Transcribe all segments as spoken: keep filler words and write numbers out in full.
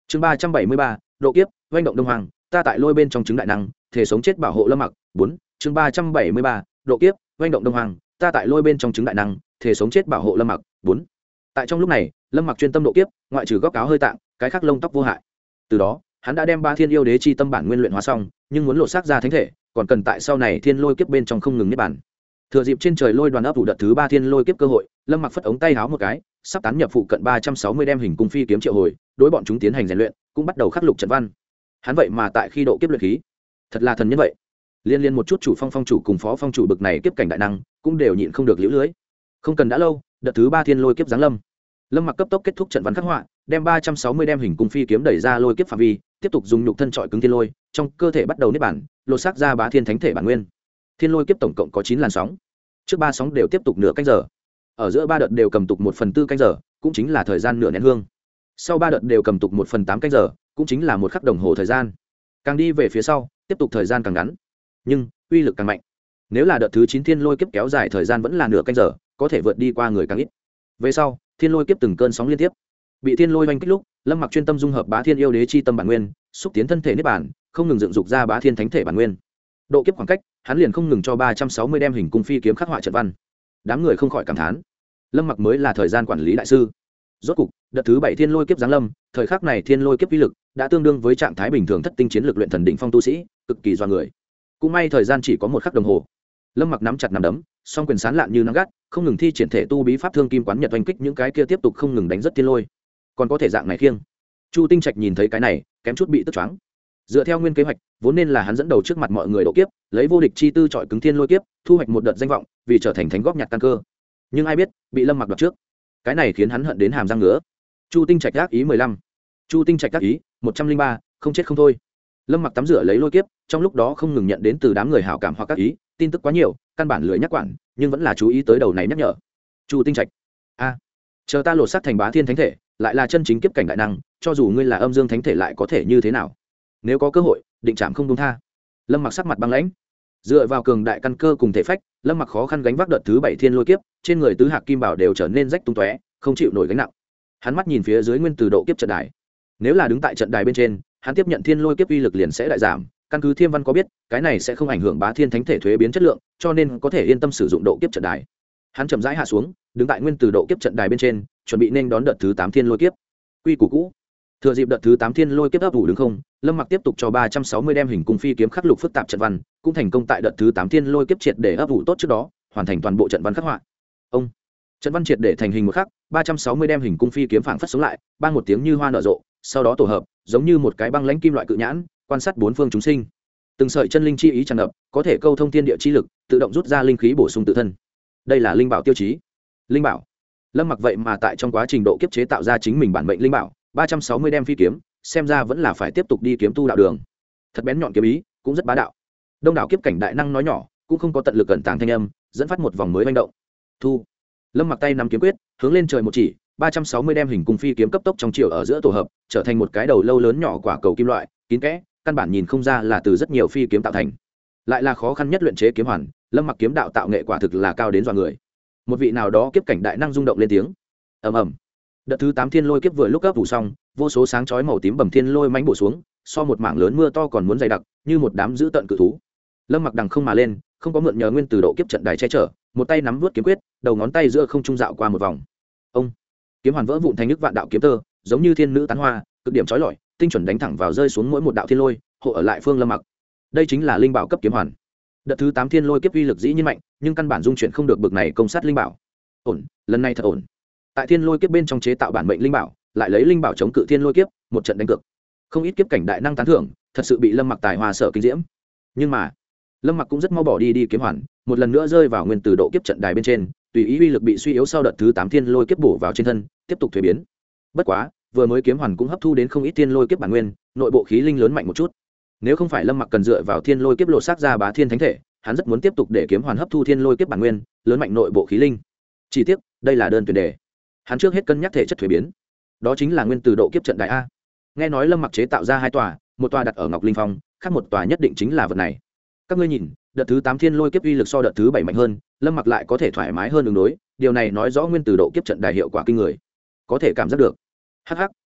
chương ba trăm bảy mươi ba độ kiếp oanh động đông hoàng, ta tại lôi bên trong chứng đại năng thể sống chết bảo hộ Lâm Mặc. Bốn chương ba trăm bảy mươi ba độ kiếp oanh động đông hoàng, ta tại lôi bên trong chứng đại năng thể sống chết bảo hộ Lâm Mặc. Bốn tại trong lúc này Lâm Mặc chuyên tâm độ kiếp, ngoại trừ góc áo hơi tạng, cái khác lông tóc vô hại. Từ đó hắn đã đem ba thiên yêu đế chi tâm bản nguyên luyện hóa xong, nhưng muốn lột xác ra thánh thể còn cần tại sau này thiên lôi kiếp bên trong không ngừng niết bản. Thừa dịp trên trời lôi đoàn ấp ủ đợt thứ ba thiên lôi kiếp cơ hội, Lâm Mặc phất ống tay háo một cái, sắp tán nhập phụ cận ba trăm sáu mươi đem hình cung phi kiếm triệu hồi, đối bọn chúng tiến hành rèn luyện, cũng bắt đầu khắc lục trận văn. Hắn vậy mà tại khi độ kiếp luyện khí, thật là thần nhân vậy. Liên liên một chút chủ phong phong chủ cùng phó phong chủ bực này kiếp cảnh đại năng, cũng đều nhịn không được liễu lưới. Không cần đã lâu, đợt thứ ba thiên lôi kiếp giáng lâm. Lâm Mặc cấp tốc kết thúc trận văn khắc họa, đem ba trăm sáu mươi đem hình cung phi kiếm đẩy ra lôi kiếp phạm vi, tiếp tục dùng nhục thân trọi cứng thiên lôi, trong cơ thể bắt đầu niết bản, lột xác ra bá thiên thánh thể bản nguyên. Thiên lôi kiếp tổng cộng có chín làn sóng, trước ba sóng đều tiếp tục nửa canh giờ, ở giữa ba đợt đều cầm tục một phần tư canh giờ, cũng chính là thời gian nửa nén hương. Sau ba đợt đều cầm tục một phần tám canh giờ, cũng chính là một khắc đồng hồ thời gian. Càng đi về phía sau, tiếp tục thời gian càng ngắn, nhưng uy lực càng mạnh. Nếu là đợt thứ chín thiên lôi kiếp kéo dài thời gian vẫn là nửa canh giờ, có thể vượt đi qua người càng ít. Về sau, thiên lôi kiếp từng cơn sóng liên tiếp. Bị thiên lôi oanh kích lúc, Lâm Mặc chuyên tâm dung hợp bá thiên yêu đế chi tâm bản nguyên, xúc tiến thân thể niết bản, không ngừng dựng dục ra bá thiên thánh thể bản nguyên. Độ kiếp khoảng cách, hắn liền không ngừng cho ba trăm sáu mươi đem hình cung phi kiếm khắc họa trận văn. Đám người không khỏi cảm thán, Lâm Mặc mới là thời gian quản lý đại sư. Rốt cục, đợt thứ bảy thiên lôi kiếp giáng lâm, thời khắc này thiên lôi kiếp uy lực đã tương đương với trạng thái bình thường thất tinh chiến lực luyện thần đỉnh phong tu sĩ, cực kỳ doa người. Cũng may thời gian chỉ có một khắc đồng hồ. Lâm Mặc nắm chặt nắm đấm, song quyền sán lạn như nắng gắt, không ngừng thi triển thể tu bí pháp thương kim quán nhật oanh kích những cái kia tiếp tục không ngừng đánh rất thiên lôi. Còn có thể dạng này khiêng. Chu Tinh Trạch nhìn thấy cái này, kém chút bị tức choáng. Dựa theo nguyên kế hoạch, vốn nên là hắn dẫn đầu trước mặt mọi người độ kiếp, lấy vô địch chi tư trọi cứng thiên lôi kiếp, thu hoạch một đợt danh vọng, vì trở thành thánh góp nhặt căn cơ. Nhưng ai biết, bị Lâm Mặc đoạt trước. Cái này khiến hắn hận đến hàm răng ngứa. Chu Tinh Trạch ác ý mười lăm. Chu Tinh Trạch ác ý một trăm linh ba, không chết không thôi. Lâm Mặc tắm rửa lấy lôi kiếp, trong lúc đó không ngừng nhận đến từ đám người hảo cảm hoặc ác ý, tin tức quá nhiều, căn bản lười nhắc quản, nhưng vẫn là chú ý tới đầu này nhắc nhở. Chu Tinh Trạch, a, chờ ta lột xác thành bá thiên thánh thể, lại là chân chính kiếp cảnh đại năng, cho dù ngươi là âm dương thánh thể lại có thể như thế nào? Nếu có cơ hội, định chạm không buông tha. Lâm Mặc sắc mặt băng lãnh, dựa vào cường đại căn cơ cùng thể phách, Lâm Mặc khó khăn gánh vác đợt thứ bảy thiên lôi kiếp, trên người tứ hạc kim bảo đều trở nên rách tung tóe, không chịu nổi gánh nặng. Hắn mắt nhìn phía dưới nguyên từ độ kiếp trận đài. Nếu là đứng tại trận đài bên trên, hắn tiếp nhận thiên lôi kiếp uy lực liền sẽ đại giảm, căn cứ Thiêm Văn có biết, cái này sẽ không ảnh hưởng bá thiên thánh thể thuế biến chất lượng, cho nên có thể yên tâm sử dụng độ kiếp trận đài. Hắn chậm rãi hạ xuống, đứng tại nguyên từ độ kiếp trận đài bên trên, chuẩn bị nên đón đợt thứ tám thiên lôi kiếp. Quy củ cũ. Thừa dịp đợt thứ tám thiên lôi kiếp ấp ủ đứng không, Lâm Mặc tiếp tục cho ba trăm sáu mươi đem hình cung phi kiếm khắc lục phức tạp trận văn, cũng thành công tại đợt thứ tám thiên lôi kiếp triệt để ấp ủ tốt trước đó, hoàn thành toàn bộ trận văn khắc họa. Ông trận văn triệt để thành hình một khắc, ba trăm sáu mươi đem hình cung phi kiếm phảng phất sống lại, bang một tiếng như hoa nở rộ, sau đó tổ hợp, giống như một cái băng lãnh kim loại cự nhãn, quan sát bốn phương chúng sinh. Từng sợi chân linh chi ý tràn ngập, có thể câu thông thiên địa chi lực, tự động rút ra linh khí bổ sung tự thân. Đây là linh bảo tiêu chí. Linh bảo. Lâm Mặc vậy mà tại trong quá trình độ kiếp chế tạo ra chính mình bản mệnh linh bảo, ba trăm sáu mươi đem phi kiếm, xem ra vẫn là phải tiếp tục đi kiếm tu đạo đường. Thật bén nhọn kiếm ý, cũng rất bá đạo. Đông đảo kiếp cảnh đại năng nói nhỏ, cũng không có tận lực cẩn tàng thanh âm, dẫn phát một vòng mới manh động. Thu. Lâm Mặc tay nắm kiếm quyết, hướng lên trời một chỉ, ba trăm sáu mươi đem hình cung phi kiếm cấp tốc trong chiều ở giữa tổ hợp, trở thành một cái đầu lâu lớn nhỏ quả cầu kim loại, kín kẽ, căn bản nhìn không ra là từ rất nhiều phi kiếm tạo thành. Lại là khó khăn nhất luyện chế kiếm hoàn, Lâm Mặc kiếm đạo tạo nghệ quả thực là cao đến dọa người. Một vị nào đó kiếp cảnh đại năng rung động lên tiếng. Ầm ầm. Đợt thứ tám thiên lôi kiếp vừa lúc ấp ủ xong, vô số sáng chói màu tím bầm thiên lôi mãnh bổ xuống, so một mảng lớn mưa to còn muốn dày đặc, như một đám dữ tợn cự thú. Lâm Mặc đằng không mà lên, không có mượn nhờ nguyên từ độ kiếp trận đài che chở, một tay nắm vuốt kiếm quyết, đầu ngón tay giữa không trung dạo qua một vòng. Ông kiếm hoàn vỡ vụn thành nước vạn đạo kiếm tơ, giống như thiên nữ tán hoa, cực điểm chói lọi, tinh chuẩn đánh thẳng vào rơi xuống mỗi một đạo thiên lôi, hộ ở lại phương Lâm Mặc. Đây chính là linh bảo cấp kiếm hoàn. Đợt thứ tám thiên lôi kiếp uy lực dĩ nhiên mạnh, nhưng căn bản dung chuyển không được bực này công sát linh bảo. Ổn, lần này thật ổn. Tại thiên lôi kiếp bên trong chế tạo bản mệnh linh bảo, lại lấy linh bảo chống cự thiên lôi kiếp, một trận đánh cược. Không ít kiếp cảnh đại năng tán thưởng, thật sự bị Lâm Mặc tài hoa sở kinh diễm. Nhưng mà, Lâm Mặc cũng rất mau bỏ đi đi kiếm hoàn, một lần nữa rơi vào nguyên tử độ kiếp trận đài bên trên, tùy ý uy lực bị suy yếu sau đợt thứ tám thiên lôi kiếp bổ vào trên thân, tiếp tục thuế biến. Bất quá, vừa mới kiếm hoàn cũng hấp thu đến không ít thiên lôi kiếp bản nguyên, nội bộ khí linh lớn mạnh một chút. Nếu không phải Lâm Mặc cần dựa vào thiên lôi kiếp lộ sát ra bá thiên thánh thể, hắn rất muốn tiếp tục để kiếm hoàn hấp thu thiên lôi kiếp bản nguyên, lớn mạnh nội bộ khí linh. Chỉ tiếc, đây là đơn tuyển đề. Hắn trước hết cân nhắc thể chất thuế biến, đó chính là nguyên tử độ kiếp trận đài a. Nghe nói Lâm Mặc chế tạo ra hai tòa, một tòa đặt ở Ngọc Linh Phong, khác một tòa nhất định chính là vật này. Các ngươi nhìn, đợt thứ tám thiên lôi kiếp uy lực so đợt thứ bảy mạnh hơn, Lâm Mặc lại có thể thoải mái hơn ứng đối, điều này nói rõ nguyên tử độ kiếp trận đài hiệu quả kinh người. Có thể cảm giác được. Hắc hắc,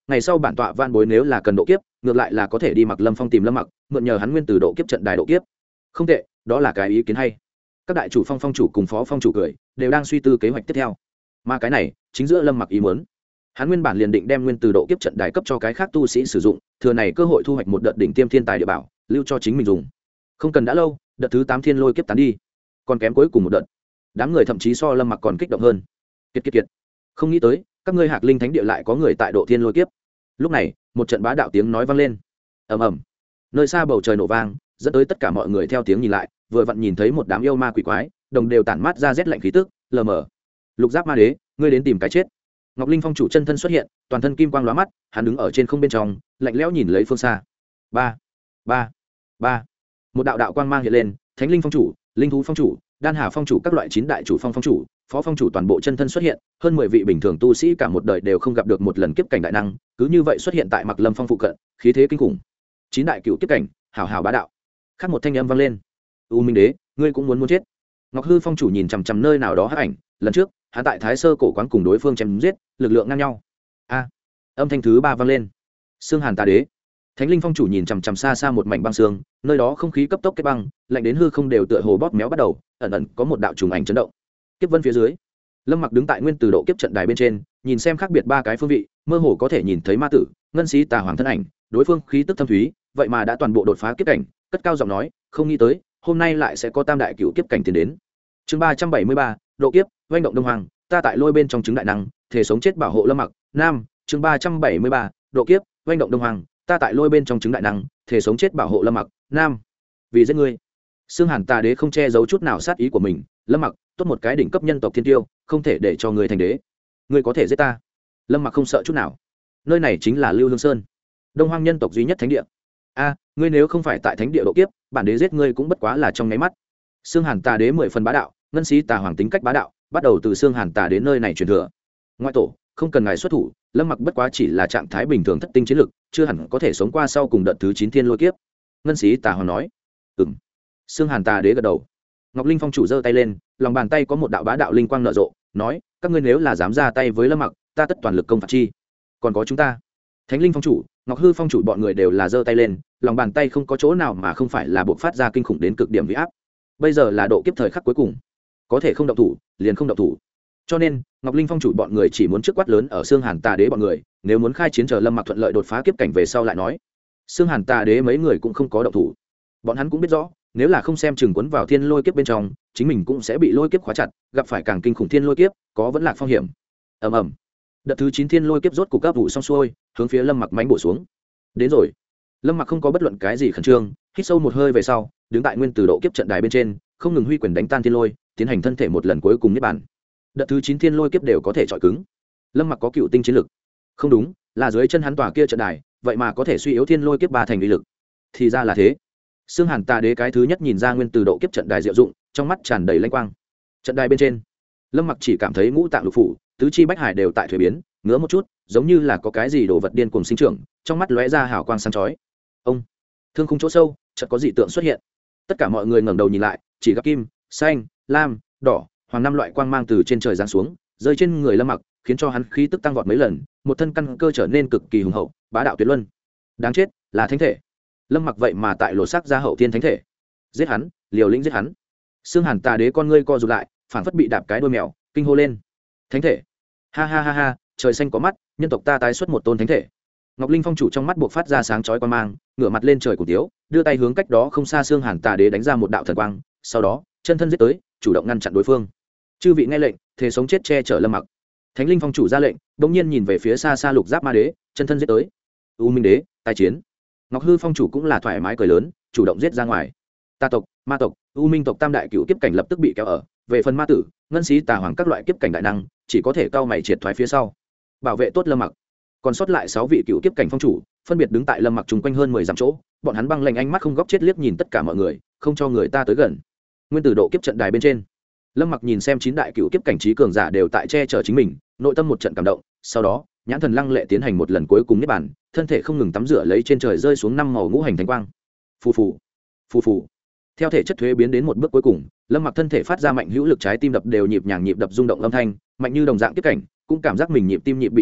ngày sau bản tọa van bối nếu là cần độ kiếp ngược lại là có thể đi Mặc Lâm Phong tìm Lâm Mặc, mượn nhờ hắn nguyên từ độ kiếp trận đài độ kiếp. Không tệ, đó là cái ý kiến hay. Các đại chủ phong phong chủ cùng phó phong chủ cười đều đang suy tư kế hoạch tiếp theo, mà cái này chính giữa Lâm Mặc ý muốn. Hắn nguyên bản liền định đem nguyên từ độ kiếp trận đài cấp cho cái khác tu sĩ sử dụng, thừa này cơ hội thu hoạch một đợt đỉnh tiêm thiên tài địa bảo, lưu cho chính mình dùng. Không cần đã lâu, đợt thứ tám thiên lôi kiếp tán đi, còn kém cuối cùng một đợt. Đám người thậm chí so Lâm Mặc còn kích động hơn. Kiệt kiệt kiệt, không nghĩ tới, các ngươi Hạc Linh Thánh địa lại có người tại độ thiên lôi kiếp. Lúc này, một trận bá đạo tiếng nói vang lên. Ầm ầm. Nơi xa bầu trời nổ vang, dẫn tới tất cả mọi người theo tiếng nhìn lại, vừa vặn nhìn thấy một đám yêu ma quỷ quái, đồng đều tản mát ra rét lạnh khí tức, lờ mờ. Lục Giáp Ma Đế, ngươi đến tìm cái chết. Ngọc Linh Phong chủ chân thân xuất hiện, toàn thân kim quang lóa mắt, hắn đứng ở trên không bên trong, lạnh lẽo nhìn lấy phương xa. Ba, ba, ba. Một đạo đạo quang mang hiện lên, Thánh Linh Phong chủ, Linh Thú Phong chủ, Đan Hà Phong chủ các loại chín đại chủ phong phong chủ, phó phong chủ toàn bộ chân thân xuất hiện, hơn mười vị bình thường tu sĩ cả một đời đều không gặp được một lần kiếp cảnh đại năng, cứ như vậy xuất hiện tại Mặc Lâm Phong phụ cận, khí thế kinh khủng. Chín đại cựu kiếp cảnh, hảo hảo bá đạo. Khác một thanh âm vang lên. U Minh Đế, ngươi cũng muốn muốn chết. Ngọc Hư Phong chủ nhìn chằm chằm nơi nào đó hắc ảnh, lần trước, hắn tại Thái Sơ cổ quán cùng đối phương chém giết, lực lượng ngang nhau. A. Âm thanh thứ ba vang lên. Xương Hàn Tà Đế. Thánh Linh Phong chủ nhìn chằm chằm xa xa một mảnh băng xương, nơi đó không khí cấp tốc kết băng, lạnh đến hư không đều tựa hồ bóp méo bắt đầu, ẩn ẩn có một đạo trùng ảnh chấn động. Kiếp vân phía dưới, Lâm Mặc đứng tại nguyên từ độ kiếp trận đài bên trên, nhìn xem khác biệt ba cái phương vị, mơ hồ có thể nhìn thấy ma tử, ngân sĩ tà hoàng thân ảnh, đối phương khí tức thâm thúy, vậy mà đã toàn bộ đột phá kiếp cảnh, cất cao giọng nói, không nghĩ tới, hôm nay lại sẽ có tam đại cựu kiếp cảnh tiến đến. Chương ba trăm bảy mươi ba, độ kiếp, oanh động Đông Hoàng, ta tại lôi bên trong chứng đại năng, thể sống chết bảo hộ Lâm Mặc. Nam, chương ba trăm bảy mươi ba, độ kiếp, oanh động Đông Hoàng, ta tại lôi bên trong chứng đại năng, thể sống chết bảo hộ Lâm Mặc. Nam, vì giết ngươi. Xương Hàn Tà Đế không che giấu chút nào sát ý của mình, Lâm Mặc, tốt một cái đỉnh cấp nhân tộc thiên tiêu, không thể để cho ngươi thành đế. Ngươi có thể giết ta. Lâm Mặc không sợ chút nào. Nơi này chính là Lưu Hương Sơn, Đông Hoang nhân tộc duy nhất thánh địa. A, ngươi nếu không phải tại thánh địa độ kiếp, bản đế giết ngươi cũng bất quá là trong nháy mắt. Xương Hàn Tà Đế mười phần bá đạo, ngân sĩ tà hoàng tính cách bá đạo, bắt đầu từ Xương Hàn Tà đến nơi này truyền thừa. Ngoại tổ, không cần ngài xuất thủ, Lâm Mặc bất quá chỉ là trạng thái bình thường thất tinh chiến lực, chưa hẳn có thể sống qua sau cùng đợt thứ chín thiên lôi kiếp. Ngân sĩ tà hoàng nói. Ừm. Xương Hàn Tà Đế gật đầu. Ngọc Linh Phong chủ giơ tay lên, lòng bàn tay có một đạo bá đạo linh quang nở rộ, nói, các ngươi nếu là dám ra tay với Lâm Mặc, ta tất toàn lực công phạt chi. Còn có chúng ta. Thánh Linh Phong chủ, Ngọc Hư Phong chủ bọn người đều là giơ tay lên, lòng bàn tay không có chỗ nào mà không phải là buộc phát ra kinh khủng đến cực điểm uy áp. Bây giờ là độ kiếp thời khắc cuối cùng, có thể không động thủ, liền không động thủ. Cho nên, Ngọc Linh Phong chủ bọn người chỉ muốn trước quát lớn ở Xương Hàn Tà Đế bọn người, nếu muốn khai chiến chờ Lâm Mặc thuận lợi đột phá kiếp cảnh về sau lại nói. Xương Hàn Tà Đế mấy người cũng không có động thủ. Bọn hắn cũng biết rõ, nếu là không xem chừng quấn vào thiên lôi kiếp bên trong, chính mình cũng sẽ bị lôi kiếp khóa chặt, gặp phải càng kinh khủng thiên lôi kiếp, có vẫn lạc phong hiểm. Ầm ầm. Đợt thứ chín thiên lôi kiếp rốt cục cấp vụ xong xuôi, hướng phía Lâm Mặc mãnh bổ xuống. Đến rồi. Lâm Mặc không có bất luận cái gì khẩn trương, hít sâu một hơi về sau, đứng tại nguyên từ độ kiếp trận đài bên trên, không ngừng huy quyền đánh tan thiên lôi, tiến hành thân thể một lần cuối cùng niết bàn. Đợt thứ chín thiên lôi kiếp đều có thể chọi cứng. Lâm Mặc có cựu tinh chiến lực. Không đúng, là dưới chân hắn tòa kia trận đài, vậy mà có thể suy yếu thiên lôi kiếp ba thành uy lực. Thì ra là thế. Xương Hàn Tà Đế cái thứ nhất nhìn ra nguyên từ độ kiếp trận đài diệu dụng, trong mắt tràn đầy lanh quang. Trận đài bên trên, Lâm Mặc chỉ cảm thấy ngũ tạng lục phủ, tứ chi bách hải đều tại thuế biến, ngứa một chút, giống như là có cái gì đồ vật điên cuồng sinh trưởng, trong mắt lóe ra hào quang sáng chói. Ông, thương khung chỗ sâu, chợt có dị tượng xuất hiện. Tất cả mọi người ngẩng đầu nhìn lại, chỉ gặp kim, xanh, lam, đỏ, hoàng năm loại quang mang từ trên trời giáng xuống, rơi trên người Lâm Mặc, khiến cho hắn khí tức tăng vọt mấy lần, một thân căn cơ trở nên cực kỳ hùng hậu, bá đạo tuyệt luân. Đáng chết, là thánh thể. Lâm Mặc vậy mà tại lộ sắc ra hậu thiên thánh thể. Giết hắn, liều lĩnh giết hắn. Xương Hàn Tà Đế con ngươi co rụt lại, phảng phất bị đạp cái đuôi mèo, kinh hô lên. Thánh thể. Ha ha ha ha, trời xanh có mắt, nhân tộc ta tái xuất một tôn thánh thể. Ngọc Linh Phong chủ trong mắt buộc phát ra sáng chói quan mang, ngửa mặt lên trời cùng tiếu, đưa tay hướng cách đó không xa Xương Hàn Tà Đế đánh ra một đạo thần quang, sau đó, chân thân giết tới, chủ động ngăn chặn đối phương. Chư vị nghe lệnh, thế sống chết che chở Lâm Mặc. Thánh Linh Phong chủ ra lệnh, bỗng nhiên nhìn về phía xa xa Lục Giáp Ma Đế, chân thân giết tới. U Minh Đế, tài chiến. Ngọc Hư Phong chủ cũng là thoải mái cười lớn, chủ động giết ra ngoài. Ta tộc, ma tộc, U Minh tộc tam đại cựu kiếp cảnh lập tức bị kéo ở, về phần ma tử, ngân sĩ tà hoàng các loại kiếp cảnh đại năng, chỉ có thể cao mày triệt thoái phía sau, bảo vệ tốt Lâm Mặc. Còn sót lại sáu vị cựu kiếp cảnh phong chủ, phân biệt đứng tại Lâm Mặc chung quanh hơn mười dặm chỗ, bọn hắn băng lạnh ánh mắt không góc chết liếc nhìn tất cả mọi người, không cho người ta tới gần. Nguyên tử độ kiếp trận đài bên trên, Lâm Mặc nhìn xem chín đại cựu kiếp cảnh trí cường giả đều tại che chở chính mình, nội tâm một trận cảm động, sau đó, nhãn thần lăng lệ tiến hành một lần cuối cùng niết bàn, thân thể không ngừng tắm rửa lấy trên trời rơi xuống năm màu ngũ hành thánh quang. Phù phù, phù phù. Theo thể chất thuế biến đến một bước cuối cùng, Lâm Mặc thân thể phát ra mạnh hữu lực, trái tim đập đều nhịp nhàng nhịp đập rung động âm thanh, mạnh như đồng dạng tiếp cảnh, cũng cảm giác mình nhịp tim nhịp bị đánh loạn,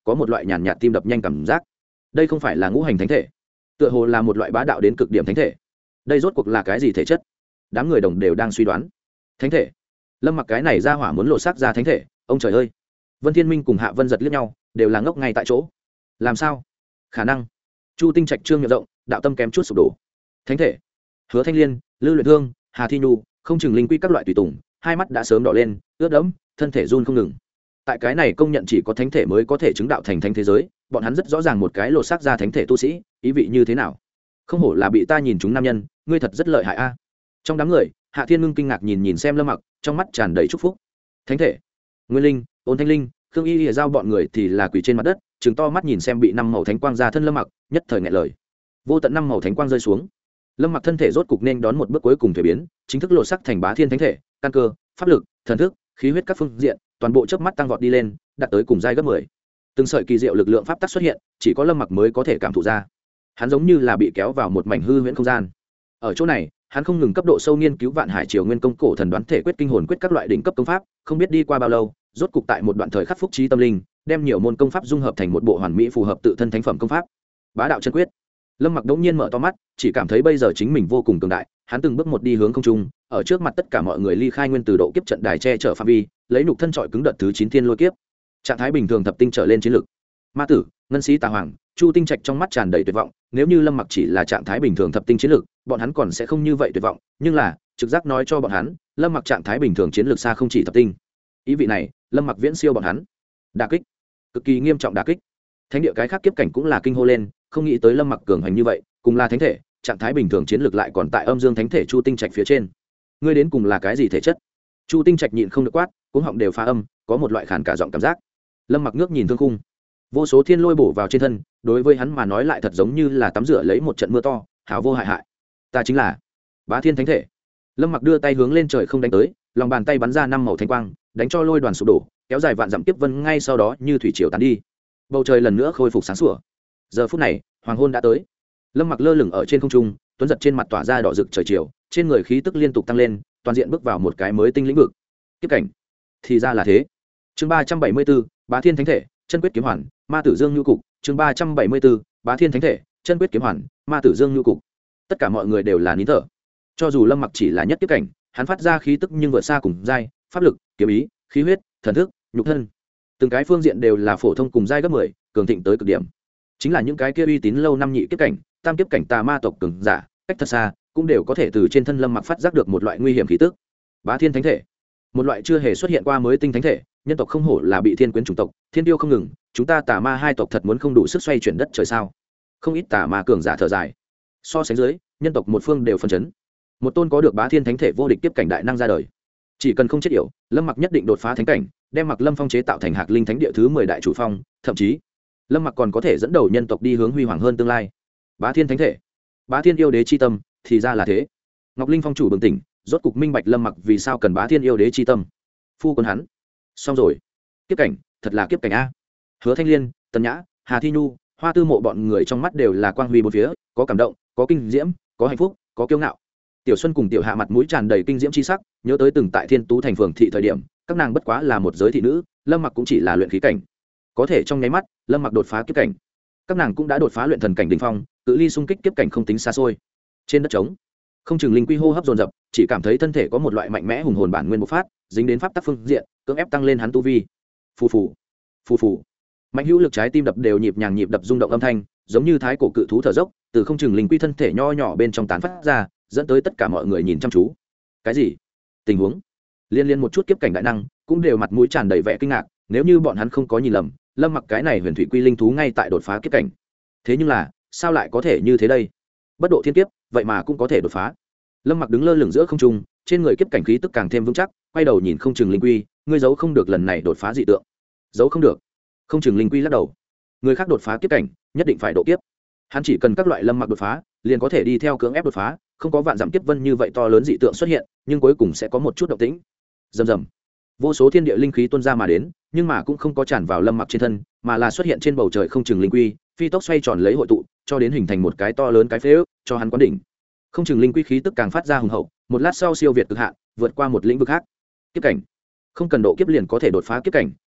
có một loại nhàn nhạt tim đập nhanh cảm giác. Đây không phải là ngũ hành thánh thể, tựa hồ là một loại bá đạo đến cực điểm thánh thể. Đây rốt cuộc là cái gì thể chất? Đám người đồng đều đang suy đoán. Thánh thể? Lâm Mặc cái này ra hỏa muốn lộ xác ra thánh thể, ông trời ơi. Vân Thiên Minh cùng Hạ Vân giật liếc nhau, đều là ngốc ngay tại chỗ. Làm sao? Khả năng. Chu Tinh Trạch trương miệng rộng, đạo tâm kém chút sụp đổ. Thánh thể? Hứa Thanh Liên, Lư Luyện Thương, Hà Thi Nhu, không chừng linh quy các loại tùy tùng, hai mắt đã sớm đỏ lên, ướt đẫm, thân thể run không ngừng. Tại cái này công nhận chỉ có thánh thể mới có thể chứng đạo thành thánh thế giới, bọn hắn rất rõ ràng một cái lột xác ra thánh thể tu sĩ, ý vị như thế nào. Không hổ là bị ta nhìn chúng nam nhân, ngươi thật rất lợi hại a. Trong đám người, Hạ Thiên Ngưng kinh ngạc nhìn nhìn xem Lâm Mặc, trong mắt tràn đầy chúc phúc. Thánh thể, Nguyên Linh, Ôn Thanh Linh, Khương Y Lìa giao bọn người thì là quỳ trên mặt đất, trừng to mắt nhìn xem bị năm màu thánh quang ra thân Lâm Mặc, nhất thời nghẹn lời. Vô tận năm màu thánh quang rơi xuống, Lâm Mặc thân thể rốt cục nên đón một bước cuối cùng thể biến, chính thức lột sắc thành bá thiên thánh thể, căn cơ, pháp lực, thần thức, khí huyết các phương diện, toàn bộ chớp mắt tăng vọt đi lên, đạt tới cùng giai gấp mười. Từng sợi kỳ diệu lực lượng pháp tắc xuất hiện, chỉ có Lâm Mặc mới có thể cảm thụ ra. Hắn giống như là bị kéo vào một mảnh hư huyễn không gian. Ở chỗ này, hắn không ngừng cấp độ sâu nghiên cứu Vạn Hải Triều Nguyên Công cổ thần đoán thể quyết kinh hồn quyết các loại đỉnh cấp công pháp, không biết đi qua bao lâu, rốt cục tại một đoạn thời khắc phúc trí tâm linh, đem nhiều môn công pháp dung hợp thành một bộ hoàn mỹ phù hợp tự thân thánh phẩm công pháp. Bá đạo chân quyết. Lâm Mặc đống nhiên mở to mắt, chỉ cảm thấy bây giờ chính mình vô cùng cường đại, hắn từng bước một đi hướng không trung, ở trước mặt tất cả mọi người ly khai nguyên từ độ kiếp trận đài che chở phạm vi, lấy nhục thân trọi cứng đợt thứ chín thiên lôi kiếp. Trạng thái bình thường thập tinh trở lên chiến lực. Ma tử, ngân sĩ tà hoàng, Chu Tinh Trạch trong mắt tràn đầy tuyệt vọng, nếu như Lâm Mặc chỉ là trạng thái bình thường thập tinh chiến lực, bọn hắn còn sẽ không như vậy tuyệt vọng, nhưng là, trực giác nói cho bọn hắn, Lâm Mặc trạng thái bình thường chiến lược xa không chỉ thập tinh. Ý vị này, Lâm Mặc viễn siêu bọn hắn. Đả kích, cực kỳ nghiêm trọng đả kích. Thánh địa cái khác kiếp cảnh cũng là kinh hô lên, không nghĩ tới Lâm Mặc cường hành như vậy, cùng là thánh thể, trạng thái bình thường chiến lược lại còn tại âm dương thánh thể Chu Tinh Trạch phía trên. Ngươi đến cùng là cái gì thể chất? Chu Tinh Trạch nhịn không được quát, cuống họng đều phá âm, có một loại khàn cả giọng cảm giác. Lâm Mặc ngước nhìn thương khung, vô số thiên lôi bổ vào trên thân, đối với hắn mà nói lại thật giống như là tắm rửa lấy một trận mưa to, hào vô hại hại. Ta chính là Bá Thiên Thánh Thể. Lâm Mặc đưa tay hướng lên trời không đánh tới, lòng bàn tay bắn ra năm màu thánh quang, đánh cho lôi đoàn sụp đổ, kéo dài vạn dặm tiếp vân ngay sau đó như thủy triều tán đi. Bầu trời lần nữa khôi phục sáng sủa. Giờ phút này, hoàng hôn đã tới. Lâm Mặc lơ lửng ở trên không trung, tuấn giật trên mặt tỏa ra đỏ rực trời chiều, trên người khí tức liên tục tăng lên, toàn diện bước vào một cái mới tinh lĩnh vực. Kiếp cảnh. Thì ra là thế. Chương ba trăm bảy mươi bốn, Bá Thiên Thánh Thể, chân quyết kiếm hoàn, Ma Tử Dương Nhu Cục. Chương ba trăm bảy mươi 4, Bá Thiên Thánh Thể, chân quyết kiếm hoàn, Ma Tử Dương Nhu Cục. Tất cả mọi người đều là nín thở. Cho dù Lâm Mặc chỉ là nhất kiếp cảnh, hắn phát ra khí tức nhưng vượt xa cùng giai, pháp lực, kiếm ý, khí huyết, thần thức, nhục thân, từng cái phương diện đều là phổ thông cùng giai gấp mười, cường thịnh tới cực điểm. Chính là những cái kia uy tín lâu năm nhị kiếp cảnh, tam kiếp cảnh tà ma tộc cường giả, cách thật xa, cũng đều có thể từ trên thân Lâm Mặc phát giác được một loại nguy hiểm khí tức. Bá Thiên Thánh Thể, một loại chưa hề xuất hiện qua mới tinh thánh thể, nhân tộc không hổ là bị thiên quyến chủng tộc, thiên tiêu không ngừng, chúng ta tà ma hai tộc thật muốn không đủ sức xoay chuyển đất trời sao? Không ít tà ma cường giả thở dài. So sánh dưới, nhân tộc một phương đều phân chấn. Một tôn có được Bá Thiên Thánh Thể vô địch tiếp cảnh đại năng ra đời. Chỉ cần không chết yểu, Lâm Mặc nhất định đột phá thánh cảnh, đem Mặc Lâm Phong chế tạo thành Hạc Linh Thánh Địa thứ mười đại chủ phong, thậm chí, Lâm Mặc còn có thể dẫn đầu nhân tộc đi hướng huy hoàng hơn tương lai. Bá Thiên Thánh Thể, Bá Thiên yêu đế chi tâm, thì ra là thế. Ngọc Linh Phong chủ bừng tỉnh, rốt cục minh bạch Lâm Mặc vì sao cần Bá Thiên yêu đế chi tâm. Phu quân hắn, xong rồi. Kiếp cảnh, thật là kiếp cảnh a. Hứa Thanh Liên, Tần Nhã, Hà Thi Nhu, Hoa Tư Mộ bọn người trong mắt đều là quang huy bốn phía, có cảm động, có kinh diễm, có hạnh phúc, có kiêu ngạo. Tiểu Xuân cùng Tiểu Hạ mặt mũi tràn đầy kinh diễm chi sắc, nhớ tới từng tại Thiên Tú thành phường thị thời điểm, các nàng bất quá là một giới thị nữ, Lâm Mặc cũng chỉ là luyện khí cảnh. Có thể trong nháy mắt, Lâm Mặc đột phá kiếp cảnh. Các nàng cũng đã đột phá luyện thần cảnh đỉnh phong, cự ly xung kích kiếp cảnh không tính xa xôi. Trên đất trống, không chừng linh quy hô hấp dồn dập, chỉ cảm thấy thân thể có một loại mạnh mẽ hùng hồn bản nguyên bộc phát, dính đến pháp tắc phương diện, cưỡng ép tăng lên hắn tu vi. Phù phù, phù phù. Mạnh hữu lực trái tim đập đều nhịp nhàng nhịp đập rung động âm thanh, giống như thái cổ cự thú thở dốc, từ không chừng linh quy thân thể nho nhỏ bên trong tán phát ra, dẫn tới tất cả mọi người nhìn chăm chú. Cái gì? Tình huống? Liên liên một chút kiếp cảnh đại năng, cũng đều mặt mũi tràn đầy vẻ kinh ngạc, nếu như bọn hắn không có nhìn lầm, Lâm Mặc cái này huyền thủy quy linh thú ngay tại đột phá kiếp cảnh. Thế nhưng là, sao lại có thể như thế đây? Bất độ thiên kiếp, vậy mà cũng có thể đột phá. Lâm Mặc đứng lơ lửng giữa không trung, trên người kiếp cảnh khí tức càng thêm vững chắc, quay đầu nhìn không chừng linh quy, ngươi giấu không được lần này đột phá dị tượng. Giấu không được. Không chừng linh quy lắc đầu. Người khác đột phá kiếp cảnh, nhất định phải độ kiếp. Hắn chỉ cần các loại Lâm Mặc đột phá, liền có thể đi theo cưỡng ép đột phá, không có vạn dặm kiếp vân như vậy to lớn dị tượng xuất hiện, nhưng cuối cùng sẽ có một chút động tĩnh. Rầm rầm. Vô số thiên địa linh khí tuôn ra mà đến, nhưng mà cũng không có tràn vào Lâm Mặc trên thân, mà là xuất hiện trên bầu trời không chừng linh quy, phi tốc xoay tròn lấy hội tụ, cho đến hình thành một cái to lớn cái phế ước, cho hắn quán đỉnh. Không chừng linh quy khí tức càng phát ra hùng hậu, một lát sau siêu việt cực hạn, vượt qua một lĩnh vực khác. Kiếp cảnh. Không cần độ kiếp liền có thể đột phá kiếp cảnh,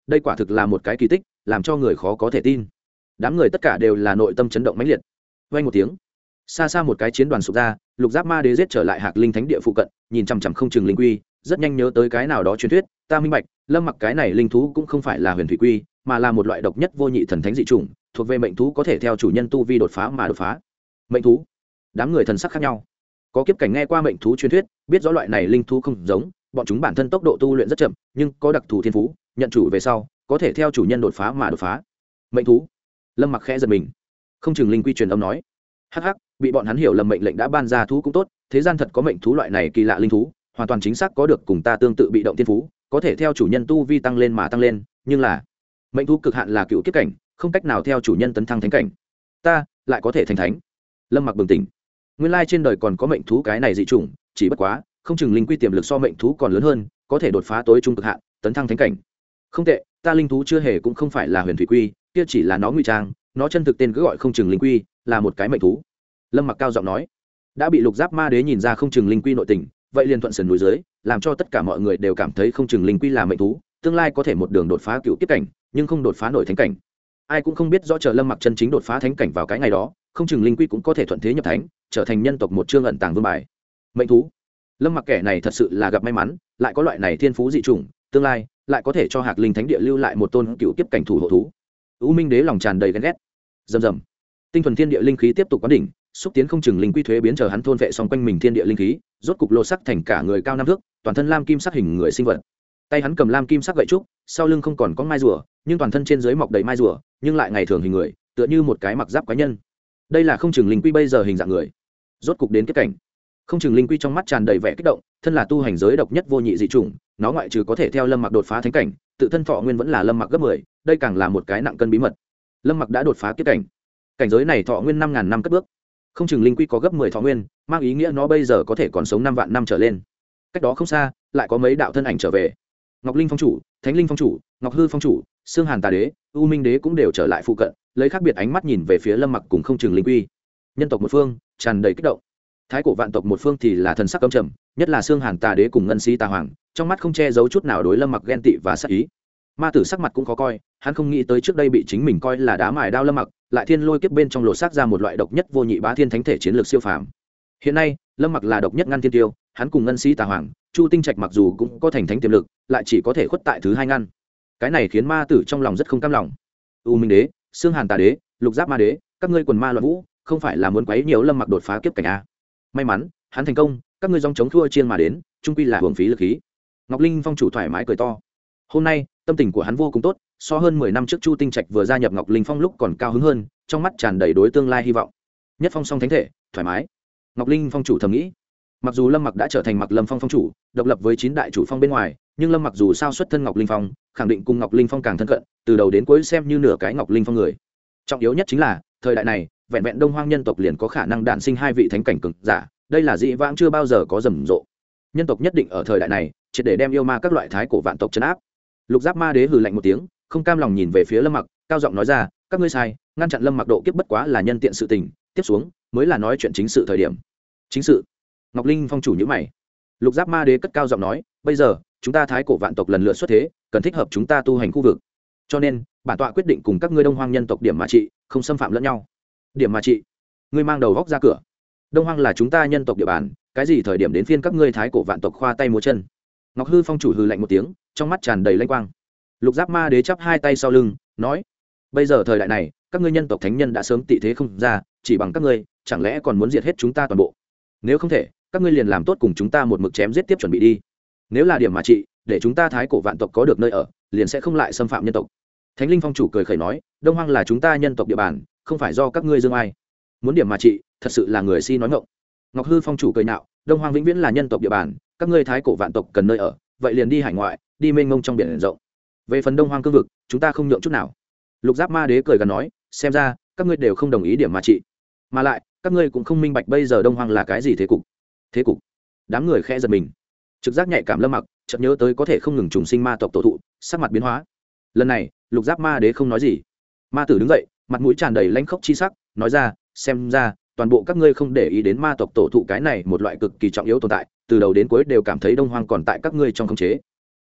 đây quả thực là một cái kỳ tích làm cho người khó có thể tin. Đám người tất cả đều là nội tâm chấn động mãnh liệt. Vang một tiếng, xa xa một cái chiến đoàn sụp ra, Lục Giáp Ma Đế giết trở lại Hạc Linh Thánh địa phụ cận, nhìn chằm chằm không chừng linh quy, rất nhanh nhớ tới cái nào đó truyền thuyết, ta minh bạch, Lâm Mặc cái này linh thú cũng không phải là huyền thủy quy, mà là một loại độc nhất vô nhị thần thánh dị chủng, thuộc về mệnh thú có thể theo chủ nhân tu vi đột phá mà đột phá. Mệnh thú? Đám người thần sắc khác nhau. Có kiếp cảnh nghe qua mệnh thú truyền thuyết, biết rõ loại này linh thú không giống, bọn chúng bản thân tốc độ tu luyện rất chậm, nhưng có đặc thù thiên phú, nhận chủ về sau, có thể theo chủ nhân đột phá mà đột phá. Mệnh thú? Lâm Mặc khẽ giật mình. Không chừng linh quy truyền âm nói, hắc hắc, bị bọn hắn hiểu lầm mệnh lệnh đã ban ra thú cũng tốt, thế gian thật có mệnh thú loại này kỳ lạ linh thú, hoàn toàn chính xác có được cùng ta tương tự bị động thiên phú, có thể theo chủ nhân tu vi tăng lên mà tăng lên, nhưng là mệnh thú cực hạn là cựu kiếp cảnh, không cách nào theo chủ nhân tấn thăng thánh cảnh. Ta lại có thể thành thánh. Lâm Mặc bừng tỉnh, nguyên lai trên đời còn có mệnh thú cái này dị chủng, chỉ bất quá không chừng linh quy tiềm lực so mệnh thú còn lớn hơn, có thể đột phá tối trung cực hạn, tấn thăng thánh cảnh. Không tệ, ta linh thú chưa hề cũng không phải là huyền thủy quy, kia chỉ là nó ngụy trang, nó chân thực tên cứ gọi không chừng linh quy, là một cái mệnh thú. Lâm Mặc cao giọng nói, đã bị Lục Giáp Ma Đế nhìn ra không chừng linh quy nội tình, vậy liền thuận sườn núi dưới, làm cho tất cả mọi người đều cảm thấy không chừng linh quy là mệnh thú, tương lai có thể một đường đột phá cựu kiếp cảnh, nhưng không đột phá nổi thánh cảnh. Ai cũng không biết rõ chờ Lâm Mặc chân chính đột phá thánh cảnh vào cái ngày đó, không chừng linh quy cũng có thể thuận thế nhập thánh, trở thành nhân tộc một chương ẩn tàng vương bài. Mệnh thú? Lâm Mặc kẻ này thật sự là gặp may mắn, lại có loại này thiên phú dị chủng, tương lai lại có thể cho Hạc Linh Thánh địa lưu lại một tôn cựu kiếp cảnh thủ hộ thú. U Minh Đế lòng tràn đầy ghen ghét. Rầm rầm. Tinh thuần thiên địa linh khí tiếp tục quán đỉnh, xúc tiến không chừng linh quy thuế biến chờ hắn thôn vệ xong quanh mình thiên địa linh khí, rốt cục lô sắc thành cả người cao năm thước, toàn thân lam kim sắc hình người sinh vật. Tay hắn cầm lam kim sắc gậy trúc, sau lưng không còn có mai rùa, nhưng toàn thân trên dưới mọc đầy mai rùa, nhưng lại ngày thường hình người, tựa như một cái mặc giáp quái nhân. Đây là không chừng linh quy bây giờ hình dạng người. Rốt cục đến kiếp cảnh. Không chừng linh quy trong mắt tràn đầy vẻ kích động, thân là tu hành giới độc nhất vô nhị dị chủng, nó ngoại trừ có thể theo Lâm Mặc đột phá thánh cảnh, tự thân thọ nguyên vẫn là Lâm Mặc gấp mười, đây càng là một cái nặng cân bí mật. Lâm Mặc đã đột phá kiếp cảnh. Cảnh giới này thọ nguyên năm ngàn năm cất bước. Không chừng linh quy có gấp mười thọ nguyên, mang ý nghĩa nó bây giờ có thể còn sống năm vạn năm trở lên. Cách đó không xa, lại có mấy đạo thân ảnh trở về. Ngọc Linh phong chủ, Thánh Linh phong chủ, Ngọc Hư phong chủ, Xương Hàn Tà Đế, U Minh Đế cũng đều trở lại phụ cận, lấy khác biệt ánh mắt nhìn về phía Lâm Mặc cùng không chừng linh quy. Nhân tộc một phương tràn đầy kích động, thái cổ vạn tộc một phương thì là thần sắc căm trầm, nhất là Xương Hàn Tà Đế cùng Ngân Sĩ Tà Hoàng, trong mắt không che giấu chút nào đối Lâm Mặc ghen tị và sát ý. Ma Tử sắc mặt cũng khó coi, hắn không nghĩ tới trước đây bị chính mình coi là đá mài đao Lâm Mặc, lại thiên lôi kiếp bên trong lộ xác ra một loại độc nhất vô nhị bá thiên thánh thể chiến lược siêu phàm. Hiện nay, Lâm Mặc là độc nhất ngăn thiên tiêu, hắn cùng Ngân Sĩ Tà Hoàng, Chu Tinh Trạch mặc dù cũng có thành thánh tiềm lực, lại chỉ có thể khuất tại thứ hai ngăn. Cái này khiến Ma Tử trong lòng rất không cam lòng. U Minh Đế, Xương Hàn Tà Đế, Lục Giáp Ma Đế, các ngươi quần ma loạn vũ, không phải là muốn quấy nhiều Lâm Mặc đột phá kiếp cảnh a? May mắn, hắn thành công, các ngươi dòng chống thua chiên mà đến, chung quy là hưởng phí lực khí. Ngọc Linh phong chủ thoải mái cười to. Hôm nay, tâm tình của hắn vô cùng tốt, so hơn mười năm trước Chu Tinh Trạch vừa gia nhập Ngọc Linh phong lúc còn cao hứng hơn, trong mắt tràn đầy đối tương lai hy vọng. Nhất phong song thánh thể, thoải mái. Ngọc Linh phong chủ thầm nghĩ. Mặc dù Lâm Mặc đã trở thành Mặc Lâm phong phong chủ, độc lập với chín đại chủ phong bên ngoài, nhưng Lâm Mặc dù sao xuất thân Ngọc Linh phong, khẳng định cùng Ngọc Linh phong càng thân cận, từ đầu đến cuối xem như nửa cái Ngọc Linh phong người. Trọng yếu nhất chính là, thời đại này, vẹn vẹn Đông Hoang nhân tộc liền có khả năng đản sinh hai vị thánh cảnh cường giả, đây là dị vãng chưa bao giờ có rầm rộ. Nhân tộc nhất định ở thời đại này, triệt để đem yêu ma các loại thái cổ vạn tộc trấn áp. Lục Giáp Ma Đế hừ lạnh một tiếng, không cam lòng nhìn về phía Lâm Mặc, cao giọng nói ra, các ngươi sai, ngăn chặn Lâm Mặc độ kiếp bất quá là nhân tiện sự tình, tiếp xuống mới là nói chuyện chính sự thời điểm. Chính sự? Ngọc Linh phong chủ nhíu mày. Lục Giáp Ma Đế cất cao giọng nói, bây giờ chúng ta thái cổ vạn tộc lần lượt xuất thế, cần thích hợp chúng ta tu hành khu vực, cho nên bản tọa quyết định cùng các ngươi Đông Hoang nhân tộc điểm mà trị, không xâm phạm lẫn nhau. Điểm mà trị? Ngươi mang đầu góc ra cửa. Đông Hoang là chúng ta nhân tộc địa bàn, cái gì thời điểm đến phiên các ngươi thái cổ vạn tộc khoa tay múa chân? Ngọc Hư phong chủ hừ lạnh một tiếng, trong mắt tràn đầy lanh quang. Lục Giáp Ma Đế chắp hai tay sau lưng, nói, bây giờ thời đại này, các ngươi nhân tộc thánh nhân đã sớm tị thế không ra, chỉ bằng các ngươi, chẳng lẽ còn muốn diệt hết chúng ta toàn bộ? Nếu không thể, các ngươi liền làm tốt cùng chúng ta một mực chém giết tiếp chuẩn bị đi. Nếu là điểm mà trị, để chúng ta thái cổ vạn tộc có được nơi ở, liền sẽ không lại xâm phạm nhân tộc. Thánh Linh phong chủ cười khẩy nói, Đông Hoang là chúng ta nhân tộc địa bàn, không phải do các ngươi dương ai. Muốn điểm mà trị, thật sự là người si nói ngọng. Ngọc Hư phong chủ cười nhạo, Đông Hoang vĩnh viễn là nhân tộc địa bàn, các ngươi thái cổ vạn tộc cần nơi ở, vậy liền đi hải ngoại, đi mênh mông trong biển rộng. Về phần Đông Hoang cương vực, chúng ta không nhượng chút nào. Lục Giáp Ma Đế cười gần nói, xem ra các ngươi đều không đồng ý điểm mà trị, mà lại các ngươi cũng không minh bạch bây giờ Đông Hoang là cái gì thế cục. Thế cục? Đám người khẽ giật mình, trực giác nhạy cảm Lâm Mặc chợt nhớ tới có thể không ngừng trùng sinh ma tộc tổ thụ, sắc mặt biến hóa. Lần này, Lục Giáp Ma Đế không nói gì. Ma Tử đứng dậy, mặt mũi tràn đầy lãnh khốc chi sắc, nói ra, xem ra toàn bộ các ngươi không để ý đến ma tộc tổ thụ cái này một loại cực kỳ trọng yếu tồn tại, từ đầu đến cuối đều cảm thấy Đông Hoang còn tại các ngươi trong khống chế.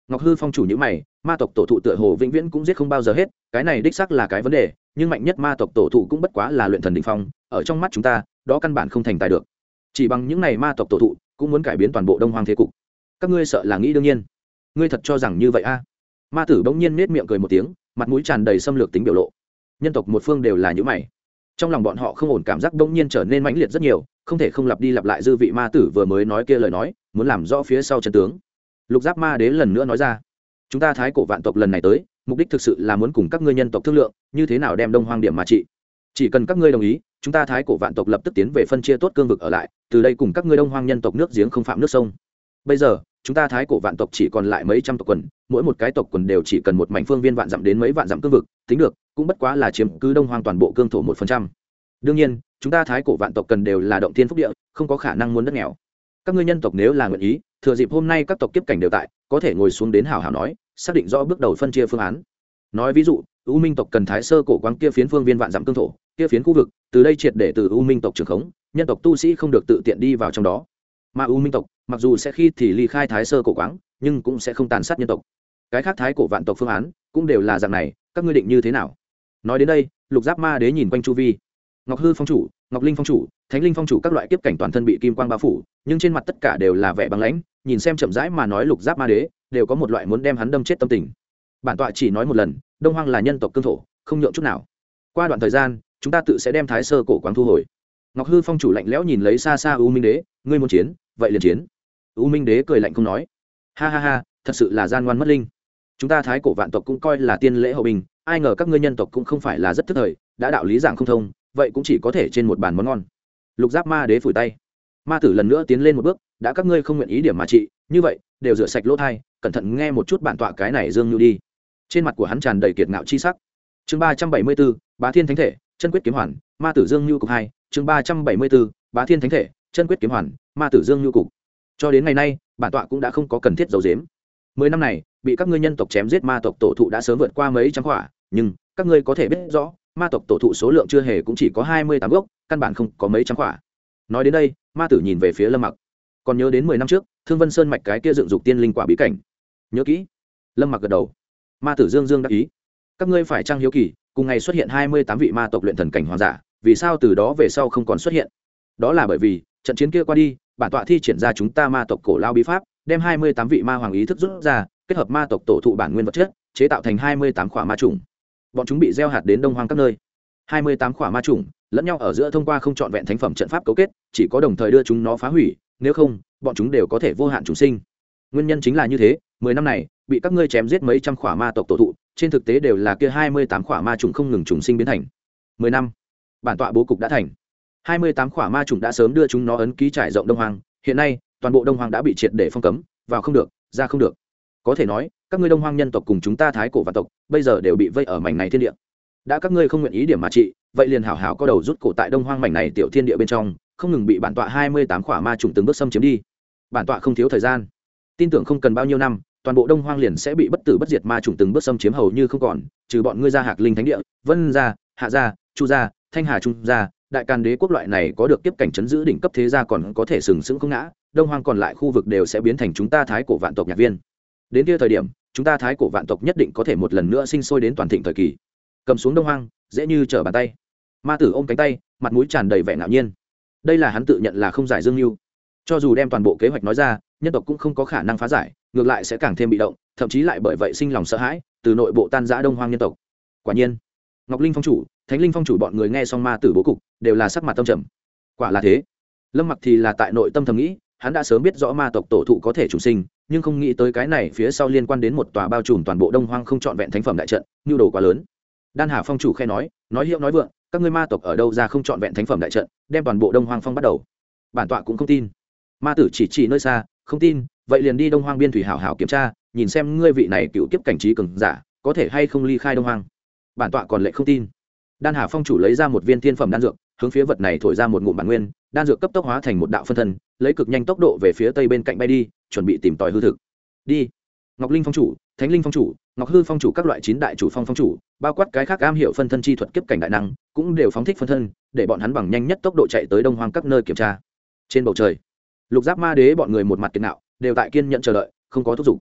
Ngọc Hư Phong chủ nhíu mày, ma tộc tổ thụ tựa hồ vĩnh viễn cũng giết không bao giờ hết, cái này đích xác là cái vấn đề, nhưng mạnh nhất ma tộc tổ thụ cũng bất quá là luyện thần đỉnh phong, ở trong mắt chúng ta, đó căn bản không thành tài được. Chỉ bằng những này ma tộc tổ thụ, cũng muốn cải biến toàn bộ Đông Hoang thế cục. Các ngươi sợ là nghĩ đương nhiên. Ngươi thật cho rằng như vậy a? À? Ma tử bỗng nhiên nhếch miệng cười một tiếng, mặt mũi tràn đầy xâm lược tính biểu lộ. Nhân tộc một phương đều là như mày. Trong lòng bọn họ không ổn cảm giác bỗng nhiên trở nên mãnh liệt rất nhiều, không thể không lặp đi lặp lại dư vị ma tử vừa mới nói kia lời nói, muốn làm rõ phía sau chân tướng. Lục Giáp Ma Đế lần nữa nói ra, chúng ta thái cổ vạn tộc lần này tới, mục đích thực sự là muốn cùng các ngươi nhân tộc thương lượng, như thế nào đem Đông Hoang điểm mà trị. Chỉ cần các ngươi đồng ý, chúng ta thái cổ vạn tộc lập tức tiến về phân chia tốt cương vực ở lại, từ đây cùng các ngươi Đông Hoang nhân tộc nước giếng không phạm nước sông. Bây giờ, chúng ta thái cổ vạn tộc chỉ còn lại mấy trăm tộc quần, mỗi một cái tộc quần đều chỉ cần một mảnh phương viên vạn dặm đến mấy vạn dặm cương vực, tính được, cũng bất quá là chiếm cứ Đông Hoang toàn bộ cương thổ một phần trăm. Đương nhiên, chúng ta thái cổ vạn tộc cần đều là động thiên phúc địa, không có khả năng muốn đất nghèo. Các ngươi nhân tộc nếu là nguyện ý, thừa dịp hôm nay các tộc kiếp cảnh đều tại, có thể ngồi xuống đến hảo hảo nói, xác định rõ bước đầu phân chia phương án. Nói ví dụ, U Minh tộc cần thái sơ cổ quang kia phiến phương viên vạn dặm cương thổ, kia phiến khu vực, từ đây triệt để từ U Minh tộc trưởng khống, nhân tộc tu sĩ không được tự tiện đi vào trong đó. Mà U Minh tộc, mặc dù sẽ khi thì ly khai thái sơ cổ quáng, nhưng cũng sẽ không tàn sát nhân tộc. Cái khác thái cổ vạn tộc phương án, cũng đều là dạng này, các ngươi định như thế nào? Nói đến đây, Lục Giáp Ma Đế nhìn quanh chu vi. Ngọc Hư Phong chủ, Ngọc Linh Phong chủ, Thánh Linh Phong chủ các loại kiếp cảnh toàn thân bị kim quang bao phủ, nhưng trên mặt tất cả đều là vẻ băng lãnh, nhìn xem chậm rãi mà nói Lục Giáp Ma Đế, đều có một loại muốn đem hắn đâm chết tâm tình. Bản tọa chỉ nói một lần, Đông Hoang là nhân tộc cương thổ, không nhượng chút nào. Qua đoạn thời gian, chúng ta tự sẽ đem thái sơ cổ quáng thu hồi. Ngọc Hư Phong chủ lạnh lẽo nhìn lấy xa xa U Minh Đế, ngươi muốn chiến, vậy liền chiến. U Minh Đế cười lạnh không nói. Ha ha ha, thật sự là gian ngoan mất linh. Chúng ta thái cổ vạn tộc cũng coi là tiên lễ hậu bình, ai ngờ các ngươi nhân tộc cũng không phải là rất thức thời, đã đạo lý giảng không thông, vậy cũng chỉ có thể trên một bàn món ngon. Lục Giáp Ma Đế phủi tay. Ma tử lần nữa tiến lên một bước, đã các ngươi không nguyện ý điểm mà trị, như vậy, đều rửa sạch lỗ tai, cẩn thận nghe một chút bản tọa cái này Dương Nhu đi. Trên mặt của hắn tràn đầy kiệt ngạo chi sắc. Chương ba trăm bảy mươi 74, Bá Thiên Thánh Thể, Chân Quyết Kiếm Hoàn, Ma tử Dương Nhu cục hai, chương ba trăm bảy mươi 74, Bá Thiên Thánh Thể, Chân Quyết Kiếm Hoàn, Ma tử Dương Nhu cục. Cho đến ngày nay, bản tọa cũng đã không có cần thiết giấu giếm. Mười năm này, bị các ngươi nhân tộc chém giết ma tộc tổ thụ đã sớm vượt qua mấy trăm quả, nhưng các ngươi có thể biết rõ, ma tộc tổ thụ số lượng chưa hề cũng chỉ có hai mươi tám gốc, căn bản không có mấy trăm quả. Nói đến đây, ma tử nhìn về phía Lâm Mặc. Còn nhớ đến mười năm trước, Thương Vân Sơn mạch cái kia dựng dục tiên linh quả bí cảnh. Nhớ kỹ. Lâm Mặc gật đầu. Ma tử Dương Dương đáp ý. Các ngươi phải trang hiếu kỳ, cùng ngày xuất hiện hai mươi tám vị ma tộc luyện thần cảnh hoàng giả, vì sao từ đó về sau không còn xuất hiện? Đó là bởi vì, trận chiến kia qua đi, bản tọa thi triển ra chúng ta ma tộc cổ lao bí pháp, đem hai mươi tám vị ma hoàng ý thức rút ra, kết hợp ma tộc tổ thụ bản nguyên vật chất, chế tạo thành hai mươi tám khỏa ma trùng. Bọn chúng bị gieo hạt đến Đông Hoang các nơi. hai mươi tám khỏa ma trùng, lẫn nhau ở giữa thông qua không trọn vẹn thánh phẩm trận pháp cấu kết, chỉ có đồng thời đưa chúng nó phá hủy, nếu không, bọn chúng đều có thể vô hạn trùng sinh. Nguyên nhân chính là như thế, mười năm này, bị các ngươi chém giết mấy trăm khỏa ma tộc tổ thụ, trên thực tế đều là kia hai mươi tám khỏa ma trùng không ngừng trùng sinh biến thành. mười năm, bản tọa bố cục đã thành. hai mươi tám khỏa ma trùng đã sớm đưa chúng nó ấn ký trải rộng Đông Hoang, hiện nay, toàn bộ Đông Hoang đã bị triệt để phong cấm, vào không được, ra không được. Có thể nói, các ngươi Đông Hoang nhân tộc cùng chúng ta thái cổ vạn tộc, bây giờ đều bị vây ở mảnh này thiên địa. Đã các ngươi không nguyện ý điểm mà trị, vậy liền hảo hảo có đầu rút cổ tại Đông Hoang mảnh này tiểu thiên địa bên trong, không ngừng bị bản tọa hai mươi tám khỏa ma trùng từng bước xâm chiếm đi. Bản tọa không thiếu thời gian, tin tưởng không cần bao nhiêu năm, toàn bộ Đông Hoang liền sẽ bị bất tử bất diệt ma trùng từng bước xâm chiếm hầu như không còn, trừ bọn ngươi ra Hạc Linh Thánh Địa, Vân gia, Hạ gia, Chu gia, Thanh Hà Trung gia, Đại Càn Đế quốc loại này có được tiếp cảnh chấn giữ đỉnh cấp thế gia còn có thể sừng sững không ngã, Đông Hoang còn lại khu vực đều sẽ biến thành chúng ta thái cổ vạn tộc nhạc viên. Đến kia thời điểm, chúng ta thái cổ vạn tộc nhất định có thể một lần nữa sinh sôi đến toàn thịnh thời kỳ. Cầm xuống Đông Hoang, dễ như trở bàn tay. Ma tử ôm cánh tay, mặt mũi tràn đầy vẻ ngạo nhiên. Đây là hắn tự nhận là không giải Dương Nưu. Cho dù đem toàn bộ kế hoạch nói ra, nhân tộc cũng không có khả năng phá giải, ngược lại sẽ càng thêm bị động, thậm chí lại bởi vậy sinh lòng sợ hãi, từ nội bộ tan rã Đông Hoang nhân tộc. Quả nhiên, Ngọc Linh Phong chủ, Thánh Linh Phong chủ bọn người nghe xong ma tử bố cục, đều là sắc mặt tâm trầm. Quả là thế. Lâm Mặc thì là tại nội tâm thầm nghĩ, hắn đã sớm biết rõ ma tộc tổ thụ có thể chủ sinh, nhưng không nghĩ tới cái này phía sau liên quan đến một tòa bao trùm toàn bộ Đông Hoang không trọn vẹn thánh phẩm đại trận, nhu đồ quá lớn. Đan Hà Phong chủ khe nói, nói hiệu nói vượng, các ngươi ma tộc ở đâu ra không trọn vẹn thánh phẩm đại trận, đem toàn bộ Đông Hoang phong bắt đầu. Bản tọa cũng không tin. Ma tử chỉ chỉ nơi xa, không tin, vậy liền đi Đông Hoang biên thủy hảo hảo kiểm tra, nhìn xem ngươi vị này cựu kiếp cảnh trí cường giả, có thể hay không ly khai Đông Hoang. Bản tọa còn lệ không tin. Đan Hà Phong chủ lấy ra một viên thiên phẩm đan dược, hướng phía vật này thổi ra một ngụm bản nguyên, đan dược cấp tốc hóa thành một đạo phân thân, lấy cực nhanh tốc độ về phía tây bên cạnh bay đi, chuẩn bị tìm tòi hư thực. Đi. Ngọc Linh Phong chủ, Thánh Linh Phong chủ, Ngọc Hư Phong chủ các loại chín đại chủ phong phong chủ, bao quát cái khác am hiểu phân thân chi thuật kiếp cảnh đại năng, cũng đều phóng thích phân thân, để bọn hắn bằng nhanh nhất tốc độ chạy tới Đông Hoang các nơi kiểm tra. Trên bầu trời, Lục Giáp Ma Đế bọn người một mặt kiên nạo, đều tại kiên nhẫn chờ đợi, không có thúc giục.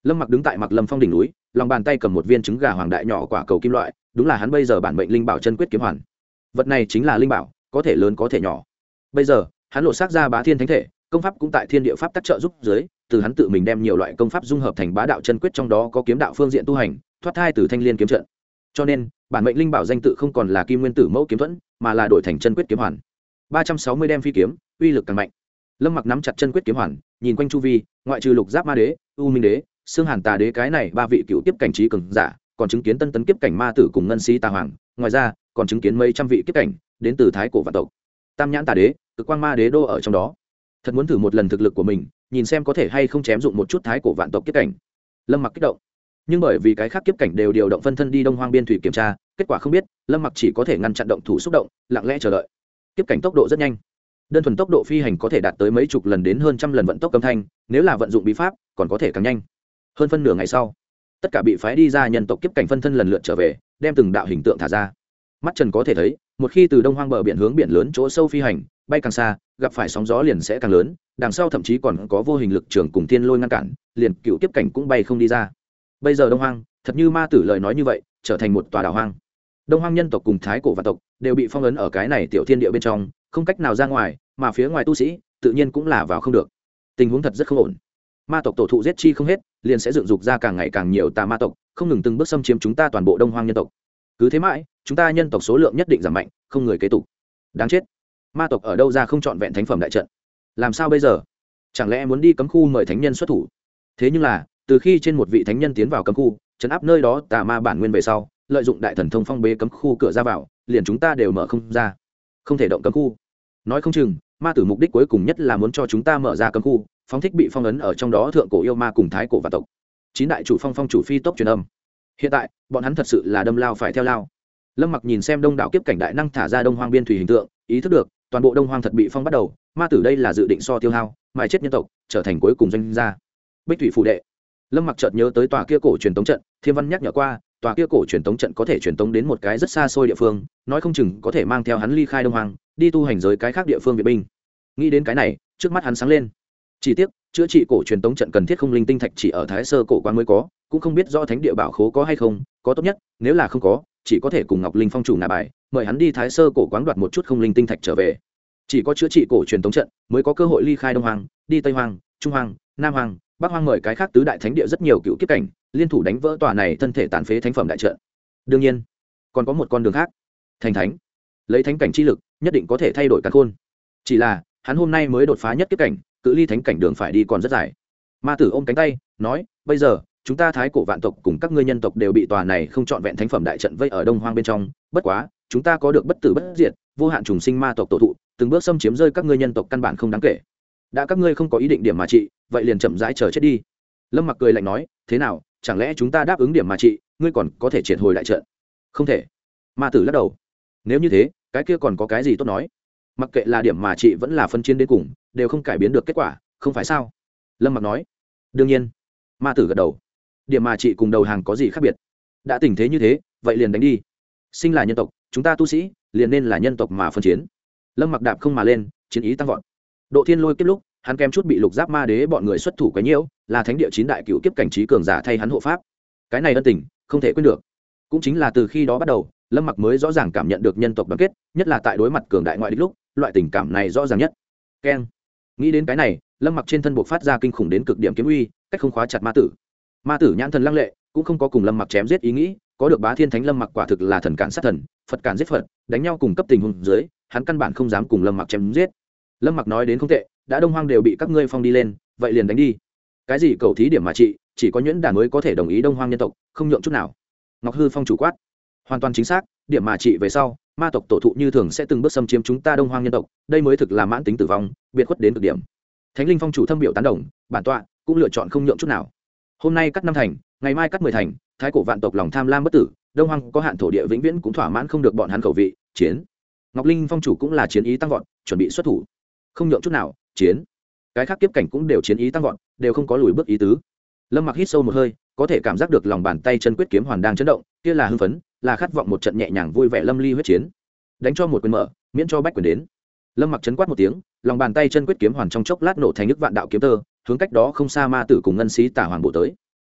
Lâm Mặc đứng tại Mặc Lâm Phong đỉnh núi, lòng bàn tay cầm một viên trứng gà hoàng đại nhỏ quả cầu kim loại, đúng là hắn bây giờ bản mệnh linh bảo chân quyết kiếm hoàn. Vật này chính là linh bảo, có thể lớn có thể nhỏ. Bây giờ, hắn lộ xác ra bá thiên thánh thể, công pháp cũng tại thiên địa pháp tác trợ giúp dưới, từ hắn tự mình đem nhiều loại công pháp dung hợp thành bá đạo chân quyết, trong đó có kiếm đạo phương diện tu hành, thoát thai từ thanh liên kiếm trận. Cho nên, bản mệnh linh bảo danh tự không còn là Kim Nguyên Tử Mẫu kiếm thuẫn, mà là đổi thành chân quyết kiếm hoàn. ba trăm sáu mươi đem phi kiếm, uy lực càng mạnh. Lâm Mặc nắm chặt chân quyết kiếm hoàn, nhìn quanh chu vi, ngoại trừ Lục Giáp Ma Đế, U Minh Đế, Xương Hàn Tà Đế cái này ba vị cựu kiếp cảnh trí cường giả, còn chứng kiến tân tấn kiếp cảnh ma tử cùng ngân sĩ tà hoàng, ngoài ra, còn chứng kiến mấy trăm vị kiếp cảnh đến từ thái cổ vạn tộc. Tam nhãn Tà Đế, Cực Quang Ma Đế đô ở trong đó. Thật muốn thử một lần thực lực của mình, nhìn xem có thể hay không chém dụng một chút thái cổ vạn tộc kiếp cảnh. Lâm Mặc kích động, nhưng bởi vì cái khác kiếp cảnh đều điều động phân thân đi Đông Hoang biên thủy kiểm tra, kết quả không biết, Lâm Mặc chỉ có thể ngăn chặn động thủ xúc động, lặng lẽ chờ đợi. Kiếp cảnh tốc độ rất nhanh, đơn thuần tốc độ phi hành có thể đạt tới mấy chục lần đến hơn trăm lần vận tốc âm thanh, nếu là vận dụng bí pháp còn có thể càng nhanh. Hơn phân nửa ngày sau, tất cả bị phái đi ra nhân tộc kiếp cảnh phân thân lần lượt trở về, đem từng đạo hình tượng thả ra. Mắt trần có thể thấy, một khi từ Đông Hoang bờ biển hướng biển lớn chỗ sâu phi hành, bay càng xa, gặp phải sóng gió liền sẽ càng lớn, đằng sau thậm chí còn có vô hình lực trường cùng thiên lôi ngăn cản, liền cựu kiếp cảnh cũng bay không đi ra. Bây giờ Đông Hoang, thật như ma tử lời nói như vậy, trở thành một tòa đảo hoang. Đông Hoang nhân tộc cùng thái cổ vạn tộc đều bị phong ấn ở cái này tiểu thiên địa bên trong, không cách nào ra ngoài, mà phía ngoài tu sĩ tự nhiên cũng là vào không được. Tình huống thật rất không ổn. Ma tộc tổ thụ giết chi không hết, liền sẽ dựng dục ra càng ngày càng nhiều tà ma tộc, không ngừng từng bước xâm chiếm chúng ta toàn bộ Đông Hoang nhân tộc. Cứ thế mãi, chúng ta nhân tộc số lượng nhất định giảm mạnh, không người kế tục. Đáng chết. Ma tộc ở đâu ra không chọn vẹn thánh phẩm đại trận? Làm sao bây giờ? Chẳng lẽ muốn đi cấm khu mời thánh nhân xuất thủ? Thế nhưng là, từ khi trên một vị thánh nhân tiến vào cấm khu, trấn áp nơi đó tà ma bản nguyên về sau, lợi dụng đại thần thông phong bế cấm khu cửa ra vào, liền chúng ta đều mở không ra, không thể động cấm khu. Nói không chừng, ma tử mục đích cuối cùng nhất là muốn cho chúng ta mở ra cấm khu, phóng thích bị phong ấn ở trong đó thượng cổ yêu ma cùng thái cổ vạn tộc. Chín đại chủ phong phong chủ phi tốc truyền âm. Hiện tại, bọn hắn thật sự là đâm lao phải theo lao. Lâm Mặc nhìn xem đông đảo kiếp cảnh đại năng thả ra Đông Hoang biên thủy hình tượng, ý thức được, toàn bộ Đông Hoang thật bị phong bắt đầu, ma tử đây là dự định so tiêu hao, mài chết nhân tộc, trở thành cuối cùng doanh gia. Bích thủy phủ đệ. Lâm Mặc chợt nhớ tới tòa kia cổ truyền tống trận, Thiên Văn nhắc nhở qua, tòa kia cổ truyền tống trận có thể truyền tống đến một cái rất xa xôi địa phương, nói không chừng có thể mang theo hắn ly khai Đông Hoang, đi tu hành giới cái khác địa phương viện binh. Nghĩ đến cái này, trước mắt hắn sáng lên. Chỉ tiếc, chữa trị cổ truyền tống trận cần thiết không linh tinh thạch chỉ ở Thái Sơ cổ quan mới có, cũng không biết rõ thánh địa bảo khố có hay không, có tốt nhất, nếu là không có, chỉ có thể cùng Ngọc Linh phong chủ nạp bài, mời hắn đi Thái Sơ cổ quán đoạt một chút không linh tinh thạch trở về. Chỉ có chữa trị cổ truyền tống trận mới có cơ hội ly khai Đông Hoang, đi Tây Hoang, Trung Hoang, Nam Hoang, Bắc Hoang, mời cái khác tứ đại thánh địa rất nhiều cựu kiếp cảnh, liên thủ đánh vỡ tòa này thân thể tàn phế thánh phẩm đại trận. Đương nhiên, còn có một con đường khác, thành thánh. Lấy thánh cảnh chi lực, nhất định có thể thay đổi càn khôn. Chỉ là, hắn hôm nay mới đột phá nhất kiếp cảnh, cự ly thánh cảnh đường phải đi còn rất dài. Ma tử ôm cánh tay, nói, bây giờ, chúng ta thái cổ vạn tộc cùng các ngươi nhân tộc đều bị tòa này không trọn vẹn thánh phẩm đại trận vây ở Đông Hoang bên trong, bất quá, chúng ta có được bất tử bất diệt, vô hạn trùng sinh ma tộc tổ thụ, từng bước xâm chiếm rơi các ngươi nhân tộc căn bản không đáng kể. Đã các ngươi không có ý định điểm mà trị, vậy liền chậm rãi chờ chết đi. Lâm Mặc cười lạnh nói, thế nào, chẳng lẽ chúng ta đáp ứng điểm mà trị, ngươi còn có thể triệt hồi đại trận? Không thể. Ma tử lắc đầu. Nếu như thế, cái kia còn có cái gì tốt nói? Mặc kệ là điểm mà trị vẫn là phân chiến đến cùng, đều không cải biến được kết quả, không phải sao? Lâm Mặc nói. Đương nhiên. Ma tử gật đầu. Điểm mà trị cùng đầu hàng có gì khác biệt? Đã tình thế như thế, vậy liền đánh đi. Sinh là nhân tộc, chúng ta tu sĩ liền nên là nhân tộc mà phân chiến. Lâm Mặc đạp không mà lên, chiến ý tăng vọt. Độ thiên lôi kết lúc, hắn kém chút bị Lục Giáp Ma Đế bọn người xuất thủ quấy nhiễu, là thánh địa chín đại cựu kiếp cảnh trí cường giả thay hắn hộ pháp. Cái này ân tình không thể quên được. Cũng chính là từ khi đó bắt đầu, Lâm Mặc mới rõ ràng cảm nhận được nhân tộc đoàn kết, nhất là tại đối mặt cường đại ngoại địch lúc, loại tình cảm này rõ ràng nhất. Keng. Nghĩ đến cái này, Lâm Mặc trên thân buộc phát ra kinh khủng đến cực điểm kiếm uy, cách không khóa chặt ma tử. Ma tử nhãn thần lăng lệ, cũng không có cùng Lâm Mặc chém giết ý nghĩ, có được Bá Thiên Thánh Lâm Mặc quả thực là thần cản sát thần, Phật cản giết Phật, đánh nhau cùng cấp tình huống dưới, hắn căn bản không dám cùng Lâm Mặc chém giết. Lâm Mặc nói đến không tệ, đã Đông Hoang đều bị các ngươi phong đi lên, vậy liền đánh đi. Cái gì cầu thí điểm mà trị, chỉ có nhuyễn đản mới có thể đồng ý Đông Hoang nhân tộc, không nhượng chút nào. Ngọc Hư Phong chủ quát. Hoàn toàn chính xác, điểm mà trị về sau, ma tộc tổ thụ như thường sẽ từng bước xâm chiếm chúng ta Đông Hoang nhân tộc, đây mới thực là mãn tính tử vong, biệt khuất đến cực điểm. Thánh Linh Phong chủ thâm biểu tán đồng, bản tọa cũng lựa chọn không nhượng chút nào. Hôm nay cắt năm thành, ngày mai cắt mười thành, thái cổ vạn tộc lòng tham lam bất tử, Đông Hoang có hạn thổ địa vĩnh viễn cũng thỏa mãn không được bọn hắn khẩu vị, chiến. Ngọc Linh Phong chủ cũng là chiến ý tăng vọt, chuẩn bị xuất thủ. Không nhượng chút nào, chiến. Cái khác kiếp cảnh cũng đều chiến ý tăng vọt, đều không có lùi bước ý tứ. Lâm Mặc hít sâu một hơi, có thể cảm giác được lòng bàn tay chân quyết kiếm hoàn đang chấn động, kia là hưng phấn, là khát vọng một trận nhẹ nhàng vui vẻ lâm ly huyết chiến. Đánh cho một quyền mở, miễn cho bách quyền đến. Lâm Mặc chấn quát một tiếng, lòng bàn tay chân quyết kiếm hoàn trong chốc lát nổ thành nước vạn đạo kiếm tơ, hướng cách đó không xa ma tử cùng ngân sĩ tả hoàng bộ tới.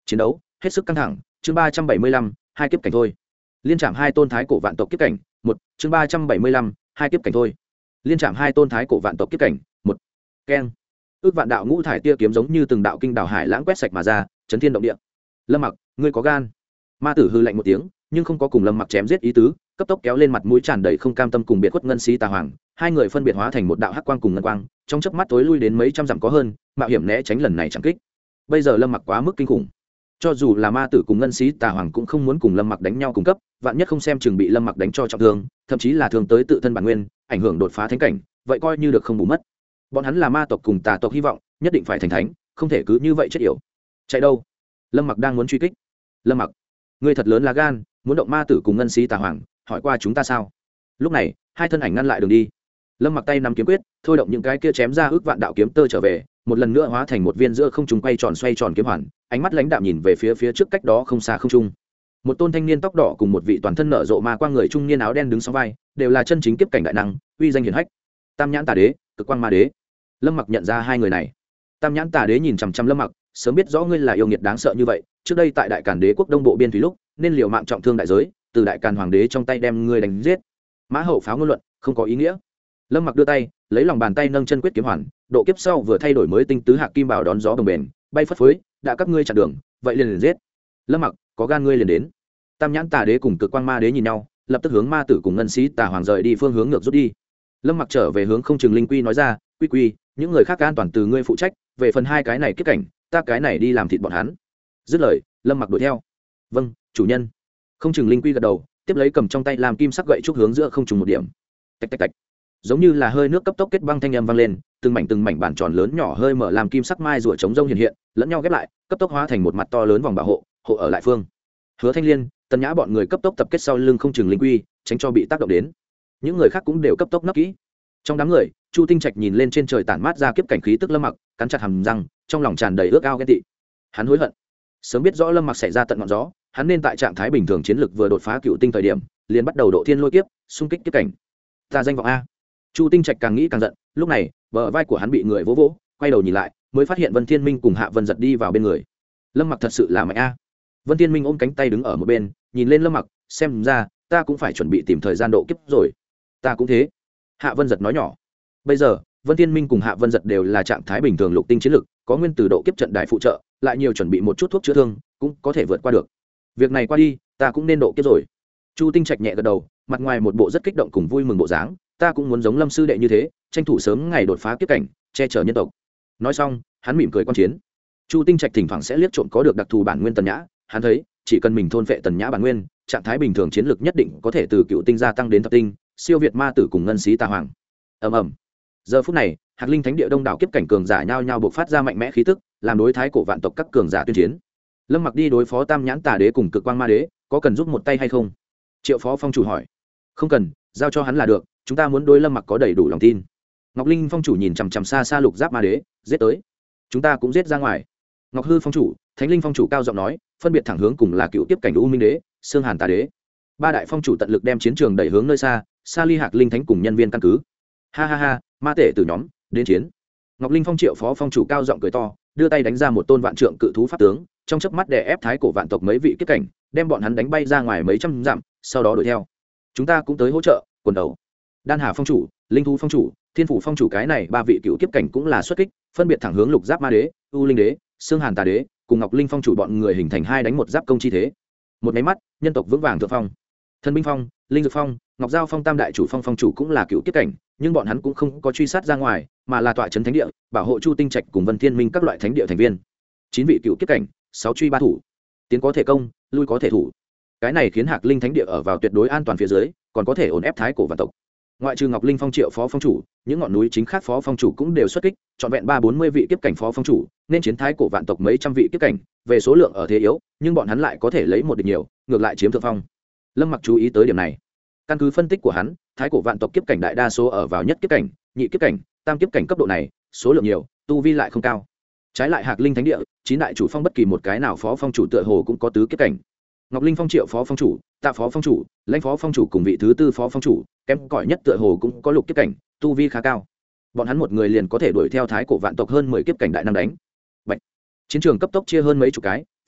chiến đấu hết sức căng thẳng. Chương ba trăm bảy mươi lăm, hai kiếp cảnh thôi. Liên trảm hai tôn thái cổ vạn tộc kiếp cảnh. Một. Chương ba trăm bảy mươi lăm, hai kiếp cảnh thôi. Liên trảm hai tôn thái cổ vạn tộc kiếp cảnh. Một. Keng. Ước vạn đạo ngũ thải tia kiếm giống như từng đạo kinh đảo hải lãng quét sạch mà ra, chấn thiên động địa. Lâm Mặc, ngươi có gan? Ma tử hư lạnh một tiếng, nhưng không có cùng Lâm Mặc chém giết ý tứ, cấp tốc kéo lên mặt mũi tràn đầy không cam tâm cùng biệt khuất ngân xí tà hoàng, hai người phân biệt hóa thành một đạo hắc quang cùng ngân quang, trong chớp mắt tối lui đến mấy trăm dặm có hơn, mạo hiểm né tránh lần này chẳng kích. Bây giờ Lâm Mặc quá mức kinh khủng, cho dù là ma tử cùng ngân xí tà hoàng cũng không muốn cùng Lâm Mặc đánh nhau cùng cấp, vạn nhất không xem chừng bị Lâm Mặc đánh cho trọng thương, thậm chí là thương tới tự thân bản nguyên, ảnh hưởng đột phá thánh cảnh, vậy coi như được không bù mất. Bọn hắn là ma tộc cùng tà tộc hy vọng, nhất định phải thành thánh, không thể cứ như vậy chết yểu. Chạy đâu? Lâm Mặc đang muốn truy kích. Lâm Mặc, ngươi thật lớn là gan, muốn động ma tử cùng ngân xí tà hoàng, hỏi qua chúng ta sao? Lúc này hai thân ảnh ngăn lại đường đi. Lâm Mặc tay nắm kiếm quyết, thôi động những cái kia chém ra ước vạn đạo kiếm tơ trở về, một lần nữa hóa thành một viên giữa không trung quay tròn xoay tròn kiếm hoàn, ánh mắt lãnh đạm nhìn về phía phía trước cách đó không xa không trung. Một tôn thanh niên tóc đỏ cùng một vị toàn thân nở rộ ma quang người trung niên áo đen đứng song vai, đều là chân chính kiếp cảnh đại năng, uy danh hiển hách. Tam nhãn tà đế, cực quang ma đế. Lâm Mặc nhận ra hai người này. Tam nhãn tà đế nhìn chằm chằm Lâm Mặc, sớm biết rõ ngươi là yêu nghiệt đáng sợ như vậy, trước đây tại đại càn đế quốc đông bộ biên thủy lúc, nên liều mạng trọng thương đại giới, từ đại càn hoàng đế trong tay đem ngươi đánh giết. Mã hậu pháo ngôn luận, không có ý nghĩa. Lâm Mặc đưa tay, lấy lòng bàn tay nâng chân quyết kiếm hoàn, độ kiếp sau vừa thay đổi mới tinh tứ hạc kim bảo đón gió đồng bền, bay phất phới, đã các ngươi chặn đường, vậy liền liền giết. Lâm Mặc, có gan ngươi liền đến. Tam nhãn tà đế cùng cực quang ma đế nhìn nhau, lập tức hướng ma tử cùng ngân sĩ tà hoàng rời đi phương hướng ngược rút đi. Lâm Mặc trở về hướng không trường linh quy nói ra, quy quy, những người khác an toàn từ ngươi phụ trách, về phần hai cái này kết cảnh, ta cái này đi làm thịt bọn hắn. Dứt lời, Lâm Mặc đuổi theo. Vâng, chủ nhân. Không trường linh quy gật đầu, tiếp lấy cầm trong tay làm kim sắc gậy trúc hướng giữa không trùng một điểm. Tạch tạch tạch, giống như là hơi nước cấp tốc kết băng thanh âm vang lên, từng mảnh từng mảnh bản tròn lớn nhỏ hơi mở làm kim sắc mai rùa chống rông hiện hiện, lẫn nhau ghép lại, cấp tốc hóa thành một mặt to lớn vòng bảo hộ, hộ ở lại phương. Hứa Thanh Liên, Tần Nhã bọn người cấp tốc tập kết sau lưng không trường linh quy, tránh cho bị tác động đến. Những người khác cũng đều cấp tốc nấp kỹ. Trong đám người, Chu Tinh Trạch nhìn lên trên trời tản mát ra kiếp cảnh khí tức Lâm Mặc, cắn chặt hàm răng, trong lòng tràn đầy ước ao ghen tị. Hắn hối hận, sớm biết rõ Lâm Mặc xảy ra tận ngọn gió, hắn nên tại trạng thái bình thường chiến lực vừa đột phá cựu tinh thời điểm, liền bắt đầu độ thiên lôi kiếp, xung kích kiếp cảnh. Ta danh vọng a. Chu Tinh Trạch càng nghĩ càng giận, lúc này, bờ vai của hắn bị người vỗ vỗ, quay đầu nhìn lại, mới phát hiện Vân Thiên Minh cùng Hạ Vân giật đi vào bên người. Lâm Mặc thật sự là mạnh a. Vân Thiên Minh ôm cánh tay đứng ở một bên, nhìn lên Lâm Mặc, xem ra ta cũng phải chuẩn bị tìm thời gian độ kiếp rồi. Ta cũng thế. Hạ Vân giật nói nhỏ. Bây giờ, Vân Thiên Minh cùng Hạ Vân giật đều là trạng thái bình thường lục tinh chiến lực, có nguyên từ độ kiếp trận đại phụ trợ, lại nhiều chuẩn bị một chút thuốc chữa thương, cũng có thể vượt qua được. Việc này qua đi, ta cũng nên độ kiếp rồi. Chu Tinh Trạch nhẹ gật đầu, mặt ngoài một bộ rất kích động cùng vui mừng bộ dáng, ta cũng muốn giống Lâm sư đệ như thế, tranh thủ sớm ngày đột phá kiếp cảnh, che chở nhân tộc. Nói xong, hắn mỉm cười quan chiến. Chu Tinh Trạch thỉnh thoảng sẽ liếc trộm có được đặc thù bản nguyên Tần Nhã, hắn thấy, chỉ cần mình thôn phệ Tần Nhã bản nguyên, trạng thái bình thường chiến lực nhất định có thể từ cựu tinh gia tăng đến thập tinh, siêu việt ma tử cùng ngân xí tà hoàng. Ầm ầm. Giờ phút này, Hạc Linh Thánh Địa đông đảo kiếp cảnh cường giả nhao nhao bộc phát ra mạnh mẽ khí tức, làm đối thái cổ vạn tộc các cường giả tuyên chiến. Lâm Mặc đi đối phó Tam Nhãn Tà Đế cùng Cực Quang Ma Đế, có cần giúp một tay hay không? Triệu Phó Phong chủ hỏi. Không cần, giao cho hắn là được, chúng ta muốn đối Lâm Mặc có đầy đủ lòng tin. Ngọc Linh Phong chủ nhìn chằm chằm xa xa Lục Giáp Ma Đế, giết tới. Chúng ta cũng giết ra ngoài. Ngọc Hư Phong chủ, Thánh Linh Phong chủ cao giọng nói, phân biệt thẳng hướng cùng là cựu tiếp cảnh U Minh Đế, Xương Hàn Tà Đế. Ba đại phong chủ tận lực đem chiến trường đẩy hướng nơi xa, xa ly Hạc Linh Thánh cùng nhân viên căn cứ. Ha ha ha, ma tể từ nhóm, đến chiến. Ngọc Linh Phong Triệu Phó Phong chủ cao giọng cười to, đưa tay đánh ra một tôn vạn trượng cự thú pháp tướng, trong chớp mắt đè ép thái cổ vạn tộc mấy vị kiếp cảnh, đem bọn hắn đánh bay ra ngoài mấy trăm dặm, sau đó đuổi theo. Chúng ta cũng tới hỗ trợ, quần đầu. Đan Hà Phong chủ, Linh Thú Phong chủ, Thiên Phủ Phong chủ cái này ba vị cựu kiếp cảnh cũng là xuất kích, phân biệt thẳng hướng Lục Giáp Ma Đế, U Linh Đế, Xương Hàn Tà Đế, cùng Ngọc Linh Phong chủ bọn người hình thành hai đánh một giáp công chi thế. Một cái mắt, nhân tộc vững vàng thượng phong. Thần Binh Phong, Linh Dược Phong, Ngọc Giao Phong tam đại chủ phong phong chủ cũng là cựu kiếp cảnh, nhưng bọn hắn cũng không có truy sát ra ngoài, mà là tọa trấn thánh địa, bảo hộ Chu Tinh Trạch cùng Vân Thiên Minh các loại thánh địa thành viên. Chín vị cựu kiếp cảnh, sáu truy ba thủ, tiến có thể công, lui có thể thủ. Cái này khiến Hạc Linh thánh địa ở vào tuyệt đối an toàn phía dưới, còn có thể ổn ép thái cổ vạn tộc. Ngoại trừ Ngọc Linh Phong Triệu Phó Phong chủ, những ngọn núi chính khác phó phong chủ cũng đều xuất kích, trọn vẹn ba bốn mươi vị kiếp cảnh phó phong chủ, nên chiến thái cổ vạn tộc mấy trăm vị kiếp cảnh, về số lượng ở thế yếu, nhưng bọn hắn lại có thể lấy một địch nhiều, ngược lại chiếm thượng phong. Lâm Mặc chú ý tới điểm này. Căn cứ phân tích của hắn, thái cổ vạn tộc kiếp cảnh đại đa số ở vào nhất kiếp cảnh, nhị kiếp cảnh, tam kiếp cảnh cấp độ này, số lượng nhiều, tu vi lại không cao. Trái lại Hạc Linh thánh địa, chín đại chủ phong bất kỳ một cái nào phó phong chủ tựa hồ cũng có tứ kiếp cảnh. Ngọc Linh Phong Triệu Phó Phong chủ, Tạ Phó Phong chủ, Lãnh Phó Phong chủ cùng vị thứ tư phó phong chủ, kém cỏi nhất tựa hồ cũng có lục kiếp cảnh, tu vi khá cao. Bọn hắn một người liền có thể đuổi theo thái cổ vạn tộc hơn mười kiếp cảnh đại năng đánh. Bạch. Chiến trường cấp tốc chia hơn mấy chục cái,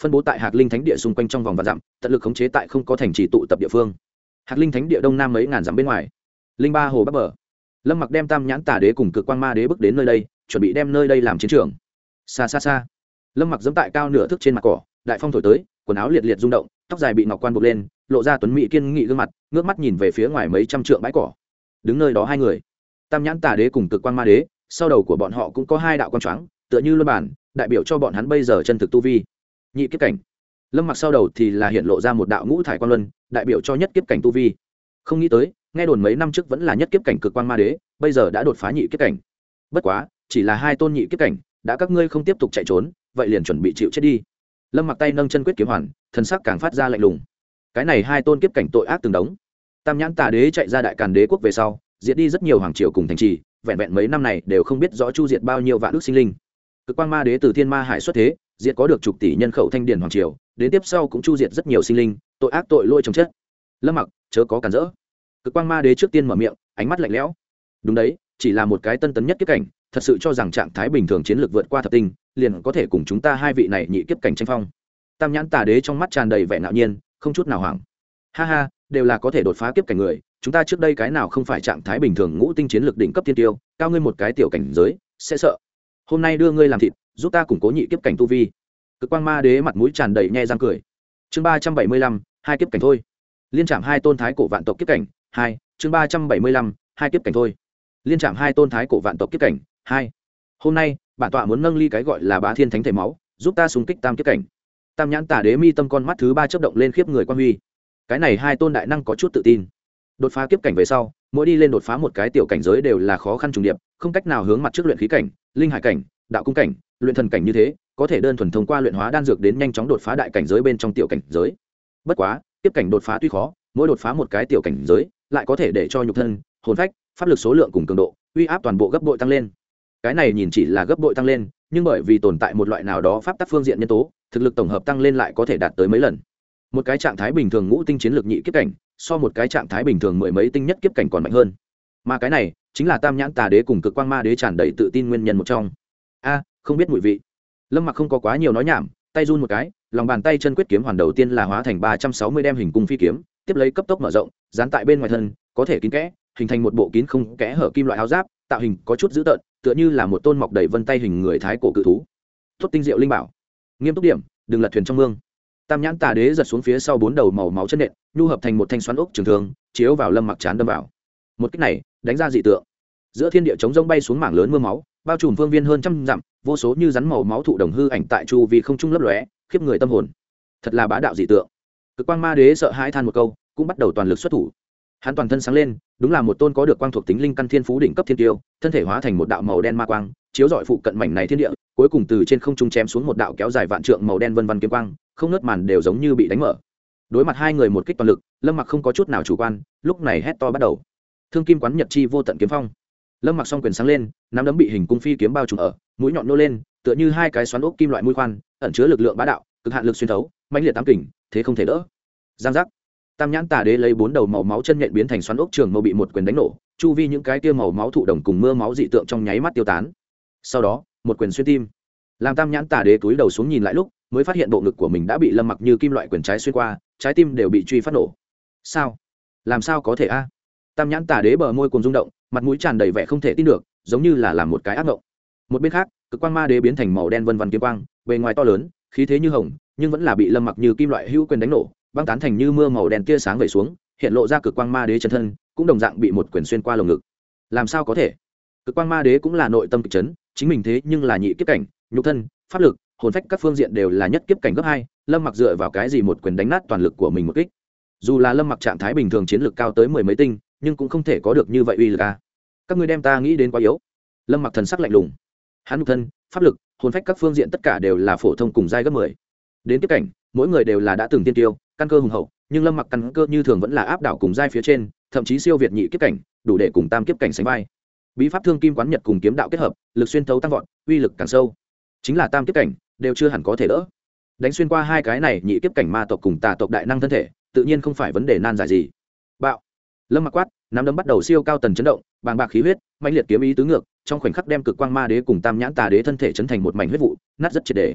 phân bố tại hạc linh thánh địa xung quanh trong vòng vạn dặm, tận lực khống chế tại không có thành trì tụ tập địa phương. Hạc linh thánh địa đông nam mấy ngàn dặm bên ngoài, linh ba hồ bắc bờ, lâm mặc đem tam nhãn tà đế cùng cực quang ma đế bước đến nơi đây, chuẩn bị đem nơi đây làm chiến trường. Xa xa xa, lâm mặc giẫm tại cao nửa thước trên mặt cỏ, đại phong thổi tới, quần áo liệt liệt rung động, tóc dài bị ngọc quan buộc lên, lộ ra tuấn mỹ kiên nghị gương mặt, ngước mắt nhìn về phía ngoài mấy trăm trượng bãi cỏ. Đứng nơi đó hai người, tam nhãn tà đế cùng cực quang ma đế, sau đầu của bọn họ cũng có hai đạo quang choáng, tựa như luân bản, đại biểu cho bọn hắn bây giờ chân thực tu vi. Nhị kiếp cảnh. Lâm mặc sau đầu thì là hiện lộ ra một đạo ngũ thải quang luân, đại biểu cho nhất kiếp cảnh tu vi. Không nghĩ tới, nghe đồn mấy năm trước vẫn là nhất kiếp cảnh cực quang ma đế, bây giờ đã đột phá nhị kiếp cảnh. Bất quá, chỉ là hai tôn nhị kiếp cảnh, đã các ngươi không tiếp tục chạy trốn, vậy liền chuẩn bị chịu chết đi. Lâm mặc tay nâng chân quyết kiếm hoàn, thần sắc càng phát ra lạnh lùng. Cái này hai tôn kiếp cảnh tội ác từng đống. Tam nhãn tà đế chạy ra đại càn đế quốc về sau, diệt đi rất nhiều hoàng triều cùng thành trì, vẹn vẹn mấy năm này đều không biết rõ chu diệt bao nhiêu vạn ước sinh linh. Cực quang ma đế từ thiên ma hải xuất thế, diệt có được chục tỷ nhân khẩu thanh điển hoàng triều, đến tiếp sau cũng chu diệt rất nhiều sinh linh, tội ác tội lỗi chồng chất. Lâm mặc chớ có cản rỡ. Cực quang ma đế trước tiên mở miệng, ánh mắt lạnh lẽo. Đúng đấy, chỉ là một cái tân tấn nhất kiếp cảnh, thật sự cho rằng trạng thái bình thường chiến lược vượt qua thập tinh, liền có thể cùng chúng ta hai vị này nhị kiếp cảnh tranh phong. Tam nhãn tà đế trong mắt tràn đầy vẻ ngạo nhiên, không chút nào hoảng. Ha ha, đều là có thể đột phá kiếp cảnh người, chúng ta trước đây cái nào không phải trạng thái bình thường ngũ tinh chiến lược đỉnh cấp thiên tiêu, cao ngươi một cái tiểu cảnh giới, sẽ sợ. Hôm nay đưa ngươi làm thịt, giúp ta củng cố nhị kiếp cảnh tu vi. Cực quang ma đế mặt mũi tràn đầy nhe răng cười. Chương ba trăm bảy mươi lăm, hai kiếp cảnh thôi. Liên trảm hai tôn thái cổ vạn tộc kiếp cảnh, hai, chương ba trăm bảy mươi lăm, hai kiếp cảnh thôi. Liên trảm hai tôn thái cổ vạn tộc kiếp cảnh, hai. Hôm nay, bản tọa muốn nâng ly cái gọi là Bá Thiên Thánh thể máu, giúp ta xung kích tam kiếp cảnh. Tam nhãn tà đế mi tâm con mắt thứ ba chớp động lên khiếp người quan huy. Cái này hai tôn đại năng có chút tự tin. Đột phá kiếp cảnh về sau, mỗi đi lên đột phá một cái tiểu cảnh giới đều là khó khăn trùng điệp, không cách nào hướng mặt trước luyện khí cảnh, linh hải cảnh, đạo cung cảnh, luyện thần cảnh như thế, có thể đơn thuần thông qua luyện hóa đan dược đến nhanh chóng đột phá đại cảnh giới bên trong tiểu cảnh giới. Bất quá, kiếp cảnh đột phá tuy khó, mỗi đột phá một cái tiểu cảnh giới, lại có thể để cho nhục thân, hồn phách, pháp lực số lượng cùng cường độ, uy áp toàn bộ gấp bội tăng lên. Cái này nhìn chỉ là gấp bội tăng lên, nhưng bởi vì tồn tại một loại nào đó pháp tắc phương diện nhân tố, thực lực tổng hợp tăng lên lại có thể đạt tới mấy lần. Một cái trạng thái bình thường ngũ tinh chiến lược nhị kiếp cảnh, so một cái trạng thái bình thường mười mấy tinh nhất kiếp cảnh còn mạnh hơn. Mà cái này chính là tam nhãn tà đế cùng cực quang ma đế tràn đầy tự tin nguyên nhân một trong. A, không biết mùi vị. Lâm mặc không có quá nhiều nói nhảm, tay run một cái, lòng bàn tay chân quyết kiếm hoàn đầu tiên là hóa thành ba trăm sáu mươi đem hình cung phi kiếm, tiếp lấy cấp tốc mở rộng, dán tại bên ngoài thân, có thể kín kẽ, hình thành một bộ kín không kẽ hở kim loại áo giáp, tạo hình có chút dữ tợn, tựa như là một tôn mọc đầy vân tay hình người thái cổ cự thú. Tốt tinh diệu linh bảo. Nghiêm túc điểm, đừng lật thuyền trong mương. Tam nhãn tà đế giật xuống phía sau bốn đầu màu máu chân nện, nhu hợp thành một thanh xoắn ốc trường thương, chiếu vào Lâm mặc chán đâm vào. Một kích này, đánh ra dị tượng. Giữa thiên địa chống rông bay xuống mảng lớn mưa máu, bao trùm phương viên hơn trăm dặm, vô số như rắn màu máu thụ đồng hư ảnh tại chu vi không trung lấp lóe, khiếp người tâm hồn. Thật là bá đạo dị tượng. Cực quang ma đế sợ hãi than một câu, cũng bắt đầu toàn lực xuất thủ. Hắn toàn thân sáng lên, đúng là một tôn có được quang thuộc tính linh căn thiên phú đỉnh cấp thiên tiêu, thân thể hóa thành một đạo màu đen ma quang, chiếu rọi phụ cận mảnh này thiên địa, cuối cùng từ trên không trung chém xuống một đạo kéo dài vạn trượng màu đen vân vân kiếm quang, không nớt màn đều giống như bị đánh mở. Đối mặt hai người một kích toàn lực, Lâm mặc không có chút nào chủ quan, lúc này hét to bắt đầu. Thương kim quán nhật chi vô tận kiếm phong. Lâm mặc song quyền sáng lên, nắm đấm bị hình cung phi kiếm bao trùm ở, mũi nhọn nô lên, tựa như hai cái xoắn ốc kim loại mũi khoan, ẩn chứa lực lượng bá đạo, cực hạn lực xuyên thấu, mãnh liệt tám kình, thế không thể đỡ. Giang giác. Tam nhãn tà đế lấy bốn đầu màu máu chân nhện biến thành xoắn ốc trường mâu bị một quyền đánh nổ, chu vi những cái kia màu máu thụ đồng cùng mưa máu dị tượng trong nháy mắt tiêu tán. Sau đó, một quyền xuyên tim. Làm tam nhãn tà đế túi đầu xuống nhìn lại lúc, mới phát hiện bộ ngực của mình đã bị Lâm mặc như kim loại quyền trái xuyên qua, trái tim đều bị truy phát nổ. Sao? Làm sao có thể a? Tam nhãn tà đế bờ môi cuồng rung động, mặt mũi tràn đầy vẻ không thể tin được, giống như là làm một cái ác mộng. Một bên khác, cực quang ma đế biến thành màu đen vân vân kiếm quang, bề ngoài to lớn, khí thế như hồng, nhưng vẫn là bị Lâm mặc như kim loại hữu quyền đánh nổ, băng tán thành như mưa màu đen tia sáng vẩy xuống, hiện lộ ra cực quang ma đế chân thân, cũng đồng dạng bị một quyền xuyên qua lồng ngực. Làm sao có thể? Cực quang ma đế cũng là nội tâm kịch chấn, chính mình thế nhưng là nhị kiếp cảnh, nhục thân, pháp lực, hồn phách các phương diện đều là nhất kiếp cảnh gấp hai, Lâm mặc dựa vào cái gì một quyền đánh nát toàn lực của mình một kích? Dù là Lâm mặc trạng thái bình thường chiến lực cao tới mười mấy tinh, nhưng cũng không thể có được như vậy uy lực a. Các ngươi đem ta nghĩ đến quá yếu. Lâm mặc thần sắc lạnh lùng. Hắn nhục thân, pháp lực, hồn phách các phương diện tất cả đều là phổ thông cùng giai gấp mười. Đến kiếp cảnh, mỗi người đều là đã từng tiên tiêu, căn cơ hùng hậu, nhưng Lâm mặc căn cơ như thường vẫn là áp đảo cùng giai phía trên, thậm chí siêu việt nhị kiếp cảnh, đủ để cùng tam kiếp cảnh sánh vai. Bí pháp thương kim quán nhật cùng kiếm đạo kết hợp, lực xuyên thấu tăng vọt, uy lực càng sâu. Chính là tam kiếp cảnh, đều chưa hẳn có thể đỡ. Đánh xuyên qua hai cái này nhị kiếp cảnh ma tộc cùng tà tộc đại năng thân thể, tự nhiên không phải vấn đề nan giải gì. Bạo. Lâm mặc quát, nắm đấm bắt đầu siêu cao tần chấn động, bàng bạc khí huyết, mãnh liệt kiếm ý tứ ngược, trong khoảnh khắc đem cực quang ma đế cùng tam nhãn tà đế thân thể chấn thành một mảnh huyết vụ, nát rất triệt để.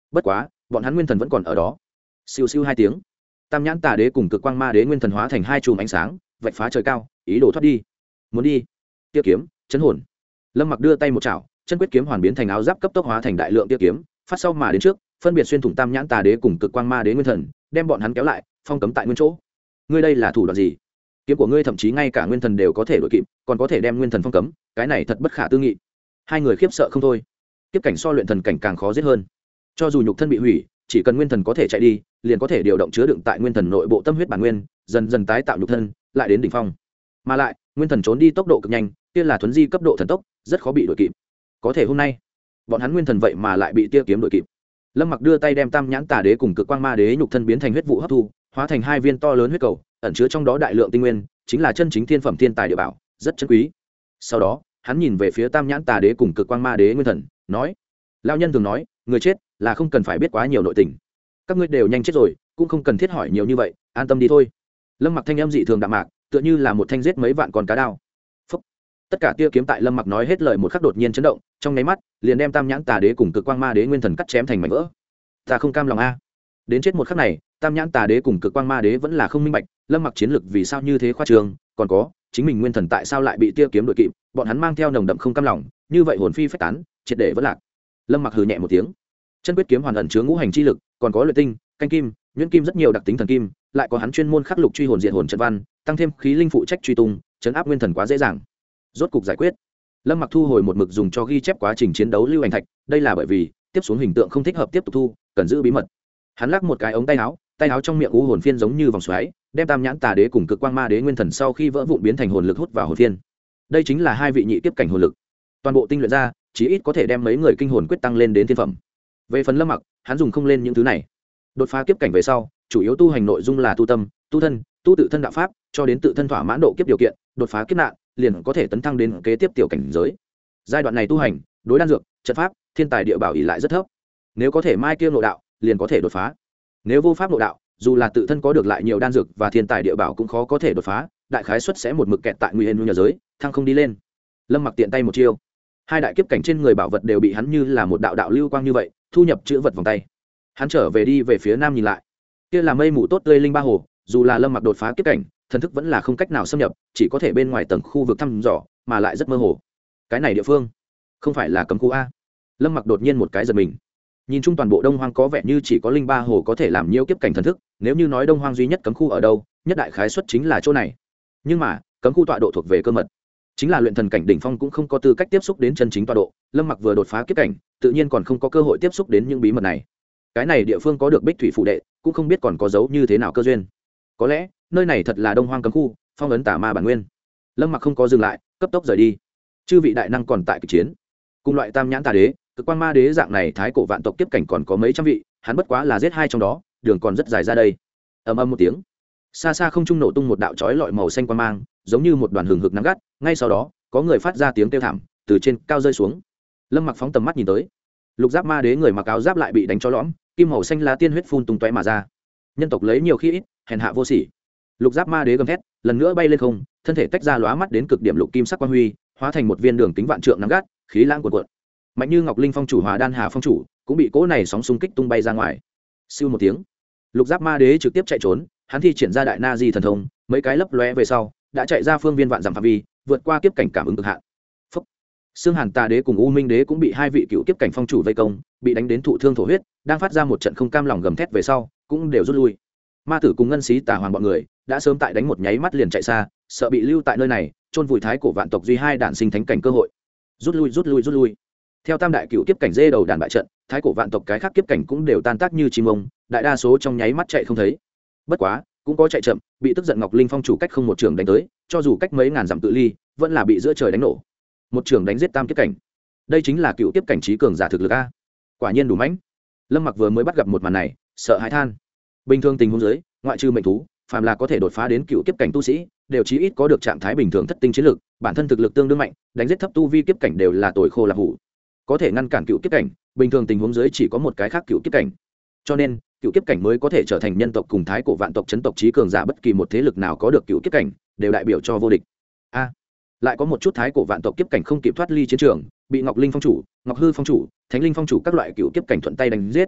bất quá bọn hắn nguyên thần vẫn còn ở đó. Siêu siêu hai tiếng, tam nhãn tà đế cùng cực quang ma đế nguyên thần hóa thành hai chùm ánh sáng vạch phá trời cao, ý đồ thoát đi. Muốn đi tia kiếm chấn hồn. Lâm Mặc đưa tay một chảo, chân quyết kiếm hoàn biến thành áo giáp cấp tốc hóa thành đại lượng tia kiếm phát sau mà đến trước, phân biệt xuyên thủng tam nhãn tà đế cùng cực quang ma đế nguyên thần, đem bọn hắn kéo lại phong cấm tại nguyên chỗ. Ngươi đây là thủ đoạn gì? Kiếm của ngươi thậm chí ngay cả nguyên thần đều có thể đuổi kịp, còn có thể đem nguyên thần phong cấm, cái này thật bất khả tư nghị. Hai người khiếp sợ không thôi. Kiếp cảnh so luyện thần cảnh càng khó giết hơn. Cho dù nhục thân bị hủy, chỉ cần nguyên thần có thể chạy đi, liền có thể điều động chứa đựng tại nguyên thần nội bộ tâm huyết bản nguyên, dần dần tái tạo nhục thân, lại đến đỉnh phong. Mà lại, nguyên thần trốn đi tốc độ cực nhanh, kia là thuấn di cấp độ thần tốc, rất khó bị đuổi kịp. Có thể hôm nay, bọn hắn nguyên thần vậy mà lại bị tia kiếm đuổi kịp. Lâm Mặc đưa tay đem tam nhãn tà đế cùng cực quang ma đế nhục thân biến thành huyết vụ hấp thu, hóa thành hai viên to lớn huyết cầu, ẩn chứa trong đó đại lượng tinh nguyên, chính là chân chính thiên phẩm thiên tài địa bảo, rất chân quý. Sau đó, hắn nhìn về phía tam nhãn tà đế cùng cực quang ma đế nguyên thần, nói: lão nhân thường nói, người chết là không cần phải biết quá nhiều nội tình. Các ngươi đều nhanh chết rồi, cũng không cần thiết hỏi nhiều như vậy, an tâm đi thôi. Lâm Mặc thanh âm dị thường đạm mạc, tựa như là một thanh giết mấy vạn con cá đao. Phúc. Tất cả tia kiếm tại Lâm Mặc nói hết lời một khắc đột nhiên chấn động, trong nháy mắt liền đem tam nhãn tà đế cùng cực quang ma đế nguyên thần cắt chém thành mảnh vỡ. Ta không cam lòng a. Đến chết một khắc này, tam nhãn tà đế cùng cực quang ma đế vẫn là không minh bạch, Lâm Mặc chiến lực vì sao như thế khoa trương, còn có chính mình nguyên thần tại sao lại bị tia kiếm đuổi kịp, bọn hắn mang theo nồng đậm không cam lòng, như vậy hồn phi phách tán, triệt để vỡ lạc. Lâm Mặc hừ nhẹ một tiếng, chân quyết kiếm hoàn ẩn chứa ngũ hành chi lực, còn có luyện tinh, canh kim, nhuyễn kim rất nhiều đặc tính thần kim, lại có hắn chuyên môn khắc lục truy hồn diệt hồn trận văn, tăng thêm khí linh phụ trách truy tung, chấn áp nguyên thần quá dễ dàng. Rốt cục giải quyết. Lâm Mặc thu hồi một mực dùng cho ghi chép quá trình chiến đấu lưu ảnh thạch, đây là bởi vì tiếp xuống hình tượng không thích hợp tiếp tục thu, cần giữ bí mật. Hắn lắc một cái ống tay áo, tay áo trong miệng u hồn phiên giống như vòng xoáy, đem tam nhãn tà đế cùng cực quang ma đế nguyên thần sau khi vỡ vụn biến thành hồn lực hút vào hồn phiên. Đây chính là hai vị nhị kiếp cảnh hồn lực, toàn bộ tinh luyện ra, chí ít có thể đem mấy người kinh hồn quyết tăng lên đến thiên phẩm. Về phần Lâm Mặc, hắn dùng không lên những thứ này. Đột phá kiếp cảnh về sau, chủ yếu tu hành nội dung là tu tâm, tu thân, tu tự thân đạo pháp, cho đến tự thân thỏa mãn độ kiếp điều kiện, đột phá kiếp nạn, liền có thể tấn thăng đến kế tiếp tiểu cảnh giới. Giai đoạn này tu hành, đối đan dược, trận pháp, thiên tài địa bảo ỷ lại rất thấp. Nếu có thể mai kia nội đạo, liền có thể đột phá. Nếu vô pháp nội đạo, dù là tự thân có được lại nhiều đan dược và thiên tài địa bảo cũng khó có thể đột phá, đại khái suất sẽ một mực kẹt tại nguy hiểm nhờ giới, thăng không đi lên. Lâm Mặc tiện tay một chiêu, hai đại kiếp cảnh trên người bảo vật đều bị hắn như là một đạo đạo lưu quang như vậy thu nhập chữ vật vòng tay. Hắn trở về đi về phía nam nhìn lại, kia là mây mù tốt tươi linh ba hồ, dù là Lâm Mặc đột phá kiếp cảnh, thần thức vẫn là không cách nào xâm nhập, chỉ có thể bên ngoài tầng khu vực thăm dò, mà lại rất mơ hồ. Cái này địa phương không phải là cấm khu a? Lâm Mặc đột nhiên một cái giật mình. Nhìn chung toàn bộ Đông Hoang có vẻ như chỉ có linh ba hồ có thể làm nhiễu kiếp cảnh thần thức, nếu như nói Đông Hoang duy nhất cấm khu ở đâu, nhất đại khái suất chính là chỗ này. Nhưng mà, cấm khu tọa độ thuộc về cơ mật, chính là luyện thần cảnh đỉnh phong cũng không có tư cách tiếp xúc đến chân chính tọa độ. Lâm Mặc vừa đột phá kiếp cảnh, tự nhiên còn không có cơ hội tiếp xúc đến những bí mật này. Cái này địa phương có được Bích Thủy phụ đệ, cũng không biết còn có dấu như thế nào cơ duyên. Có lẽ, nơi này thật là Đông Hoang cấm khu, phong ấn tà ma bản nguyên. Lâm Mặc không có dừng lại, cấp tốc rời đi. Chư vị đại năng còn tại kịch chiến, cùng loại tam nhãn tà đế, cực quang ma đế dạng này thái cổ vạn tộc kiếp cảnh còn có mấy trăm vị, hắn bất quá là giết hai trong đó, đường còn rất dài ra đây. Ầm ầm một tiếng, xa xa không trung nổ tung một đạo chói lọi màu xanh quang mang, giống như một đoàn hừng hực nắng gắt, ngay sau đó, có người phát ra tiếng kêu thảm, từ trên cao rơi xuống. Lâm Mặc phóng tầm mắt nhìn tới, lục giáp ma đế người mặc áo giáp lại bị đánh cho lõm, kim màu xanh lá tiên huyết phun tung tóe mà ra. Nhân tộc lấy nhiều khi ít, hèn hạ vô sỉ. Lục giáp ma đế gầm thét, lần nữa bay lên không, thân thể tách ra lóa mắt đến cực điểm lục kim sắc quang huy, hóa thành một viên đường kính vạn trượng nắng gắt, khí lãng cuộn cuộn. Mạnh như Ngọc Linh phong chủ Hòa Đan Hà phong chủ cũng bị cỗ này sóng xung kích tung bay ra ngoài. Siêu một tiếng, lục giáp ma đế trực tiếp chạy trốn, hắn thi triển ra đại na di thần thông, mấy cái lấp lóe về sau đã chạy ra phương viên vạn dặm phạm vi, vượt qua kiếp cảnh cảm ứng cực hạn. Phúc. Xương Hàn Tà đế cùng U Minh đế cũng bị hai vị cựu kiếp cảnh phong chủ vây công, bị đánh đến thụ thương thổ huyết, đang phát ra một trận không cam lòng gầm thét về sau, cũng đều rút lui. Ma tử cùng ngân xí tà hoàng bọn người đã sớm tại đánh một nháy mắt liền chạy xa, sợ bị lưu tại nơi này chôn vùi thái cổ vạn tộc duy hai đản sinh thánh cảnh cơ hội. Rút lui rút lui rút lui. Theo tam đại cựu kiếp cảnh dê đầu đàn bại trận, thái cổ vạn tộc cái khác kiếp cảnh cũng đều tan tác như chim ông, đại đa số trong nháy mắt chạy không thấy. Bất quá, cũng có chạy chậm, bị tức giận Ngọc Linh phong chủ cách không một trường đánh tới, cho dù cách mấy ngàn dặm cự ly, vẫn là bị giữa trời đánh nổ. Một trường đánh giết tam kiếp cảnh. Đây chính là cựu kiếp cảnh trí cường giả thực lực a. Quả nhiên đủ mãnh. Lâm Mặc vừa mới bắt gặp một màn này, sợ hãi than. Bình thường tình huống dưới, ngoại trừ mệnh thú, phàm là có thể đột phá đến cựu kiếp cảnh tu sĩ, đều chí ít có được trạng thái bình thường thất tinh chiến lực, bản thân thực lực tương đương mạnh, đánh giết thấp tu vi kiếp cảnh đều là tuổi khô là hủ. Có thể ngăn cản cựu kiếp cảnh, bình thường tình huống dưới chỉ có một cái khác cựu kiếp cảnh. Cho nên, cựu kiếp cảnh mới có thể trở thành nhân tộc cùng thái cổ vạn tộc chấn tộc trí cường giả, bất kỳ một thế lực nào có được cựu kiếp cảnh, đều đại biểu cho vô địch. A, lại có một chút thái cổ vạn tộc kiếp cảnh không kịp thoát ly chiến trường, bị Ngọc Linh phong chủ, Ngọc Hư phong chủ, Thánh Linh phong chủ các loại cựu kiếp cảnh thuận tay đánh giết.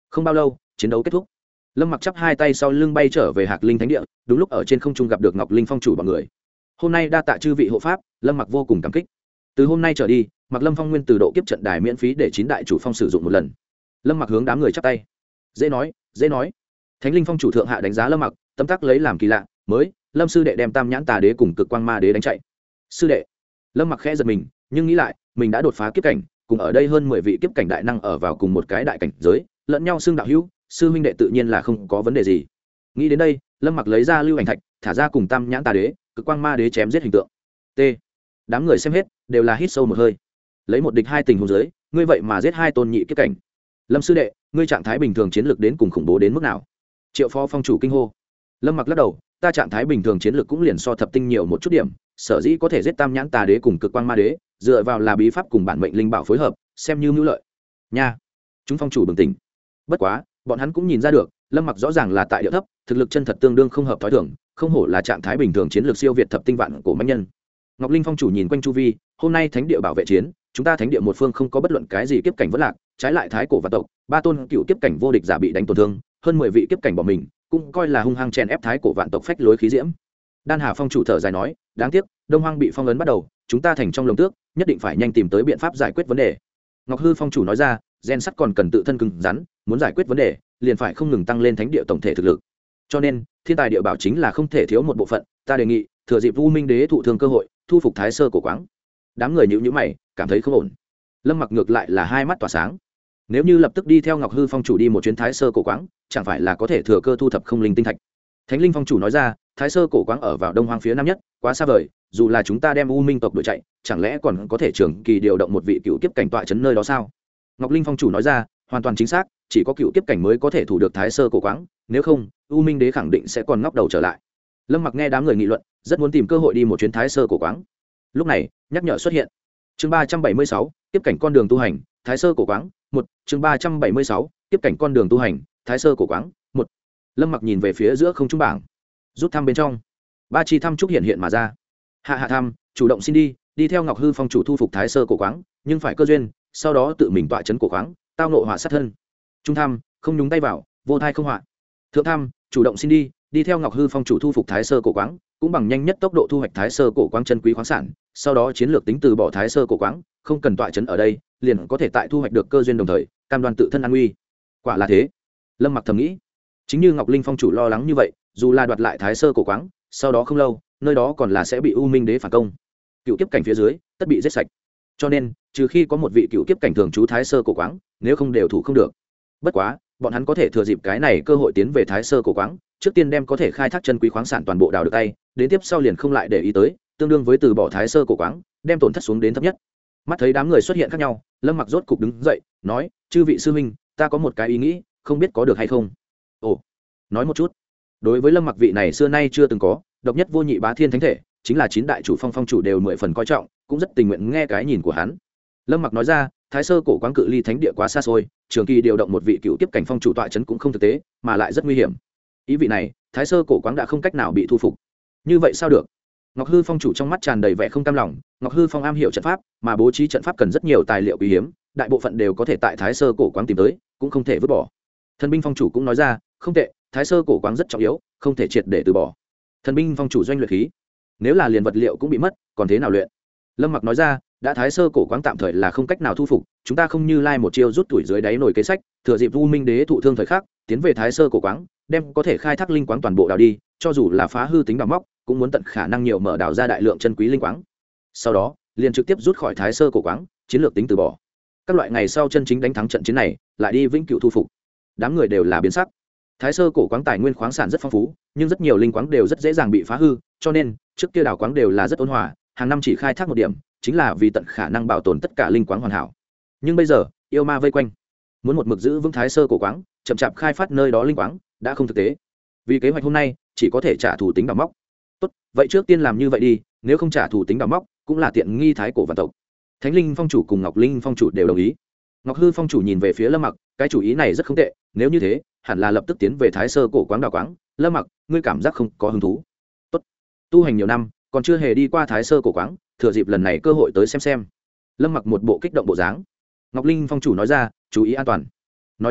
Không bao lâu chiến đấu kết thúc, lâm mặc chắp hai tay sau lưng bay trở về hạc linh thánh địa. Đúng lúc ở trên không trung gặp được ngọc linh phong chủ bọn người. Hôm nay đa tạ chư vị hộ pháp, lâm mặc vô cùng cảm kích. Từ hôm nay trở đi, mặc lâm phong nguyên từ độ kiếp trận đài miễn phí để chín đại chủ phong sử dụng một lần. Lâm mặc hướng đám người chắp tay. Dễ nói dễ nói. Thánh linh phong chủ thượng hạ đánh giá lâm mặc, tâm tác lấy làm kỳ lạ mới. Lâm sư đệ đem tam nhãn tà đế cùng cực quang ma đế đánh chạy. Sư đệ. Lâm mặc khẽ giật mình, nhưng nghĩ lại mình đã đột phá kiếp cảnh, cùng ở đây hơn mười vị kiếp cảnh đại năng ở vào cùng một cái đại cảnh giới, lẫn nhau xưng đạo hữu, sư huynh đệ tự nhiên là không có vấn đề gì. Nghĩ đến đây, lâm mặc lấy ra lưu ảnh thạch, thả ra cùng tam nhãn tà đế cực quang ma đế chém giết hình tượng. T. Đám người xem hết đều là hít sâu một hơi. Lấy một địch hai tình huống dưới, ngươi vậy mà giết hai tôn nhị kiếp cảnh. Lâm sư đệ, ngươi trạng thái bình thường chiến lược đến cùng khủng bố đến mức nào? Triệu phó phong chủ kinh hô. Lâm mặc lắc đầu, ta trạng thái bình thường chiến lược cũng liền so thập tinh nhiều một chút điểm, sở dĩ có thể giết tam nhãn tà đế cùng cực quang ma đế, dựa vào là bí pháp cùng bản mệnh linh bảo phối hợp, xem như mưu lợi nha. Chúng phong chủ bừng tỉnh. Bất quá bọn hắn cũng nhìn ra được, lâm mặc rõ ràng là tại địa thấp, thực lực chân thật tương đương không hợp thói thường, không hổ là trạng thái bình thường chiến lược siêu việt thập tinh vạn cổ mãnh nhân. Ngọc linh phong chủ nhìn quanh chu vi, hôm nay thánh địa bảo vệ chiến, chúng ta thánh địa một phương không có bất luận cái gì kiếp cảnh vất lạc, trái lại thái cổ và tộc ba tôn cựu kiếp cảnh vô địch giả bị đánh tổn thương, hơn mười vị kiếp cảnh bỏ mình, cũng coi là hung hăng chèn ép thái cổ vạn tộc phách lối khí diễm. Đan Hà phong chủ thở dài nói, đáng tiếc Đông Hoang bị phong ấn bắt đầu, chúng ta thành trong lồng tước, nhất định phải nhanh tìm tới biện pháp giải quyết vấn đề. Ngọc Hư phong chủ nói ra, gen sắt còn cần tự thân cứng rắn, muốn giải quyết vấn đề liền phải không ngừng tăng lên thánh địa tổng thể thực lực, cho nên thiên tài địa bảo chính là không thể thiếu một bộ phận. Ta đề nghị thừa dịp U Minh đế thụ thương cơ hội thu phục thái sơ cổ quáng. Đám người nhíu nhíu mày, cảm thấy không ổn. Lâm mặc ngược lại là hai mắt tỏa sáng, nếu như lập tức đi theo Ngọc Hư phong chủ đi một chuyến thái sơ cổ quáng, chẳng phải là có thể thừa cơ thu thập không linh tinh thạch. Thánh linh phong chủ nói ra, thái sơ cổ quáng ở vào đông hoang phía nam nhất, quá xa vời, dù là chúng ta đem U Minh tộc đuổi chạy, chẳng lẽ còn có thể trường kỳ điều động một vị cựu kiếp cảnh tọa chấn nơi đó sao? Ngọc linh phong chủ nói ra, hoàn toàn chính xác, chỉ có cựu kiếp cảnh mới có thể thủ được thái sơ cổ quáng, nếu không U Minh đế khẳng định sẽ còn ngóc đầu trở lại. Lâm mặc nghe đám người nghị luận, rất muốn tìm cơ hội đi một chuyến thái sơ cổ quáng. Lúc này nhắc nhở xuất hiện. Chương ba trăm bảy mươi sáu, tiếp cảnh con đường tu hành, thái sơ cổ quáng một. Chương ba trăm bảy mươi sáu, tiếp cảnh con đường tu hành, thái sơ cổ quáng một. Lâm mặc nhìn về phía giữa không trung bảng, rút thăm bên trong ba chi thăm trúc hiện hiện mà ra. Hạ hạ thăm, chủ động xin đi đi theo Ngọc Hư phong chủ thu phục thái sơ cổ quáng, nhưng phải cơ duyên, sau đó tự mình tọa chấn cổ quáng, tao nộ họa sát thân. Trung thăm, không nhúng tay vào, vô thai không họa. Thượng thăm, chủ động xin đi đi theo Ngọc Hư phong chủ thu phục thái sơ cổ quáng, cũng bằng nhanh nhất tốc độ thu hoạch thái sơ cổ quáng chân quý khoáng sản, sau đó chiến lược tính từ bỏ thái sơ cổ quáng, không cần tọa chấn ở đây, liền có thể tại thu hoạch được cơ duyên đồng thời cam đoan tự thân an nguy. Quả là thế, Lâm mặc thầm nghĩ. Chính như Ngọc linh phong chủ lo lắng như vậy, dù là đoạt lại thái sơ cổ quáng, sau đó không lâu nơi đó còn là sẽ bị U Minh đế phản công, cựu kiếp cảnh phía dưới tất bị giết sạch, cho nên trừ khi có một vị cựu kiếp cảnh thường trú thái sơ cổ quáng, nếu không đều thủ không được. Bất quá bọn hắn có thể thừa dịp cái này cơ hội tiến về thái sơ cổ quáng, trước tiên đem có thể khai thác chân quý khoáng sản toàn bộ đào được tay, đến tiếp sau liền không lại để ý tới, tương đương với từ bỏ thái sơ cổ quáng, đem tổn thất xuống đến thấp nhất. Mắt thấy đám người xuất hiện khác nhau, Lâm mặc rốt cục đứng dậy nói, chư vị sư huynh, ta có một cái ý nghĩ, không biết có được hay không. Ồ, nói một chút. Đối với Lâm mặc vị này xưa nay chưa từng có độc nhất vô nhị bá thiên thánh thể, chính là chín đại chủ phong phong chủ đều mười phần coi trọng, cũng rất tình nguyện nghe cái nhìn của hắn. Lâm mặc nói ra, thái sơ cổ quáng cự ly thánh địa quá xa xôi, trường kỳ điều động một vị cựu tiếp cảnh phong chủ tọa chấn cũng không thực tế, mà lại rất nguy hiểm. Ý vị này thái sơ cổ quáng đã không cách nào bị thu phục, như vậy sao được? Ngọc Hư phong chủ trong mắt tràn đầy vẻ không cam lòng. Ngọc Hư phong am hiểu trận pháp, mà bố trí trận pháp cần rất nhiều tài liệu quý hiếm, đại bộ phận đều có thể tại thái sơ cổ quáng tìm tới, cũng không thể vứt bỏ. Thần binh phong chủ cũng nói ra, không tệ, thái sơ cổ quáng rất trọng yếu, không thể triệt để từ bỏ. Thần binh phong chủ doanh luyện khí, nếu là liền vật liệu cũng bị mất, còn thế nào luyện? Lâm mặc nói ra, đã thái sơ cổ quáng tạm thời là không cách nào thu phục, chúng ta không như lai một chiêu rút tuổi dưới đáy nổi kế sách, thừa dịp U Minh đế thụ thương thời khắc, tiến về thái sơ cổ quáng, đem có thể khai thác linh quáng toàn bộ đào đi, cho dù là phá hư tính đào móc, cũng muốn tận khả năng nhiều mở đào ra đại lượng chân quý linh quáng. Sau đó liền trực tiếp rút khỏi thái sơ cổ quáng, chiến lược tính từ bỏ. Các loại ngày sau chân chính đánh thắng trận chiến này, lại đi vĩnh cửu thu phục. Đám người đều là biến sắc. Thái sơ cổ quáng tài nguyên khoáng sản rất phong phú, nhưng rất nhiều linh quáng đều rất dễ dàng bị phá hư, cho nên trước kia đào quáng đều là rất ôn hòa, hàng năm chỉ khai thác một điểm, chính là vì tận khả năng bảo tồn tất cả linh quáng hoàn hảo. Nhưng bây giờ yêu ma vây quanh, muốn một mực giữ vững thái sơ cổ quáng, chậm chạp khai phát nơi đó linh quáng đã không thực tế. Vì kế hoạch hôm nay chỉ có thể trả thù tính đào móc. Tốt, vậy trước tiên làm như vậy đi, nếu không trả thù tính đào móc, cũng là tiện nghi thái cổ vạn tộc. Thánh linh phong chủ cùng Ngọc linh phong chủ đều đồng ý. Ngọc Hư phong chủ nhìn về phía Lâm mặc, cái chủ ý này rất không tệ, nếu như thế hẳn là lập tức tiến về thái sơ cổ quáng đào quáng. Lâm mặc, ngươi cảm giác không có hứng thú? Tốt, tu hành nhiều năm còn chưa hề đi qua thái sơ cổ quáng, thừa dịp lần này cơ hội tới xem xem. Lâm mặc một bộ kích động bộ dáng. Ngọc linh phong chủ nói ra, chú ý an toàn. Nói đến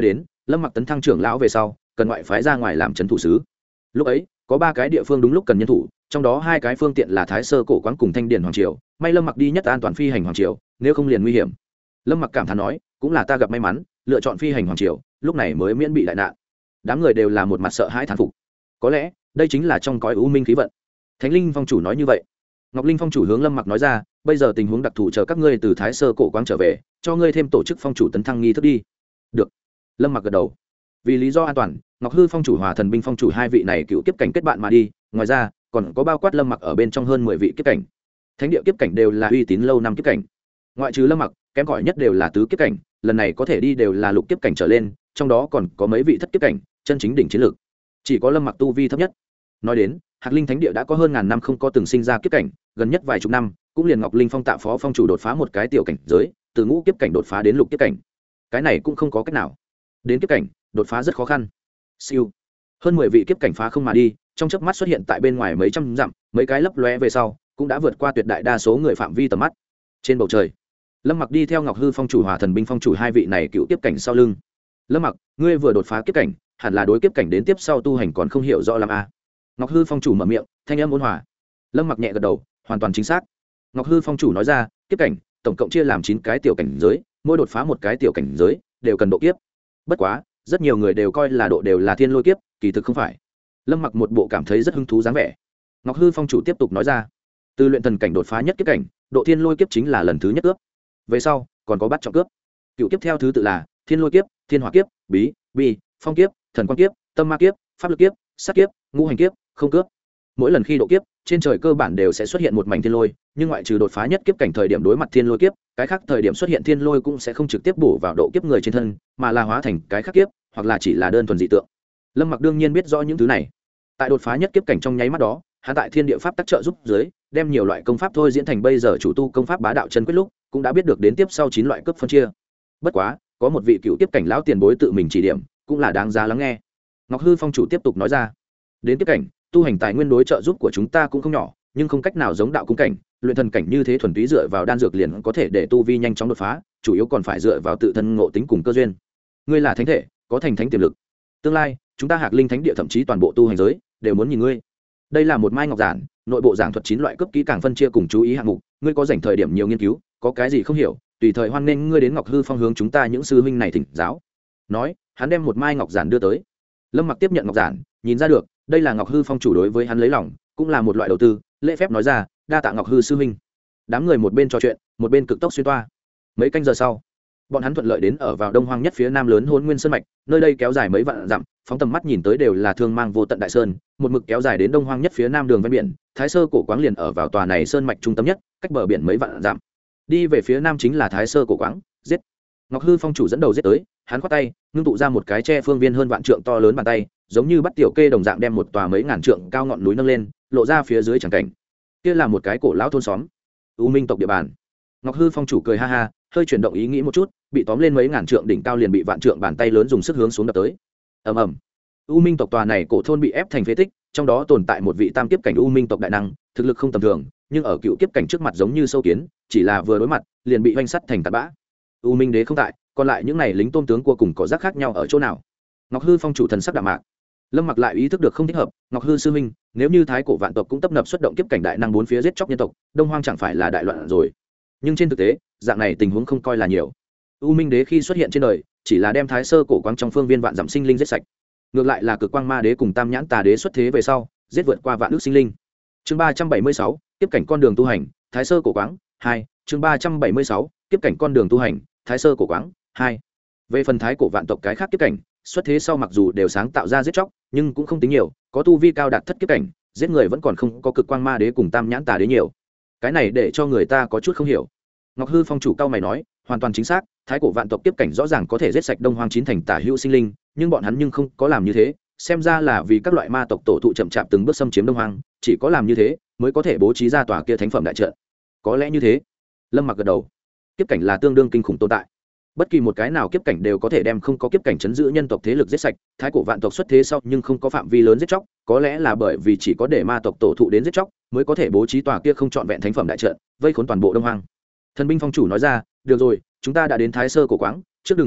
lâm mặc tấn thăng trưởng lão về sau cần ngoại phái ra ngoài làm trấn thủ sứ. Lúc ấy có ba cái địa phương đúng lúc cần nhân thủ, trong đó hai cái phương tiện là Thái Sơ cổ quán cùng Thanh Điền hoàng triều, may lâm mặc đi nhất an toàn phi hành hoàng triều, nếu không liền nguy hiểm. Lâm mặc cảm thán nói, cũng là ta gặp may mắn lựa chọn phi hành hoàng triều, lúc này mới miễn bị đại nạn. Đám người đều là một mặt sợ hãi thán phục, có lẽ đây chính là trong cõi u minh khí vận. Thánh Linh phong chủ nói như vậy. Ngọc Linh phong chủ hướng lâm mặc nói ra, bây giờ tình huống đặc thù chờ các ngươi từ Thái Sơ cổ quán trở về, cho ngươi thêm tổ chức phong chủ tấn thăng nghi thức đi. Được. Lâm mặc gật đầu. Vì lý do an toàn, Ngọc Hư phong chủ hòa Thần binh phong chủ hai vị này cựu kiếp cảnh kết bạn mà đi, ngoài ra còn có bao quát lâm mặc ở bên trong hơn mười vị kiếp cảnh. Thánh địa kiếp cảnh đều là uy tín lâu năm kiếp cảnh, ngoại trừ lâm mặc kém cỏi nhất đều là tứ kiếp cảnh, lần này có thể đi đều là lục kiếp cảnh trở lên, trong đó còn có mấy vị thất kiếp cảnh chân chính đỉnh chiến lược, chỉ có lâm mặc tu vi thấp nhất. Nói đến Hạc Linh Thánh địa đã có hơn ngàn năm không có từng sinh ra kiếp cảnh, gần nhất vài chục năm cũng liền Ngọc Linh phong tạ phó phong chủ đột phá một cái tiểu cảnh giới, từ ngũ kiếp cảnh đột phá đến lục kiếp cảnh, cái này cũng không có cách nào. Đến kiếp cảnh đột phá rất khó khăn. Siêu, hơn mười vị kiếp cảnh phá không mà đi, trong chớp mắt xuất hiện tại bên ngoài mấy trăm dặm, mấy cái lấp lóe về sau cũng đã vượt qua tuyệt đại đa số người phạm vi tầm mắt. Trên bầu trời lâm mặc đi theo Ngọc Hư phong chủ hòa Thần binh phong chủ hai vị này cựu kiếp cảnh sau lưng. Lâm mặc, ngươi vừa đột phá kiếp cảnh, hẳn là đối kiếp cảnh đến tiếp sau tu hành còn không hiểu rõ lắm à. Ngọc Hư phong chủ mở miệng, thanh âm ôn hòa. Lâm mặc nhẹ gật đầu, hoàn toàn chính xác. Ngọc Hư phong chủ nói ra, kiếp cảnh tổng cộng chia làm chín cái tiểu cảnh giới, mỗi đột phá một cái tiểu cảnh giới đều cần độ kiếp. Bất quá rất nhiều người đều coi là độ đều là thiên lôi kiếp, kỳ thực không phải. Lâm mặc một bộ cảm thấy rất hứng thú dáng vẻ. Ngọc Hư phong chủ tiếp tục nói ra, từ luyện thần cảnh đột phá nhất kiếp cảnh, độ thiên lôi kiếp chính là lần thứ nhất cướp, về sau còn có bắt trọng cướp. Cựu kiếp theo thứ tự là thiên lôi kiếp, thiên hỏa kiếp, bí bi phong kiếp, thần quang kiếp, tâm ma kiếp, pháp lực kiếp, sát kiếp, ngũ hành kiếp, không cướp. Mỗi lần khi độ kiếp, trên trời cơ bản đều sẽ xuất hiện một mảnh thiên lôi, nhưng ngoại trừ đột phá nhất kiếp cảnh thời điểm đối mặt thiên lôi kiếp, cái khác thời điểm xuất hiện thiên lôi cũng sẽ không trực tiếp bổ vào độ kiếp người trên thân, mà là hóa thành cái khác kiếp, hoặc là chỉ là đơn thuần dị tượng. Lâm mặc đương nhiên biết rõ những thứ này. Tại đột phá nhất kiếp cảnh trong nháy mắt đó, hắn tại thiên địa pháp tác trợ giúp dưới, đem nhiều loại công pháp thôi diễn thành bây giờ chủ tu công pháp bá đạo chân quyết lúc, cũng đã biết được đến tiếp sau chín loại cấp phân chia. Bất quá, có một vị cựu kiếp cảnh lão tiền bối tự mình chỉ điểm, cũng là đáng giá lắng nghe. Ngọc Hư phong chủ tiếp tục nói ra, đến kiếp cảnh, tu hành tài nguyên đối trợ giúp của chúng ta cũng không nhỏ, nhưng không cách nào giống đạo cung cảnh, luyện thần cảnh như thế thuần túy dựa vào đan dược liền có thể để tu vi nhanh chóng đột phá, chủ yếu còn phải dựa vào tự thân ngộ tính cùng cơ duyên. Ngươi là thánh thể, có thành thánh tiềm lực, tương lai chúng ta Hạc Linh Thánh địa thậm chí toàn bộ tu hành giới đều muốn nhìn ngươi. Đây là một mai ngọc giản, nội bộ giảng thuật chín loại cấp kỹ càng phân chia cùng chú ý hạng mục, ngươi có dành thời điểm nhiều nghiên cứu, có cái gì không hiểu, tùy thời hoan nghênh ngươi đến Ngọc Hư phong hướng chúng ta những sư huynh này thỉnh giáo. Nói, hắn đem một mai ngọc giản đưa tới. Lâm mặc tiếp nhận ngọc giản, nhìn ra được đây là Ngọc Hư phong chủ đối với hắn lấy lòng, cũng là một loại đầu tư, lễ phép nói ra, đa tạ Ngọc Hư sư huynh. Đám người một bên trò chuyện, một bên cực tốc xuyên toa. Mấy canh giờ sau, bọn hắn thuận lợi đến ở vào đông hoang nhất phía nam lớn Hỗn Nguyên Sơn mạch, nơi đây kéo dài mấy vạn dặm, phóng tầm mắt nhìn tới đều là thương mang vô tận đại sơn, một mực kéo dài đến đông hoang nhất phía nam đường ven biển, Thái Sơ cổ quáng liền ở vào tòa này sơn mạch trung tâm nhất, cách bờ biển mấy vạn dặm. Đi về phía nam chính là Thái Sơ cổ quáng, giết. Ngọc Hư phong chủ dẫn đầu giết tới, hắn khoát tay, ngưng tụ ra một cái che phương viên hơn vạn trượng to lớn bàn tay, giống như bắt tiểu kê đồng dạng đem một tòa mấy ngàn trượng cao ngọn núi nâng lên, lộ ra phía dưới chẳng cảnh. Kia là một cái cổ lão thôn xóm, U Minh tộc địa bàn. Ngọc Hư phong chủ cười ha ha, hơi chuyển động ý nghĩ một chút, bị tóm lên mấy ngàn trượng đỉnh cao liền bị vạn trượng bàn tay lớn dùng sức hướng xuống đập tới. Ầm ầm. U Minh tộc tòa này cổ thôn bị ép thành phế tích, trong đó tồn tại một vị tam kiếp cảnh U Minh tộc đại năng, thực lực không tầm thường, nhưng ở cựu kiếp cảnh trước mặt giống như sâu kiến, chỉ là vừa đối mặt, liền bị vanh sắt thành tạt bã. U Minh đế không tại, còn lại những này lính tôm tướng cua cùng có rác khác nhau ở chỗ nào? Ngọc Hư phong chủ thần sắc đạm mạc. Lâm mặc lại ý thức được không thích hợp, Ngọc Hư sư huynh, nếu như thái cổ vạn tộc cũng tấp nập xuất động kiếp cảnh đại năng bốn phía giết chóc nhân tộc, đông hoang chẳng phải là đại loạn rồi? Nhưng trên thực tế, dạng này tình huống không coi là nhiều. U Minh đế khi xuất hiện trên đời, chỉ là đem Thái Sơ cổ quang trong phương viên vạn dặm sinh linh giết sạch. Ngược lại là Cực Quang Ma đế cùng Tam Nhãn Tà đế xuất thế về sau, giết vượt qua vạn ước sinh linh. Chương ba trăm bảy mươi sáu, tiếp cảnh con đường tu hành, Thái Sơ cổ quáng hai. Chương ba trăm bảy mươi sáu, tiếp cảnh con đường tu hành, Thái Sơ cổ quáng hai. Về phần thái cổ vạn tộc cái khác tiếp cảnh, xuất thế sau mặc dù đều sáng tạo ra giết chóc, nhưng cũng không tính nhiều, có tu vi cao đạt thất kiếp cảnh, giết người vẫn còn không có Cực Quang Ma đế cùng Tam Nhãn Tà đế nhiều. Cái này để cho người ta có chút không hiểu. Ngọc Hư phong chủ cao mày nói, hoàn toàn chính xác, thái cổ vạn tộc tiếp cảnh rõ ràng có thể giết sạch đông hoang chín thành tả hữu sinh linh, nhưng bọn hắn nhưng không có làm như thế, xem ra là vì các loại ma tộc tổ thụ chậm chạp từng bước xâm chiếm đông hoang, chỉ có làm như thế mới có thể bố trí ra tòa kia thánh phẩm đại trận. Có lẽ như thế. Lâm Mặc gật đầu. Kiếp cảnh là tương đương kinh khủng tồn tại, bất kỳ một cái nào kiếp cảnh đều có thể đem không có kiếp cảnh chấn giữ nhân tộc thế lực giết sạch. Thái cổ vạn tộc xuất thế sau nhưng không có phạm vi lớn giết chóc, có lẽ là bởi vì chỉ có để ma tộc tổ thụ đến giết chóc mới có thể bố trí tòa kia không trọn vẹn thánh phẩm đại trận, vây khốn toàn bộ đông hoang. Thần binh phong chủ nói ra, được rồi, chúng ta đã đến Thái Sơ cổ quáng, trước đừng trò chuyện,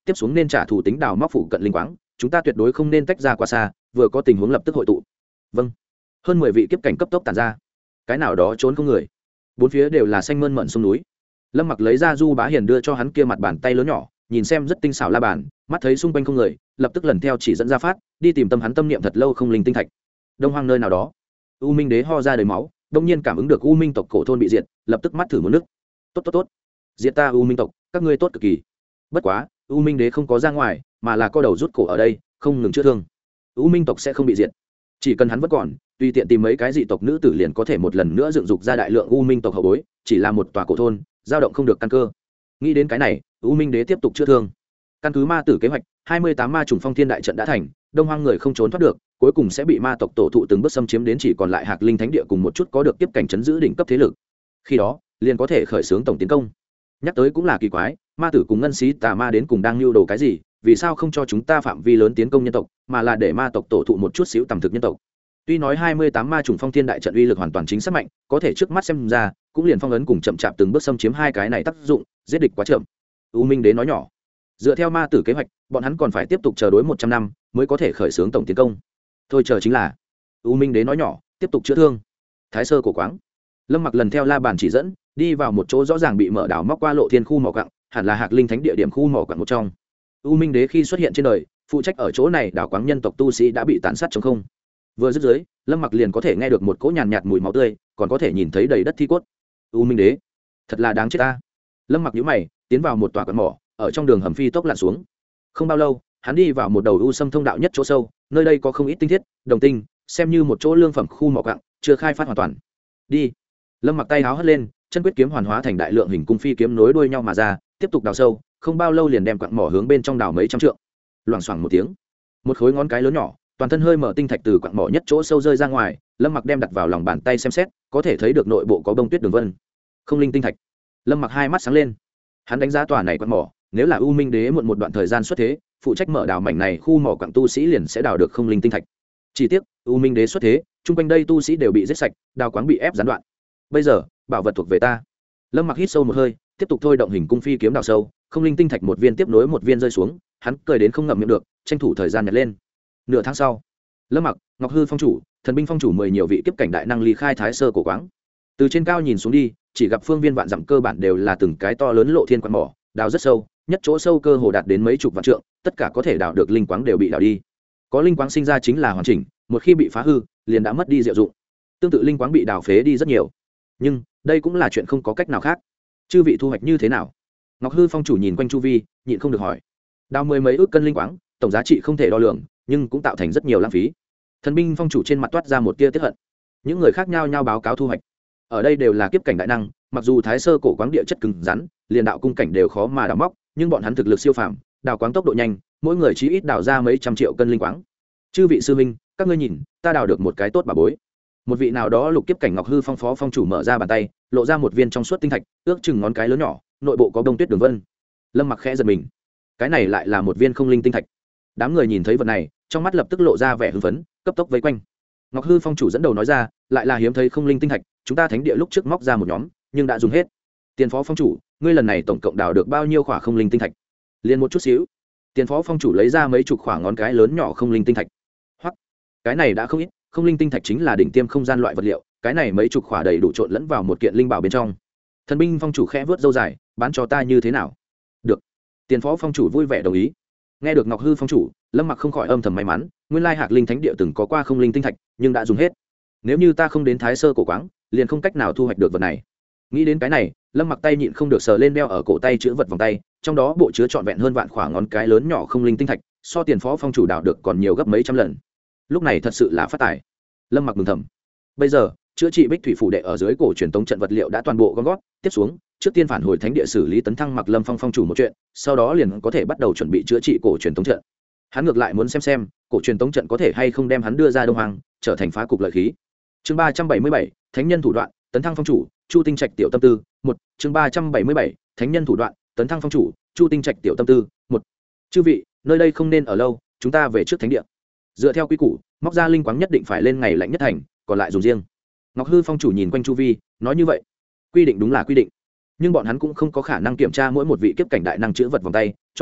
tiếp xuống nên trả thủ tính đào móc phụ cận linh quáng, chúng ta tuyệt đối không nên tách ra quá xa, vừa có tình huống lập tức hội tụ. Vâng. Hơn mười vị kiếp cảnh cấp tốc tản ra. Cái nào đó trốn không người. Bốn phía đều là xanh mơn mởn sông núi. Lâm Mặc lấy ra Du Bá Hiền đưa cho hắn kia mặt bàn tay lớn nhỏ, nhìn xem rất tinh xảo la bàn, mắt thấy xung quanh không người, lập tức lần theo chỉ dẫn ra phát, đi tìm tâm hắn tâm niệm thật lâu không linh tinh thạch. Đông Hoang nơi nào đó, U Minh Đế ho ra đầy máu, đông nhiên cảm ứng được U Minh tộc cổ thôn bị diệt, lập tức mắt thử một nước. Tốt tốt tốt, diệt ta U Minh tộc, các ngươi tốt cực kỳ. Bất quá, U Minh Đế không có ra ngoài, mà là co đầu rút cổ ở đây, không ngừng chữa thương. U Minh tộc sẽ không bị diệt, chỉ cần hắn vẫn còn, tùy tiện tìm mấy cái dị tộc nữ tử liền có thể một lần nữa dựng dục ra đại lượng U Minh tộc hậu bối, chỉ là một tòa cổ thôn, dao động không được căn cơ. Nghĩ đến cái này, U Minh Đế tiếp tục chữa thương. Căn cứ ma tử kế hoạch, hai mươi tám ma trùng phong thiên đại trận đã thành, Đông Hoang người không trốn thoát được, cuối cùng sẽ bị ma tộc tổ thụ từng bước xâm chiếm đến chỉ còn lại Hạc Linh Thánh địa cùng một chút có được tiếp cảnh chấn giữ đỉnh cấp thế lực. Khi đó, liền có thể khởi xướng tổng tiến công. Nhắc tới cũng là kỳ quái, ma tử cùng ngân xí tà ma đến cùng đang lưu đồ cái gì, vì sao không cho chúng ta phạm vi lớn tiến công nhân tộc, mà là để ma tộc tổ thụ một chút xíu tầm thực nhân tộc. Tuy nói hai mươi tám ma trùng phong thiên đại trận uy lực hoàn toàn chính xác mạnh, có thể trước mắt xem ra, cũng liền phong ấn cùng chậm chạp từng bước xâm chiếm hai cái này tác dụng, giết địch quá chậm. U Minh Đế nói nhỏ, dựa theo ma tử kế hoạch, bọn hắn còn phải tiếp tục chờ đối một trăm năm mới có thể khởi xướng tổng tiến công. Thôi chờ chính là. U Minh Đế nói nhỏ, tiếp tục chữa thương. Thái sơ cổ quáng. Lâm Mặc lần theo la bàn chỉ dẫn, đi vào một chỗ rõ ràng bị mở đào móc qua lộ thiên khu mỏ quặng, hẳn là Hạc Linh Thánh địa điểm khu mỏ quặng một trong. U Minh Đế khi xuất hiện trên đời, phụ trách ở chỗ này đào quáng nhân tộc tu sĩ đã bị tàn sát trống không. Vừa dứt dưới, Lâm Mặc liền có thể nghe được một cỗ nhàn nhạt, nhạt mùi máu tươi, còn có thể nhìn thấy đầy đất thi cốt. U Minh Đế, thật là đáng chết ta. Lâm Mặc nhíu mày, tiến vào một tòa quặng mỏ, ở trong đường hầm phi tốc lặn xuống. Không bao lâu, hắn đi vào một đầu u sâm thông đạo nhất chỗ sâu, nơi đây có không ít tinh thiết, đồng tinh, xem như một chỗ lương phẩm khu mỏ quặng, chưa khai phát hoàn toàn. Đi. Lâm Mặc tay háo hất lên, chân quyết kiếm hoàn hóa thành đại lượng hình cung phi kiếm nối đuôi nhau mà ra, tiếp tục đào sâu, không bao lâu liền đem quặng mỏ hướng bên trong đào mấy trăm trượng. Loảng xoảng một tiếng, một khối ngón cái lớn nhỏ, toàn thân hơi mở tinh thạch từ quặng mỏ nhất chỗ sâu rơi ra ngoài. Lâm Mặc đem đặt vào lòng bàn tay xem xét, có thể thấy được nội bộ có bông tuyết đường vân. Không linh tinh thạch. Lâm Mặc hai mắt sáng lên, hắn đánh giá tòa này quặng mỏ, nếu là U Minh Đế muộn một đoạn thời gian xuất thế, phụ trách mở đào mảnh này khu mỏ quặng tu sĩ liền sẽ đào được không linh tinh thạch. Chỉ tiếc, U Minh Đế xuất thế, chung quanh đây tu sĩ đều bị giết sạch, đào quáng bị ép gián đoạn. Bây giờ, bảo vật thuộc về ta. Lâm Mặc hít sâu một hơi, tiếp tục thôi động hình cung phi kiếm đào sâu, không linh tinh thạch một viên tiếp nối một viên rơi xuống, hắn cười đến không ngậm miệng được, tranh thủ thời gian nhặt lên. Nửa tháng sau, Lâm Mặc, Ngọc Hư phong chủ, Thần binh phong chủ mười nhiều vị kiếp cảnh đại năng ly khai Thái Sơ cổ quáng. Từ trên cao nhìn xuống đi, chỉ gặp phương viên vạn dặm cơ bản đều là từng cái to lớn lộ thiên quặng mỏ, đào rất sâu, nhất chỗ sâu cơ hồ đạt đến mấy chục vạn trượng, tất cả có thể đào được linh quáng đều bị đào đi. Có linh quáng sinh ra chính là hoàn chỉnh, một khi bị phá hư, liền đã mất đi diệu dụng. Tương tự linh quáng bị đào phế đi rất nhiều. Nhưng, đây cũng là chuyện không có cách nào khác. Chư vị thu hoạch như thế nào? Ngọc Hư phong chủ nhìn quanh chu vi, nhịn không được hỏi. Đào mười mấy ước cân linh quáng, tổng giá trị không thể đo lường, nhưng cũng tạo thành rất nhiều lãng phí. Thần binh phong chủ trên mặt toát ra một tia tiếc hận. Những người khác nhao nhao báo cáo thu hoạch. Ở đây đều là kiếp cảnh đại năng, mặc dù Thái Sơ cổ quáng địa chất cứng rắn, liền đạo cung cảnh đều khó mà đào móc, nhưng bọn hắn thực lực siêu phàm, đào quáng tốc độ nhanh, mỗi người chí ít đào ra mấy trăm triệu cân linh quáng. Chư vị sư huynh, các ngươi nhìn, ta đào được một cái tốt bà bối. Một vị nào đó lục kiếp cảnh Ngọc Hư phong phó phong chủ mở ra bàn tay, lộ ra một viên trong suốt tinh thạch, ước chừng ngón cái lớn nhỏ, nội bộ có bông tuyết đường vân. Lâm Mặc khẽ giật mình, cái này lại là một viên không linh tinh thạch. Đám người nhìn thấy vật này, trong mắt lập tức lộ ra vẻ hưng phấn, cấp tốc vây quanh. Ngọc Hư phong chủ dẫn đầu nói ra, lại là hiếm thấy không linh tinh thạch, chúng ta thánh địa lúc trước móc ra một nhóm, nhưng đã dùng hết. Tiền phó phong chủ, ngươi lần này tổng cộng đào được bao nhiêu khỏa không linh tinh thạch? Liên một chút xíu. Tiền phó phong chủ lấy ra mấy chục khỏa ngón cái lớn nhỏ không linh tinh thạch. Hoặc, cái này đã không ít, không linh tinh thạch chính là đỉnh tiêm không gian loại vật liệu, cái này mấy chục khỏa đầy đủ trộn lẫn vào một kiện linh bảo bên trong. Thần binh phong chủ khẽ vớt râu dài, bán cho ta như thế nào? Được. Tiền phó phong chủ vui vẻ đồng ý. Nghe được Ngọc Hư phong chủ, Lâm Mặc không khỏi âm thầm may mắn, nguyên lai Hạc Linh Thánh địa từng có qua không linh tinh thạch, nhưng đã dùng hết. Nếu như ta không đến Thái Sơ cổ quáng, liền không cách nào thu hoạch được vật này. Nghĩ đến cái này, Lâm Mặc tay nhịn không được sờ lên đeo ở cổ tay chữ vật vòng tay, trong đó bộ chứa trọn vẹn hơn vạn khoảng ngón cái lớn nhỏ không linh tinh thạch, so tiền phó phong chủ đào được còn nhiều gấp mấy trăm lần. Lúc này thật sự là phát tài. Lâm Mặc mừng thầm. Bây giờ, chữa trị Bích Thủy phủ đệ ở dưới cổ truyền tống trận vật liệu đã toàn bộ gom gót, tiếp xuống, trước tiên phản hồi thánh địa xử lý tấn thăng Mặc Lâm Phong phong chủ một chuyện, sau đó liền có thể bắt đầu chuẩn bị chữa trị cổ truyền tống trận. Hắn ngược lại muốn xem xem, cổ truyền tống trận có thể hay không đem hắn đưa ra Đông Hoàng, trở thành phá cục lợi khí. Chương ba trăm bảy mươi bảy, Thánh nhân thủ đoạn, tấn thăng phong chủ, Chu Tinh Trạch tiểu tâm tư, một. Chương ba trăm bảy mươi bảy, Thánh nhân thủ đoạn, tấn thăng phong chủ, Chu Tinh Trạch tiểu tâm tư, một. Chư vị, nơi đây không nên ở lâu, chúng ta về trước thánh địa. Dựa theo quy củ, móc ra linh quáng nhất định phải lên ngày lạnh nhất thành, còn lại dùng riêng. Ngọc Hư phong chủ nhìn quanh chu vi, nói như vậy. Quy định đúng là quy định, nhưng bọn hắn cũng không có khả năng kiểm tra mỗi một vị kiếp cảnh đại năng chữ vật vòng tay, cho nên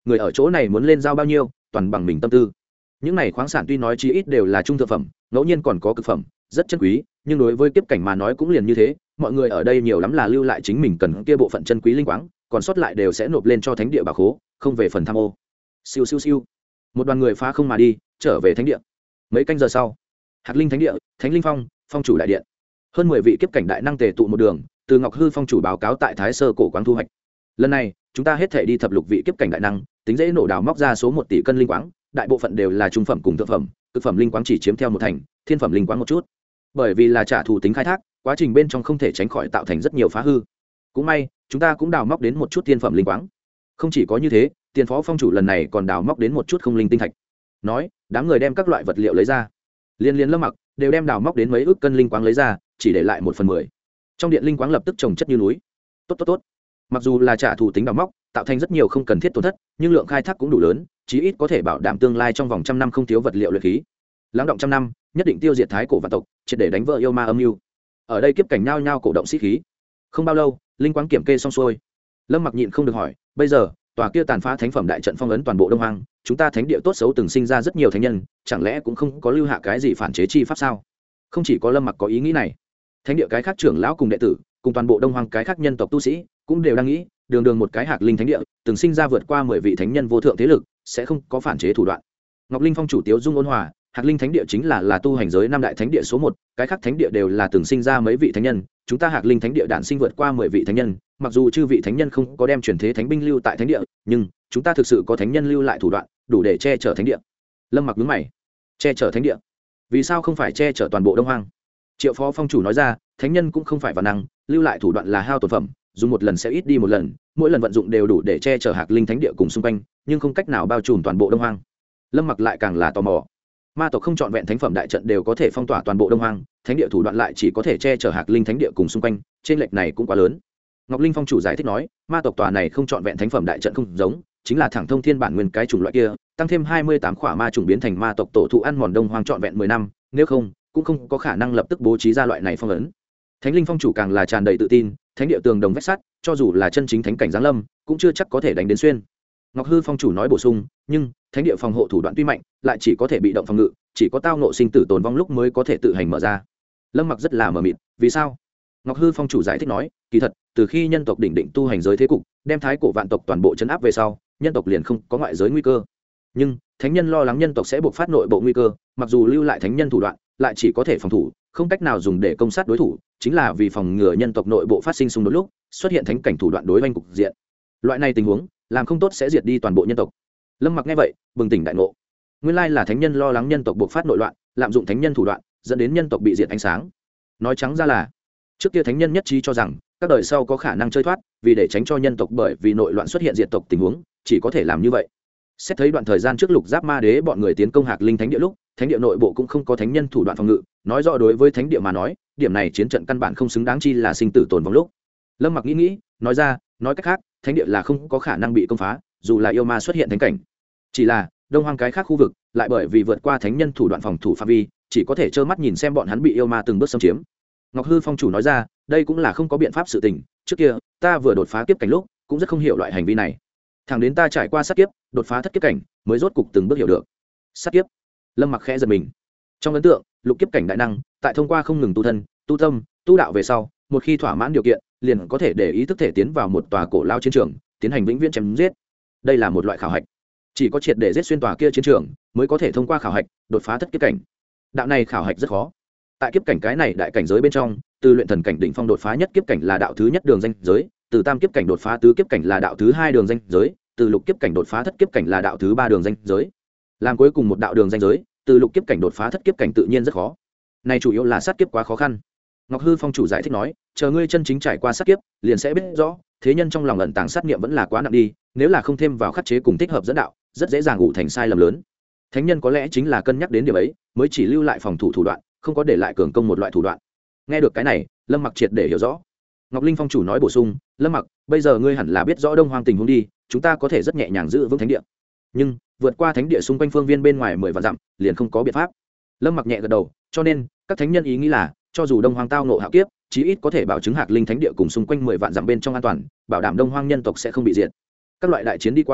người ở chỗ này muốn lên giao bao nhiêu toàn bằng mình tâm tư. Những này khoáng sản tuy nói chí ít đều là trung thượng phẩm, ngẫu nhiên còn có cực phẩm rất chân quý, nhưng đối với kiếp cảnh mà nói cũng liền như thế, mọi người ở đây nhiều lắm là lưu lại chính mình cần kia bộ phận chân quý linh quáng, còn sót lại đều sẽ nộp lên cho thánh địa bảo khố, không về phần tham ô. Siêu siêu siêu, một đoàn người phá không mà đi, trở về thánh địa. Mấy canh giờ sau, Hạc Linh thánh địa, Thánh Linh Phong, phong chủ đại điện, hơn mười vị kiếp cảnh đại năng tề tụ một đường, từ Ngọc Hư phong chủ báo cáo tại Thái Sơ cổ quáng thu hoạch. Lần này chúng ta hết thể đi thập lục vị kiếp cảnh đại năng, tính dễ nổ đào móc ra số một tỷ cân linh quáng, đại bộ phận đều là trung phẩm cùng thượng phẩm, cực phẩm linh quáng chỉ chiếm theo một thành, thiên phẩm linh quáng một chút. Bởi vì là trả thù tính khai thác, quá trình bên trong không thể tránh khỏi tạo thành rất nhiều phá hư. Cũng may chúng ta cũng đào móc đến một chút thiên phẩm linh quáng. Không chỉ có như thế, tiền phó phong chủ lần này còn đào móc đến một chút không linh tinh thạch. Nói đám người đem các loại vật liệu lấy ra, liên liên Lâm Mặc đều đem đào móc đến mấy ước cân linh quáng lấy ra, chỉ để lại một phần mười. Trong điện linh quáng lập tức trồng chất như núi. Tốt tốt tốt. Mặc dù là trả thù tính đào móc, tạo thành rất nhiều không cần thiết tổn thất, nhưng lượng khai thác cũng đủ lớn, chí ít có thể bảo đảm tương lai trong vòng trăm năm không thiếu vật liệu luyện khí. Lắng động trăm năm, nhất định tiêu diệt thái cổ vạn tộc, triệt để đánh vỡ yêu ma âm mưu. Ở đây kiếp cảnh nhao nhao cổ động sĩ khí. Không bao lâu, linh quáng kiểm kê xong xuôi. Lâm Mặc nhịn không được hỏi, bây giờ tòa kia tàn phá thánh phẩm đại trận phong ấn toàn bộ Đông Hoang, chúng ta thánh địa tốt xấu từng sinh ra rất nhiều thánh nhân, chẳng lẽ cũng không có lưu hạ cái gì phản chế chi pháp sao? Không chỉ có Lâm Mặc có ý nghĩ này, thánh địa cái khác trưởng lão cùng đệ tử, cùng toàn bộ Đông Hoang cái khác nhân tộc tu sĩ, cũng đều đang nghĩ, đường đường một cái Hạc Linh thánh địa, từng sinh ra vượt qua mười vị thánh nhân vô thượng thế lực, sẽ không có phản chế thủ đoạn. Ngọc Linh phong chủ Tiếu Dung ôn hòa, Hạc Linh thánh địa chính là là tu hành giới năm đại thánh địa số một, cái khác thánh địa đều là từng sinh ra mấy vị thánh nhân, chúng ta Hạc Linh thánh địa đản sinh vượt qua mười vị thánh nhân, mặc dù chư vị thánh nhân không có đem truyền thế thánh binh lưu tại thánh địa, nhưng chúng ta thực sự có thánh nhân lưu lại thủ đoạn, đủ để che chở thánh địa. Lâm Mặc nhướng mày, che chở thánh địa, vì sao không phải che chở toàn bộ Đông Hoang? Triệu phó phong chủ nói ra, thánh nhân cũng không phải vạn năng, lưu lại thủ đoạn là hao tổn phẩm, dùng một lần sẽ ít đi một lần, mỗi lần vận dụng đều đủ để che chở Hạc Linh thánh địa cùng xung quanh, nhưng không cách nào bao trùm toàn bộ Đông Hoang. Lâm Mặc lại càng là tò mò, ma tộc không chọn vẹn thánh phẩm đại trận đều có thể phong tỏa toàn bộ Đông Hoang, thánh địa thủ đoạn lại chỉ có thể che chở Hạc Linh thánh địa cùng xung quanh, trên lệch này cũng quá lớn. Ngọc Linh phong chủ giải thích nói, ma tộc tòa này không chọn vẹn thánh phẩm đại trận không giống, chính là thẳng thông thiên bản nguyên cái chủng loại kia, tăng thêm hai mươi tám khỏa ma chủng biến thành ma tộc tổ thụ ăn mòn Đông Hoang chọn vẹn mười năm, nếu không cũng không có khả năng lập tức bố trí ra loại này phong ấn. Thánh Linh phong chủ càng là tràn đầy tự tin, thánh địa tường đồng vách sắt, cho dù là chân chính thánh cảnh giáng lâm, cũng chưa chắc có thể đánh đến xuyên. Ngọc Hư phong chủ nói bổ sung, nhưng thánh địa phòng hộ thủ đoạn tuy mạnh, lại chỉ có thể bị động phòng ngự, chỉ có tao ngộ sinh tử tồn vong lúc mới có thể tự hành mở ra. Lâm Mặc rất là mờ mịt, vì sao? Ngọc Hư phong chủ giải thích nói, kỳ thật từ khi nhân tộc đỉnh định tu hành giới thế cục, đem thái cổ vạn tộc toàn bộ chấn áp về sau, nhân tộc liền không có ngoại giới nguy cơ. Nhưng thánh nhân lo lắng nhân tộc sẽ buộc phát nội bộ nguy cơ, mặc dù lưu lại thánh nhân thủ đoạn, lại chỉ có thể phòng thủ, không cách nào dùng để công sát đối thủ, chính là vì phòng ngừa nhân tộc nội bộ phát sinh xung đột lúc xuất hiện thánh cảnh thủ đoạn đối oanh cục diện. Loại này tình huống làm không tốt sẽ diệt đi toàn bộ nhân tộc. Lâm Mặc nghe vậy bừng tỉnh đại ngộ, nguyên lai là thánh nhân lo lắng nhân tộc buộc phát nội loạn, lạm dụng thánh nhân thủ đoạn dẫn đến nhân tộc bị diệt ánh sáng. Nói trắng ra là trước kia thánh nhân nhất trí cho rằng các đời sau có khả năng chơi thoát, vì để tránh cho nhân tộc bởi vì nội loạn xuất hiện diệt tộc tình huống, chỉ có thể làm như vậy. Xét thấy đoạn thời gian trước Lục Giáp Ma Đế bọn người tiến công Hạc Linh thánh địa lúc, thánh địa nội bộ cũng không có thánh nhân thủ đoạn phòng ngự, nói rõ đối với thánh địa mà nói, điểm này chiến trận căn bản không xứng đáng chi là sinh tử tồn vong lúc. Lâm Mặc nghĩ nghĩ, nói ra, nói cách khác, thánh địa là không có khả năng bị công phá, dù là yêu ma xuất hiện thánh cảnh. Chỉ là Đông Hoang cái khác khu vực lại bởi vì vượt qua thánh nhân thủ đoạn phòng thủ phạm vi, chỉ có thể trơ mắt nhìn xem bọn hắn bị yêu ma từng bước xâm chiếm. Ngọc Hư phong chủ nói ra, đây cũng là không có biện pháp sự tình, trước kia ta vừa đột phá kiếp cảnh lúc cũng rất không hiểu loại hành vi này, thẳng đến ta trải qua sát kiếp, đột phá thất kiếp cảnh, mới rốt cục từng bước hiểu được. Sát kiếp. Lâm Mặc khẽ giật mình. Trong ấn tượng, lục kiếp cảnh đại năng, tại thông qua không ngừng tu thân, tu tâm, tu đạo về sau, một khi thỏa mãn điều kiện, liền có thể để ý thức thể tiến vào một tòa cổ lao chiến trường, tiến hành vĩnh viễn chém giết. Đây là một loại khảo hạch, chỉ có triệt để giết xuyên tòa kia chiến trường, mới có thể thông qua khảo hạch, đột phá thất kiếp cảnh. Đạo này khảo hạch rất khó. Tại kiếp cảnh cái này đại cảnh giới bên trong, từ luyện thần cảnh đỉnh phong đột phá nhất kiếp cảnh là đạo thứ nhất đường danh giới, từ tam kiếp cảnh đột phá tứ kiếp cảnh là đạo thứ hai đường danh giới, từ lục kiếp cảnh đột phá thất kiếp cảnh là đạo thứ ba đường danh giới. Làm cuối cùng một đạo đường danh giới, từ lục kiếp cảnh đột phá thất kiếp cảnh tự nhiên rất khó. Này chủ yếu là sát kiếp quá khó khăn. Ngọc Hư phong chủ giải thích nói, chờ ngươi chân chính trải qua sát kiếp, liền sẽ biết rõ, thế nhân trong lòng ẩn tàng sát niệm vẫn là quá nặng đi, nếu là không thêm vào khắc chế cùng thích hợp dẫn đạo, rất dễ dàng ủ thành sai lầm lớn. Thánh nhân có lẽ chính là cân nhắc đến điểm ấy, mới chỉ lưu lại phòng thủ thủ đoạn, không có để lại cường công một loại thủ đoạn. Nghe được cái này, Lâm Mặc triệt để hiểu rõ. Ngọc Linh phong chủ nói bổ sung, Lâm Mặc, bây giờ ngươi hẳn là biết rõ Đông Hoang tình huống đi, chúng ta có thể rất nhẹ nhàng giữ vững thánh địa, nhưng vượt qua thánh địa xung quanh phương viên bên ngoài mười vạn dặm, liền không có biện pháp. Lâm Mặc nhẹ gật đầu, cho nên các thánh nhân ý nghĩ là, cho dù Đông Hoang tao ngộ hạo kiếp, chí ít có thể bảo chứng Hạc Linh thánh địa cùng xung quanh mười vạn dặm bên trong an toàn, bảo đảm Đông Hoang nhân tộc sẽ không bị diệt. Các loại đại chiến đi qua,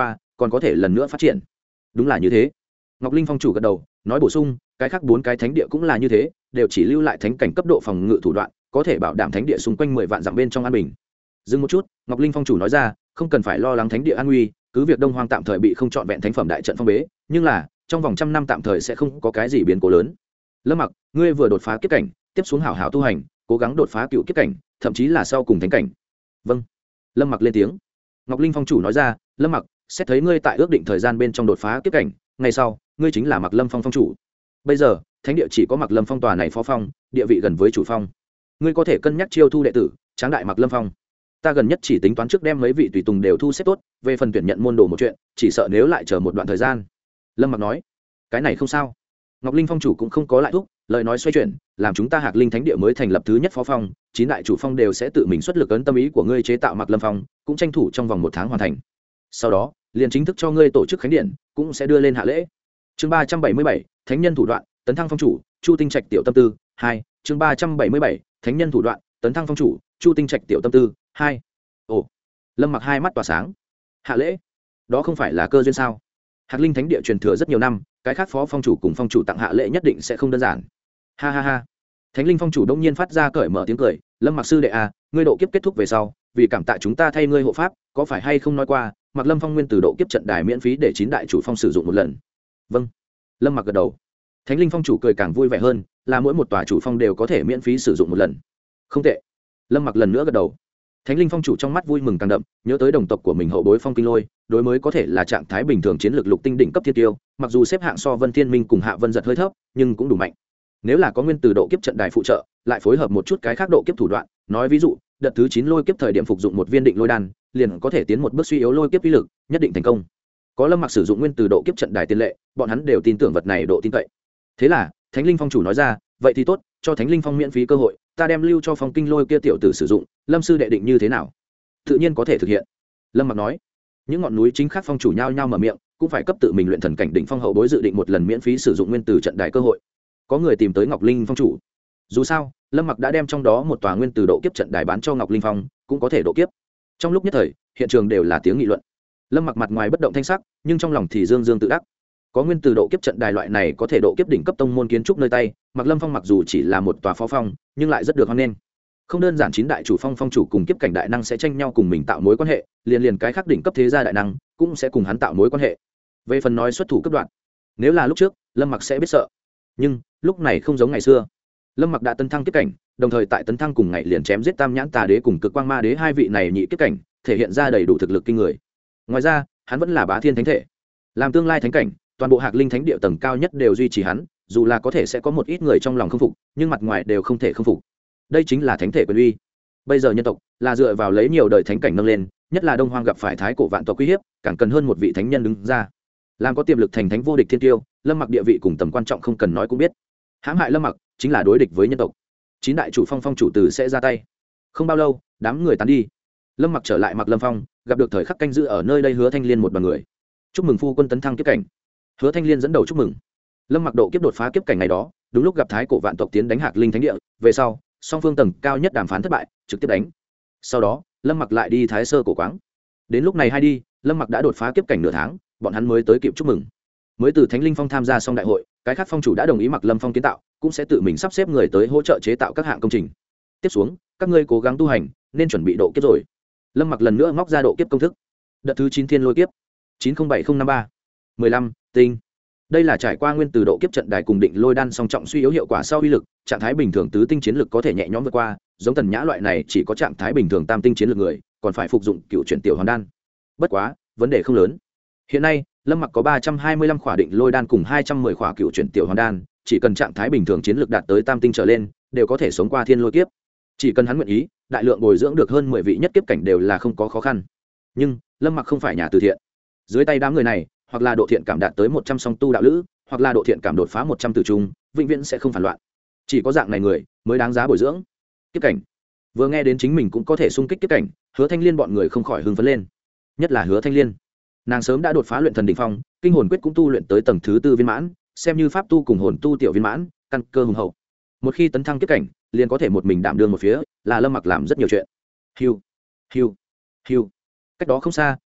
còn có thể lần nữa phát triển. Đúng là như thế. Ngọc Linh phong chủ gật đầu nói bổ sung, cái khác bốn cái thánh địa cũng là như thế, đều chỉ lưu lại thánh cảnh cấp độ phòng ngự thủ đoạn, có thể bảo đảm thánh địa xung quanh mười vạn dặm bên trong an bình. Dừng một chút, Ngọc Linh phong chủ nói ra, không cần phải lo lắng thánh địa an nguy, cứ việc Đông Hoang tạm thời bị không trọn vẹn thánh phẩm đại trận phong bế, nhưng là trong vòng trăm năm tạm thời sẽ không có cái gì biến cố lớn. Lâm Mặc, ngươi vừa đột phá kiếp cảnh, tiếp xuống hảo hảo tu hành, cố gắng đột phá cựu kiếp cảnh, thậm chí là sau cùng thánh cảnh. Vâng. Lâm Mặc lên tiếng. Ngọc Linh phong chủ nói ra, Lâm Mặc, xét thấy ngươi tại ước định thời gian bên trong đột phá kiếp cảnh, ngày sau ngươi chính là Mặc Lâm phong phong chủ. Bây giờ thánh địa chỉ có Mặc Lâm phong tòa này phó phong, địa vị gần với chủ phong, ngươi có thể cân nhắc chiêu thu đệ tử, tráng đại Mặc Lâm phong. Ta gần nhất chỉ tính toán trước đem mấy vị tùy tùng đều thu xếp tốt, về phần tuyển nhận môn đồ một chuyện, chỉ sợ nếu lại chờ một đoạn thời gian. Lâm Mặc nói, cái này không sao. Ngọc Linh phong chủ cũng không có lại thúc, lời nói xoay chuyển, làm chúng ta Hạc Linh thánh địa mới thành lập thứ nhất phó phong, chín đại chủ phong đều sẽ tự mình xuất lực ấn tâm ý của ngươi chế tạo Mặc Lâm phong, cũng tranh thủ trong vòng một tháng hoàn thành. Sau đó liền chính thức cho ngươi tổ chức khánh điện, cũng sẽ đưa lên hạ lễ. Chương ba trăm bảy mươi bảy, thánh nhân thủ đoạn, tấn thăng phong chủ, Chu Tinh Trạch tiểu tâm tư, hai. Chương ba trăm bảy mươi bảy, thánh nhân thủ đoạn, tấn thăng phong chủ, Chu Tinh Trạch tiểu tâm tư, hai. Ồ. Lâm Mặc hai mắt tỏa sáng. Hạ lễ? Đó không phải là cơ duyên sao? Hạc Linh thánh địa truyền thừa rất nhiều năm, cái khác phó phong chủ cùng phong chủ tặng hạ lễ nhất định sẽ không đơn giản. Ha ha ha. Thánh Linh phong chủ đông nhiên phát ra cởi mở tiếng cười, Lâm Mặc sư đệ à, ngươi độ kiếp kết thúc về sau, vì cảm tạ chúng ta thay ngươi hộ pháp, có phải hay không nói qua, Mặc Lâm phong nguyên từ độ kiếp trận đài miễn phí để chín đại chủ phong sử dụng một lần. Vâng. Lâm Mặc gật đầu. Thánh Linh phong chủ cười càng vui vẻ hơn, là mỗi một tòa chủ phong đều có thể miễn phí sử dụng một lần. Không tệ. Lâm Mặc lần nữa gật đầu. Thánh Linh phong chủ trong mắt vui mừng càng đậm, nhớ tới đồng tộc của mình hậu bối Phong Kinh Lôi, đối mới có thể là trạng thái bình thường chiến lược lục tinh đỉnh cấp thiên tiêu, mặc dù xếp hạng so Vân Thiên Minh cùng Hạ Vân Giật hơi thấp, nhưng cũng đủ mạnh. Nếu là có nguyên từ độ kiếp trận đài phụ trợ, lại phối hợp một chút cái khác độ kiếp thủ đoạn, nói ví dụ, đợt thứ chín lôi kiếp thời điểm phục dụng một viên định lôi đan, liền có thể tiến một bước suy yếu lôi kiếp uy lực, nhất định thành công. Có Lâm Mặc sử dụng nguyên từ độ kiếp trận đài tiền lệ, bọn hắn đều tin tưởng vật này độ tin cậy. Thế là, Thánh Linh phong chủ nói ra, vậy thì tốt, cho Thánh Linh phong miễn phí cơ hội, ta đem lưu cho Phong Kinh Lôi kia tiểu tử sử dụng, Lâm sư đệ định như thế nào? Tự nhiên có thể thực hiện. Lâm Mặc nói. Những ngọn núi chính khác phong chủ nhau nhau mở miệng, cũng phải cấp tự mình luyện thần cảnh đỉnh phong hậu bối dự định một lần miễn phí sử dụng nguyên từ trận đài cơ hội. Có người tìm tới Ngọc Linh phong chủ. Dù sao, Lâm Mặc đã đem trong đó một tòa nguyên từ độ kiếp trận đài bán cho Ngọc Linh phong, cũng có thể độ kiếp. Trong lúc nhất thời, hiện trường đều là tiếng nghị luận. Lâm Mặc mặt ngoài bất động thanh sắc, nhưng trong lòng thì dương dương tự đắc. Có nguyên từ độ kiếp trận đài loại này có thể độ kiếp đỉnh cấp tông môn kiến trúc nơi tay, Mặc Lâm phong mặc dù chỉ là một tòa phó phong, nhưng lại rất được hoan nghênh. Không đơn giản chín đại chủ phong phong chủ cùng kiếp cảnh đại năng sẽ tranh nhau cùng mình tạo mối quan hệ, liền liền cái khác đỉnh cấp thế gia đại năng cũng sẽ cùng hắn tạo mối quan hệ. Về phần nói xuất thủ cấp đoạn, nếu là lúc trước, Lâm Mặc sẽ biết sợ. Nhưng lúc này không giống ngày xưa. Lâm Mặc đã tấn thăng kiếp cảnh, đồng thời tại tấn thăng cùng ngày liền chém giết Tam Nhãn Tà Đế cùng Cực Quang Ma Đế hai vị này nhị kiếp cảnh, thể hiện ra đầy đủ thực lực kinh người. Ngoài ra, hắn vẫn là bá thiên thánh thể, làm tương lai thánh cảnh, toàn bộ Hạc Linh thánh địa tầng cao nhất đều duy trì hắn, dù là có thể sẽ có một ít người trong lòng không phục, nhưng mặt ngoài đều không thể không phục. Đây chính là thánh thể quyền uy. Bây giờ nhân tộc là dựa vào lấy nhiều đời thánh cảnh nâng lên, nhất là Đông Hoang gặp phải thái cổ vạn tộc uy hiếp, càng cần hơn một vị thánh nhân đứng ra, làm có tiềm lực thành thánh vô địch thiên tiêu. Lâm Mặc địa vị cùng tầm quan trọng không cần nói cũng biết. Hãm hại Lâm Mặc chính là đối địch với nhân tộc. Chín đại chủ phong phong chủ tử sẽ ra tay. Không bao lâu, đám người tán đi. Lâm Mặc trở lại Mặc Lâm phong, gặp được thời khắc canh giữ ở nơi đây Hứa Thanh Liên một đoàn người. Chúc mừng phu quân tấn thăng kiếp cảnh. Hứa Thanh Liên dẫn đầu chúc mừng. Lâm Mặc độ kiếp đột phá kiếp cảnh ngày đó, đúng lúc gặp thái cổ vạn tộc tiến đánh Hạc Linh thánh địa, về sau song phương tầng cao nhất đàm phán thất bại, trực tiếp đánh. Sau đó Lâm Mặc lại đi Thái Sơ cổ quáng. Đến lúc này hay đi, Lâm Mặc đã đột phá kiếp cảnh nửa tháng, bọn hắn mới tới kịp chúc mừng. Mới từ Thánh Linh phong tham gia xong đại hội, cái khác phong chủ đã đồng ý Mặc Lâm phong kiến tạo, cũng sẽ tự mình sắp xếp người tới hỗ trợ chế tạo các hạng công trình. Tiếp xuống, các ngươi cố gắng tu hành, nên chuẩn bị độ kiếp rồi. Lâm Mặc lần nữa móc ra độ kiếp công thức. Đợt thứ chín thiên lôi kiếp, chín không bảy không năm ba, mười lăm tinh. Đây là trải qua nguyên từ độ kiếp trận đài cùng định lôi đan song trọng suy yếu hiệu quả sau uy lực, trạng thái bình thường tứ tinh chiến lực có thể nhẹ nhõm vượt qua, giống Tần Nhã loại này chỉ có trạng thái bình thường tam tinh chiến lực người, còn phải phục dụng cựu chuyển tiểu hoàn đan. Bất quá, vấn đề không lớn. Hiện nay, Lâm Mặc có ba trăm hai mươi lăm khỏa định lôi đan cùng hai trăm mười khỏa cựu chuyển tiểu hoàn đan, chỉ cần trạng thái bình thường chiến lực đạt tới tam tinh trở lên, đều có thể sống qua thiên lôi kiếp. Chỉ cần hắn nguyện ý, đại lượng bồi dưỡng được hơn mười vị nhất kiếp cảnh đều là không có khó khăn. Nhưng, Lâm Mặc không phải nhà từ thiện. Dưới tay đám người này, hoặc là độ thiện cảm đạt tới một trăm song tu đạo lữ, hoặc là độ thiện cảm đột phá một trăm tử trung, vĩnh viễn sẽ không phản loạn. Chỉ có dạng này người mới đáng giá bồi dưỡng. Kiếp cảnh. Vừa nghe đến chính mình cũng có thể xung kích kiếp cảnh, Hứa Thanh Liên bọn người không khỏi hưng phấn lên. Nhất là Hứa Thanh Liên, nàng sớm đã đột phá luyện thần đỉnh phong, kinh hồn quyết cũng tu luyện tới tầng thứ tư viên mãn, xem như pháp tu cùng hồn tu tiểu viên mãn, căn cơ hùng hậu. Một khi tấn thăng kiếp cảnh, liền có thể một mình đảm đương một phía, là Lâm Mặc làm rất nhiều chuyện. Hiu, hiu, hiu. Cách đó không xa,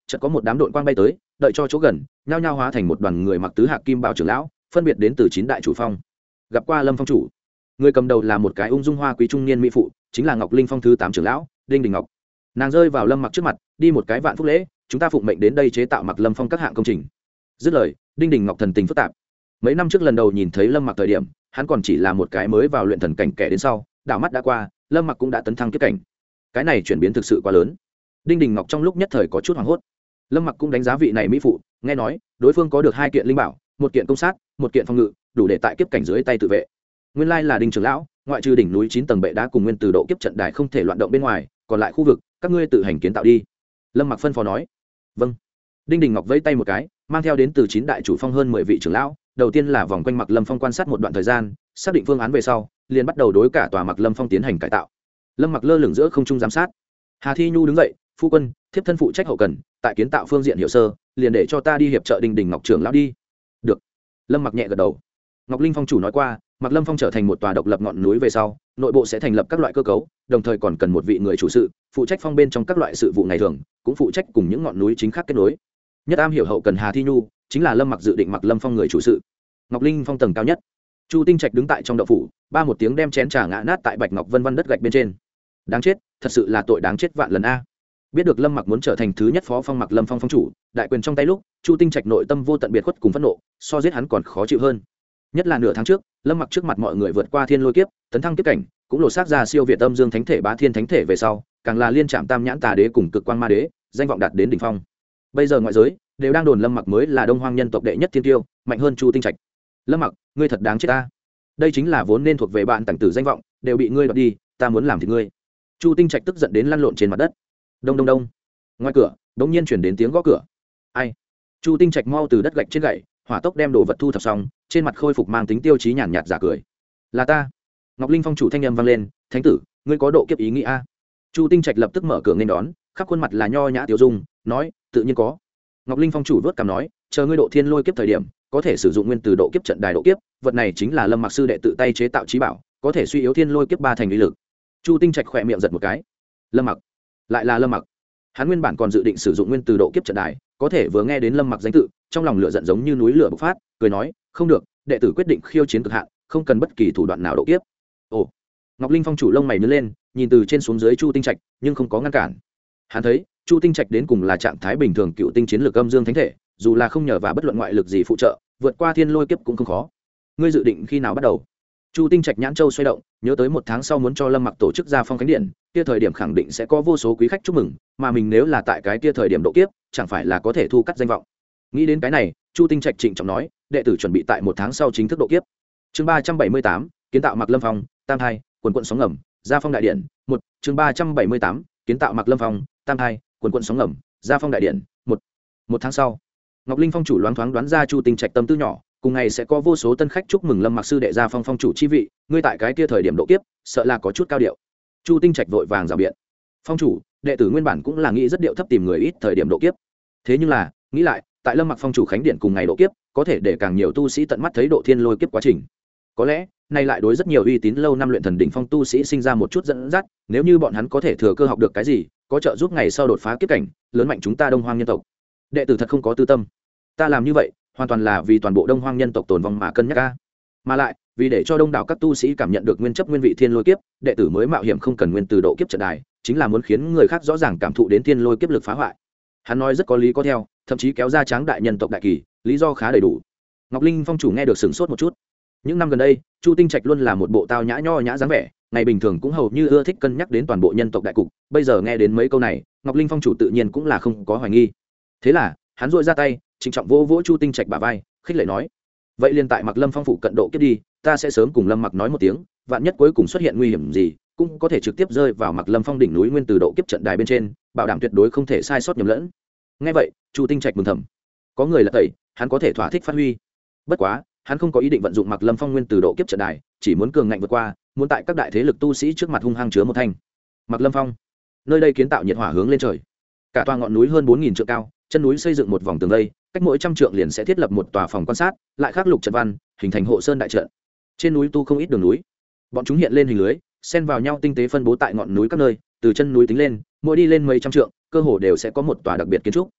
chợt có một đám đội quang bay tới, đợi cho chỗ gần, nhao nhao hóa thành một đoàn người mặc tứ hạc kim bảo trưởng lão, phân biệt đến từ chín đại chủ phong. Gặp qua Lâm phong chủ. Người cầm đầu là một cái ung dung hoa quý trung niên mỹ phụ, chính là Ngọc Linh Phong thứ tám trưởng lão, Đinh Đình Ngọc. Nàng rơi vào Lâm Mặc trước mặt, đi một cái vạn phúc lễ, chúng ta phụng mệnh đến đây chế tạo Mặc Lâm Phong các hạng công trình. Dứt lời, Đinh Đình Ngọc thần tình phức tạp. Mấy năm trước lần đầu nhìn thấy Lâm Mặc thời điểm, hắn còn chỉ là một cái mới vào luyện thần cảnh kẻ đến sau, đảo mắt đã qua, Lâm Mặc cũng đã tấn thăng kiếp cảnh. Cái này chuyển biến thực sự quá lớn. Đinh Đình Ngọc trong lúc nhất thời có chút hoảng hốt. Lâm Mặc cũng đánh giá vị này mỹ phụ, nghe nói đối phương có được hai kiện linh bảo, một kiện công sát, một kiện phòng ngự, đủ để tại kiếp cảnh dưới tay tự vệ. Nguyên lai là Đinh trưởng lão, ngoại trừ đỉnh núi chín tầng bệ đá cùng nguyên từ độ kiếp trận đài không thể loạn động bên ngoài, còn lại khu vực các ngươi tự hành kiến tạo đi. Lâm Mặc phân phó nói. Vâng. Đinh Đình Ngọc vẫy tay một cái, mang theo đến từ chín đại chủ phong hơn mười vị trưởng lão, đầu tiên là vòng quanh Mặc Lâm Phong quan sát một đoạn thời gian, xác định phương án về sau, liền bắt đầu đối cả tòa Mặc Lâm Phong tiến hành cải tạo. Lâm Mặc lơ lửng giữa không trung giám sát. Hà Thi Nhu đứng dậy, phu quân, thiếp thân phụ trách hậu cần, tại kiến tạo phương diện hiệu sơ, liền để cho ta đi hiệp trợ Đinh Đình Ngọc trưởng lão đi. Được. Lâm Mặc nhẹ gật đầu. Ngọc Linh Phong chủ nói qua, Mặc Lâm Phong trở thành một tòa độc lập ngọn núi về sau, nội bộ sẽ thành lập các loại cơ cấu, đồng thời còn cần một vị người chủ sự, phụ trách phong bên trong các loại sự vụ ngày thường, cũng phụ trách cùng những ngọn núi chính khác kết nối. Nhất am hiểu hậu cần Hà Thi Nhu, chính là Lâm Mặc dự định Mặc Lâm Phong người chủ sự. Ngọc Linh Phong tầng cao nhất, Chu Tinh Trạch đứng tại trong đậu phủ, ba một tiếng đem chén trà ngã nát tại bạch ngọc vân vân đất gạch bên trên. Đáng chết, thật sự là tội đáng chết vạn lần a. Biết được Lâm Mặc muốn trở thành thứ nhất phó phong Mặc Lâm Phong phong chủ, đại quyền trong tay lúc, Chu Tinh Trạch nội tâm vô tận biệt khuất cùng phẫn nộ, so giết hắn còn khó chịu hơn. Nhất là nửa tháng trước, Lâm Mặc trước mặt mọi người vượt qua thiên lôi kiếp, tấn thăng kiếp cảnh, cũng lột xác ra siêu việt âm dương thánh thể bá thiên thánh thể về sau, càng là liên trạm tam nhãn tà đế cùng cực quang ma đế, danh vọng đạt đến đỉnh phong. Bây giờ ngoại giới đều đang đồn Lâm Mặc mới là Đông Hoang nhân tộc đệ nhất thiên tiêu, mạnh hơn Chu Tinh Trạch. Lâm Mặc, ngươi thật đáng chết ta. Đây chính là vốn nên thuộc về bạn tặng tử danh vọng, đều bị ngươi đoạt đi, ta muốn làm thì ngươi. Chu Tinh Trạch tức giận đến lăn lộn trên mặt đất. Đông đông đông. Ngoài cửa, đột nhiên truyền đến tiếng gõ cửa. Ai? Chu Tinh Trạch mau từ đất gạch trên gậy, hỏa tốc đem đồ vật thu thập xong, trên mặt khôi phục mang tính tiêu chí nhàn nhạt giả cười. Là ta. Ngọc Linh Phong chủ thanh âm vang lên, thánh tử, ngươi có độ kiếp ý nghĩ a? Chu Tinh Trạch lập tức mở cửa nghênh đón, khắp khuôn mặt là nho nhã tiêu dung, nói, tự nhiên có. Ngọc Linh Phong chủ vớt cằm nói, chờ ngươi độ thiên lôi kiếp thời điểm, có thể sử dụng nguyên từ độ kiếp trận đài độ kiếp, vật này chính là Lâm Mặc sư đệ tự tay chế tạo trí bảo, có thể suy yếu thiên lôi kiếp ba thành uy lực. Chu Tinh Trạch khỏe miệng giật một cái. Lâm Mặc, lại là Lâm Mặc. Hắn nguyên bản còn dự định sử dụng nguyên từ độ kiếp trận đài, có thể vừa nghe đến Lâm Mặc danh tự, trong lòng lửa giận giống như núi lửa bộc phát, cười nói, không được, đệ tử quyết định khiêu chiến cực hạn, không cần bất kỳ thủ đoạn nào độ kiếp. Ồ. Ngọc Linh Phong chủ lông mày nhướng lên, nhìn từ trên xuống dưới Chu Tinh Trạch, nhưng không có ngăn cản. Hắn thấy, Chu Tinh Trạch đến cùng là trạng thái bình thường cựu tinh chiến lược âm dương thánh thể, dù là không nhờ vào bất luận ngoại lực gì phụ trợ, vượt qua thiên lôi kiếp cũng không khó. Ngươi dự định khi nào bắt đầu? Chu Tinh Trạch nhãn châu xoay động, nhớ tới một tháng sau muốn cho Lâm Mặc tổ chức ra phong khánh điện, kia thời điểm khẳng định sẽ có vô số quý khách chúc mừng, mà mình nếu là tại cái kia thời điểm độ kiếp, chẳng phải là có thể thu cắt danh vọng. Nghĩ đến cái này, Chu Tinh Trạch trịnh trọng nói, đệ tử chuẩn bị tại một tháng sau chính thức độ kiếp. Chương ba trăm bảy mươi tám, kiến tạo Mặc Lâm Phong, tam thai, quần quần sóng ngầm, ra phong đại điện, một. Chương ba trăm bảy mươi tám, kiến tạo Mặc Lâm Phong, tam thai, quần quần sóng ngầm, ra phong đại điện, một. Một tháng sau, Ngọc Linh Phong chủ loáng thoáng đoán ra Chu Tinh Trạch tâm tư nhỏ, cùng ngày sẽ có vô số tân khách chúc mừng Lâm Mặc sư đệ ra phong phong chủ chi vị, ngươi tại cái kia thời điểm độ kiếp, sợ là có chút cao điệu. Chu Tinh Trạch vội vàng rào biện. Phong chủ, đệ tử nguyên bản cũng là nghĩ rất điệu thấp tìm người ít thời điểm độ kiếp. Thế nhưng là, nghĩ lại, tại Lâm Mặc phong chủ khánh điện cùng ngày độ kiếp, có thể để càng nhiều tu sĩ tận mắt thấy độ thiên lôi kiếp quá trình. Có lẽ, nay lại đối rất nhiều uy tín lâu năm luyện thần đỉnh phong tu sĩ sinh ra một chút dẫn dắt, nếu như bọn hắn có thể thừa cơ học được cái gì, có trợ giúp ngày sau đột phá kiếp cảnh, lớn mạnh chúng ta Đông Hoang nhân tộc. Đệ tử thật không có tư tâm. Ta làm như vậy, hoàn toàn là vì toàn bộ Đông Hoang nhân tộc tồn vong mà cân nhắc a. Mà lại, vì để cho đông đảo các tu sĩ cảm nhận được nguyên chấp nguyên vị thiên lôi kiếp, đệ tử mới mạo hiểm không cần nguyên từ độ kiếp trận đài, chính là muốn khiến người khác rõ ràng cảm thụ đến thiên lôi kiếp lực phá hoại. Hắn nói rất có lý có theo, thậm chí kéo ra tráng đại nhân tộc đại kỳ, lý do khá đầy đủ. Ngọc Linh Phong chủ nghe được sửng sốt một chút. Những năm gần đây, Chu Tinh Trạch luôn là một bộ tao nhã nho nhã dáng vẻ, ngày bình thường cũng hầu như ưa thích cân nhắc đến toàn bộ nhân tộc đại cục, bây giờ nghe đến mấy câu này, Ngọc Linh Phong chủ tự nhiên cũng là không có hoài nghi. Thế là, hắn duỗi ra tay, trịnh trọng vỗ vỗ Chu Tinh Trạch bả vai, khích lệ nói: "Vậy liền tại Mặc Lâm Phong phụ cận độ kiếp đi, ta sẽ sớm cùng Lâm Mặc nói một tiếng, vạn nhất cuối cùng xuất hiện nguy hiểm gì, cũng có thể trực tiếp rơi vào Mặc Lâm Phong đỉnh núi nguyên từ độ kiếp trận đài bên trên, bảo đảm tuyệt đối không thể sai sót nhầm lẫn." Nghe vậy, Chu Tinh Trạch mừng thầm, có người là tẩy, hắn có thể thỏa thích phát huy. Bất quá, hắn không có ý định vận dụng Mặc Lâm Phong nguyên từ độ kiếp trận đài, chỉ muốn cường ngạnh vượt qua, muốn tại các đại thế lực tu sĩ trước mặt hung hăng chứa một thanh. Mặc Lâm Phong, nơi đây kiến tạo nhiệt hỏa hướng lên trời, cả tòa ngọn núi hơn bốn nghìn trượng cao, chân núi xây dựng một vòng tường vây, cách mỗi trăm trượng liền sẽ thiết lập một tòa phòng quan sát, lại khắc lục trận văn, hình thành hộ sơn đại trận. Trên núi tu không ít đường núi, bọn chúng hiện lên hình lưới, xen vào nhau tinh tế phân bố tại ngọn núi các nơi, từ chân núi tính lên, mỗi đi lên mấy trăm trượng, cơ hồ đều sẽ có một tòa đặc biệt kiến trúc.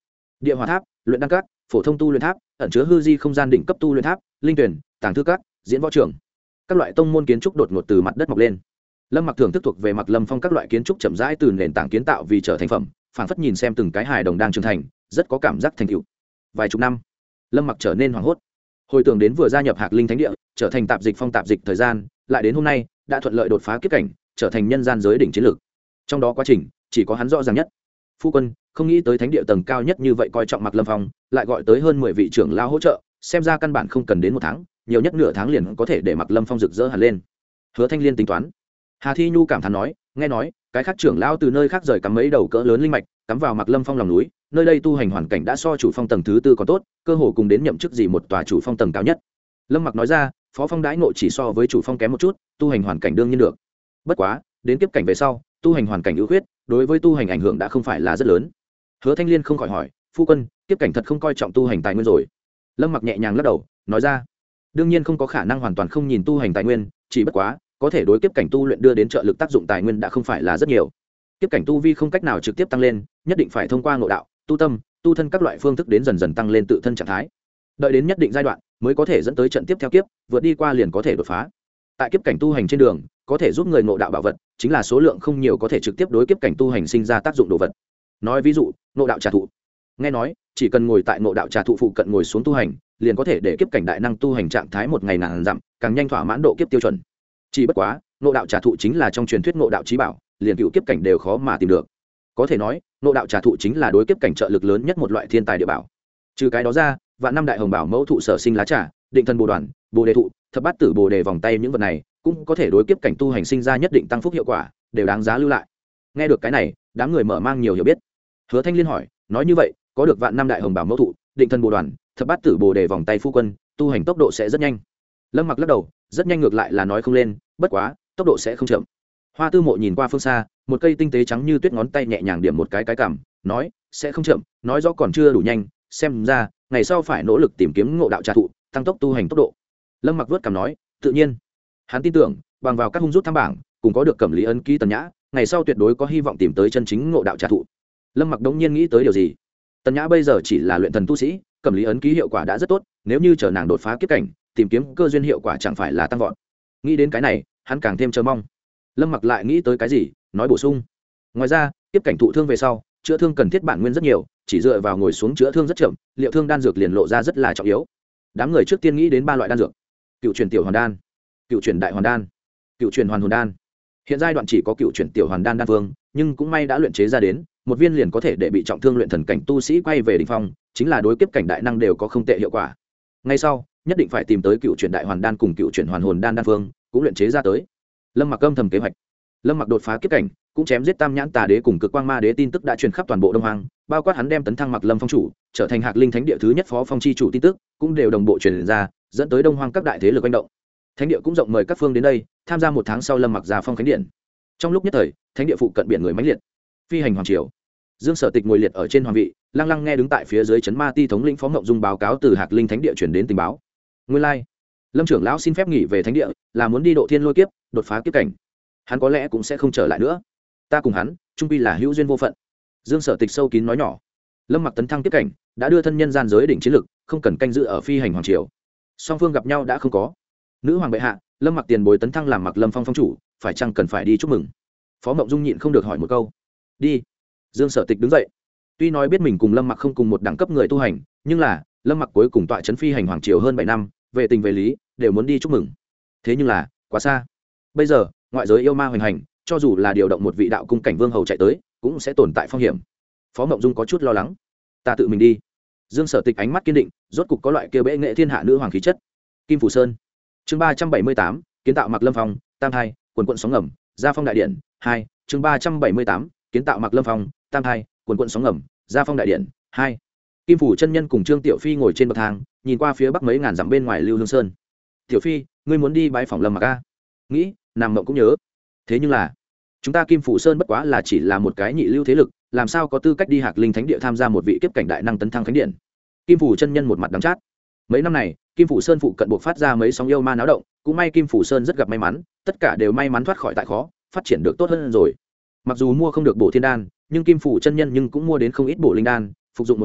địa hỏa tháp, luyện đan các, phổ thông tu luyện tháp, ẩn chứa hư di không gian đỉnh cấp tu luyện tháp, linh tuyển, tàng thư các, diễn võ trường, các loại tông môn kiến trúc đột ngột từ mặt đất mọc lên. Lâm Mặc thưởng thức thuộc về Mặc Lâm Phong các loại kiến trúc chậm rãi từ nền tảng kiến tạo vì trở thành phẩm, phảng phất nhìn xem từng cái hài đồng đang trưởng thành, rất có cảm giác thành tựu. Vài chục năm, Lâm Mặc trở nên hoảng hốt. Hồi tưởng đến vừa gia nhập Hạc Linh Thánh Địa, trở thành tạp dịch phong tạp dịch thời gian, lại đến hôm nay, đã thuận lợi đột phá kiếp cảnh, trở thành nhân gian giới đỉnh chiến lược. Trong đó quá trình, chỉ có hắn rõ ràng nhất. Phu quân, không nghĩ tới thánh địa tầng cao nhất như vậy coi trọng Mặc Lâm Phong, lại gọi tới hơn mười vị trưởng lao hỗ trợ, xem ra căn bản không cần đến một tháng, nhiều nhất nửa tháng liền có thể để Mặc Lâm Phong rực rỡ hẳn lên. Hứa Thanh Liên tính toán. Hà Thi Nhu cảm thán nói, nghe nói, cái khác trưởng lao từ nơi khác rời cắm mấy đầu cỡ lớn linh mạch, cắm vào Mặc Lâm Phong lòng núi, nơi đây tu hành hoàn cảnh đã so chủ phong tầng thứ tư còn tốt, cơ hồ cùng đến nhậm chức gì một tòa chủ phong tầng cao nhất. Lâm Mặc nói ra, phó phong đãi ngộ chỉ so với chủ phong kém một chút, tu hành hoàn cảnh đương nhiên được. Bất quá, đến kiếp cảnh về sau, tu hành hoàn cảnh ưu khuyết, đối với tu hành ảnh hưởng đã không phải là rất lớn. Hứa Thanh Liên không khỏi hỏi, phu quân, kiếp cảnh thật không coi trọng tu hành tài nguyên rồi? Lâm Mặc nhẹ nhàng lắc đầu, nói ra, đương nhiên không có khả năng hoàn toàn không nhìn tu hành tài nguyên, chỉ bất quá, có thể đối kiếp cảnh tu luyện đưa đến trợ lực tác dụng tài nguyên đã không phải là rất nhiều. Kiếp cảnh tu vi không cách nào trực tiếp tăng lên, nhất định phải thông qua ngộ đạo, tu tâm, tu thân các loại phương thức đến dần dần tăng lên tự thân trạng thái. Đợi đến nhất định giai đoạn, mới có thể dẫn tới trận tiếp theo kiếp, vượt đi qua liền có thể đột phá. Tại kiếp cảnh tu hành trên đường, có thể giúp người ngộ đạo bảo vật, chính là số lượng không nhiều có thể trực tiếp đối kiếp cảnh tu hành sinh ra tác dụng đồ vật. Nói ví dụ, ngộ đạo trà thụ. Nghe nói, chỉ cần ngồi tại ngộ đạo trà thụ phụ cận ngồi xuống tu hành, liền có thể để kiếp cảnh đại năng tu hành trạng thái một ngày ngàn dặm, càng nhanh thỏa mãn độ kiếp tiêu chuẩn. Chỉ bất quá, ngộ đạo trà thụ chính là trong truyền thuyết ngộ đạo chí bảo, liền cựu kiếp cảnh đều khó mà tìm được. Có thể nói, ngộ đạo trà thụ chính là đối kiếp cảnh trợ lực lớn nhất một loại thiên tài địa bảo. Trừ cái đó ra, vạn năm đại hồng bảo mẫu thụ sở sinh lá trà, định thân bồ đoàn, bồ đề thụ, thập bát tử bồ đề vòng tay, những vật này cũng có thể đối kiếp cảnh tu hành sinh ra nhất định tăng phúc hiệu quả, đều đáng giá lưu lại. Nghe được cái này, đám người mở mang nhiều hiểu biết. Hứa Thanh Liên hỏi, nói như vậy, có được vạn năm đại hồng bảo mẫu thụ, định thân bồ đoàn, thập bát tử bồ đề vòng tay, phu quân tu hành tốc độ sẽ rất nhanh. Lâm Mặc lắc đầu, rất nhanh ngược lại là nói không lên, bất quá tốc độ sẽ không chậm. Hoa Tư Mộ nhìn qua phương xa, một cây tinh tế trắng như tuyết ngón tay nhẹ nhàng điểm một cái cái cằm, nói, sẽ không chậm, nói rõ còn chưa đủ nhanh, xem ra ngày sau phải nỗ lực tìm kiếm ngộ đạo trà thụ, tăng tốc tu hành tốc độ. Lâm Mặc vớt cằm nói, tự nhiên, hắn tin tưởng, bằng vào các hung rút tham bảng, cùng có được cẩm lý ấn ký Tần Nhã, ngày sau tuyệt đối có hy vọng tìm tới chân chính ngộ đạo trà thụ. Lâm Mặc đống nhiên nghĩ tới điều gì. Tần Nhã bây giờ chỉ là luyện thần tu sĩ, cẩm lý ấn ký hiệu quả đã rất tốt, nếu như chờ nàng đột phá kiếp cảnh, tìm kiếm cơ duyên hiệu quả chẳng phải là tăng vọt. Nghĩ đến cái này, hắn càng thêm chờ mong. Lâm Mặc lại nghĩ tới cái gì, nói bổ sung, ngoài ra, kiếp cảnh thụ thương về sau, chữa thương cần thiết bản nguyên rất nhiều, chỉ dựa vào ngồi xuống chữa thương rất chậm, liệu thương đan dược liền lộ ra rất là trọng yếu. Đám người trước tiên nghĩ đến ba loại đan dược: cựu truyền tiểu hoàn đan, cựu truyền đại hoàn đan, cựu truyền hoàn hồn đan. Hiện giai đoạn chỉ có cựu truyền tiểu hoàn đan đan vương, nhưng cũng may đã luyện chế ra đến, một viên liền có thể để bị trọng thương luyện thần cảnh tu sĩ quay về đỉnh phong, chính là đối kiếp cảnh đại năng đều có không tệ hiệu quả. Ngay sau, nhất định phải tìm tới cựu truyền đại hoàn đan cùng cựu truyền hoàn hồn đan đan vương, cũng luyện chế ra tới. Lâm Mặc âm thầm kế hoạch. Lâm Mặc đột phá kiếp cảnh, cũng chém giết Tam Nhãn Tà Đế cùng Cực Quang Ma Đế tin tức đã truyền khắp toàn bộ Đông Hoang, bao quát hắn đem tấn thăng Mặc Lâm Phong chủ, trở thành Hạc Linh Thánh Địa thứ nhất phó phong chi chủ tin tức, cũng đều đồng bộ truyền ra, dẫn tới Đông Hoang các đại thế lực manh động. Thánh địa cũng rộng mời các phương đến đây, tham gia một tháng sau Lâm Mặc ra phong khánh điện. Trong lúc nhất thời, thánh địa phụ cận biển người mãnh liệt. Phi hành hoàng triều, Dương Sở Tịch ngồi liệt ở trên hoàng vị, lăng lăng nghe đứng tại phía dưới trấn ma ti thống lĩnh Phó Ngộng Dung báo cáo từ Hạc Linh Thánh Địa truyền đến tình báo. Nguyên lai, like, Lâm trưởng lão xin phép nghỉ về thánh địa, là muốn đi độ thiên lôi kiếp, đột phá kiếp cảnh. Hắn có lẽ cũng sẽ không trở lại nữa. Ta cùng hắn, chung quy là hữu duyên vô phận. Dương Sở Tịch sâu kín nói nhỏ. Lâm Mặc tấn thăng kiếp cảnh, đã đưa thân nhân gian giới đỉnh chiến lực, không cần canh giữ ở phi hành hoàng triều. Song phương gặp nhau đã không có. Nữ hoàng bệ hạ, Lâm Mặc tiền bối tấn thăng làm Mặc Lâm Phong phong chủ, phải chăng cần phải đi chúc mừng? Phó Ngộng Dung nhịn không được hỏi một câu. Đi. Dương Sở Tịch đứng dậy. Tuy nói biết mình cùng Lâm Mặc không cùng một đẳng cấp người tu hành, nhưng là Lâm Mặc cuối cùng tọa trấn phi hành hoàng triều hơn bảy năm, về tình về lý đều muốn đi chúc mừng. Thế nhưng là quá xa. Bây giờ ngoại giới yêu ma hoành hành, cho dù là điều động một vị đạo cung cảnh vương hầu chạy tới, cũng sẽ tồn tại phong hiểm. Phó Ngộng Dung có chút lo lắng. Ta tự mình đi. Dương Sở Tịch ánh mắt kiên định, rốt cục có loại kia bệ nghệ thiên hạ nữ hoàng khí chất. Kim Phủ Sơn, chương ba trăm bảy mươi tám, kiến tạo Mặc Lâm Phong, tam hai, quần quận sóng ngầm, gia phong đại điện, hai, chương ba trăm bảy mươi tám, kiến tạo Mặc Lâm Phong, tam hai, quần quận sóng ngầm, gia phong đại điện, hai. Kim Phủ chân nhân cùng Trương Tiểu Phi ngồi trên bậc thang, nhìn qua phía bắc mấy ngàn dặm bên ngoài Lưu Hương Sơn. Tiểu Phi, ngươi muốn đi bái phòng Lâm Mặc a? Nghĩ, nằm mộng cũng nhớ. Thế nhưng là, chúng ta Kim Phủ Sơn bất quá là chỉ là một cái nhị lưu thế lực, làm sao có tư cách đi Hạc Linh Thánh Địa tham gia một vị kiếp cảnh đại năng tấn thăng khánh điện? Kim Phủ chân nhân một mặt đắng chát. Mấy năm này, Kim Phủ Sơn phụ cận buộc phát ra mấy sóng yêu ma náo động, cũng may Kim Phủ Sơn rất gặp may mắn, tất cả đều may mắn thoát khỏi tại khó, phát triển được tốt hơn rồi. Mặc dù mua không được bổ thiên đan, nhưng Kim Phủ chân nhân nhưng cũng mua đến không ít bổ linh đan, phục dụng một viên,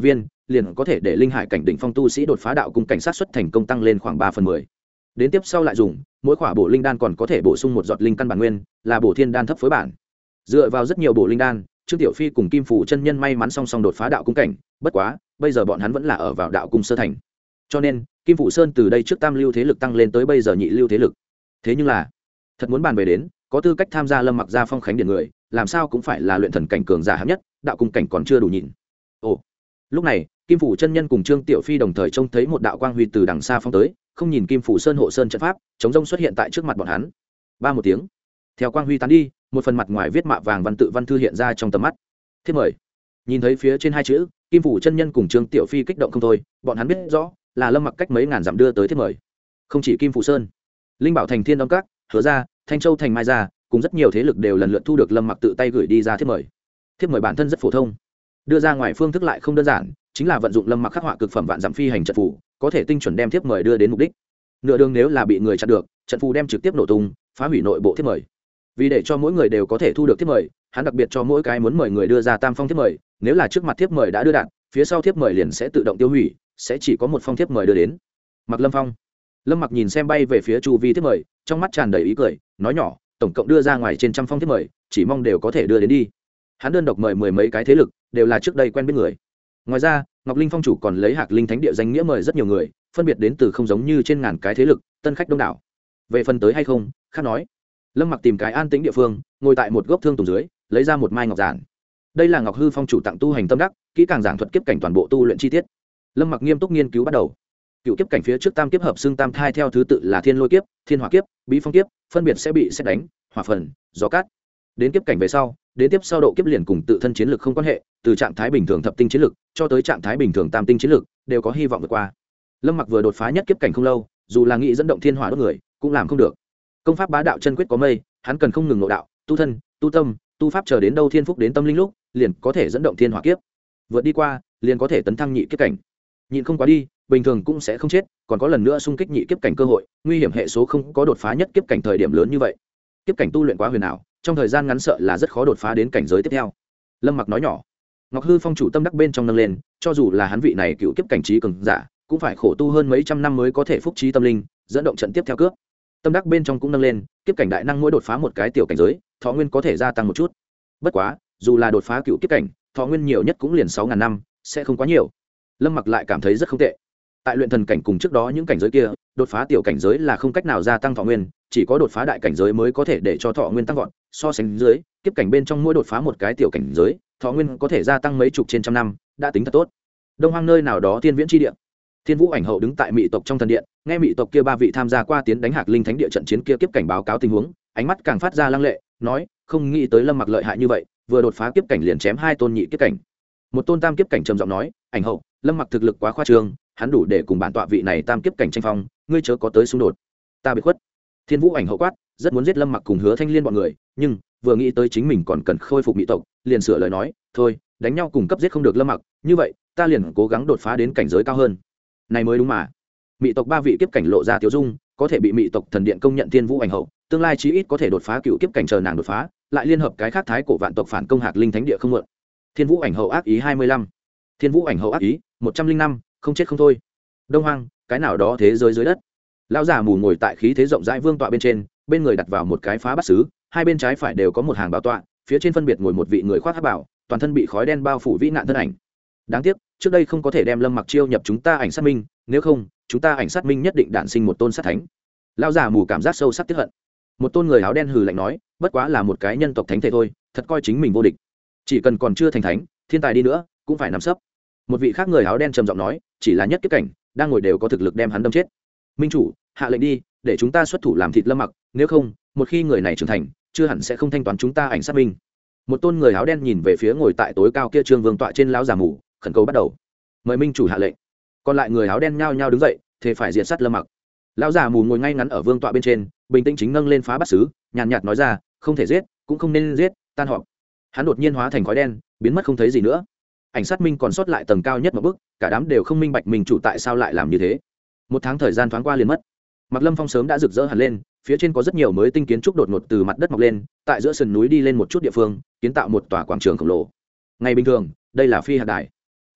liền có thể để linh hải cảnh đỉnh phong tu sĩ đột phá đạo cung cảnh sát xuất thành công tăng lên khoảng ba phần mười. Đến tiếp sau lại dùng mỗi khỏa bổ linh đan còn có thể bổ sung một giọt linh căn bản nguyên, là bổ thiên đan thấp phối bản. Dựa vào rất nhiều bổ linh đan, Trương Tiểu Phi cùng Kim Phủ chân nhân may mắn song song đột phá đạo cung cảnh, bất quá, bây giờ bọn hắn vẫn là ở vào đạo cung sơ thành. Cho nên, Kim Phủ Sơn từ đây trước tam lưu thế lực tăng lên tới bây giờ nhị lưu thế lực. Thế nhưng là, thật muốn bàn về đến, có tư cách tham gia Lâm Mặc Gia Phong Khánh Điện người, làm sao cũng phải là luyện thần cảnh cường giả hạng nhất, đạo cung cảnh còn chưa đủ nhìn. Ồ. Lúc này, Kim Phủ chân nhân cùng Trương Tiểu Phi đồng thời trông thấy một đạo quang huy từ đằng xa phong tới, không nhìn Kim Phủ Sơn hộ sơn trận pháp, chống rông xuất hiện tại trước mặt bọn hắn. Ba một tiếng, theo quang huy tán đi, một phần mặt ngoài viết mạ vàng văn tự văn thư hiện ra trong tầm mắt. Thiếp mời. Nhìn thấy phía trên hai chữ, Kim Phủ chân nhân cùng Trương Tiểu Phi kích động không thôi, bọn hắn biết rõ là Lâm Mặc cách mấy ngàn dặm đưa tới thiếp mời. Không chỉ Kim Phủ Sơn, Linh Bảo Thành Thiên Âm Các, Hứa Gia, Thanh Châu Thành Mai Gia, cùng rất nhiều thế lực đều lần lượt thu được Lâm Mặc tự tay gửi đi ra thiếp mời. Thiếp mời bản thân rất phổ thông, đưa ra ngoài phương thức lại không đơn giản, chính là vận dụng Lâm Mặc khắc họa cực phẩm vạn dặm phi hành trận phù, có thể tinh chuẩn đem thiếp mời đưa đến mục đích. Nửa đường nếu là bị người chặn được, trận phù đem trực tiếp nổ tung, phá hủy nội bộ thiếp mời. Vì để cho mỗi người đều có thể thu được thiếp mời, hắn đặc biệt cho mỗi cái muốn mời người đưa ra tam phong thiếp mời, nếu là trước mặt thiếp mời đã đưa đạt, phía sau thiếp mời liền sẽ tự động tiêu hủy, sẽ chỉ có một phong thiếp mời đưa đến. Mặc Lâm Phong. Lâm Mặc nhìn xem bay về phía chu vi thiếp mời, trong mắt tràn đầy ý cười, nói nhỏ, tổng cộng đưa ra ngoài trên trăm phong thiếp mời, chỉ mong đều có thể đưa đến đi. Hắn đơn độc mời mười mấy cái thế lực, đều là trước đây quen biết người. Ngoài ra, Ngọc Linh Phong chủ còn lấy Hạc Linh Thánh địa danh nghĩa mời rất nhiều người, phân biệt đến từ không giống như trên ngàn cái thế lực, tân khách đông đảo. Về phần tới hay không, khác nói. Lâm Mặc tìm cái an tĩnh địa phương, ngồi tại một gốc thương tùng dưới, lấy ra một mai ngọc giản. Đây là Ngọc Hư Phong chủ tặng tu hành tâm đắc, kỹ càng giảng thuật kiếp cảnh toàn bộ tu luyện chi tiết. Lâm Mặc nghiêm túc nghiên cứu bắt đầu. Cựu kiếp cảnh phía trước tam kiếp hợp xương tam thai theo thứ tự là Thiên Lôi kiếp, Thiên Hỏa kiếp, Bí Phong kiếp, phân biệt sẽ bị sét đánh, hỏa phần, gió cát. Đến kiếp cảnh về sau, đến tiếp sau độ kiếp liền cùng tự thân chiến lực không quan hệ, từ trạng thái bình thường thập tinh chiến lực cho tới trạng thái bình thường tam tinh chiến lực đều có hy vọng vượt qua. Lâm Mặc vừa đột phá nhất kiếp cảnh không lâu, dù là nghĩ dẫn động thiên hỏa đốt người, cũng làm không được. Công pháp bá đạo chân quyết có mây, hắn cần không ngừng nội đạo, tu thân, tu tâm, tu pháp chờ đến đâu thiên phúc đến tâm linh lúc, liền có thể dẫn động thiên hỏa kiếp. Vượt đi qua, liền có thể tấn thăng nhị kiếp cảnh. Nhịn không quá đi, bình thường cũng sẽ không chết, còn có lần nữa xung kích nhị kiếp cảnh cơ hội, nguy hiểm hệ số không có đột phá nhất kiếp cảnh thời điểm lớn như vậy. Kiếp cảnh tu luyện quá huyền ảo, trong thời gian ngắn sợ là rất khó đột phá đến cảnh giới tiếp theo. Lâm Mặc nói nhỏ. Ngọc Hư Phong chủ tâm đắc bên trong nâng lên, cho dù là hắn vị này cựu kiếp cảnh trí cường giả, cũng phải khổ tu hơn mấy trăm năm mới có thể phúc trí tâm linh, dẫn động trận tiếp theo cướp. Tâm đắc bên trong cũng nâng lên, kiếp cảnh đại năng mỗi đột phá một cái tiểu cảnh giới, thọ nguyên có thể gia tăng một chút. Bất quá, dù là đột phá cựu kiếp cảnh, thọ nguyên nhiều nhất cũng liền sáu ngàn năm, sẽ không quá nhiều. Lâm Mặc lại cảm thấy rất không tệ. Tại luyện thần cảnh cùng trước đó những cảnh giới kia, đột phá tiểu cảnh giới là không cách nào gia tăng thọ nguyên, chỉ có đột phá đại cảnh giới mới có thể để cho thọ nguyên tăng vọt. So sánh dưới, kiếp cảnh bên trong mỗi đột phá một cái tiểu cảnh giới, thọ nguyên có thể gia tăng mấy chục trên trăm năm, đã tính thật tốt. Đông Hoang nơi nào đó thiên viễn chi địa, Thiên Vũ Ảnh Hậu đứng tại Mị tộc trong thần điện, nghe Mị tộc kia ba vị tham gia qua tiến đánh Hạc Linh Thánh địa trận chiến kia kiếp cảnh báo cáo tình huống, ánh mắt càng phát ra lăng lệ, nói, không nghĩ tới Lâm Mặc lợi hại như vậy, vừa đột phá kiếp cảnh liền chém hai tôn nhị kiếp cảnh. Một tôn tam kiếp cảnh trầm giọng nói, Ảnh Hậu, Lâm Mặc thực lực quá khoa trương, hắn đủ để cùng bản tọa vị này tam kiếp cảnh tranh phong, ngươi chớ có tới xung đột. Ta bị khuất. Thiên Vũ Ảnh Hậu quát, rất muốn giết Lâm Mặc cùng Hứa Thanh Liên bọn người, nhưng vừa nghĩ tới chính mình còn cần khôi phục Mị tộc, liền sửa lời nói, thôi, đánh nhau cùng cấp giết không được Lâm Mặc, như vậy, ta liền cố gắng đột phá đến cảnh giới cao hơn. Này mới đúng mà. Mị tộc ba vị kiếp cảnh lộ ra tiêu dung, có thể bị Mị tộc thần điện công nhận Thiên Vũ Ảnh Hậu, tương lai chí ít có thể đột phá cựu kiếp cảnh chờ nàng đột phá, lại liên hợp cái khác thái cổ vạn tộc phản công Hạc Linh Thánh địa không muộn. Thiên Vũ Ảnh Hậu ác ý hai mươi lăm. Thiên Vũ Ảnh Hậu ác ý một trăm linh năm, không chết không thôi. Đông Hoang, cái nào đó thế giới dưới đất. Lão già mù ngồi tại khí thế rộng rãi vương tọa bên trên, bên người đặt vào một cái phá bát sứ, hai bên trái phải đều có một hàng bảo tọa, phía trên phân biệt ngồi một vị người khoác hắc bảo, toàn thân bị khói đen bao phủ vĩ nạn thân ảnh. Đáng tiếc, trước đây không có thể đem Lâm Mặc chiêu nhập chúng ta ảnh sát minh, nếu không, chúng ta ảnh sát minh nhất định đản sinh một tôn sát thánh. Lão già mù cảm giác sâu sắc tiếc hận. Một tôn người áo đen hừ lạnh nói, bất quá là một cái nhân tộc thánh thể thôi, thật coi chính mình vô địch. Chỉ cần còn chưa thành thánh, thiên tài đi nữa, cũng phải nằm sấp. Một vị khác người áo đen trầm giọng nói, chỉ là nhất kiếp cảnh, đang ngồi đều có thực lực đem hắn đâm chết. Minh chủ, hạ lệnh đi, để chúng ta xuất thủ làm thịt Lâm Mặc, nếu không, một khi người này trưởng thành, chưa hẳn sẽ không thanh toán chúng ta ảnh sát minh. Một tôn người áo đen nhìn về phía ngồi tại tối cao kia trương vương tọa trên lão già mù, khẩn cầu bắt đầu. Mời minh chủ hạ lệnh. Còn lại người áo đen nhao nhao đứng dậy, thế phải diệt sát Lâm Mặc. Lão già mù ngồi ngay ngắn ở vương tọa bên trên, bình tĩnh chính nâng lên phá bát sứ, nhàn nhạt nói ra, không thể giết, cũng không nên giết, tan họp. Hắn đột nhiên hóa thành khói đen, biến mất không thấy gì nữa. Ảnh sát minh còn sót lại tầng cao nhất một bước, cả đám đều không minh bạch mình chủ tại sao lại làm như thế. Một tháng thời gian thoáng qua liền mất. Mặc Lâm Phong sớm đã rực rỡ hẳn lên, phía trên có rất nhiều mới tinh kiến trúc đột ngột từ mặt đất mọc lên, tại giữa sườn núi đi lên một chút địa phương, kiến tạo một tòa quảng trường khổng lồ. Ngày bình thường, đây là phi hạt đài.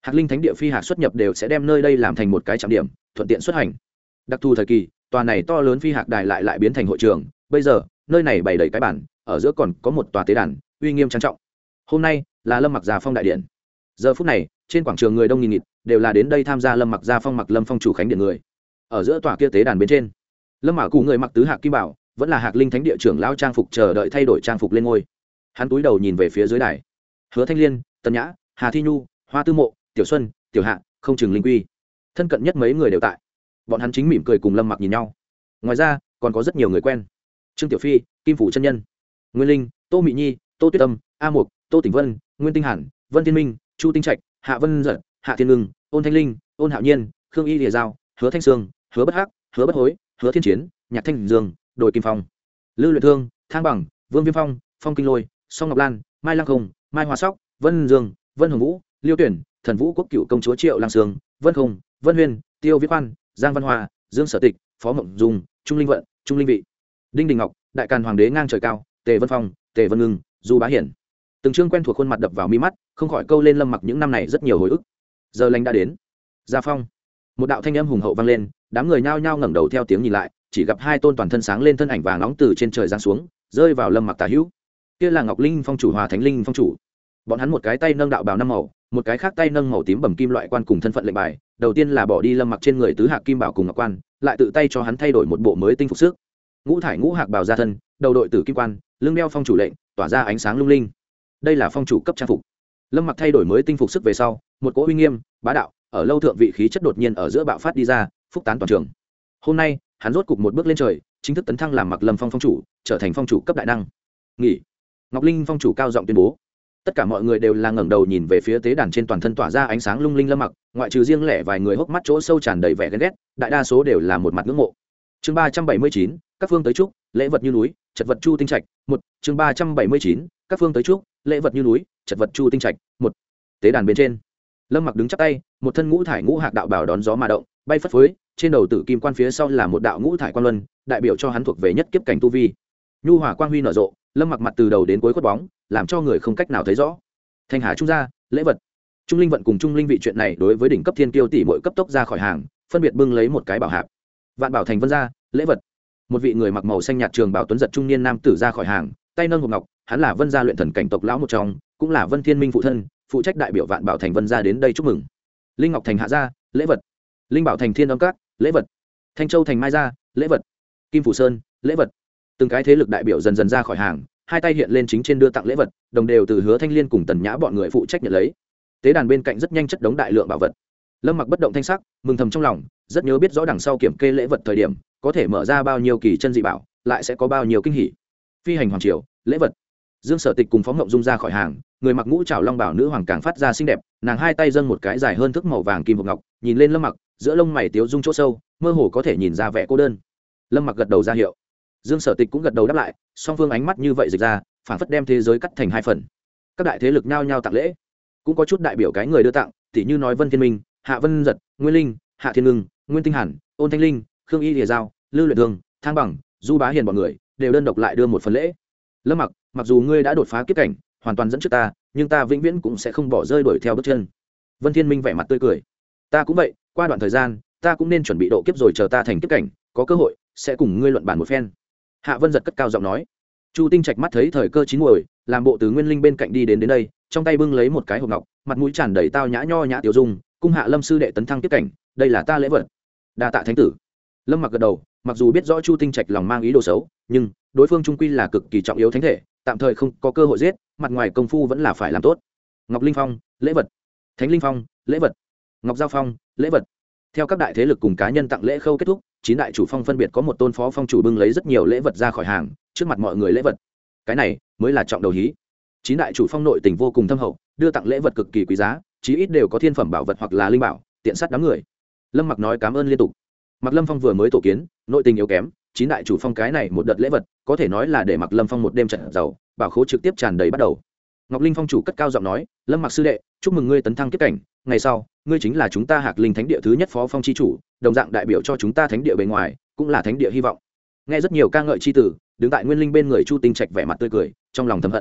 hạc linh thánh địa phi hạc xuất nhập đều sẽ đem nơi đây làm thành một cái trạm điểm thuận tiện xuất hành. Đặc thù thời kỳ tòa này to lớn phi hạc đài lại lại biến thành hội trường, bây giờ nơi này bày đầy cái bản, ở giữa còn có một tòa tế đàn uy nghiêm trang trọng. Hôm nay là Lâm Mặc Gia Phong đại điện. Giờ phút này trên quảng trường người đông nghìn nghịt, đều là đến đây tham gia Lâm Mặc Gia Phong mặc Lâm Phong chủ khánh điện người. Ở giữa tòa kia tế đàn bên trên, Lâm Mạc Cù người mặc tứ hạc kim bảo, vẫn là hạc linh thánh địa trưởng lão trang phục chờ đợi thay đổi trang phục lên ngôi. Hắn cúi đầu nhìn về phía dưới đài. Hứa Thanh Liên, Tần Nhã, Hà Thi Nhu, Hoa Tư Mộ, Tiểu Xuân, Tiểu Hạ, không chừng linh quy, thân cận nhất mấy người đều tại. Bọn hắn chính mỉm cười cùng Lâm Mặc nhìn nhau. Ngoài ra còn có rất nhiều người quen: Trương Tiểu Phi, Kim Phủ chân nhân, Nguyên Linh, Tô Mị Nhi, Tô Tuyết Tâm, A Mục, Tô Tỉnh Vân, Nguyên Tinh Hàn, Vân Thiên Minh, Chu Tinh Trạch, Hạ Vân Giật, Hạ Thiên Ngưng, Ôn Thanh Linh, Ôn Hạo Nhiên, Khương Y Lìa Giao, Hứa Thanh Sương, Hứa Bất Hắc, Hứa Bất Hối, Hứa Thiên Chiến, Nhạc Thanh Dương, Đồi Kim Phong, Lư Luyện Thương, Thang Bằng, Vương Viêm Phong, Phong Kinh Lôi, Song Ngọc Lan, Mai Lăng Không, Mai Hoa Sóc, Vân Dương, Vân Hồng Vũ, Liêu Tuyển, Thần Vũ Quốc Cựu công chúa Triệu Lang Sương, Vân Không, Vân Huyên, Tiêu Viết Quan, Giang Văn Hoa, Dương Sở Tịch, Phó Mộng Dung, Trung Linh Vận, Trung Linh Vị, Đinh Đình Ngọc, Đại Càn Hoàng đế ngang trời cao, Tề Vân Phong, Tề Vân Ngưng, Du Bá Hiển. Từng chương quen thuộc khuôn mặt đập vào mi mắt, không khỏi câu lên Lâm Mặc những năm này rất nhiều hồi ức. Giờ lành đã đến. Gia Phong. Một đạo thanh âm hùng hậu vang lên, đám người nhao nhao ngẩng đầu theo tiếng nhìn lại, chỉ gặp hai tôn toàn thân sáng lên thân ảnh vàng nóng từ trên trời giáng xuống, rơi vào Lâm Mặc tả hữu. Kia là Ngọc Linh Phong chủ Hòa Thánh Linh Phong chủ. Bọn hắn một cái tay nâng đạo bào năm màu, một cái khác tay nâng màu tím bẩm kim loại quan cùng thân phận lệnh bài. Đầu tiên là bỏ đi Lâm Mặc trên người tứ hạc kim bảo cùng ngọc quan, lại tự tay cho hắn thay đổi một bộ mới tinh phục sức. Ngũ thải ngũ hạc bào ra thân, đầu đội tử kim quan, lưng đeo phong chủ lệnh, tỏa ra ánh sáng lung linh. Đây là phong chủ cấp trang phục. Lâm Mặc thay đổi mới tinh phục sức về sau, một cỗ uy nghiêm bá đạo ở lâu thượng vị khí chất đột nhiên ở giữa bạo phát đi ra, phúc tán toàn trường. Hôm nay hắn rốt cục một bước lên trời, chính thức tấn thăng làm Mặc Lâm Phong phong chủ, trở thành phong chủ cấp đại năng. Nghỉ. Ngọc Linh Phong chủ cao giọng tuyên bố. Tất cả mọi người đều là ngẩng đầu nhìn về phía tế đàn trên toàn thân tỏa ra ánh sáng lung linh Lâm Mặc, ngoại trừ riêng lẻ vài người hốc mắt chỗ sâu tràn đầy vẻ ghen ghét, đại đa số đều là một mặt ngưỡng mộ. Chương ba trăm bảy mươi chín, các phương tới chúc, lễ vật như núi, chật vật Chu Tinh Trạch, một. Chương ba trăm bảy mươi chín, các phương tới chúc, lễ vật như núi, chật vật Chu Tinh Trạch, một. Tế đàn bên trên, Lâm Mặc đứng chắp tay, một thân ngũ thải ngũ hạc đạo bảo đón gió mà động, bay phất phới, trên đầu tử kim quan phía sau là một đạo ngũ thải quan luân, đại biểu cho hắn thuộc về nhất kiếp cảnh tu vi. Nhu hòa quang huy nở rộ, Lâm Mặc mặt từ đầu đến cuối khuất bóng, làm cho người không cách nào thấy rõ. Thanh Hà trung gia, lễ vật. Trung Linh vận cùng Trung Linh vị chuyện này đối với đỉnh cấp thiên kiêu tỷ muội cấp tốc ra khỏi hàng, phân biệt bưng lấy một cái bảo hạp. Vạn Bảo Thành Vân gia, lễ vật. Một vị người mặc màu xanh nhạt trường bảo tuấn giật trung niên nam tử ra khỏi hàng, tay nâng hộp ngọc, hắn là Vân gia luyện thần cảnh tộc lão một trong, cũng là Vân Thiên Minh phụ thân, phụ trách đại biểu Vạn Bảo Thành Vân gia đến đây chúc mừng. Linh Ngọc Thành Hạ gia, lễ vật. Linh Bảo Thành Thiên Âm Các, lễ vật. Thanh Châu Thành Mai gia, lễ vật. Kim Phủ Sơn, lễ vật. Từng cái thế lực đại biểu dần dần ra khỏi hàng, hai tay hiện lên chính trên đưa tặng lễ vật, đồng đều từ Hứa Thanh Liên cùng Tần Nhã bọn người phụ trách nhận lấy. Tế đàn bên cạnh rất nhanh chất đống đại lượng bảo vật. Lâm Mặc bất động thanh sắc, mừng thầm trong lòng, rất nhớ biết rõ đằng sau kiểm kê lễ vật thời điểm, có thể mở ra bao nhiêu kỳ chân dị bảo, lại sẽ có bao nhiêu kinh hỉ. Phi hành hoàng triều, lễ vật. Dương Sở Tịch cùng Phó Ngộng Dung ra khỏi hàng, người mặc ngũ trảo long bảo nữ hoàng càng phát ra xinh đẹp, nàng hai tay dâng một cái dài hơn thước màu vàng kim hộp ngọc, nhìn lên Lâm Mặc, giữa lông mày tiếu dung chỗ sâu, mơ hồ có thể nhìn ra vẻ cô đơn. Lâm Mặc gật đầu ra hiệu, Dương Sở Tịch cũng gật đầu đáp lại, song phương ánh mắt như vậy dịch ra, phảng phất đem thế giới cắt thành hai phần. Các đại thế lực nhao nhao tặng lễ, cũng có chút đại biểu cái người đưa tặng, tỉ như nói Vân Thiên Minh, Hạ Vân Giật, Nguyên Linh, Hạ Thiên Ngưng, Nguyên Tinh Hàn, Ôn Thanh Linh, Khương Y Lìa Giao, Lư Luyện Thương, Thang Bằng, Du Bá Hiền bọn người đều đơn độc lại đưa một phần lễ. Lâm Mặc, mặc dù ngươi đã đột phá kiếp cảnh, hoàn toàn dẫn trước ta, nhưng ta vĩnh viễn cũng sẽ không bỏ rơi đuổi theo bước chân. Vân Thiên Minh vẻ mặt tươi cười. Ta cũng vậy, qua đoạn thời gian, ta cũng nên chuẩn bị độ kiếp rồi, chờ ta thành kiếp cảnh, có cơ hội sẽ cùng ngươi luận bàn một phen. Hạ Vân Giật cất cao giọng nói. Chu Tinh Trạch mắt thấy thời cơ chín muồi, làm bộ từ Nguyên Linh bên cạnh đi đến đến đây, trong tay bưng lấy một cái hộp ngọc, mặt mũi tràn đầy tao nhã nho nhã tiểu dung, cung Hạ Lâm sư đệ tấn thăng kiếp cảnh, đây là ta lễ vật. Đa tạ thánh tử. Lâm Mặc gật đầu, mặc dù biết rõ Chu Tinh Trạch lòng mang ý đồ xấu, nhưng đối phương trung quy là cực kỳ trọng yếu thánh thể, tạm thời không có cơ hội giết, mặt ngoài công phu vẫn là phải làm tốt. Ngọc Linh Phong, lễ vật. Thánh Linh Phong, lễ vật. Ngọc Giao Phong, lễ vật. Theo các đại thế lực cùng cá nhân tặng lễ khâu kết thúc, chín đại chủ phong phân biệt có một tôn phó phong chủ bưng lấy rất nhiều lễ vật ra khỏi hàng, trước mặt mọi người lễ vật. Cái này mới là trọng đầu hí. Chín đại chủ phong nội tình vô cùng thâm hậu, đưa tặng lễ vật cực kỳ quý giá, chí ít đều có thiên phẩm bảo vật hoặc là linh bảo, tiện sát đám người. Lâm Mặc nói cảm ơn liên tục. Mặc Lâm Phong vừa mới tổ kiến, nội tình yếu kém, chín đại chủ phong cái này một đợt lễ vật, có thể nói là để Mặc Lâm Phong một đêm trận giàu, bảo khố trực tiếp tràn đầy bắt đầu. Ngọc Linh Phong chủ cất cao giọng nói, Lâm Mặc sư đệ, chúc mừng ngươi tấn thăng kiếp cảnh, ngày sau, ngươi chính là chúng ta Hạc Linh Thánh địa thứ nhất phó phong chi chủ, đồng dạng đại biểu cho chúng ta thánh địa bề ngoài, cũng là thánh địa hy vọng. Nghe rất nhiều ca ngợi chi tử, đứng tại Nguyên Linh bên người Chu Tinh Trạch vẻ mặt tươi cười, trong lòng thầm hận.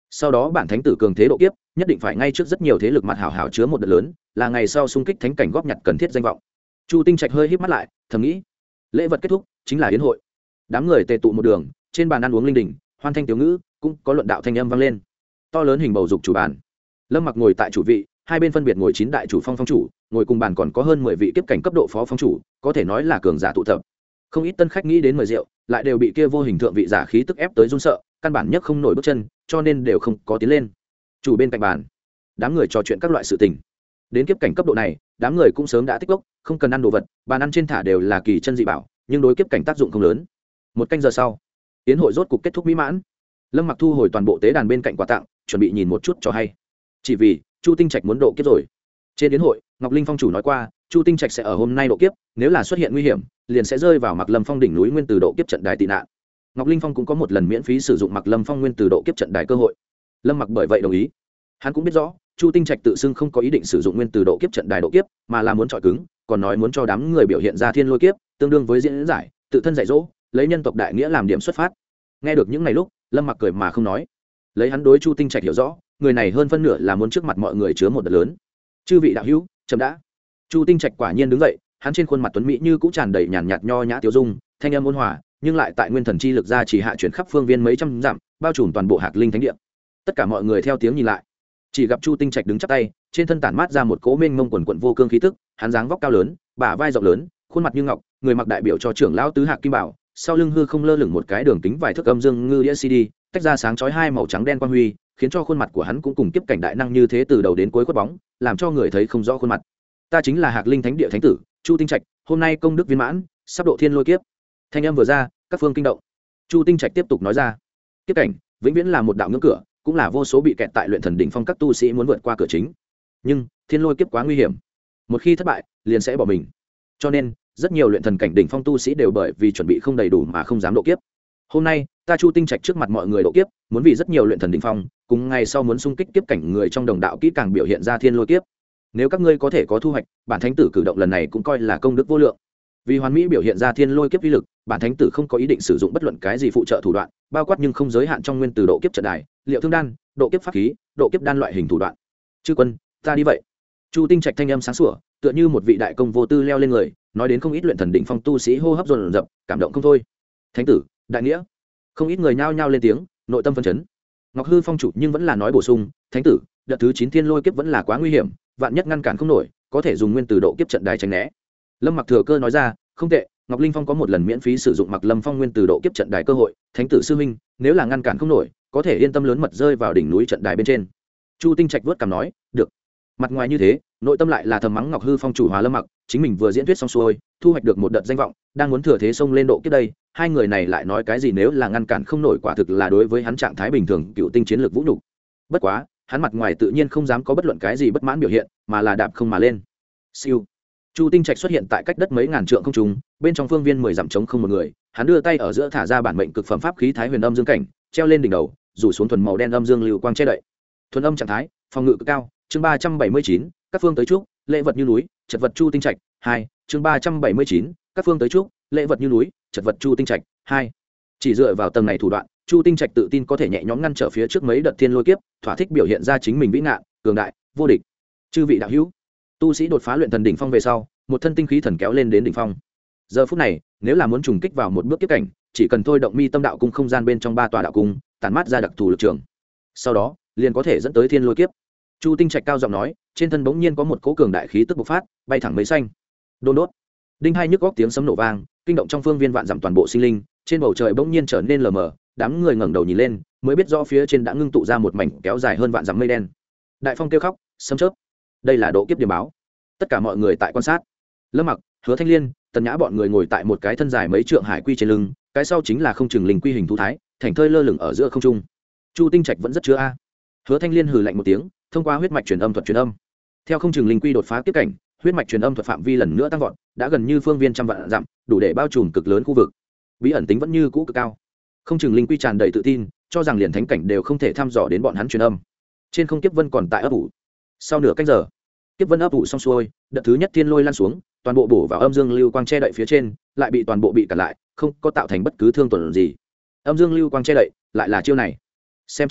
sau đó bản thánh tử cường thế độ kiếp nhất định phải ngay trước rất nhiều thế lực mặt hảo hảo chứa một đợt lớn, là ngày sau xung kích thánh cảnh góp nhặt cần thiết danh vọng. Chu Tinh Trạch hơi híp mắt lại, thầm nghĩ. Lễ vật kết thúc, chính là yến hội. Đám người tề tụ một đường, trên bàn ăn uống linh đình, hoan thanh tiểu ngữ, cũng có luận đạo thanh âm vang lên. To lớn hình bầu dục chủ bàn. Lâm Mặc ngồi tại chủ vị, hai bên phân biệt ngồi chín đại chủ phong phong chủ, ngồi cùng bàn còn có hơn mười vị kiếp cảnh cấp độ phó phong chủ, có thể nói là cường giả tụ tập. Không ít tân khách nghĩ đến mời rượu, lại đều bị kia vô hình thượng vị giả khí tức ép tới run sợ, căn bản nhất không nổi bước chân, cho nên đều không có tiến lên. Chủ bên cạnh bàn, đám người trò chuyện các loại sự tình. Đến kiếp cảnh cấp độ này, đám người cũng sớm đã tích gốc, không cần ăn đồ vật, bàn ăn trên thả đều là kỳ chân dị bảo, nhưng đối kiếp cảnh tác dụng không lớn. Một canh giờ sau, tiến hội rốt cục kết thúc mỹ mãn. Lâm Mặc thu hồi toàn bộ tế đàn bên cạnh quà tặng, chuẩn bị nhìn một chút cho hay. Chỉ vì Chu Tinh Trạch muốn độ kiếp rồi. Trên yến hội, Ngọc Linh phong chủ nói qua, Chu Tinh Trạch sẽ ở hôm nay độ kiếp, nếu là xuất hiện nguy hiểm, liền sẽ rơi vào Mặc Lâm Phong đỉnh núi nguyên tử độ kiếp trận đài tị nạn. Ngọc Linh phong cũng có một lần miễn phí sử dụng Mặc Lâm Phong nguyên tử độ kiếp trận đài cơ hội. Lâm Mặc bởi vậy đồng ý. Hắn cũng biết rõ, Chu Tinh Trạch tự xưng không có ý định sử dụng nguyên tử độ kiếp trận đài độ kiếp, mà là muốn chọi cứng, còn nói muốn cho đám người biểu hiện ra thiên lôi kiếp, tương đương với diễn giải, tự thân dạy dỗ, lấy nhân tộc đại nghĩa làm điểm xuất phát. Nghe được những này lúc, Lâm Mặc cười mà không nói. Lấy hắn đối Chu Tinh Trạch hiểu rõ, người này hơn phân nửa là muốn trước mặt mọi người chứa một đợt lớn. Chư vị đạo hữu, chậm đã. Chu Tinh Trạch quả nhiên đứng dậy, hắn trên khuôn mặt tuấn mỹ như cũng tràn đầy nhàn nhạt nho nhã tiêu dung, thanh âm ôn hòa, nhưng lại tại nguyên thần chi lực ra chỉ hạ chuyển khắp phương viên mấy trăm dặm, bao trùm toàn bộ Hạc Linh thánh địa. Tất cả mọi người theo tiếng nhìn lại, chỉ gặp Chu Tinh Trạch đứng chắp tay, trên thân tản mát ra một cỗ mênh mông quần quần vô cương khí tức, hắn dáng vóc cao lớn, bả vai rộng lớn, khuôn mặt như ngọc, người mặc đại biểu cho trưởng lão tứ Hạc kim bảo, sau lưng hư không lơ lửng một cái đường kính vài thước âm dương ngư đĩa xê đê, tách ra sáng chói hai màu trắng đen quang huy, khiến cho khuôn mặt của hắn cũng cùng kiếp cảnh đại năng như thế từ đầu đến cuối khuất bóng, làm cho người thấy không rõ khuôn mặt. Ta chính là Hạc Linh thánh địa thánh tử Chu Tinh Trạch, hôm nay công đức viên mãn, sắp độ thiên lôi kiếp. Thanh âm vừa ra, các phương kinh động. Chu Tinh Trạch tiếp tục nói ra, kiếp cảnh vĩnh viễn là một đạo ngưỡng cửa, cũng là vô số bị kẹt tại luyện thần đỉnh phong các tu sĩ muốn vượt qua cửa chính. Nhưng thiên lôi kiếp quá nguy hiểm, một khi thất bại, liền sẽ bỏ mình. Cho nên, rất nhiều luyện thần cảnh đỉnh phong tu sĩ đều bởi vì chuẩn bị không đầy đủ mà không dám độ kiếp. Hôm nay, ta Chu Tinh Trạch trước mặt mọi người độ kiếp, muốn vì rất nhiều luyện thần đỉnh phong, cùng ngày sau muốn xung kích kiếp cảnh người trong đồng đạo kỹ càng biểu hiện ra thiên lôi kiếp. Nếu các ngươi có thể có thu hoạch, bản thánh tử cử động lần này cũng coi là công đức vô lượng. Vì hoàn mỹ biểu hiện ra thiên lôi kiếp uy lực, bản thánh tử không có ý định sử dụng bất luận cái gì phụ trợ thủ đoạn, bao quát nhưng không giới hạn trong nguyên từ độ kiếp trận đài, liệu thương đan, độ kiếp pháp khí, độ kiếp đan loại hình thủ đoạn. Chư quân, ta đi vậy. Chu Tinh Trạch thanh âm sáng sủa, tựa như một vị đại công vô tư leo lên người, nói đến không ít luyện thần đỉnh phong tu sĩ hô hấp dồn dập, cảm động không thôi. Thánh tử, đại nghĩa. Không ít người nhao nhao lên tiếng, nội tâm phấn chấn. Ngọc Hư phong chủ nhưng vẫn là nói bổ sung, thánh tử, đợt thứ chín thiên lôi kiếp vẫn là quá nguy hiểm, vạn nhất ngăn cản không nổi, có thể dùng nguyên từ độ kiếp trận đài tránh né. Lâm Mặc thừa cơ nói ra, không tệ, Ngọc Linh phong có một lần miễn phí sử dụng Mặc Lâm phong nguyên từ độ kiếp trận đài cơ hội, thánh tử sư huynh, nếu là ngăn cản không nổi, có thể yên tâm lớn mật rơi vào đỉnh núi trận đài bên trên. Chu Tinh Trạch vớt cằm nói, được. Mặt ngoài như thế, nội tâm lại là thầm mắng Ngọc Hư phong chủ Hòa Lâm Mặc, chính mình vừa diễn thuyết xong xuôi, thu hoạch được một đợt danh vọng, đang muốn thừa thế xông lên độ kiếp đây, hai người này lại nói cái gì nếu là ngăn cản không nổi, quả thực là đối với hắn trạng thái bình thường cựu tinh chiến lược vũ nhục. Bất quá, hắn mặt ngoài tự nhiên không dám có bất luận cái gì bất mãn biểu hiện, mà là đạp không mà lên. Siêu. Chu Tinh Trạch xuất hiện tại cách đất mấy ngàn trượng không trung, bên trong phương viên mười dặm trống không một người, hắn đưa tay ở giữa thả ra bản mệnh cực phẩm pháp khí Thái Huyền Âm Dương cảnh, treo lên đỉnh đầu, rủ xuống thuần màu đen âm dương lưu quang che đậy. Thuần âm trạng thái, phòng ngự cực cao, chương ba trăm bảy mươi chín, các phương tới chúc, lễ vật như núi, chật vật Chu Tinh Trạch, hai, chương ba trăm bảy mươi chín, các phương tới chúc, lễ vật như núi, chật vật Chu Tinh Trạch, hai. Chỉ dựa vào tầng này thủ đoạn, Chu Tinh Trạch tự tin có thể nhẹ nhõm ngăn trở phía trước mấy đợt thiên lôi kiếp, thỏa thích biểu hiện ra chính mình vĩ ngạn, cường đại, vô địch. Chư vị đạo hữu, tu sĩ đột phá luyện thần đỉnh phong về sau, một thân tinh khí thần kéo lên đến đỉnh phong. Giờ phút này, nếu là muốn trùng kích vào một bước kiếp cảnh, chỉ cần thôi động mi tâm đạo cung không gian bên trong ba tòa đạo cung, tản mát ra đặc thù lực trường. Sau đó, liền có thể dẫn tới thiên lôi kiếp. Chu Tinh Trạch cao giọng nói, trên thân bỗng nhiên có một cỗ cường đại khí tức bộc phát, bay thẳng mấy xanh. Đôn đốt. Đinh hai nhức góc tiếng sấm nổ vang, kinh động trong phương viên vạn dặm toàn bộ sinh linh, trên bầu trời bỗng nhiên trở nên lờ mờ, đám người ngẩng đầu nhìn lên, mới biết rõ phía trên đã ngưng tụ ra một mảnh kéo dài hơn vạn dặm mây đen. Đại phong kêu khóc, sấm chớp. Đây là độ kiếp điểm báo. Tất cả mọi người tại quan sát. Lâm Mặc, Hứa Thanh Liên, Tần Nhã bọn người ngồi tại một cái thân dài mấy trượng hải quy trên lưng, cái sau chính là không chừng linh quy hình thú thái, thành thơi lơ lửng ở giữa không trung. Chu Tinh Trạch vẫn rất chứa a. Hứa Thanh Liên hừ lạnh một tiếng, thông qua huyết mạch truyền âm thuật truyền âm. Theo không chừng linh quy đột phá kiếp cảnh, huyết mạch truyền âm thuật phạm vi lần nữa tăng vọt, đã gần như phương viên trăm vạn dặm, đủ để bao trùm cực lớn khu vực. Bí ẩn tính vẫn như cũ cực cao. Không chừng linh quy tràn đầy tự tin, cho rằng liền thánh cảnh đều không thể thăm dò đến bọn hắn truyền âm. Trên không kiếp vân còn tại ấp ủ. Sau nửa canh giờ, kiếp vân ấp ủ xong xuôi, đợt thứ nhất thiên lôi lan xuống, toàn bộ bổ vào âm dương lưu quang che đậy phía trên, lại bị toàn bộ bị cản lại, không có tạo thành bất cứ thương tổn gì. Âm dương lưu quang che đậy, lại là chiêu này. Xem chừng,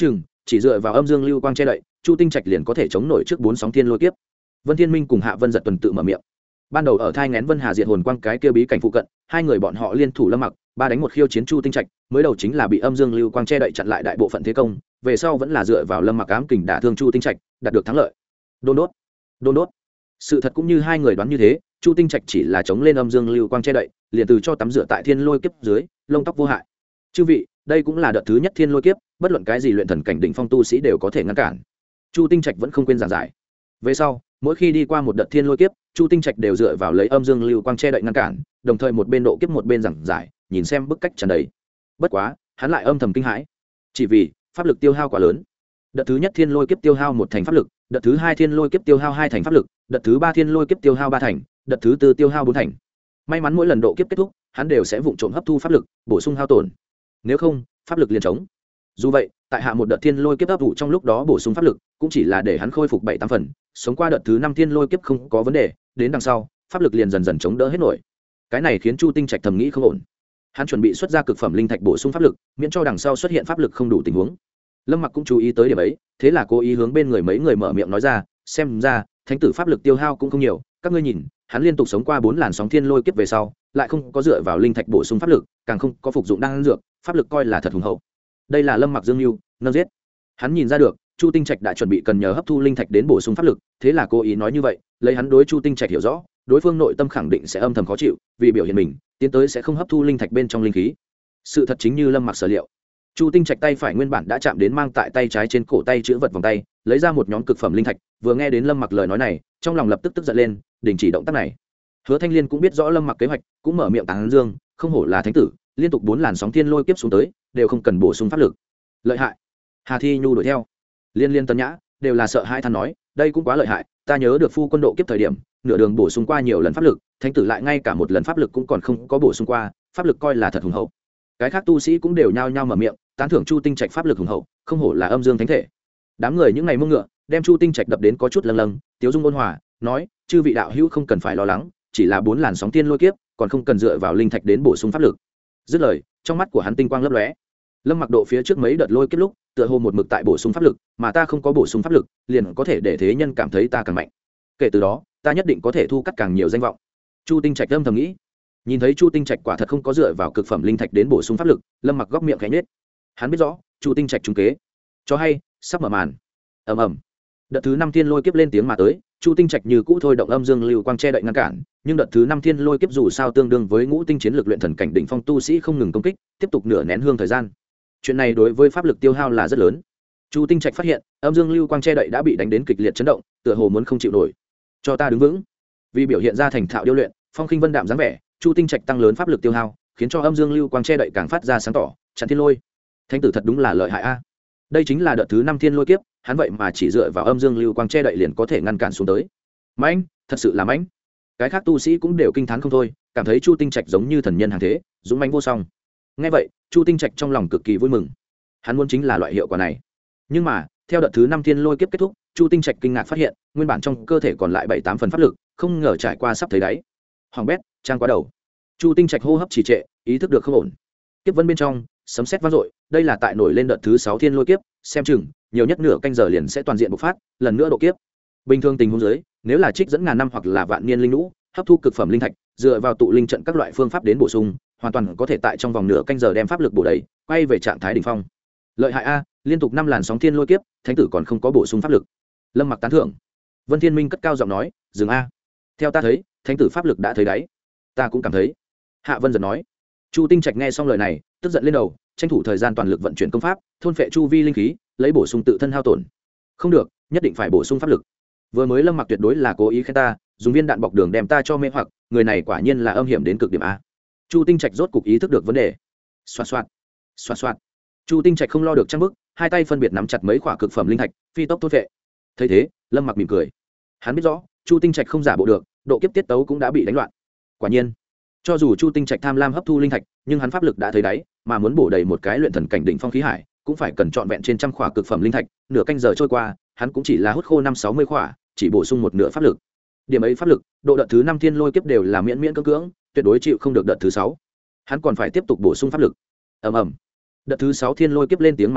chỉ dựa vào âm dương lưu quang che đậy, Chu Tinh Trạch liền có thể chống nổi trước bốn sóng thiên lôi kiếp. Vân Thiên Minh cùng Hạ Vân Giật tuần tự mở miệng. Ban đầu ở thai nghén Vân Hà diệt hồn quang cái kia bí cảnh phụ cận, hai người bọn họ liên thủ Lâm Mặc, ba đánh một khiêu chiến Chu Tinh Trạch, mới đầu chính là bị âm dương lưu quang che đậy chặn lại đại bộ phận thế công, về sau vẫn là dựa vào Lâm Mặc ám kình đả thương Chu Tinh Trạch, đạt được thắng lợi. Đôn đốt, đôn đốt. Sự thật cũng như hai người đoán như thế, Chu Tinh Trạch chỉ là chống lên âm dương lưu quang che đậy, liền từ cho tắm rửa tại thiên lôi kiếp dưới, lông tóc vô hại. Chư vị, đây cũng là đợt thứ nhất thiên lôi kiếp, bất luận cái gì luyện thần cảnh đỉnh phong tu sĩ đều có thể ngăn cản. Chu Tinh Trạch vẫn không quên giảng giải. Về sau, mỗi khi đi qua một đợt thiên lôi kiếp, Chu Tinh Trạch đều dựa vào lấy âm dương lưu quang che đậy ngăn cản, đồng thời một bên độ kiếp một bên giảng giải, nhìn xem bức cách tràn đầy. Bất quá, hắn lại âm thầm kinh hãi, chỉ vì pháp lực tiêu hao quá lớn. Đợt thứ nhất thiên lôi kiếp tiêu hao một thành pháp lực, đợt thứ hai thiên lôi kiếp tiêu hao hai thành pháp lực, đợt thứ ba thiên lôi kiếp tiêu hao ba thành, đợt thứ tư tiêu hao bốn thành. May mắn mỗi lần độ kiếp kết thúc, hắn đều sẽ vụng trộm hấp thu pháp lực, bổ sung hao tổn. Nếu không, pháp lực liền trống. Dù vậy, tại hạ một đợt thiên lôi kiếp hấp thụ trong lúc đó bổ sung pháp lực, cũng chỉ là để hắn khôi phục bảy tám phần, sống qua đợt thứ năm thiên lôi kiếp không có vấn đề, đến đằng sau, pháp lực liền dần dần chống đỡ hết nổi. Cái này khiến Chu Tinh Trạch thầm nghĩ không ổn. Hắn chuẩn bị xuất ra cực phẩm linh thạch bổ sung pháp lực, miễn cho đằng sau xuất hiện pháp lực không đủ tình huống. Lâm Mặc cũng chú ý tới điểm ấy, thế là cố ý hướng bên người mấy người mở miệng nói ra, xem ra thánh tử pháp lực tiêu hao cũng không nhiều, các ngươi nhìn, hắn liên tục sống qua bốn làn sóng thiên lôi kiếp về sau, lại không có dựa vào linh thạch bổ sung pháp lực, càng không có phục dụng đan dược, pháp lực coi là thật hùng hậu. Đây là Lâm Mặc dương lưu, nâng giết. Hắn nhìn ra được, Chu Tinh Trạch đã chuẩn bị cần nhờ hấp thu linh thạch đến bổ sung pháp lực, thế là cố ý nói như vậy, lấy hắn đối Chu Tinh Trạch hiểu rõ, đối phương nội tâm khẳng định sẽ âm thầm khó chịu, vì biểu hiện mình, tiến tới sẽ không hấp thu linh thạch bên trong linh khí. Sự thật chính như Lâm Mặc sở liệu. Chu Tinh Trạch tay phải nguyên bản đã chạm đến mang tại tay trái trên cổ tay chữ vật vòng tay, lấy ra một nhóm cực phẩm linh thạch, vừa nghe đến Lâm Mặc lời nói này, trong lòng lập tức tức giận lên, đình chỉ động tác này. Hứa Thanh Liên cũng biết rõ Lâm Mặc kế hoạch, cũng mở miệng tán dương, không hổ là thánh tử, liên tục bốn làn sóng thiên lôi kiếp xuống tới, đều không cần bổ sung pháp lực. Lợi hại. Hà Thi Nhu đuổi theo. Liên Liên Tân Nhã đều là sợ hãi than nói, đây cũng quá lợi hại, ta nhớ được phu quân độ kiếp thời điểm, nửa đường bổ sung qua nhiều lần pháp lực, thánh tử lại ngay cả một lần pháp lực cũng còn không có bổ sung qua, pháp lực coi là thật hùng hậu. Cái khác tu sĩ cũng đều nhao nhao mở miệng, tán thưởng Chu Tinh Trạch pháp lực hùng hậu, không hổ là âm dương thánh thể. Đám người những ngày mông ngựa, đem Chu Tinh Trạch đập đến có chút lâng lâng, Tiếu Dung ôn hòa, nói, chư vị đạo hữu không cần phải lo lắng, chỉ là bốn làn sóng tiên lôi kiếp, còn không cần dựa vào linh thạch đến bổ sung pháp lực. Dứt lời, trong mắt của hắn tinh quang lấp lóe. Lâm Mặc độ phía trước mấy đợt lôi kiếp lúc, tựa hồ một mực tại bổ sung pháp lực, mà ta không có bổ sung pháp lực, liền có thể để thế nhân cảm thấy ta càng mạnh. Kể từ đó, ta nhất định có thể thu cắt càng nhiều danh vọng. Chu Tinh Trạch âm thầm nghĩ. Nhìn thấy Chu Tinh Trạch quả thật không có dựa vào cực phẩm linh thạch đến bổ sung pháp lực, Lâm Mặc góc miệng khẽ nhếch. Hắn biết rõ, Chu Tinh Trạch trúng kế. Cho hay, sắp mở màn. Ầm ầm. Đợt thứ năm thiên lôi kiếp lên tiếng mà tới, Chu Tinh Trạch như cũ thôi động âm dương lưu quang che đậy ngăn cản, nhưng đợt thứ năm thiên lôi kiếp dù sao tương đương với ngũ tinh chiến lực luyện thần cảnh đỉnh phong tu sĩ không ngừng công kích, tiếp tục nửa nén hương thời gian. Chuyện này đối với pháp lực tiêu hao là rất lớn. Chu Tinh Trạch phát hiện, âm dương lưu quang che đậy đã bị đánh đến kịch liệt chấn động, tựa hồ muốn không chịu nổi. Cho ta đứng vững. Vì biểu hiện ra thành thạo điêu luyện, phong khinh vân đạm dáng vẻ, Chu Tinh Trạch tăng lớn pháp lực tiêu hao, khiến cho âm dương lưu quang che đậy càng phát ra sáng tỏ, chặn thiên lôi. Thánh tử thật đúng là lợi hại a. Đây chính là đợt thứ năm thiên lôi kiếp, hắn vậy mà chỉ dựa vào âm dương lưu quang che đậy liền có thể ngăn cản xuống tới. Mãnh, thật sự là mãnh. Cái khác tu sĩ cũng đều kinh thán không thôi, cảm thấy Chu Tinh Trạch giống như thần nhân hàng thế, dũng mãnh vô song. Nghe vậy, Chu Tinh Trạch trong lòng cực kỳ vui mừng. Hắn muốn chính là loại hiệu quả này. Nhưng mà, theo đợt thứ năm thiên lôi kiếp kết thúc, Chu Tinh Trạch kinh ngạc phát hiện, nguyên bản trong cơ thể còn lại bảy tám phần pháp lực, không ngờ trải qua sắp thấy đáy. Hoàng bét, trang quá đầu. Chu Tinh Trạch hô hấp trì trệ, ý thức được không ổn. Kiếp vân bên trong, sấm sét vang dội, đây là tại nổi lên đợt thứ sáu thiên lôi kiếp, xem chừng nhiều nhất nửa canh giờ liền sẽ toàn diện bộc phát, lần nữa độ kiếp. Bình thường tình huống dưới, nếu là trích dẫn ngàn năm hoặc là vạn niên linh lũ, hấp thu cực phẩm linh thạch, dựa vào tụ linh trận các loại phương pháp đến bổ sung, hoàn toàn có thể tại trong vòng nửa canh giờ đem pháp lực bổ đầy, quay về trạng thái đỉnh phong. Lợi hại a, liên tục năm làn sóng thiên lôi kiếp, thánh tử còn không có bổ sung pháp lực. Lâm Mặc tán thưởng. Vân Thiên Minh cất cao giọng nói, dừng a. Theo ta thấy, thánh tử pháp lực đã thấy đáy. Ta cũng cảm thấy. Hạ Vân giật nói. Chu Tinh Trạch nghe xong lời này, tức giận lên đầu, tranh thủ thời gian toàn lực vận chuyển công pháp, thôn phệ chu vi linh khí, lấy bổ sung tự thân hao tổn. Không được, nhất định phải bổ sung pháp lực. Vừa mới Lâm Mặc tuyệt đối là cố ý khen ta, dùng viên đạn bọc đường đem ta cho mê hoặc, người này quả nhiên là âm hiểm đến cực điểm a. Chu Tinh Trạch rốt cục ý thức được vấn đề. Xoạt xoạt, xoạt xoạt. Chu Tinh Trạch không lo được trang bức, hai tay phân biệt nắm chặt mấy quả cực phẩm linh thạch, phi tốc thôn phệ. Thấy thế, Lâm Mặc mỉm cười. Hắn biết rõ, Chu Tinh Trạch không giả bộ được, độ kiếp tiết tấu cũng đã bị đánh loạn. Quả nhiên, cho dù Chu Tinh Trạch tham lam hấp thu linh thạch, nhưng hắn pháp lực đã thấy đáy, mà muốn bổ đầy một cái luyện thần cảnh đỉnh phong khí hải, cũng phải cần trọn vẹn trên trăm khỏa cực phẩm linh thạch, nửa canh giờ trôi qua, hắn cũng chỉ là hút khô năm sáu mươi khỏa, chỉ bổ sung một nửa pháp lực. Điểm ấy pháp lực, độ đợt thứ năm thiên lôi kiếp đều là miễn miễn cưỡng cưỡng, tuyệt đối chịu không được đợt thứ sáu. Hắn còn phải tiếp tục bổ sung pháp lực. Ầm ầm. Đợt thứ sáu thiên lôi kiếp lên tiếng mà tới,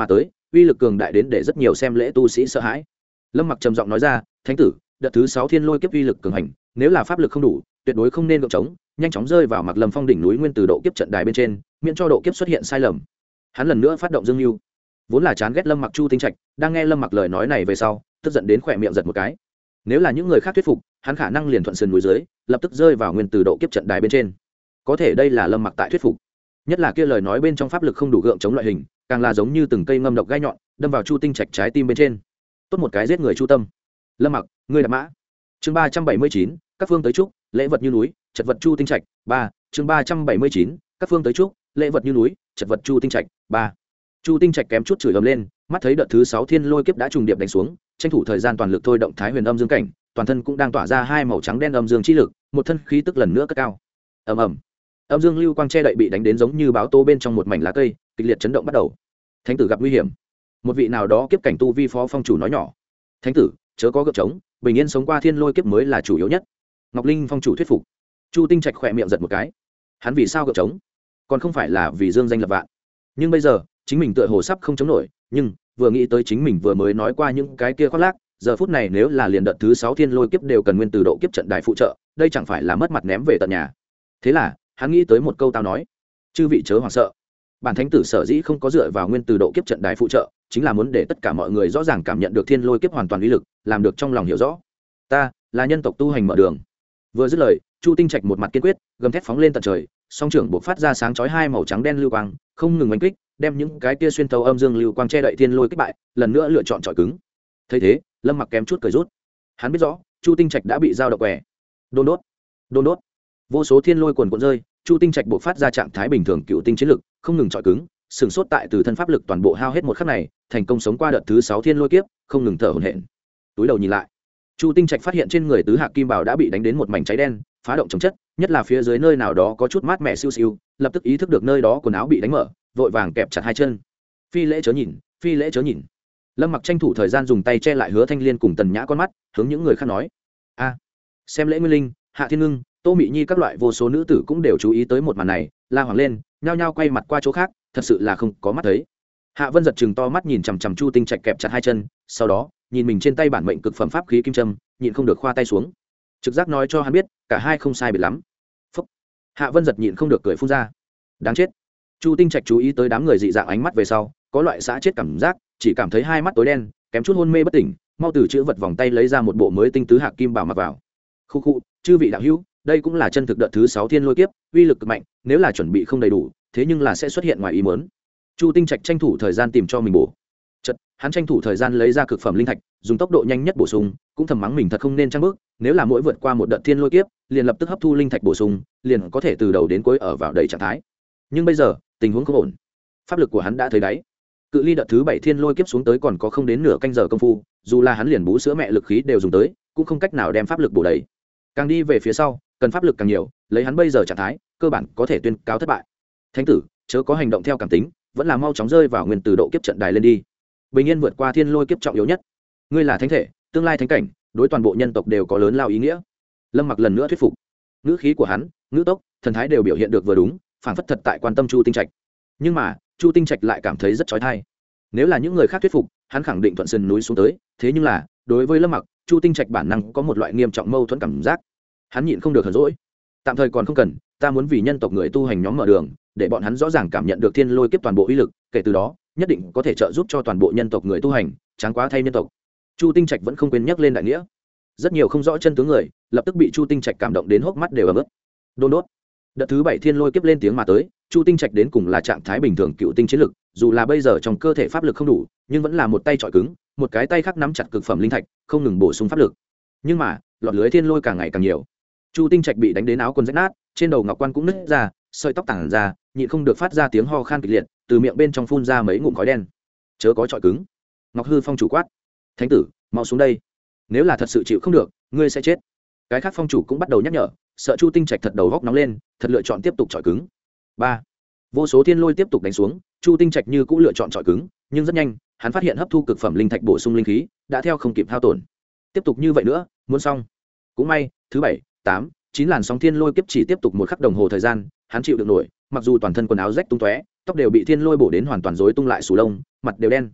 uy lực cường đại đến để rất nhiều xem lễ tu sĩ sợ hãi. Lâm Mặc trầm giọng nói ra, thánh tử, đợt thứ sáu thiên lôi kiếp uy lực cường hành, nếu là pháp lực không đủ, tuyệt đối không nên gượng chống, nhanh chóng rơi vào Mặc Lâm Phong đỉnh núi nguyên từ độ kiếp trận đài bên trên, miễn cho độ kiếp xuất hiện sai lầm. Hắn lần nữa phát động dương lưu. Vốn là chán ghét Lâm Mặc Chu Tinh Trạch, đang nghe Lâm Mặc lời nói này về sau, tức giận đến khỏe miệng giật một cái. Nếu là những người khác thuyết phục, hắn khả năng liền thuận sườn núi dưới, lập tức rơi vào nguyên từ độ kiếp trận đài bên trên. Có thể đây là Lâm Mặc tại thuyết phục, nhất là kia lời nói bên trong pháp lực không đủ gượng chống loại hình, càng là giống như từng cây ngâm độc gai nhọn, đâm vào Chu Tinh Trạch trái tim bên trên. Tốt một cái giết người chu tâm. Lâm Mặc, ngươi đạp mã. Chương ba trăm bảy mươi chín, các phương tới chúc, lễ vật như núi, chật vật Chu Tinh Trạch, ba. Chương ba trăm bảy mươi chín, các phương tới chúc, lễ vật như núi, chật vật Chu Tinh Trạch, ba. Chu Tinh Trạch kém chút chửi ầm lên, mắt thấy đợt thứ sáu thiên lôi kiếp đã trùng điệp đánh xuống, tranh thủ thời gian toàn lực thôi động Thái Huyền Âm Dương cảnh, toàn thân cũng đang tỏa ra hai màu trắng đen âm dương chi lực, một thân khí tức lần nữa cất cao. Ầm ầm. Âm dương lưu quang che đậy bị đánh đến giống như báo tố bên trong một mảnh lá cây, kịch liệt chấn động bắt đầu. Thánh tử gặp nguy hiểm. Một vị nào đó kiếp cảnh tu vi phó phong chủ nói nhỏ. Thánh tử, chớ có gượng trống, bình yên sống qua thiên lôi kiếp mới là chủ yếu nhất. Ngọc Linh phong chủ thuyết phục. Chu Tinh Trạch khỏe miệng giật một cái. Hắn vì sao gượng trống? Còn không phải là vì dương danh lập vạn. Nhưng bây giờ, chính mình tựa hồ sắp không chống nổi, nhưng vừa nghĩ tới chính mình vừa mới nói qua những cái kia khoác lác, giờ phút này nếu là liền đợt thứ sáu thiên lôi kiếp đều cần nguyên từ độ kiếp trận đài phụ trợ, đây chẳng phải là mất mặt ném về tận nhà. Thế là, hắn nghĩ tới một câu tao nói: chư vị chớ hoảng sợ. Bản thánh tử sở dĩ không có dựa vào nguyên từ độ kiếp trận đài phụ trợ, chính là muốn để tất cả mọi người rõ ràng cảm nhận được thiên lôi kiếp hoàn toàn uy lực, làm được trong lòng hiểu rõ. Ta là nhân tộc tu hành mở đường. Vừa dứt lời, Chu Tinh Trạch một mặt kiên quyết, gầm thét phóng lên tận trời, song trưởng bộc phát ra sáng chói hai màu trắng đen lưu quang, không ngừng đánh kích, đem những cái kia xuyên thấu âm dương lưu quang che đậy thiên lôi kích bại, lần nữa lựa chọn chọi cứng. Thấy thế, Lâm Mặc kém chút cười rút. Hắn biết rõ, Chu Tinh Trạch đã bị giao động quẻ. Đôn đốt, đôn đốt. Vô số thiên lôi cuồn cuộn rơi, Chu Tinh Trạch bộc phát ra trạng thái bình thường cựu tinh chiến lực, không ngừng chọi cứng, sừng sốt tại từ thân pháp lực toàn bộ hao hết một khắc này, thành công sống qua đợt thứ sáu thiên lôi kiếp, không ngừng thở hổn hển. Túi đầu nhìn lại, Chu Tinh Trạch phát hiện trên người tứ hạc kim bảo đã bị đánh đến một mảnh cháy đen, phá động chống chất, nhất là phía dưới nơi nào đó có chút mát mẻ siêu siêu, lập tức ý thức được nơi đó quần áo bị đánh mở, vội vàng kẹp chặt hai chân. Phi lễ chớ nhìn, phi lễ chớ nhìn. Lâm Mặc tranh thủ thời gian dùng tay che lại Hứa Thanh Liên cùng Tần Nhã con mắt, hướng những người khác nói: "A, xem lễ Nguyên Linh, Hạ Thiên Ngưng, Tô Mị Nhi các loại vô số nữ tử cũng đều chú ý tới một màn này, la hoảng lên, nhao nhao quay mặt qua chỗ khác, thật sự là không có mắt thấy." Hạ Vân giật chừng to mắt nhìn chằm chằm Chu Tinh Trạch kẹp chặt hai chân, sau đó, nhìn mình trên tay bản mệnh cực phẩm pháp khí kim châm, nhịn không được khoa tay xuống. Trực giác nói cho hắn biết, cả hai không sai biệt lắm. Phúc. Hạ Vân giật nhịn không được cười phun ra. Đáng chết. Chu Tinh Trạch chú ý tới đám người dị dạng ánh mắt về sau, có loại xã chết cảm giác, chỉ cảm thấy hai mắt tối đen, kém chút hôn mê bất tỉnh, mau từ chữ vật vòng tay lấy ra một bộ mới tinh tứ hạc kim bảo mặc vào. Khu khu, chư vị đạo hữu, đây cũng là chân thực đợt thứ sáu thiên lôi kiếp, uy lực cực mạnh, nếu là chuẩn bị không đầy đủ, thế nhưng là sẽ xuất hiện ngoài ý muốn. Chu Tinh Trạch tranh thủ thời gian tìm cho mình bổ. Chợt, hắn tranh thủ thời gian lấy ra cực phẩm linh thạch, dùng tốc độ nhanh nhất bổ sung, cũng thầm mắng mình thật không nên trang bước, nếu là mỗi vượt qua một đợt thiên lôi kiếp, liền lập tức hấp thu linh thạch bổ sung, liền có thể từ đầu đến cuối ở vào đầy trạng thái. Nhưng bây giờ, tình huống không ổn. Pháp lực của hắn đã thấy đáy. Cự ly đợt thứ bảy thiên lôi kiếp xuống tới còn có không đến nửa canh giờ công phu, dù là hắn liền bú sữa mẹ lực khí đều dùng tới, cũng không cách nào đem pháp lực bổ đầy. Càng đi về phía sau, cần pháp lực càng nhiều, lấy hắn bây giờ trạng thái, cơ bản có thể tuyên cáo thất bại. Thánh tử, chớ có hành động theo cảm tính, vẫn là mau chóng rơi vào nguyên tử độ kiếp trận đài lên đi. Bình yên vượt qua thiên lôi kiếp trọng yếu nhất. Ngươi là thánh thể, tương lai thánh cảnh, đối toàn bộ nhân tộc đều có lớn lao ý nghĩa. Lâm Mặc lần nữa thuyết phục. Ngữ khí của hắn, ngữ tốc, thần thái đều biểu hiện được vừa đúng, phảng phất thật tại quan tâm Chu Tinh Trạch. Nhưng mà, Chu Tinh Trạch lại cảm thấy rất chói tai. Nếu là những người khác thuyết phục, hắn khẳng định thuận sườn núi xuống tới, thế nhưng là, đối với Lâm Mặc, Chu Tinh Trạch bản năng có một loại nghiêm trọng mâu thuẫn cảm giác. Hắn nhịn không được hờn dỗi. Tạm thời còn không cần, ta muốn vì nhân tộc người tu hành nhóm mở đường, để bọn hắn rõ ràng cảm nhận được thiên lôi kiếp toàn bộ uy lực, kể từ đó, nhất định có thể trợ giúp cho toàn bộ nhân tộc người tu hành, tráng quá thay nhân tộc. Chu Tinh Trạch vẫn không quên nhắc lên đại nghĩa. Rất nhiều không rõ chân tướng người, lập tức bị Chu Tinh Trạch cảm động đến hốc mắt đều ẩm ướt. Đôn đốt. Đợt thứ bảy thiên lôi kiếp lên tiếng mà tới, Chu Tinh Trạch đến cùng là trạng thái bình thường cựu tinh chiến lực, dù là bây giờ trong cơ thể pháp lực không đủ, nhưng vẫn là một tay chọi cứng, một cái tay khác nắm chặt cực phẩm linh thạch, không ngừng bổ sung pháp lực. Nhưng mà, lọt lưới thiên lôi càng ngày càng nhiều. Chu Tinh Trạch bị đánh đến áo quần rách nát, trên đầu ngọc quan cũng nứt ra, sợi tóc tản ra, nhịn không được phát ra tiếng ho khan kịch liệt, từ miệng bên trong phun ra mấy ngụm khói đen. Chớ có chọi cứng. Ngọc Hư Phong chủ quát. Thánh tử, mau xuống đây. Nếu là thật sự chịu không được, ngươi sẽ chết. Cái khác phong chủ cũng bắt đầu nhắc nhở, sợ Chu Tinh Trạch thật đầu góc nóng lên, thật lựa chọn tiếp tục chọi cứng. Ba. Vô số thiên lôi tiếp tục đánh xuống, Chu Tinh Trạch như cũng lựa chọn chọi cứng, nhưng rất nhanh, hắn phát hiện hấp thu cực phẩm linh thạch bổ sung linh khí, đã theo không kịp hao tổn. Tiếp tục như vậy nữa, muốn xong. Cũng may, thứ bảy, tám, chín làn sóng thiên lôi kiếp chỉ tiếp tục một khắc đồng hồ thời gian, hắn chịu được nổi, mặc dù toàn thân quần áo rách tung tóe, tóc đều bị thiên lôi bổ đến hoàn toàn rối tung lại sù lông, mặt đều đen.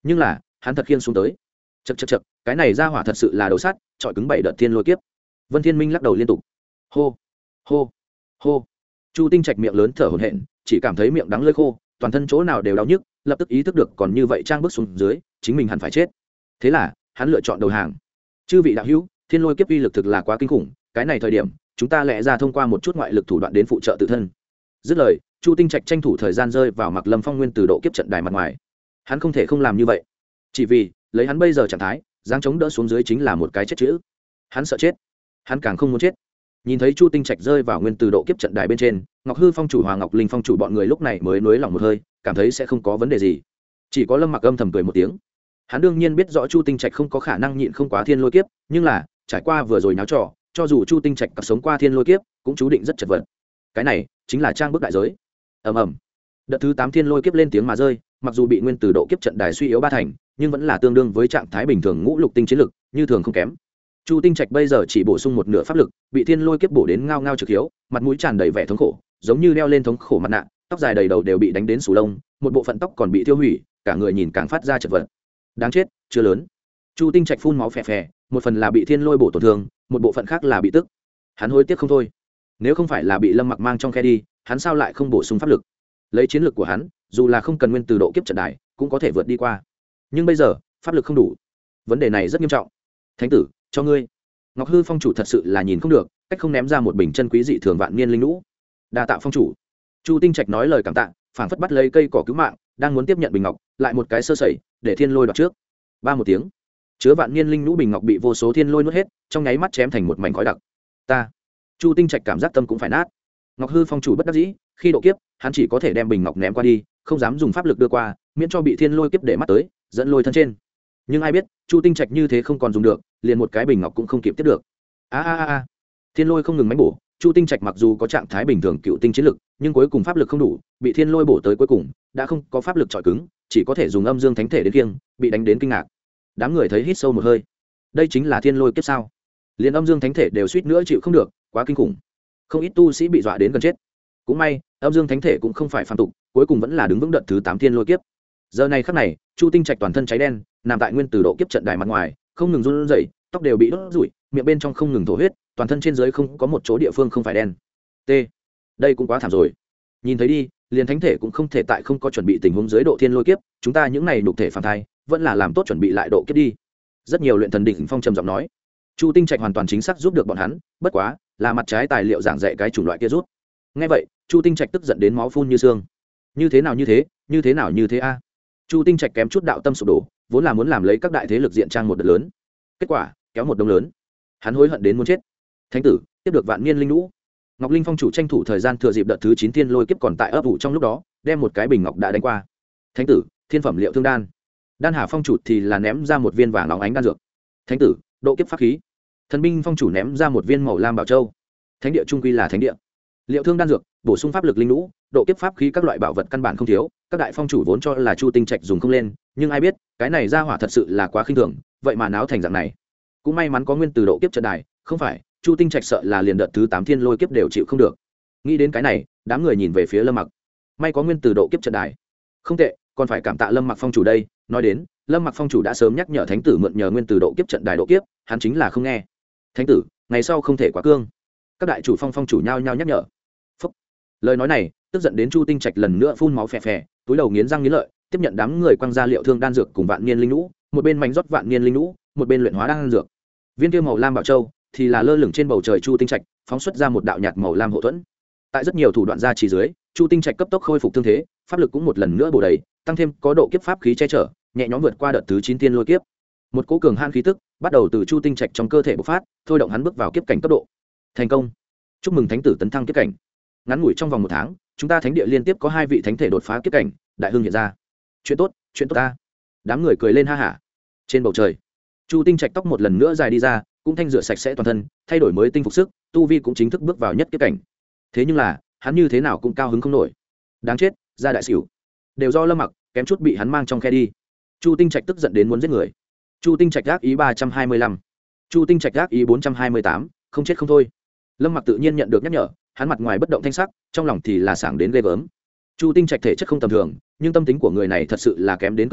nhưng là hắn thật khiên xuống tới. Chậc chậc chậc, cái này ra hỏa thật sự là đầu sắt, trọi cứng bảy đợt thiên lôi kiếp. Vân Thiên Minh lắc đầu liên tục. Hô, hô, hô. Chu Tinh Trạch miệng lớn thở hổn hển, chỉ cảm thấy miệng đắng lưỡi khô, toàn thân chỗ nào đều đau nhức, lập tức ý thức được còn như vậy trang bước xuống dưới, chính mình hẳn phải chết. Thế là, hắn lựa chọn đầu hàng. Chư vị đạo hữu, thiên lôi kiếp uy lực thực là quá kinh khủng, cái này thời điểm, chúng ta lẽ ra thông qua một chút ngoại lực thủ đoạn đến phụ trợ tự thân. Dứt lời, Chu Tinh Trạch tranh thủ thời gian rơi vào Mặc Lâm Phong nguyên từ độ kiếp trận đài mặt ngoài. Hắn không thể không làm như vậy, chỉ vì lấy hắn bây giờ trạng thái, giáng chống đỡ xuống dưới chính là một cái chết chữ. Hắn sợ chết, hắn càng không muốn chết. Nhìn thấy Chu Tinh Trạch rơi vào nguyên từ độ kiếp trận đài bên trên, Ngọc Hư Phong chủ Hoàng Ngọc Linh Phong chủ bọn người lúc này mới nuối lòng một hơi, cảm thấy sẽ không có vấn đề gì. Chỉ có Lâm Mặc âm thầm cười một tiếng. Hắn đương nhiên biết rõ Chu Tinh Trạch không có khả năng nhịn không quá thiên lôi kiếp, nhưng là trải qua vừa rồi náo trò, cho dù Chu Tinh Trạch cặp sống qua thiên lôi kiếp, cũng chú định rất chật vật. Cái này chính là trang bức đại giới. Ầm ầm. Đợt thứ tám thiên lôi kiếp lên tiếng mà rơi, mặc dù bị nguyên từ độ kiếp trận đài suy yếu ba thành, nhưng vẫn là tương đương với trạng thái bình thường ngũ lục tinh chiến lực, như thường không kém. Chu Tinh Trạch bây giờ chỉ bổ sung một nửa pháp lực, bị thiên lôi kiếp bổ đến ngao ngao trực hiếu, mặt mũi tràn đầy vẻ thống khổ, giống như đeo lên thống khổ mặt nạ, tóc dài đầy đầu đều bị đánh đến sù lông, một bộ phận tóc còn bị tiêu hủy, cả người nhìn càng phát ra chật vật. Đáng chết, chưa lớn. Chu Tinh Trạch phun máu phè phè, một phần là bị thiên lôi bổ tổn thương, một bộ phận khác là bị tức. Hắn hối tiếc không thôi. Nếu không phải là bị Lâm Mặc mang trong khe đi, hắn sao lại không bổ sung pháp lực? Lấy chiến lực của hắn, dù là không cần nguyên từ độ kiếp trận đài, cũng có thể vượt đi qua. Nhưng bây giờ, pháp lực không đủ. Vấn đề này rất nghiêm trọng. Thánh tử, cho ngươi. Ngọc Hư Phong chủ thật sự là nhìn không được, cách không ném ra một bình chân quý dị thường vạn niên linh lũ. Đa tạ phong chủ. Chu Tinh Trạch nói lời cảm tạ, phảng phất bắt lấy cây cỏ cứu mạng, đang muốn tiếp nhận bình ngọc, lại một cái sơ sẩy, để thiên lôi đoạt trước. Ba một tiếng, chứa vạn niên linh lũ bình ngọc bị vô số thiên lôi nuốt hết, trong nháy mắt chém thành một mảnh khói đặc. Ta, Chu Tinh Trạch cảm giác tâm cũng phải nát. Ngọc Hư Phong chủ bất đắc dĩ, khi độ kiếp, hắn chỉ có thể đem bình ngọc ném qua đi, không dám dùng pháp lực đưa qua, miễn cho bị thiên lôi kiếp để mắt tới, dẫn lôi thân trên. Nhưng ai biết, Chu Tinh Trạch như thế không còn dùng được, liền một cái bình ngọc cũng không kịp tiếp được. A a a a. Thiên lôi không ngừng mãnh bổ, Chu Tinh Trạch mặc dù có trạng thái bình thường cựu tinh chiến lực, nhưng cuối cùng pháp lực không đủ, bị thiên lôi bổ tới cuối cùng, đã không có pháp lực chọi cứng, chỉ có thể dùng âm dương thánh thể đến kiêng, bị đánh đến kinh ngạc. Đám người thấy hít sâu một hơi. Đây chính là thiên lôi kiếp sao? Liền âm dương thánh thể đều suýt nữa chịu không được, quá kinh khủng. Không ít tu sĩ bị dọa đến gần chết. Cũng may, âm dương thánh thể cũng không phải phàm tục, cuối cùng vẫn là đứng vững đợt thứ tám thiên lôi kiếp. Giờ này khắc này, Chu Tinh Trạch toàn thân cháy đen, nằm tại nguyên tử độ kiếp trận đài mặt ngoài, không ngừng run rẩy, tóc đều bị đốt rủi, miệng bên trong không ngừng thổ huyết, toàn thân trên dưới không có một chỗ địa phương không phải đen. T. Đây cũng quá thảm rồi. Nhìn thấy đi, liền thánh thể cũng không thể tại không có chuẩn bị tình huống dưới độ thiên lôi kiếp, chúng ta những này nhục thể phàm thai, vẫn là làm tốt chuẩn bị lại độ kiếp đi. Rất nhiều luyện thần đỉnh phong trầm giọng nói. Chu Tinh Trạch hoàn toàn chính xác giúp được bọn hắn, bất quá, là mặt trái tài liệu giảng dạy cái chủng loại kia rút. Nghe vậy, Chu Tinh Trạch tức giận đến máu phun như xương. Như thế nào như thế, như thế nào như thế a? Chu Tinh Trạch kém chút đạo tâm sụp đổ, vốn là muốn làm lấy các đại thế lực diện trang một đợt lớn, kết quả kéo một đống lớn, hắn hối hận đến muốn chết. Thánh tử tiếp được vạn niên linh lũ. Ngọc Linh Phong chủ tranh thủ thời gian thừa dịp đợt thứ chín thiên lôi kiếp còn tại ấp ủ trong lúc đó, đem một cái bình ngọc đã đánh qua. Thánh tử, thiên phẩm liệu thương đan. Đan Hà Phong chủ thì là ném ra một viên vàng óng ánh đan dược. Thánh tử, độ kiếp pháp khí. Thần binh Phong chủ ném ra một viên màu lam bảo châu. Thánh địa trung quy là thánh địa. Liệu thương đan dược, bổ sung pháp lực linh lũ, độ kiếp pháp khí các loại bảo vật căn bản không thiếu, các đại phong chủ vốn cho là Chu Tinh Trạch dùng không lên, nhưng ai biết, cái này ra hỏa thật sự là quá khinh thường, vậy mà náo thành dạng này. Cũng may mắn có nguyên từ độ kiếp trận đài, không phải, Chu Tinh Trạch sợ là liền đợt thứ tám thiên lôi kiếp đều chịu không được. Nghĩ đến cái này, đám người nhìn về phía Lâm Mặc. May có nguyên từ độ kiếp trận đài. Không tệ, còn phải cảm tạ Lâm Mặc phong chủ đây, nói đến, Lâm Mặc phong chủ đã sớm nhắc nhở thánh tử mượn nhờ nguyên từ độ kiếp trận đài độ kiếp, hắn chính là không nghe. Thánh tử, ngày sau không thể quá cương. Các đại chủ phong phong chủ nhao nhao nhắc nhở. Phúc. Lời nói này, tức giận đến Chu Tinh Trạch lần nữa phun máu phè phè, túi đầu nghiến răng nghiến lợi, tiếp nhận đám người quăng ra liệu thương đan dược cùng vạn niên linh lũ, một bên mảnh rót vạn niên linh lũ, một bên luyện hóa đan dược. Viên kia màu lam bảo châu thì là lơ lửng trên bầu trời Chu Tinh Trạch, phóng xuất ra một đạo nhạt màu lam hộ thuẫn. Tại rất nhiều thủ đoạn gia trì dưới, Chu Tinh Trạch cấp tốc khôi phục thương thế, pháp lực cũng một lần nữa bổ đầy, tăng thêm có độ kiếp pháp khí che chở, nhẹ nhõm vượt qua đợt thứ chín thiên lôi kiếp. Một cỗ cường han khí tức bắt đầu từ Chu Tinh Trạch trong cơ thể bộc phát, thôi động hắn bước vào kiếp cảnh cấp độ. Thành công. Chúc mừng thánh tử tấn thăng kiếp cảnh. Ngắn ngủi trong vòng một tháng, chúng ta thánh địa liên tiếp có hai vị thánh thể đột phá kiếp cảnh, đại hưng hiện ra. Chuyện tốt, chuyện tốt ta. Đám người cười lên ha hả. Trên bầu trời, Chu Tinh Trạch tóc một lần nữa dài đi ra, cũng thanh rửa sạch sẽ toàn thân, thay đổi mới tinh phục sức, tu vi cũng chính thức bước vào nhất kiếp cảnh. Thế nhưng là, hắn như thế nào cũng cao hứng không nổi. Đáng chết, ra đại xỉu. Đều do Lâm Mặc, kém chút bị hắn mang trong khe đi. Chu Tinh Trạch tức giận đến muốn giết người. Chu Tinh Trạch ác ý ba trăm hai mươi lăm. Chu Tinh Trạch ác ý bốn trăm hai mươi tám, không chết không thôi. Lâm Mặc tự nhiên nhận được nhắc nhở, hắn mặt ngoài bất động thanh sắc, trong lòng thì là sảng đến ghê gớm. Chu Tinh Trạch thể chất không tầm thường, nhưng tâm tính của người này thật sự là kém đến cực điểm,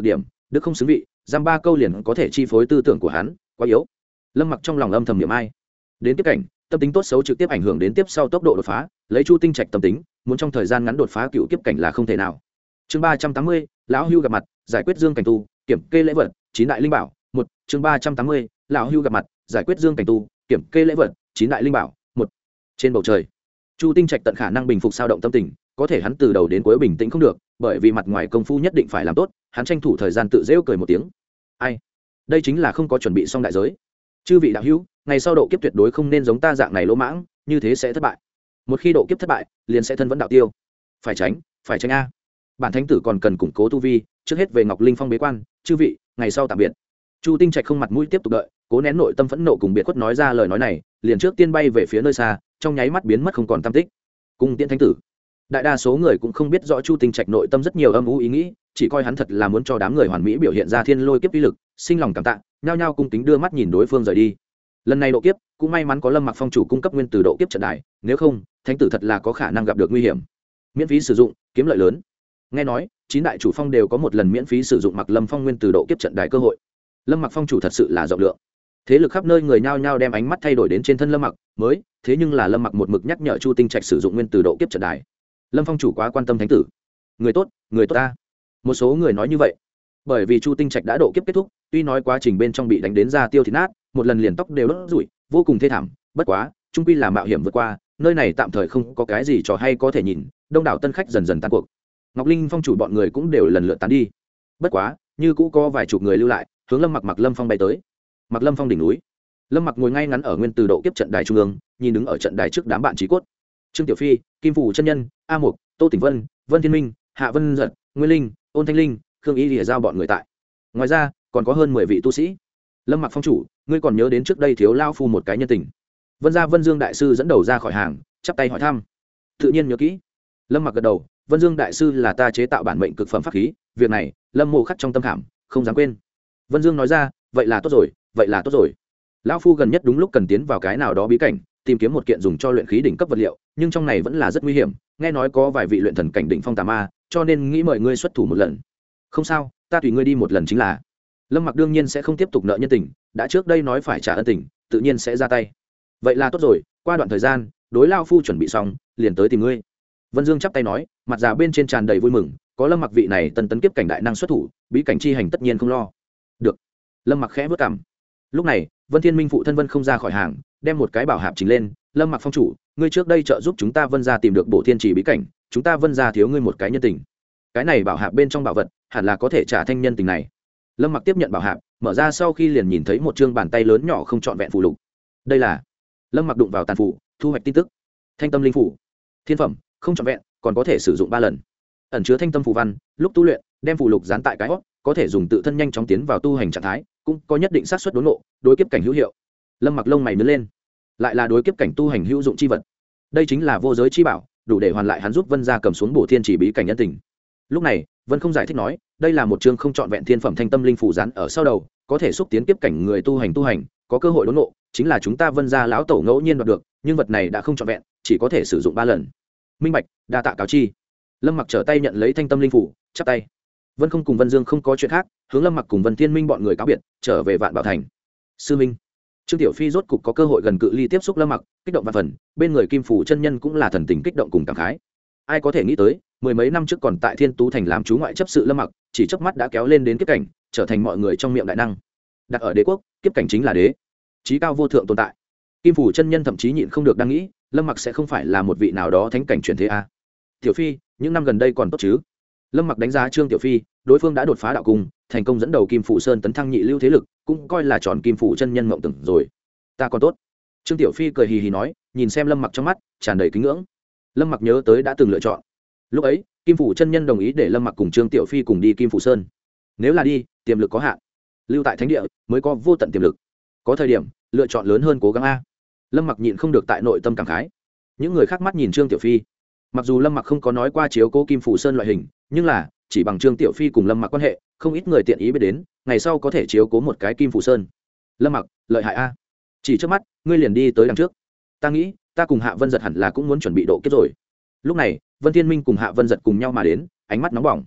đức không xứng vị, giam ba câu liền có thể chi phối tư tưởng của hắn, quá yếu. Lâm Mặc trong lòng âm thầm niệm ai. Đến kiếp cảnh, tâm tính tốt xấu trực tiếp ảnh hưởng đến tiếp sau tốc độ đột phá, lấy Chu Tinh Trạch tâm tính, muốn trong thời gian ngắn đột phá cựu kiếp cảnh là không thể nào. Chương ba trăm tám mươi, lão hưu gặp mặt, giải quyết Dương Cảnh Tu, kiểm kê lễ vật, chín đại linh bảo, một. Chương ba trăm tám mươi, lão hưu gặp mặt, giải quyết Dương Cảnh Tu, kiểm kê lễ vật, chín đại linh bảo, một. Trên bầu trời, Chu Tinh Trạch tận khả năng bình phục sao động tâm tình, có thể hắn từ đầu đến cuối bình tĩnh không được, bởi vì mặt ngoài công phu nhất định phải làm tốt, hắn tranh thủ thời gian tự giễu cười một tiếng. Ai? Đây chính là không có chuẩn bị xong đại giới. Chư vị đạo hữu, ngày sau độ kiếp tuyệt đối không nên giống ta dạng này lỗ mãng, như thế sẽ thất bại. Một khi độ kiếp thất bại, liền sẽ thân vẫn đạo tiêu. Phải tránh, phải tránh a. Bản thánh tử còn cần củng cố tu vi, trước hết về Ngọc Linh Phong bế quan, chư vị, ngày sau tạm biệt. Chu Tinh Trạch không mặt mũi tiếp tục đợi, cố nén nội tâm phẫn nộ cùng biệt khuất nói ra lời nói này, liền trước tiên bay về phía nơi xa, trong nháy mắt biến mất không còn tăm tích. Cung tiễn thánh tử. Đại đa số người cũng không biết rõ Chu Tinh Trạch nội tâm rất nhiều âm u ý nghĩ, chỉ coi hắn thật là muốn cho đám người hoàn mỹ biểu hiện ra thiên lôi kiếp uy lực, sinh lòng cảm tạ, nhao nhao cung kính đưa mắt nhìn đối phương rời đi. Lần này độ kiếp, cũng may mắn có Lâm Mặc Phong chủ cung cấp nguyên từ độ kiếp trận đài, nếu không, thánh tử thật là có khả năng gặp được nguy hiểm. Miễn phí sử dụng, kiếm lợi lớn. Nghe nói, chín đại chủ phong đều có một lần miễn phí sử dụng Mặc Lâm Phong nguyên từ độ kiếp trận đài cơ hội. Lâm Mặc Phong chủ thật sự là rộng lượng. Thế lực khắp nơi người nhao nhao đem ánh mắt thay đổi đến trên thân Lâm Mặc, mới, thế nhưng là Lâm Mặc một mực nhắc nhở Chu Tinh Trạch sử dụng nguyên từ độ kiếp trận đài. Lâm Phong chủ quá quan tâm thánh tử. Người tốt, người tốt ta. Một số người nói như vậy, bởi vì Chu Tinh Trạch đã độ kiếp kết thúc, tuy nói quá trình bên trong bị đánh đến da tiêu thịt nát, một lần liền tóc đều đốt rủi, vô cùng thê thảm, bất quá, trung quy là mạo hiểm vượt qua, nơi này tạm thời không có cái gì trò hay có thể nhìn, đông đảo tân khách dần dần tan cuộc. Ngọc Linh Phong chủ bọn người cũng đều lần lượt tán đi. Bất quá, như cũ có vài chục người lưu lại, hướng Lâm Mặc Mặc Lâm Phong bay tới. Mặc Lâm Phong đỉnh núi, Lâm Mặc ngồi ngay ngắn ở nguyên từ độ kiếp trận đài trung ương, nhìn đứng ở trận đài trước đám bạn chí cốt. Trương Tiểu Phi, Kim Phủ chân nhân, A Mục, Tô Tỉnh Vân, Vân Thiên Minh, Hạ Vân Giật, Nguyên Linh, Ôn Thanh Linh, Khương Y Lìa giao bọn người tại. Ngoài ra, còn có hơn mười vị tu sĩ. Lâm Mặc Phong chủ, ngươi còn nhớ đến trước đây thiếu lao phu một cái nhân tình. Vân gia Vân Dương đại sư dẫn đầu ra khỏi hàng, chắp tay hỏi thăm. Tự nhiên nhớ kỹ. Lâm Mặc gật đầu, Vân Dương đại sư là ta chế tạo bản mệnh cực phẩm pháp khí, việc này, Lâm Mộ khắc trong tâm khảm, không dám quên. Vân Dương nói ra, vậy là tốt rồi, vậy là tốt rồi. Lão phu gần nhất đúng lúc cần tiến vào cái nào đó bí cảnh, tìm kiếm một kiện dùng cho luyện khí đỉnh cấp vật liệu, nhưng trong này vẫn là rất nguy hiểm, nghe nói có vài vị luyện thần cảnh đỉnh phong tà ma, cho nên nghĩ mời ngươi xuất thủ một lần. Không sao, ta tùy ngươi đi một lần chính là. Lâm Mặc đương nhiên sẽ không tiếp tục nợ nhân tình, đã trước đây nói phải trả ân tình, tự nhiên sẽ ra tay. Vậy là tốt rồi, qua đoạn thời gian, đối lao phu chuẩn bị xong, liền tới tìm ngươi. Vân Dương chắp tay nói, mặt già bên trên tràn đầy vui mừng, có Lâm Mặc vị này tần tấn kiếp cảnh đại năng xuất thủ, bí cảnh chi hành tất nhiên không lo. Được. Lâm Mặc khẽ bước cằm. Lúc này, Vân Thiên Minh phụ thân Vân không ra khỏi hàng, đem một cái bảo hạp trình lên. Lâm Mặc Phong chủ, ngươi trước đây trợ giúp chúng ta Vân gia tìm được Bổ Thiên Chỉ bí cảnh, chúng ta Vân gia thiếu ngươi một cái nhân tình. Cái này bảo hạp bên trong bảo vật, hẳn là có thể trả thanh nhân tình này. Lâm Mặc tiếp nhận bảo hạp, mở ra sau khi liền nhìn thấy một chương bàn tay lớn nhỏ không trọn vẹn phù lục. Đây là Lâm Mặc đụng vào tàn phù, thu hoạch tin tức. Thanh tâm linh phủ, thiên phẩm, không trọn vẹn, còn có thể sử dụng ba lần. Ẩn chứa thanh tâm phù văn, lúc tu luyện, đem phù lục dán tại cái hốc, có thể dùng tự thân nhanh chóng tiến vào tu hành trạng thái, cũng có nhất định xác suất đốn ngộ, đối kiếp cảnh hữu hiệu. Lâm Mặc lông mày nhướng lên, lại là đối kiếp cảnh tu hành hữu dụng chi vật. Đây chính là vô giới chi bảo, đủ để hoàn lại hắn giúp Vân gia cầm xuống Bổ Thiên Chỉ bí cảnh nhân tình. Lúc này, Vân không giải thích nói, đây là một chương không trọn vẹn thiên phẩm thanh tâm linh phủ dán ở sau đầu, có thể xúc tiến kiếp cảnh người tu hành tu hành, có cơ hội đốn ngộ, chính là chúng ta Vân gia lão tổ ngẫu nhiên đoạt được, nhưng vật này đã không trọn vẹn, chỉ có thể sử dụng ba lần. Minh bạch, đa tạ cáo chi. Lâm Mặc trở tay nhận lấy thanh tâm linh phủ, chắp tay. Vân không cùng Vân Dương không có chuyện khác, hướng Lâm Mặc cùng Vân Thiên Minh bọn người cáo biệt, trở về Vạn Bảo Thành. Sư Minh, Trương Tiểu Phi rốt cục có cơ hội gần cự ly tiếp xúc Lâm Mặc, kích động và phần, bên người Kim Phủ chân nhân cũng là thần tình kích động cùng cảm khái. Ai có thể nghĩ tới, mười mấy năm trước còn tại Thiên Tú Thành làm chú ngoại chấp sự Lâm Mặc, chỉ chớp mắt đã kéo lên đến kiếp cảnh, trở thành mọi người trong miệng đại năng. Đặt ở đế quốc, kiếp cảnh chính là đế, chí cao vô thượng tồn tại. Kim Phủ chân nhân thậm chí nhịn không được đang nghĩ, Lâm Mặc sẽ không phải là một vị nào đó thánh cảnh chuyển thế a. À? Tiểu Phi, những năm gần đây còn tốt chứ? Lâm Mặc đánh giá Trương Tiểu Phi, đối phương đã đột phá đạo cung, thành công dẫn đầu Kim Phủ Sơn tấn thăng nhị lưu thế lực, cũng coi là tròn Kim Phủ chân nhân mộng tưởng rồi. Ta còn tốt. Trương Tiểu Phi cười hì hì nói, nhìn xem Lâm Mặc trong mắt tràn đầy kính ngưỡng. Lâm Mặc nhớ tới đã từng lựa chọn. Lúc ấy, Kim Phủ chân nhân đồng ý để Lâm Mặc cùng Trương Tiểu Phi cùng đi Kim Phủ Sơn. Nếu là đi, tiềm lực có hạn, lưu tại thánh địa mới có vô tận tiềm lực. Có thời điểm, lựa chọn lớn hơn cố gắng a. Lâm Mặc nhịn không được tại nội tâm cảm khái. Những người khác mắt nhìn Trương Tiểu Phi. Mặc dù Lâm Mặc không có nói qua chiếu cố Kim Phủ Sơn loại hình, nhưng là chỉ bằng Trương Tiểu Phi cùng Lâm Mặc quan hệ, không ít người tiện ý biết đến, ngày sau có thể chiếu cố một cái Kim Phủ Sơn. Lâm Mặc, lợi hại a. Chỉ trước mắt, ngươi liền đi tới đằng trước. Ta nghĩ, ta cùng Hạ Vân Giật hẳn là cũng muốn chuẩn bị độ kiếp rồi. Lúc này, Vân Thiên Minh cùng Hạ Vân Giật cùng nhau mà đến, ánh mắt nóng bỏng.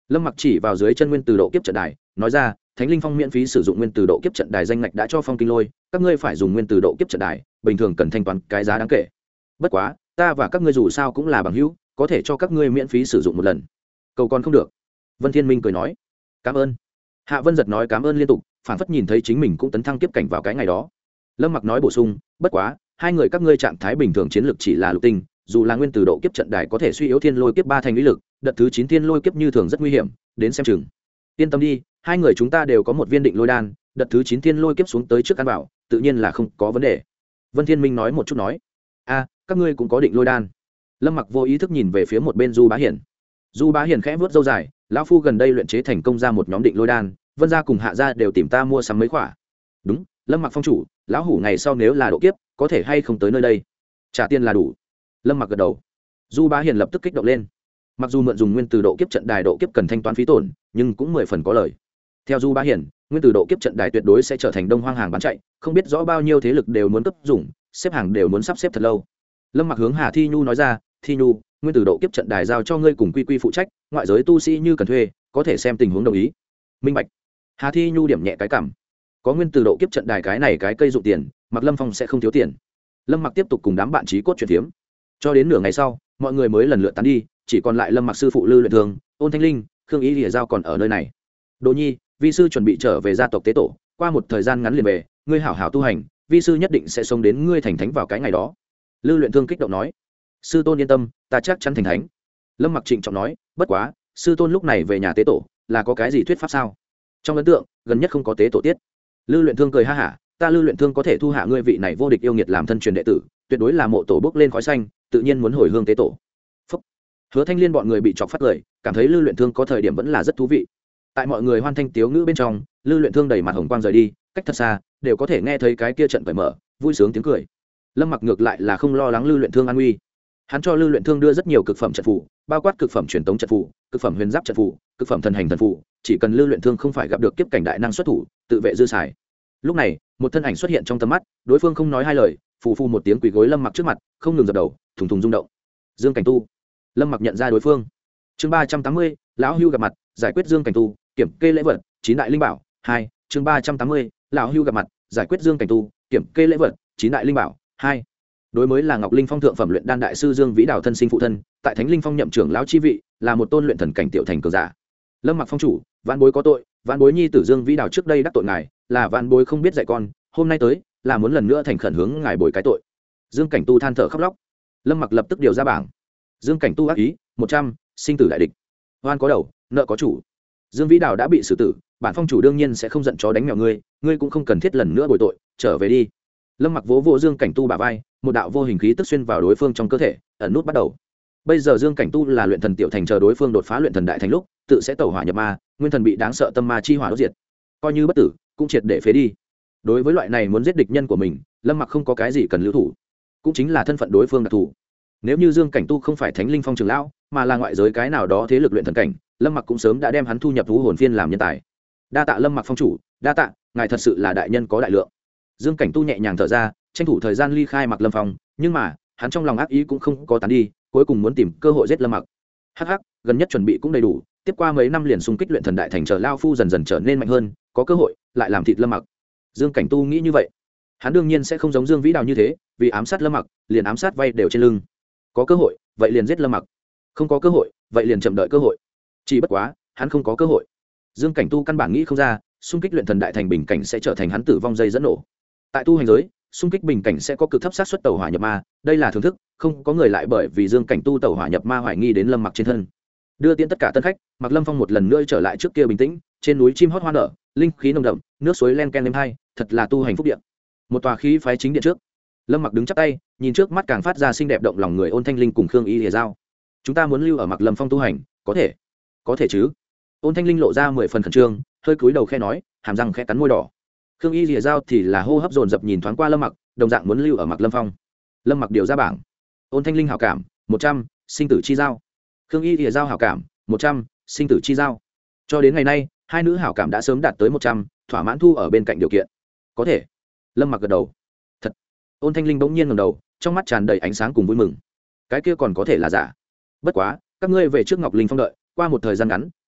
Lâm Mặc chỉ vào dưới chân nguyên từ độ kiếp trận đài nói ra, Thánh Linh Phong miễn phí sử dụng nguyên từ độ kiếp trận đài danh ngạch đã cho Phong Kinh Lôi, các ngươi phải dùng nguyên từ độ kiếp trận đài, bình thường cần thanh toán cái giá đáng kể. Bất quá ta và các ngươi dù sao cũng là bằng hữu, có thể cho các ngươi miễn phí sử dụng một lần. Cầu còn không được. Vân Thiên Minh cười nói, cảm ơn. Hạ Vân Giật nói cảm ơn liên tục, phản phất nhìn thấy chính mình cũng tấn thăng kiếp cảnh vào cái ngày đó. Lâm Mặc nói bổ sung, bất quá hai người các ngươi trạng thái bình thường chiến lược chỉ là lục tinh, dù là nguyên từ độ kiếp trận đài có thể suy yếu thiên lôi kiếp ba thành uy lực, đợt thứ chín thiên lôi kiếp như thường rất nguy hiểm, đến xem chừng. Yên tâm đi, hai người chúng ta đều có một viên định lôi đan, đợt thứ chín thiên lôi kiếp xuống tới trước căn bảo, tự nhiên là không có vấn đề. Vân Thiên Minh nói một chút nói, a, các ngươi cũng có định lôi đan. Lâm Mặc vô ý thức nhìn về phía một bên Du Bá Hiển. Du Bá Hiển khẽ vuốt râu dài, lão phu gần đây luyện chế thành công ra một nhóm định lôi đan, Vân gia cùng Hạ gia đều tìm ta mua sắm mấy khỏa. Đúng, Lâm Mặc phong chủ, lão hủ ngày sau nếu là độ kiếp, có thể hay không tới nơi đây? Trả tiền là đủ. Lâm Mặc gật đầu. Du Bá Hiển lập tức kích động lên. Mặc dù mượn dùng nguyên từ độ kiếp trận đài độ kiếp cần thanh toán phí tổn, nhưng cũng mười phần có lời. Theo Du Bá Hiển, nguyên từ độ kiếp trận đài tuyệt đối sẽ trở thành đông hoang hàng bán chạy, không biết rõ bao nhiêu thế lực đều muốn cấp dùng, xếp hàng đều muốn sắp xếp thật lâu. Lâm Mặc hướng Hà Thi Nhu nói ra, Thi Nhu, nguyên từ độ kiếp trận đài giao cho ngươi cùng Quy Quy phụ trách, ngoại giới tu sĩ như cần thuê, có thể xem tình huống đồng ý. Minh bạch. Hà Thi Nhu điểm nhẹ cái cảm. Có nguyên từ độ kiếp trận đài cái này cái cây dụng tiền, Mặc Lâm Phong sẽ không thiếu tiền. Lâm Mặc tiếp tục cùng đám bạn trí cốt truyền thiếm. Cho đến nửa ngày sau, mọi người mới lần lượt tán đi, chỉ còn lại Lâm Mặc sư phụ Lư Luyện Thương, Ôn Thanh Linh, Khương Ý Lìa Giao còn ở nơi này. Đỗ Nhi, vi sư chuẩn bị trở về gia tộc tế tổ, qua một thời gian ngắn liền về, ngươi hảo hảo tu hành, vi sư nhất định sẽ sống đến ngươi thành thánh vào cái ngày đó. Lư Luyện Thương kích động nói, sư tôn yên tâm, ta chắc chắn thành thánh. Lâm Mặc trịnh trọng nói, bất quá sư tôn lúc này về nhà tế tổ là có cái gì thuyết pháp sao? Trong ấn tượng gần nhất không có tế tổ tiết. Lư Luyện Thương cười ha hả, ta Lư Luyện Thương có thể thu hạ ngươi vị này vô địch yêu nghiệt làm thân truyền đệ tử, tuyệt đối là mộ tổ bước lên khói xanh, tự nhiên muốn hồi hương tế tổ. Phúc. Hứa Thanh Liên bọn người bị chọc phát cười, cảm thấy Lư Luyện Thương có thời điểm vẫn là rất thú vị. Tại mọi người hoan thanh tiếu ngữ bên trong, Lư Luyện Thương đầy mặt hồng quang rời đi, cách thật xa đều có thể nghe thấy cái kia trận cởi mở vui sướng tiếng cười. Lâm Mặc ngược lại là không lo lắng Lư Luyện Thương an nguy. Hắn cho Lư Luyện Thương đưa rất nhiều cực phẩm trận phù, bao quát cực phẩm truyền tống trận phù, cực phẩm huyền giáp trận phù, cực phẩm thần hành thần phù, chỉ cần Lư Luyện Thương không phải gặp được kiếp cảnh đại năng xuất thủ, tự vệ dư xài. Lúc này, một thân ảnh xuất hiện trong tầm mắt, đối phương không nói hai lời, phù phù một tiếng quỳ gối Lâm Mặc trước mặt, không ngừng dập đầu, thùng thùng rung động. Dương Cảnh Tu. Lâm Mặc nhận ra đối phương. Chương ba trăm tám mươi, lão hưu gặp mặt, giải quyết Dương Cảnh Tu, kiểm kê lễ vật, chín đại linh bảo. Hai. Chương ba trăm tám mươi, lão hưu gặp mặt, giải quyết Dương Cảnh Tu, kiểm kê lễ vật, chín đại linh bảo. Hai. Đối mới là Ngọc Linh Phong thượng phẩm luyện đan đại sư Dương Vĩ Đào thân sinh phụ thân, tại Thánh Linh Phong nhậm trưởng lão chi vị, là một tôn luyện thần cảnh tiểu thành cường giả. Lâm Mặc phong chủ, vạn bối có tội, vạn bối nhi tử Dương Vĩ Đào trước đây đắc tội ngài, là vạn bối không biết dạy con, hôm nay tới là muốn lần nữa thành khẩn hướng ngài bồi cái tội. Dương Cảnh Tu than thở khóc lóc. Lâm Mặc lập tức điều ra bảng. Dương Cảnh Tu ác ý, một trăm, sinh tử đại địch. Oan có đầu, nợ có chủ. Dương Vĩ Đào đã bị xử tử, bản phong chủ đương nhiên sẽ không giận chó đánh mèo ngươi, ngươi cũng không cần thiết lần nữa bồi tội, trở về đi. Lâm Mặc vỗ vỗ Dương Cảnh Tu bả vai, một đạo vô hình khí tức xuyên vào đối phương trong cơ thể, ẩn nút bắt đầu. Bây giờ Dương Cảnh Tu là luyện thần tiểu thành, chờ đối phương đột phá luyện thần đại thành lúc, tự sẽ tẩu hỏa nhập ma, nguyên thần bị đáng sợ tâm ma chi hỏa đốt diệt. Coi như bất tử, cũng triệt để phế đi. Đối với loại này muốn giết địch nhân của mình, Lâm Mặc không có cái gì cần lưu thủ, cũng chính là thân phận đối phương đặc thù. Nếu như Dương Cảnh Tu không phải Thánh Linh Phong trưởng lão, mà là ngoại giới cái nào đó thế lực luyện thần cảnh, Lâm Mặc cũng sớm đã đem hắn thu nhập thú hồn phiên làm nhân tài. Đa tạ Lâm Mặc phong chủ, đa tạ, ngài thật sự là đại nhân có đại lượng. Dương Cảnh Tu nhẹ nhàng thở ra, tranh thủ thời gian ly khai Mặc Lâm Phong, nhưng mà hắn trong lòng ác ý cũng không có tán đi, cuối cùng muốn tìm cơ hội giết Lâm Mặc. Hắc hắc, gần nhất chuẩn bị cũng đầy đủ, tiếp qua mấy năm liền xung kích luyện thần đại thành, chờ lao phu dần dần trở nên mạnh hơn, có cơ hội lại làm thịt Lâm Mặc. Dương Cảnh Tu nghĩ như vậy, hắn đương nhiên sẽ không giống Dương Vĩ Đào như thế, vì ám sát Lâm Mặc liền ám sát vay đều trên lưng. Có cơ hội vậy liền giết Lâm Mặc, không có cơ hội vậy liền chậm đợi cơ hội. Chỉ bất quá hắn không có cơ hội. Dương Cảnh Tu căn bản nghĩ không ra xung kích luyện thần đại thành bình cảnh sẽ trở thành hắn tử vong dây dẫn nổ. Tại tu hành giới, xung kích bình cảnh sẽ có cực thấp xác suất tẩu hỏa nhập ma, đây là thưởng thức, không có người lại bởi vì Dương Cảnh Tu tẩu hỏa nhập ma hoài nghi đến Lâm Mặc trên thân. Đưa tiễn tất cả tân khách, Mặc Lâm Phong một lần nữa trở lại trước kia bình tĩnh, trên núi chim hót hoa nở, linh khí nồng đậm, nước suối len ken êm hai, thật là tu hành phúc điện. Một tòa khí phái chính điện trước, Lâm Mặc đứng chắp tay, nhìn trước mắt càng phát ra xinh đẹp động lòng người Ôn Thanh Linh cùng Khương Y Lìa Giao. Chúng ta muốn lưu ở Mặc Lâm Phong tu hành, có thể, có thể chứ? Ôn Thanh Linh lộ ra mười phần khẩn trương, hơi cúi đầu khẽ nói, hàm răng khẽ cắn môi đỏ. Khương Y Lìa Giao thì là hô hấp dồn dập nhìn thoáng qua Lâm Mặc, đồng dạng muốn lưu ở Mặc Lâm Phong. Lâm Mặc điều ra bảng. Ôn Thanh Linh hảo cảm, một trăm, sinh tử chi giao. Khương Y Lìa Giao hảo cảm, một trăm, sinh tử chi giao. Cho đến ngày nay, hai nữ hảo cảm đã sớm đạt tới một trăm, thỏa mãn thu ở bên cạnh điều kiện. Có thể. Lâm Mặc gật đầu. Thật. Ôn Thanh Linh bỗng nhiên ngẩng đầu, trong mắt tràn đầy ánh sáng cùng vui mừng. Cái kia còn có thể là giả. Bất quá, các ngươi về trước Ngọc Linh Phong đợi, qua một thời gian ngắn,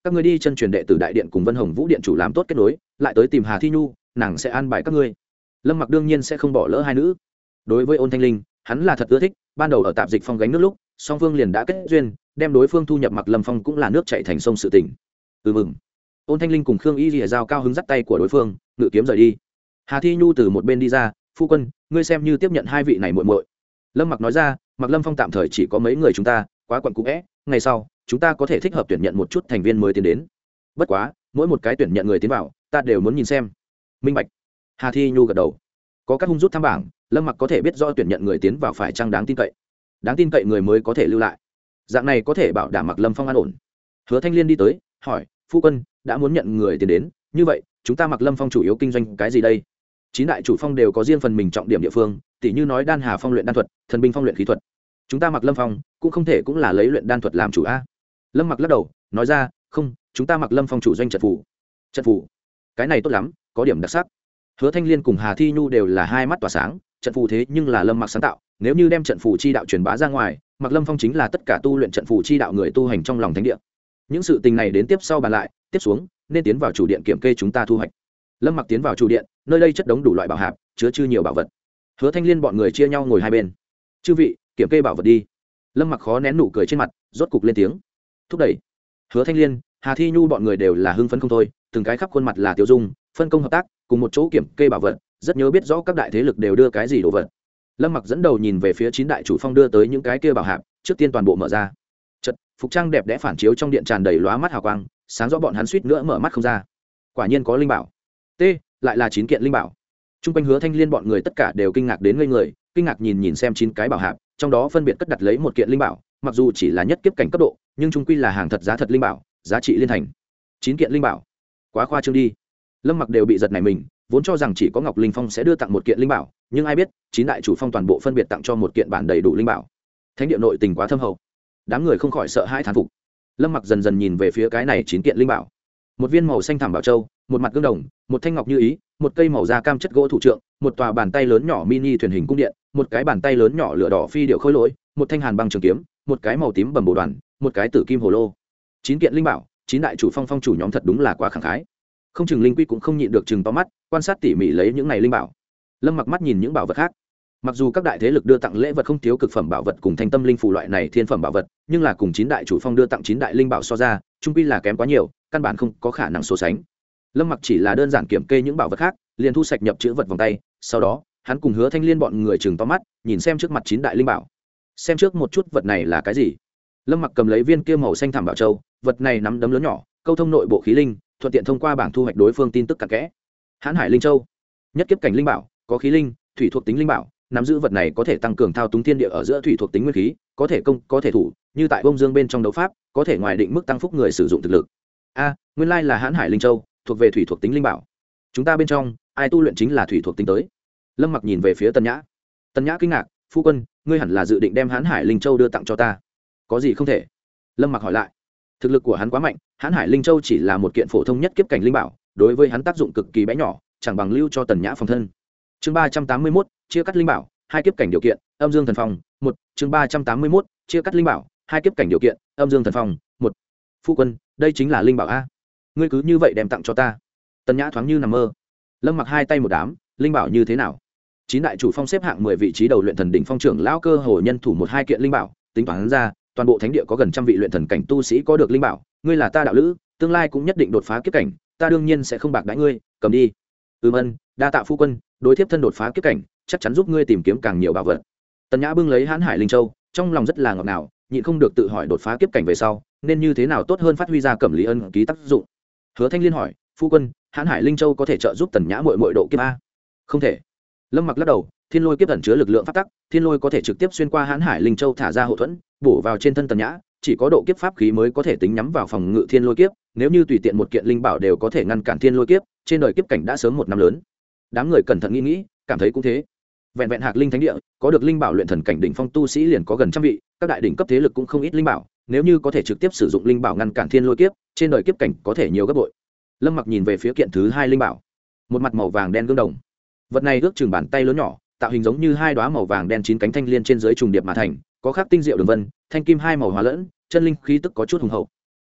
các ngươi đi chân truyền đệ tử đại điện cùng Vân Hồng Vũ điện chủ làm tốt kết nối, lại tới tìm Hà Thi Nhu, nàng sẽ an bài các ngươi. Lâm Mặc đương nhiên sẽ không bỏ lỡ hai nữ. Đối với Ôn Thanh Linh, hắn là thật ưa thích, ban đầu ở Tạp Dịch Phong gánh nước lúc, song phương liền đã kết duyên, đem đối phương thu nhập Mặc Lâm Phong cũng là nước chảy thành sông sự tình. Ừ mừng. Ôn Thanh Linh cùng Khương Y Lìa giao cao hứng dắt tay của đối phương, ngự kiếm rời đi. Hà Thi Nhu từ một bên đi ra, phu quân, ngươi xem như tiếp nhận hai vị này muội muội. Lâm Mặc nói ra, Mặc Lâm Phong tạm thời chỉ có mấy người chúng ta, quá quặn cũ é, ngày sau chúng ta có thể thích hợp tuyển nhận một chút thành viên mới tiến đến. Bất quá, mỗi một cái tuyển nhận người tiến vào, ta đều muốn nhìn xem. Minh bạch. Hà Thi Nhu gật đầu. Có các hung rút thăm bảng, Lâm Mặc có thể biết rõ tuyển nhận người tiến vào phải chăng đáng tin cậy. Đáng tin cậy người mới có thể lưu lại. Dạng này có thể bảo đảm Mặc Lâm Phong an ổn. Hứa Thanh Liên đi tới, hỏi, phu quân, đã muốn nhận người tiến đến, như vậy, chúng ta Mặc Lâm Phong chủ yếu kinh doanh cái gì đây? Chín đại chủ phong đều có riêng phần mình trọng điểm địa phương, tỉ như nói Đan Hà Phong luyện đan thuật, Thần binh phong luyện khí thuật. Chúng ta Mặc Lâm Phong cũng không thể cũng là lấy luyện đan thuật làm chủ a. Lâm Mặc lắc đầu, nói ra, không, chúng ta Mặc Lâm Phong chủ doanh trận phủ. Trận phủ, cái này tốt lắm, có điểm đặc sắc. Hứa Thanh Liên cùng Hà Thi Nhu đều là hai mắt tỏa sáng, trận phù thế nhưng là Lâm Mặc sáng tạo, nếu như đem trận phù chi đạo truyền bá ra ngoài, Mặc Lâm Phong chính là tất cả tu luyện trận phù chi đạo người tu hành trong lòng thánh địa. Những sự tình này đến tiếp sau bàn lại, tiếp xuống nên tiến vào chủ điện kiểm kê chúng ta thu hoạch. Lâm Mặc tiến vào chủ điện, nơi đây chất đống đủ loại bảo hạp, chứa chư nhiều bảo vật. Hứa Thanh Liên bọn người chia nhau ngồi hai bên. Chư vị, kiểm kê bảo vật đi. Lâm Mặc khó nén nụ cười trên mặt, rốt cục lên tiếng, thúc đẩy. Hứa Thanh Liên, Hà Thi Nhu bọn người đều là hưng phấn không thôi, từng cái khắp khuôn mặt là tiêu dung, phân công hợp tác, cùng một chỗ kiểm kê bảo vật, rất nhớ biết rõ các đại thế lực đều đưa cái gì đồ vật. Lâm Mặc dẫn đầu nhìn về phía chín đại chủ phong đưa tới những cái kia bảo hạp, trước tiên toàn bộ mở ra. Chợt, phục trang đẹp đẽ phản chiếu trong điện tràn đầy lóa mắt hào quang, sáng rõ bọn hắn suýt nữa mở mắt không ra. Quả nhiên có linh bảo. T, lại là chín kiện linh bảo. Trung quanh Hứa Thanh Liên bọn người tất cả đều kinh ngạc đến ngây người, kinh ngạc nhìn nhìn xem chín cái bảo hạp, trong đó phân biệt cất đặt lấy một kiện linh bảo, mặc dù chỉ là nhất kiếp cảnh cấp độ, nhưng trung quy là hàng thật giá thật linh bảo, giá trị liên thành. Chín kiện linh bảo, quá khoa trương đi. Lâm Mặc đều bị giật này mình, vốn cho rằng chỉ có Ngọc Linh Phong sẽ đưa tặng một kiện linh bảo, nhưng ai biết, chín đại chủ phong toàn bộ phân biệt tặng cho một kiện bản đầy đủ linh bảo. Thánh địa nội tình quá thâm hậu, đám người không khỏi sợ hãi thán phục. Lâm Mặc dần dần nhìn về phía cái này chín kiện linh bảo. Một viên màu xanh thảm bảo châu, một mặt gương đồng, một thanh ngọc như ý, một cây màu da cam chất gỗ thủ trượng, một tòa bàn tay lớn nhỏ mini thuyền hình cung điện, một cái bàn tay lớn nhỏ lửa đỏ phi điệu khôi lỗi, một thanh hàn băng trường kiếm, một cái màu tím bầm bồ đoàn, một cái tử kim hồ lô. Chín kiện linh bảo, chín đại chủ phong phong chủ nhóm thật đúng là quá khẳng khái. Không chừng linh quy cũng không nhịn được chừng to mắt, quan sát tỉ mỉ lấy những này linh bảo. Lâm Mặc mắt nhìn những bảo vật khác. Mặc dù các đại thế lực đưa tặng lễ vật không thiếu cực phẩm bảo vật cùng thanh tâm linh phù loại này thiên phẩm bảo vật, nhưng là cùng chín đại chủ phong đưa tặng chín đại linh bảo so ra, chung quy là kém quá nhiều, căn bản không có khả năng so sánh. Lâm Mặc chỉ là đơn giản kiểm kê những bảo vật khác, liền thu sạch nhập chữ vật vòng tay, sau đó, hắn cùng Hứa Thanh Liên bọn người chừng to mắt, nhìn xem trước mặt chín đại linh bảo. Xem trước một chút vật này là cái gì. Lâm Mặc cầm lấy viên kia màu xanh thảm bảo châu, vật này nắm đấm lớn nhỏ, câu thông nội bộ khí linh, thuận tiện thông qua bảng thu hoạch đối phương tin tức cặn kẽ. Hán Hải Linh Châu, nhất kiếp cảnh linh bảo, có khí linh, thủy thuộc tính linh bảo, nắm giữ vật này có thể tăng cường thao túng thiên địa ở giữa thủy thuộc tính nguyên khí, có thể công, có thể thủ, như tại bông dương bên trong đấu pháp, có thể ngoài định mức tăng phúc người sử dụng thực lực. A, nguyên lai là Hán Hải Linh Châu, thuộc về thủy thuộc tính linh bảo. Chúng ta bên trong, ai tu luyện chính là thủy thuộc tính tới. Lâm Mặc nhìn về phía Tần Nhã. Tần Nhã kinh ngạc, phu quân, ngươi hẳn là dự định đem Hán Hải Linh Châu đưa tặng cho ta. Có gì không thể? Lâm Mặc hỏi lại. Thực lực của hắn quá mạnh, Hán Hải Linh Châu chỉ là một kiện phổ thông nhất kiếp cảnh linh bảo, đối với hắn tác dụng cực kỳ bé nhỏ, chẳng bằng lưu cho Tần Nhã phòng thân. Chương ba trăm tám mươi mốt, chia cắt linh bảo, hai kiếp cảnh điều kiện, Âm Dương Thần Phong, một. Chương ba trăm tám mươi mốt, chia cắt linh bảo, hai kiếp cảnh điều kiện, Âm Dương Thần Phong, một. Phu quân, đây chính là linh bảo a. Ngươi cứ như vậy đem tặng cho ta. Tần Nhã thoáng như nằm mơ. Lâm Mặc hai tay một đám, linh bảo như thế nào? Chín đại chủ phong xếp hạng mười vị trí đầu luyện thần đỉnh phong trưởng lão cơ hồ nhân thủ một hai kiện linh bảo, tính toán ra, toàn bộ thánh địa có gần trăm vị luyện thần cảnh tu sĩ có được linh bảo, ngươi là ta đạo lữ, tương lai cũng nhất định đột phá kiếp cảnh, ta đương nhiên sẽ không bạc đãi ngươi, cầm đi. Ừm ân, đa tạ phu quân, đối thiếp thân đột phá kiếp cảnh, chắc chắn giúp ngươi tìm kiếm càng nhiều bảo vật. Tần Nhã bưng lấy Hán Hải Linh Châu, trong lòng rất là ngọt ngào, nhịn không được tự hỏi đột phá kiếp cảnh về sau, nên như thế nào tốt hơn phát huy ra Cẩm Lý Ân ký tác dụng. Hứa Thanh Liên hỏi, phu quân, Hán Hải Linh Châu có thể trợ giúp Tần Nhã muội muội độ kiếp a? Không thể. Lâm Mặc lắc đầu, thiên lôi kiếp ẩn chứa lực lượng pháp tắc, thiên lôi có thể trực tiếp xuyên qua Hán Hải Linh Châu thả ra hậu thuẫn, bổ vào trên thân Tần Nhã, chỉ có độ kiếp pháp khí mới có thể tính nhắm vào phòng ngự thiên lôi kiếp, nếu như tùy tiện một kiện linh bảo đều có thể ngăn cản thiên lôi kiếp, trên đời kiếp cảnh đã sớm một năm lớn. Đám người cẩn thận nghĩ nghĩ, cảm thấy cũng thế. Vẹn vẹn Hạc Linh Thánh địa, có được linh bảo luyện thần cảnh đỉnh phong tu sĩ liền có gần trăm vị, các đại đỉnh cấp thế lực cũng không ít linh bảo, nếu như có thể trực tiếp sử dụng linh bảo ngăn cản thiên lôi kiếp, trên đời kiếp cảnh có thể nhiều gấp bội. Lâm Mặc nhìn về phía kiện thứ hai linh bảo, một mặt màu vàng đen gương đồng. Vật này ước chừng bàn tay lớn nhỏ, tạo hình giống như hai đóa màu vàng đen chín cánh thanh liên trên dưới trùng điệp mà thành, có khắc tinh diệu đường vân, thanh kim hai màu hòa lẫn, chân linh khí tức có chút hùng hậu.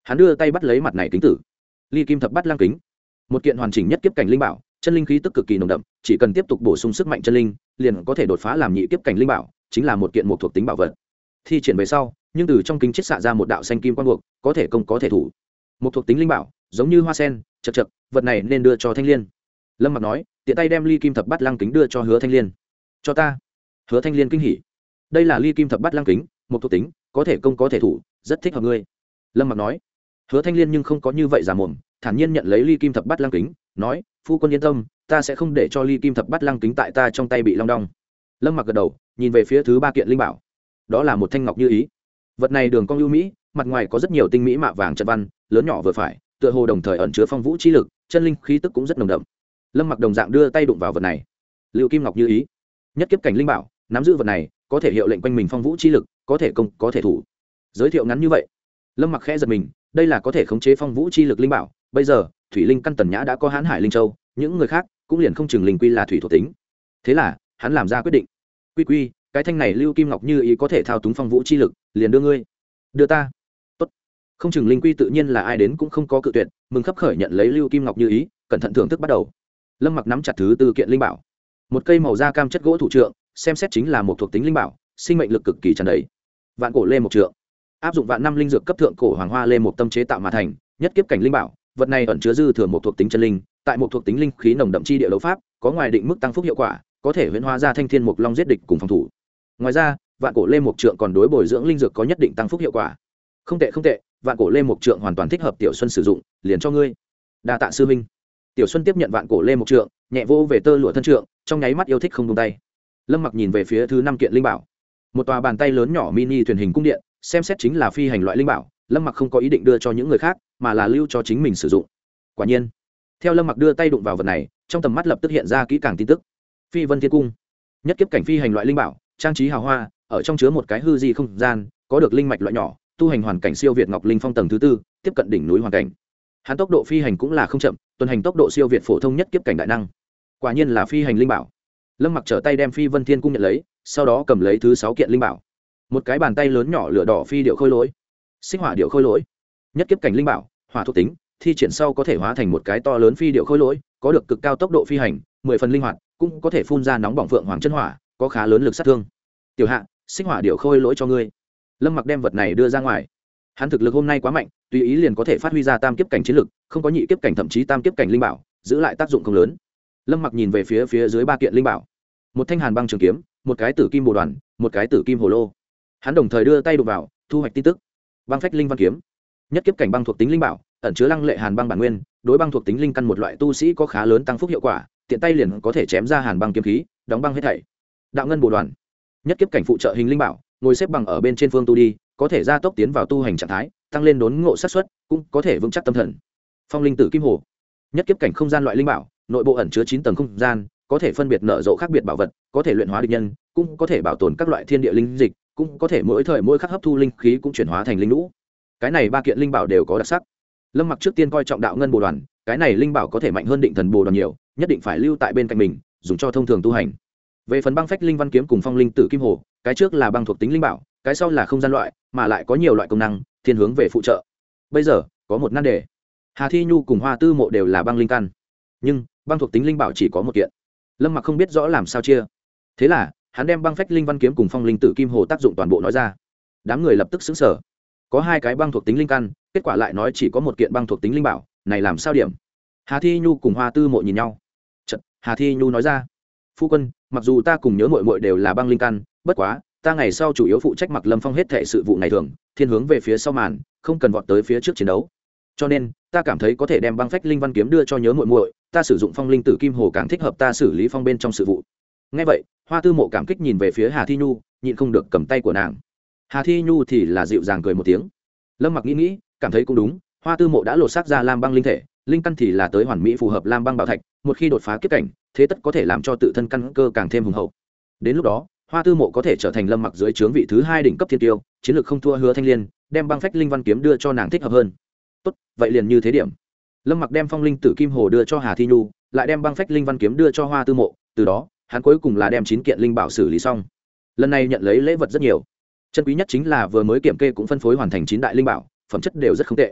hắn đưa tay bắt lấy mặt này kính tử. Ly kim thập bát lang kính, một kiện hoàn chỉnh nhất kiếp cảnh linh bảo, chân linh khí tức cực kỳ nồng đậm, chỉ cần tiếp tục bổ sung sức mạnh chân linh, liền có thể đột phá làm nhị kiếp cảnh linh bảo, chính là một kiện một thuộc tính bảo vật. Thi triển về sau, nhưng từ trong kính chiết xạ ra một đạo xanh kim quang buộc, có thể công có thể thủ. Một thuộc tính linh bảo, giống như hoa sen, chật chật, vật này nên đưa cho Thanh Liên. Lâm Mặc nói, tiện tay đem Ly kim thập bát lang kính đưa cho Hứa Thanh Liên. Cho ta. Hứa Thanh Liên kinh hỉ. Đây là Ly kim thập bát lang kính, một thuộc tính, có thể công có thể thủ, rất thích hợp ngươi. Lâm Mặc nói. Hứa Thanh Liên nhưng không có như vậy giả mồm, thản nhiên nhận lấy Ly kim thập bát lang kính, nói, phu quân yên tâm, ta sẽ không để cho Ly kim thập bát lang kính tại ta trong tay bị long đong. Lâm Mặc gật đầu, nhìn về phía thứ ba kiện linh bảo. Đó là một thanh ngọc như ý. Vật này đường cong ưu mỹ, mặt ngoài có rất nhiều tinh mỹ mạ vàng trận văn, lớn nhỏ vừa phải, tựa hồ đồng thời ẩn chứa phong vũ chi lực, chân linh khí tức cũng rất nồng đậm. Lâm Mặc đồng dạng đưa tay đụng vào vật này. Lưu kim ngọc như ý, nhất kiếp cảnh linh bảo, nắm giữ vật này, có thể hiệu lệnh quanh mình phong vũ chi lực, có thể công có thể thủ. Giới thiệu ngắn như vậy, Lâm Mặc khẽ giật mình, đây là có thể khống chế phong vũ chi lực linh bảo. Bây giờ thủy linh căn tần nhã đã có hãn hải linh châu, những người khác cũng liền không chừng linh quy là thủy thuộc tính. Thế là hắn làm ra quyết định, quy quy cái thanh này lưu kim ngọc như ý có thể thao túng phong vũ chi lực, liền đưa ngươi. Đưa ta. Tốt. Không chừng linh quy tự nhiên là ai đến cũng không có cự tuyệt, mừng khấp khởi nhận lấy lưu kim ngọc như ý, cẩn thận thưởng thức bắt đầu. Lâm Mặc nắm chặt thứ tư kiện linh bảo, một cây màu da cam chất gỗ thủ trượng, xem xét chính là một thuộc tính linh bảo, sinh mệnh lực cực kỳ tràn đầy. Vạn cổ lê một trượng, áp dụng vạn năm linh dược cấp thượng cổ hoàng hoa lê một tâm chế tạo mà thành, nhất kiếp cảnh linh bảo. Vật này ẩn chứa dư thừa một thuộc tính chân linh, tại một thuộc tính linh khí nồng đậm chi địa đấu pháp, có ngoài định mức tăng phúc hiệu quả, có thể huyễn hóa ra thanh thiên mục long giết địch cùng phòng thủ. Ngoài ra, vạn cổ lê mục trượng còn đối bồi dưỡng linh dược có nhất định tăng phúc hiệu quả. Không tệ không tệ, vạn cổ lê mục trượng hoàn toàn thích hợp Tiểu Xuân sử dụng, liền cho ngươi. Đa tạ sư minh. Tiểu Xuân tiếp nhận vạn cổ lê mục trượng, nhẹ vô về tơ lụa thân trượng, trong nháy mắt yêu thích không buông tay. Lâm Mặc nhìn về phía thứ năm kiện linh bảo, một tòa bàn tay lớn nhỏ mini thuyền hình cung điện, xem xét chính là phi hành loại linh bảo. Lâm Mặc không có ý định đưa cho những người khác, mà là lưu cho chính mình sử dụng. Quả nhiên, theo Lâm Mặc đưa tay đụng vào vật này, trong tầm mắt lập tức hiện ra kỹ càng tin tức. Phi Vân Thiên Cung, nhất kiếp cảnh phi hành loại linh bảo, trang trí hào hoa, ở trong chứa một cái hư di không gian, có được linh mạch loại nhỏ, tu hành hoàn cảnh siêu việt Ngọc Linh Phong tầng thứ tư, tiếp cận đỉnh núi hoàn cảnh. Hắn tốc độ phi hành cũng là không chậm, tuần hành tốc độ siêu việt phổ thông nhất kiếp cảnh đại năng. Quả nhiên là phi hành linh bảo. Lâm Mặc trở tay đem Phi Vân Thiên Cung nhận lấy, sau đó cầm lấy thứ sáu kiện linh bảo, một cái bàn tay lớn nhỏ lửa đỏ phi điệu khôi lỗi, xích hỏa điệu khôi lỗi, nhất kiếp cảnh linh bảo, hỏa thuộc tính, thi triển sau có thể hóa thành một cái to lớn phi điệu khôi lỗi, có được cực cao tốc độ phi hành, mười phần linh hoạt, cũng có thể phun ra nóng bỏng phượng hoàng chân hỏa, có khá lớn lực sát thương. Tiểu hạ, xích hỏa điệu khôi lỗi cho ngươi. Lâm Mặc đem vật này đưa ra ngoài. Hắn thực lực hôm nay quá mạnh, tùy ý liền có thể phát huy ra tam kiếp cảnh chiến lực, không có nhị kiếp cảnh thậm chí tam kiếp cảnh linh bảo, giữ lại tác dụng không lớn. Lâm Mặc nhìn về phía phía dưới ba kiện linh bảo, một thanh hàn băng trường kiếm, một cái tử kim bồ đoàn, một cái tử kim hồ lô. Hắn đồng thời đưa tay đụng vào, thu hoạch tin tức. Băng phách linh văn kiếm, nhất kiếp cảnh băng thuộc tính linh bảo, ẩn chứa lăng lệ hàn băng bản nguyên, đối băng thuộc tính linh căn một loại tu sĩ có khá lớn tăng phúc hiệu quả, tiện tay liền có thể chém ra hàn băng kiếm khí, đóng băng hết thảy. Đạo ngân bồ đoàn, nhất kiếp cảnh phụ trợ hình linh bảo, ngồi xếp bằng ở bên trên phương tu đi, có thể gia tốc tiến vào tu hành trạng thái, tăng lên đốn ngộ xác suất, cũng có thể vững chắc tâm thần. Phong linh tử kim hồ, nhất kiếp cảnh không gian loại linh bảo, nội bộ ẩn chứa chín tầng không gian, có thể phân biệt nở rộ khác biệt bảo vật, có thể luyện hóa địch nhân, cũng có thể bảo tồn các loại thiên địa linh dịch, cũng có thể mỗi thời mỗi khắc hấp thu linh khí cũng chuyển hóa thành linh lũ. Cái này ba kiện linh bảo đều có đặc sắc. Lâm Mặc trước tiên coi trọng đạo ngân bồ đoàn, cái này linh bảo có thể mạnh hơn định thần bồ đoàn nhiều, nhất định phải lưu tại bên cạnh mình, dùng cho thông thường tu hành. Về phần băng phách linh văn kiếm cùng phong linh tử kim hồ, cái trước là băng thuộc tính linh bảo, cái sau là không gian loại, mà lại có nhiều loại công năng, thiên hướng về phụ trợ. Bây giờ có một nan đề, Hà Thi Nhu cùng Hoa Tư Mộ đều là băng linh căn, nhưng băng thuộc tính linh bảo chỉ có một kiện. Lâm Mặc không biết rõ làm sao chia, thế là hắn đem băng phách linh văn kiếm cùng phong linh tử kim hồ tác dụng toàn bộ nói ra. Đám người lập tức xứng sở, có hai cái băng thuộc tính linh căn, kết quả lại nói chỉ có một kiện băng thuộc tính linh bảo, này làm sao điểm? Hà Thi Nhu cùng Hoa Tư Mộ nhìn nhau. Chợt, Hà Thi Nhu nói ra, phu quân, mặc dù ta cùng nhớ muội muội đều là băng linh căn, bất quá ta ngày sau chủ yếu phụ trách Mặc Lâm Phong hết thảy sự vụ ngày thường, thiên hướng về phía sau màn, không cần vọt tới phía trước chiến đấu. Cho nên ta cảm thấy có thể đem băng phách linh văn kiếm đưa cho nhớ muội muội, ta sử dụng phong linh tử kim hồ càng thích hợp ta xử lý phong bên trong sự vụ. Nghe vậy, Hoa Tư Mộ cảm kích nhìn về phía Hà Thi Nhu, nhịn không được cầm tay của nàng. Hà Thi Nhu thì là dịu dàng cười một tiếng. Lâm Mặc nghĩ nghĩ, cảm thấy cũng đúng, Hoa Tư Mộ đã lột xác ra lam băng linh thể, linh căn thì là tới hoàn mỹ phù hợp lam băng bảo thạch, một khi đột phá kiếp cảnh, thế tất có thể làm cho tự thân căn cơ càng thêm hùng hậu. Đến lúc đó, Hoa Tư Mộ có thể trở thành Lâm Mặc dưới trướng vị thứ hai đỉnh cấp thiên tiêu, chiến lược không thua Hứa Thanh Liên, đem băng phách linh văn kiếm đưa cho nàng thích hợp hơn. Tốt, vậy liền như thế điểm. Lâm Mặc đem phong linh tử kim hồ đưa cho Hà Thi Nhu, lại đem băng phách linh văn kiếm đưa cho Hoa Tư Mộ, từ đó, hắn cuối cùng là đem chín kiện linh bảo xử lý xong. Lần này nhận lấy lễ vật rất nhiều, chân quý nhất chính là vừa mới kiểm kê cũng phân phối hoàn thành chín đại linh bảo, phẩm chất đều rất không tệ.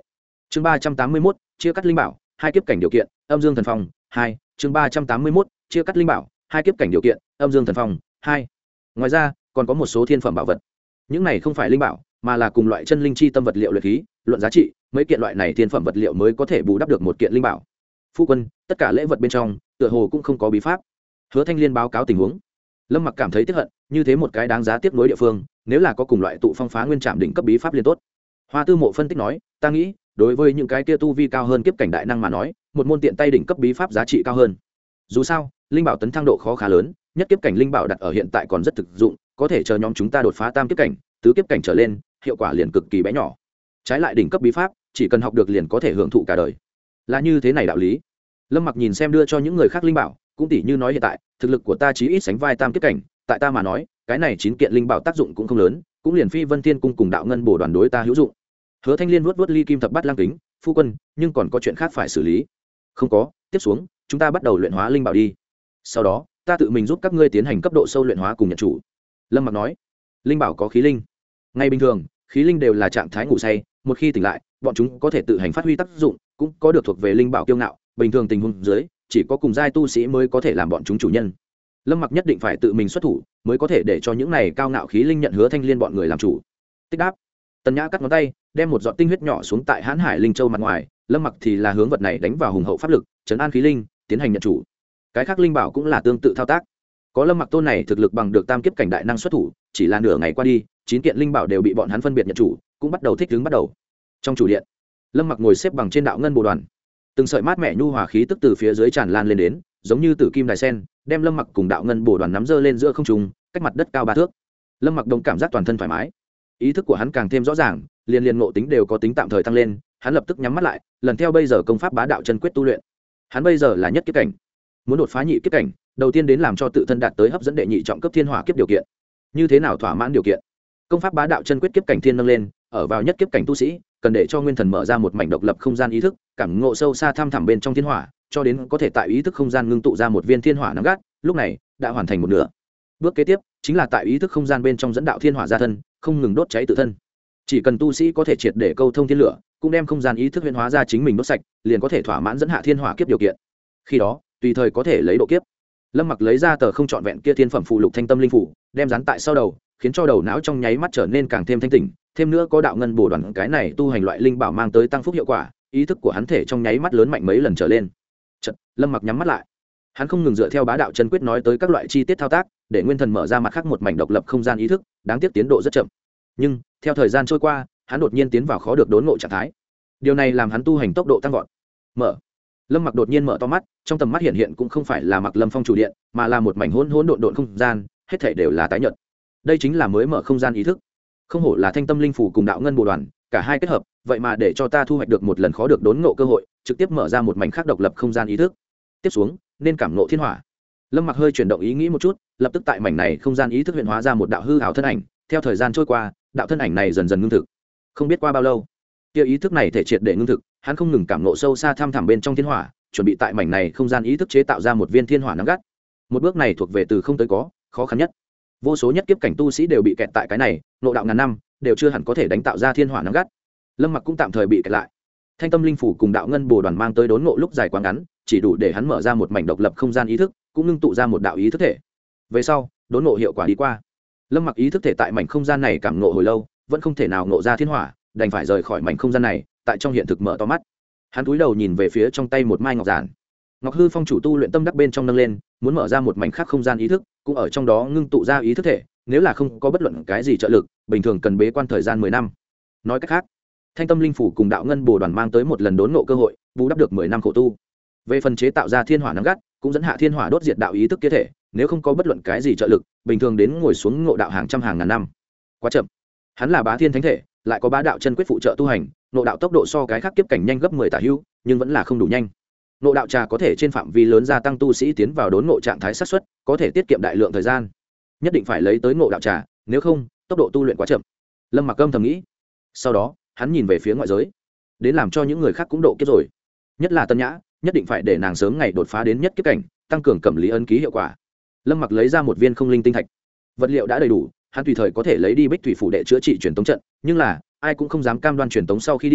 chương ba trăm tám mươi mốt chia cắt linh bảo hai kiếp cảnh điều kiện âm dương thần phong hai chương ba trăm tám mươi mốt chia cắt linh bảo hai kiếp cảnh điều kiện âm dương thần phong hai. Ngoài ra còn có một số thiên phẩm bảo vật, những này không phải linh bảo mà là cùng loại chân linh chi tâm vật liệu luyện khí, luận giá trị mấy kiện loại này thiên phẩm vật liệu mới có thể bù đắp được một kiện linh bảo. Phu quân, tất cả lễ vật bên trong tựa hồ cũng không có bí pháp. Hứa Thanh Liên báo cáo tình huống. Lâm Mặc cảm thấy tiếc hận, như thế một cái đáng giá tiếp nối địa phương, nếu là có cùng loại tụ phong phá nguyên trảm đỉnh cấp bí pháp liên tốt. Hoa Tư Mộ phân tích nói, ta nghĩ đối với những cái kia tu vi cao hơn kiếp cảnh đại năng mà nói, một môn tiện tay đỉnh cấp bí pháp giá trị cao hơn. Dù sao linh bảo tấn thăng độ khó khá lớn, nhất kiếp cảnh linh bảo đặt ở hiện tại còn rất thực dụng, có thể chờ nhóm chúng ta đột phá tam kiếp cảnh, tứ kiếp cảnh trở lên, hiệu quả liền cực kỳ bé nhỏ. Trái lại đỉnh cấp bí pháp, chỉ cần học được liền có thể hưởng thụ cả đời. Là như thế này đạo lý. Lâm Mặc nhìn xem đưa cho những người khác linh bảo, cũng tỉ như nói hiện tại thực lực của ta chí ít sánh vai tam kiếp cảnh, tại ta mà nói cái này chín kiện linh bảo tác dụng cũng không lớn, cũng liền Phi Vân Thiên cung cùng đạo ngân bổ đoàn đối ta hữu dụng. Hứa Thanh Liên vuốt vuốt ly kim thập bát lang kính, phu quân, nhưng còn có chuyện khác phải xử lý. Không có, tiếp xuống chúng ta bắt đầu luyện hóa linh bảo đi, sau đó ta tự mình giúp các ngươi tiến hành cấp độ sâu luyện hóa cùng nhận chủ. Lâm Mặc nói, linh bảo có khí linh, ngay bình thường khí linh đều là trạng thái ngủ say, một khi tỉnh lại bọn chúng có thể tự hành phát huy tác dụng, cũng có được thuộc về linh bảo kiêu ngạo, bình thường tình huống dưới chỉ có cùng giai tu sĩ mới có thể làm bọn chúng chủ nhân. Lâm Mặc nhất định phải tự mình xuất thủ mới có thể để cho những này cao ngạo khí linh nhận Hứa Thanh Liên bọn người làm chủ. Tích đáp. Tần Nhã cắt ngón tay, đem một giọt tinh huyết nhỏ xuống tại Hán Hải Linh Châu mặt ngoài, Lâm Mặc thì là hướng vật này đánh vào hùng hậu pháp lực, trấn an khí linh, tiến hành nhận chủ. Cái khác linh bảo cũng là tương tự thao tác. Có Lâm Mặc tôn này thực lực bằng được tam kiếp cảnh đại năng xuất thủ, chỉ là nửa ngày qua đi, chín kiện linh bảo đều bị bọn hắn phân biệt nhận chủ, cũng bắt đầu thích ứng bắt đầu. Trong chủ điện, Lâm Mặc ngồi xếp bằng trên đạo ngân bồ đoàn, từng sợi mát mẻ nhu hòa khí tức từ phía dưới tràn lan lên đến, giống như tử kim đài sen, đem Lâm Mặc cùng đạo ngân bồ đoàn nắm giơ lên giữa không trung, cách mặt đất cao ba thước. Lâm Mặc đồng cảm giác toàn thân thoải mái, ý thức của hắn càng thêm rõ ràng, liên liên ngộ tính đều có tính tạm thời tăng lên. Hắn lập tức nhắm mắt lại, lần theo bây giờ công pháp bá đạo chân quyết tu luyện. Hắn bây giờ là nhất kiếp cảnh, muốn đột phá nhị kiếp cảnh, đầu tiên đến làm cho tự thân đạt tới hấp dẫn đệ nhị trọng cấp thiên hỏa kiếp điều kiện. Như thế nào thỏa mãn điều kiện? Công pháp bá đạo chân quyết kiếp cảnh thiên nâng lên, ở vào nhất kiếp cảnh tu sĩ, cần để cho nguyên thần mở ra một mảnh độc lập không gian ý thức, cảm ngộ sâu xa thăm thẳm bên trong thiên hỏa, cho đến có thể tại ý thức không gian ngưng tụ ra một viên thiên hỏa nắm gắt, lúc này đã hoàn thành một nửa. Bước kế tiếp chính là tại ý thức không gian bên trong dẫn đạo thiên hỏa ra thân, không ngừng đốt cháy tự thân. Chỉ cần tu sĩ có thể triệt để câu thông thiên lửa, cũng đem không gian ý thức huyễn hóa ra chính mình đốt sạch, liền có thể thỏa mãn dẫn hạ thiên hỏa kiếp điều kiện. Khi đó tùy thời có thể lấy độ kiếp. Lâm Mặc lấy ra tờ không trọn vẹn kia thiên phẩm phù lục thanh tâm linh phủ, đem dán tại sau đầu, khiến cho đầu não trong nháy mắt trở nên càng thêm thanh tỉnh, thêm nữa có đạo ngân bổ đoàn cái này tu hành loại linh bảo mang tới tăng phúc hiệu quả, ý thức của hắn thể trong nháy mắt lớn mạnh mấy lần trở lên. Chợt, Lâm Mặc nhắm mắt lại. Hắn không ngừng dựa theo bá đạo chân quyết nói tới các loại chi tiết thao tác, để nguyên thần mở ra mặt khác một mảnh độc lập không gian ý thức, đáng tiếc tiến độ rất chậm. Nhưng, theo thời gian trôi qua, hắn đột nhiên tiến vào khó được đốn ngộ trạng thái. Điều này làm hắn tu hành tốc độ tăng vọt. Mở. Lâm Mặc đột nhiên mở to mắt, trong tầm mắt hiện hiện cũng không phải là Mặc Lâm Phong chủ điện, mà là một mảnh hỗn hỗn độn độn không gian, hết thảy đều là tái nhợt. Đây chính là mới mở không gian ý thức. Không hổ là thanh tâm linh phủ cùng đạo ngân bồ đoàn, cả hai kết hợp, vậy mà để cho ta thu hoạch được một lần khó được đốn ngộ cơ hội, trực tiếp mở ra một mảnh khác độc lập không gian ý thức. Tiếp xuống, nên cảm ngộ thiên hỏa. Lâm Mặc hơi chuyển động ý nghĩ một chút, lập tức tại mảnh này không gian ý thức hiện hóa ra một đạo hư ảo thân ảnh, theo thời gian trôi qua, đạo thân ảnh này dần dần ngưng thực. Không biết qua bao lâu, kia ý thức này thể triệt để ngưng thực, hắn không ngừng cảm ngộ sâu xa thăm thẳm bên trong thiên hỏa, chuẩn bị tại mảnh này không gian ý thức chế tạo ra một viên thiên hỏa nắng gắt. Một bước này thuộc về từ không tới có, khó khăn nhất. Vô số nhất kiếp cảnh tu sĩ đều bị kẹt tại cái này, ngộ đạo ngàn năm, đều chưa hẳn có thể đánh tạo ra thiên hỏa nắng gắt. Lâm Mặc cũng tạm thời bị kẹt lại. Thanh tâm linh phủ cùng đạo ngân bồ đoàn mang tới đốn ngộ lúc dài quá ngắn, chỉ đủ để hắn mở ra một mảnh độc lập không gian ý thức, cũng ngưng tụ ra một đạo ý thức thể. Về sau, đốn ngộ hiệu quả đi qua. Lâm Mặc ý thức thể tại mảnh không gian này cảm ngộ hồi lâu, vẫn không thể nào ngộ ra thiên hỏa, đành phải rời khỏi mảnh không gian này, tại trong hiện thực mở to mắt. Hắn cúi đầu nhìn về phía trong tay một mai ngọc giản. Ngọc Hư Phong chủ tu luyện tâm đắc bên trong nâng lên, muốn mở ra một mảnh khác không gian ý thức, cũng ở trong đó ngưng tụ ra ý thức thể, nếu là không có bất luận cái gì trợ lực, bình thường cần bế quan thời gian mười năm. Nói cách khác, thanh tâm linh phủ cùng đạo ngân bồ đoàn mang tới một lần đốn ngộ cơ hội, bù đắp được mười năm khổ tu. Về phần chế tạo ra thiên hỏa nắng gắt, cũng dẫn hạ thiên hỏa đốt diệt đạo ý thức kia thể, nếu không có bất luận cái gì trợ lực, bình thường đến ngồi xuống ngộ đạo hàng trăm hàng ngàn năm. Quá chậm. Hắn là bá thiên thánh thể, lại có bá đạo chân quyết phụ trợ tu hành, ngộ đạo tốc độ so cái khác kiếp cảnh nhanh gấp mười tả hữu, nhưng vẫn là không đủ nhanh. Ngộ đạo trà có thể trên phạm vi lớn gia tăng tu sĩ tiến vào đốn ngộ trạng thái xác suất, có thể tiết kiệm đại lượng thời gian. Nhất định phải lấy tới ngộ đạo trà, nếu không, tốc độ tu luyện quá chậm. Lâm Mặc âm thầm nghĩ. Sau đó, hắn nhìn về phía ngoại giới, đến làm cho những người khác cũng độ kiếp rồi. Nhất là Tân Nhã, nhất định phải để nàng sớm ngày đột phá đến nhất kiếp cảnh, tăng cường cẩm lý ấn ký hiệu quả. Lâm Mặc lấy ra một viên không linh tinh thạch. Vật liệu đã đầy đủ, hắn tùy thời có thể lấy đi Bích Thủy phủ đệ chữa trị truyền tống trận, nhưng là ai cũng không dám cam đoan truyền tống sau khi đi,